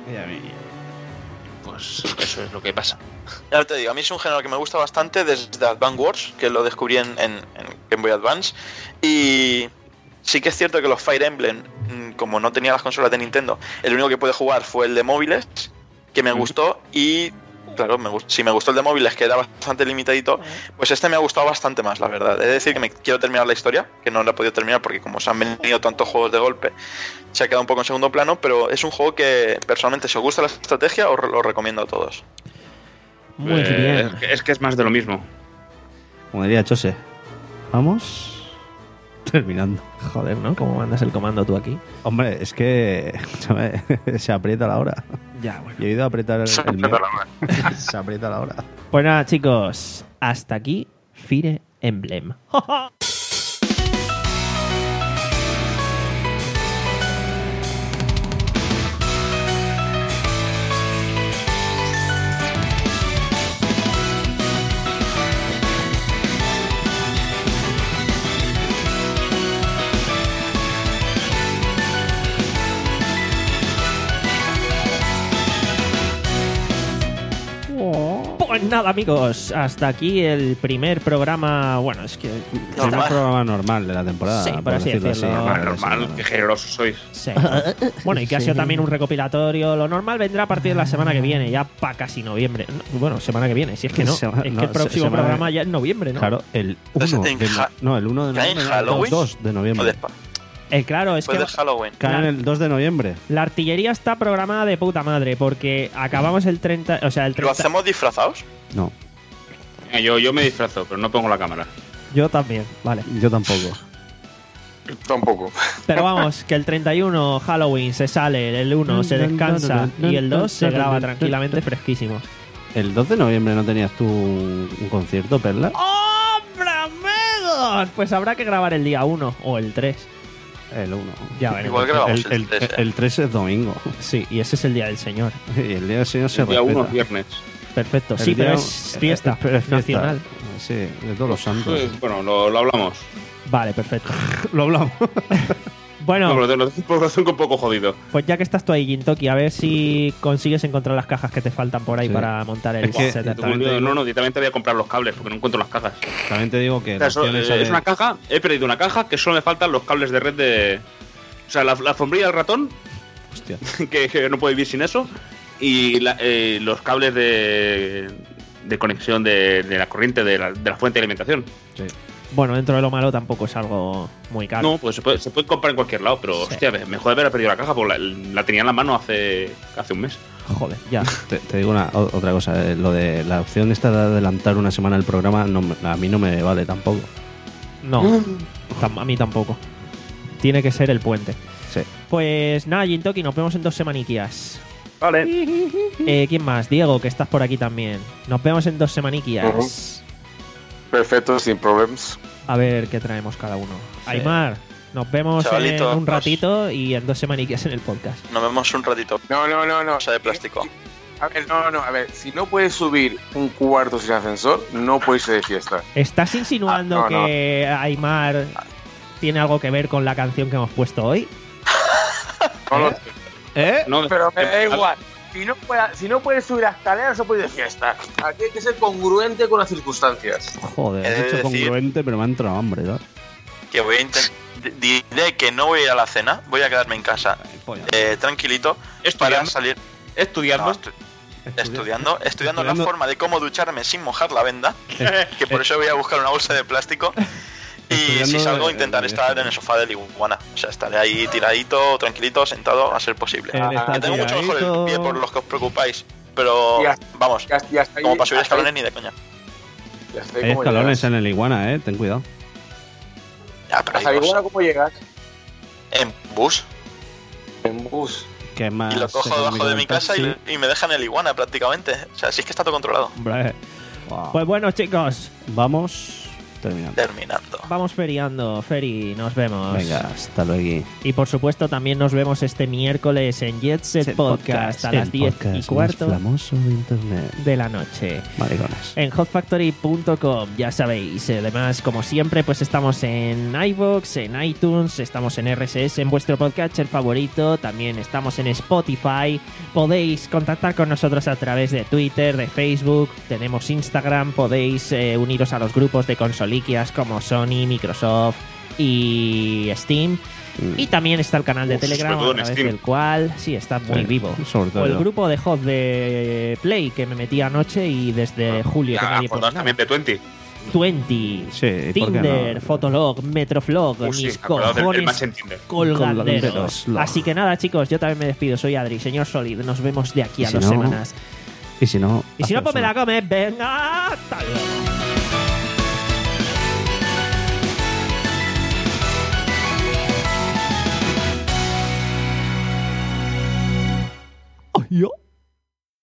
Pues eso es lo que pasa. Ya te digo, a mí es un género que me gusta bastante desde Advance Wars, que lo descubrí en, en- en Game Boy Advance. Y sí que es cierto que los Fire Emblem, mm, como no tenía las consolas de Nintendo, el único que pude jugar fue el de móviles, que me gustó. Y claro, me gust- si me gustó el de móviles, que era bastante limitadito, pues este me ha gustado bastante más, la verdad. He de decir que me quiero terminar la historia, que no la he podido terminar porque como se han venido tantos juegos de golpe, se ha quedado un poco en segundo plano, pero es un juego que personalmente, si os gusta la estrategia, os re- lo recomiendo a todos. Muy Eh, bien. Es que, es que es más de lo mismo. Como diría Chose. Vamos terminando. Joder, ¿no? ¿Cómo mandas el comando tú aquí? Hombre, es que escúchame, se aprieta la hora. Ya, bueno. Yo he ido a apretar el, el mío. Se aprieta la hora. Pues nada, chicos, hasta aquí Fire Emblem. Pues nada, amigos, hasta aquí el primer programa. Bueno, es que. Es Normal. un programa normal de la temporada. Sí, por por así decirlo decirlo. Normal, Vale, normal, sí, qué generosos sois. Sí. Bueno, y que ha sido también un recopilatorio. Lo normal vendrá a partir de la semana que viene, ya para casi noviembre. No, bueno, semana que viene, si es que no. Sema- es no, que el se- próximo semana- programa ya es noviembre, ¿no? Claro, el Entonces, uno en de, ja- no, el uno de ¿cae en noviembre. Halloween? El dos de O noviembre. después. Eh, claro, es Después que de Halloween. Caen el dos de noviembre. la artillería está programada de puta madre porque acabamos el treinta. O sea, el ¿Lo treinta. hacemos disfrazados? No, Venga, Yo, yo me disfrazo, pero no pongo la cámara. Yo también, vale. yo tampoco. Tampoco. Pero vamos, que el treinta y uno Halloween se sale, el uno se descansa y el dos se graba tranquilamente fresquísimos. ¿El dos de noviembre no tenías tú un, un concierto, Perla? ¡Hombre, amigos! Pues habrá que grabar el día uno o el tres. El uno. Ya veremos. Igual grabamos El, el, el, tres, ¿eh? el tres es domingo. Sí, y ese es el día del Señor. Y el día del Señor se El día uno, respeta. viernes. Perfecto. El Sí, día- pero es fiesta eh, pero es fiesta. nacional. Sí, de todos los santos. Pues, bueno, lo, lo hablamos. Vale, perfecto. Lo hablamos. Bueno, No, pero lo tengo por razón un poco jodido. pues ya que estás tú ahí, Gintoki, a ver si consigues encontrar las cajas que te faltan por ahí Sí. para montar el Es que- setup. También te digo- No, no, directamente voy a comprar los cables porque no encuentro las cajas. También te digo que O sea, la eso, opción eh, esa es de- una caja, he perdido una caja que solo me faltan los cables de red de. O sea, la, la alfombrilla del ratón, Hostia. que, que no puedo vivir sin eso, y la- eh, los cables de, de conexión de, de la corriente de la, de la fuente de alimentación. Sí. Bueno, dentro de lo malo tampoco es algo muy caro. No, pues se puede, se puede comprar en cualquier lado, pero Sí. hostia, me me jode haber perdido la caja porque la, la tenía en la mano hace, hace un mes. Joder, ya. Te, te digo una, o- otra cosa. eh, Lo de la opción esta de adelantar una semana el programa no, me- a mí no me vale tampoco. No, tam- a mí tampoco. Tiene que ser el puente. Sí. Pues nada, Gintoki, nos vemos en dos semaniquias. Vale. Eh, ¿Quién más? Diego, que estás por aquí también. Nos vemos en dos semaniquias. Ujú. Perfecto, sin problemas. A ver qué traemos cada uno. Sí. Aymar, nos vemos Chavalitos, en un nos- ratito y en dos semaniquias en el podcast. Nos vemos un ratito. No, no, no, no. Cosa de plástico. A ver, no, no, a ver, si no puedes subir un cuarto sin ascensor, no puedes ir de fiesta. ¿Estás insinuando Ah, no, no. que Aymar tiene algo que ver con la canción que hemos puesto hoy? No lo- ¿Eh? No, Pero me da eh, igual. Si no, pueda- si no puedes subir a escaleras, no puedes ir de fiesta. Aquí hay que ser congruente con las circunstancias. Joder, He he de dicho decir- congruente, pero me ha entrado hambre, ¿no? Que voy a intentar. Diré que no voy a ir a la cena, voy a quedarme en casa eh, tranquilito para Estudiando. salir. estudiando. No, estu- estudiando, estudiando la Estudiando. forma de cómo ducharme sin mojar la venda, que por eso voy a buscar una bolsa de plástico. Y Estudiando si salgo, de- intentar de- estar en el sofá del iguana. O sea, estaré ahí tiradito, tranquilito, sentado, a ser posible. Él está Que tengo mucho mejor el tiradito. pie por los que os preocupáis. Pero Ya. vamos, Ya, ya está ahí, como para subir hasta ahí- escalones ni de coña. ya está ahí Hay como escalones llegas. en el iguana, ¿eh? Ten cuidado. Ya, pero Hasta hay el dos. igual, ¿cómo llegas? En bus. En bus. Que es más Y lo cojo debajo económico de el mi casa taxi. y, y me dejan el iguana prácticamente. O sea, sí es que está todo controlado. Hombre. Wow. Pues bueno, chicos, Vamos terminando. Terminando. vamos feriando. Feri, nos vemos. Venga, hasta luego. Y por supuesto, también nos vemos este miércoles en Jet Set Podcast a las el diez podcast y más cuarto famoso de internet. de la noche. Maricones. En hot factory punto com, ya sabéis. Además, como siempre, pues estamos en iVoox, en iTunes, estamos en R S S, en vuestro podcatcher favorito. También estamos en Spotify. Podéis contactar con nosotros a través de Twitter, de Facebook. Tenemos Instagram. Podéis eh, uniros a los grupos de consoliquias como Sony, Microsoft y Steam. Y también está el canal de Uf, Telegram, sobre todo a en través Steam. del cual sí está muy Sí, vivo. sobre todo O el yo. grupo de Hot de Play que me metí anoche y desde julio que Ya, nadie pone acordaos nada. también de veinte. veinte, Sí, ¿y por qué Tinder, no? Fotolog, Metroflog, Uh, sí, mis acordaos del- el más cojones en Tinder. colganderos. Colganderos. Así que nada, chicos, yo también me despido. Soy Adri, señor Solid. Nos vemos de aquí Y a si dos no, semanas. Y si no. Y si no, hacemos pues me la una- comes. Venga, hasta luego. Ay, yo.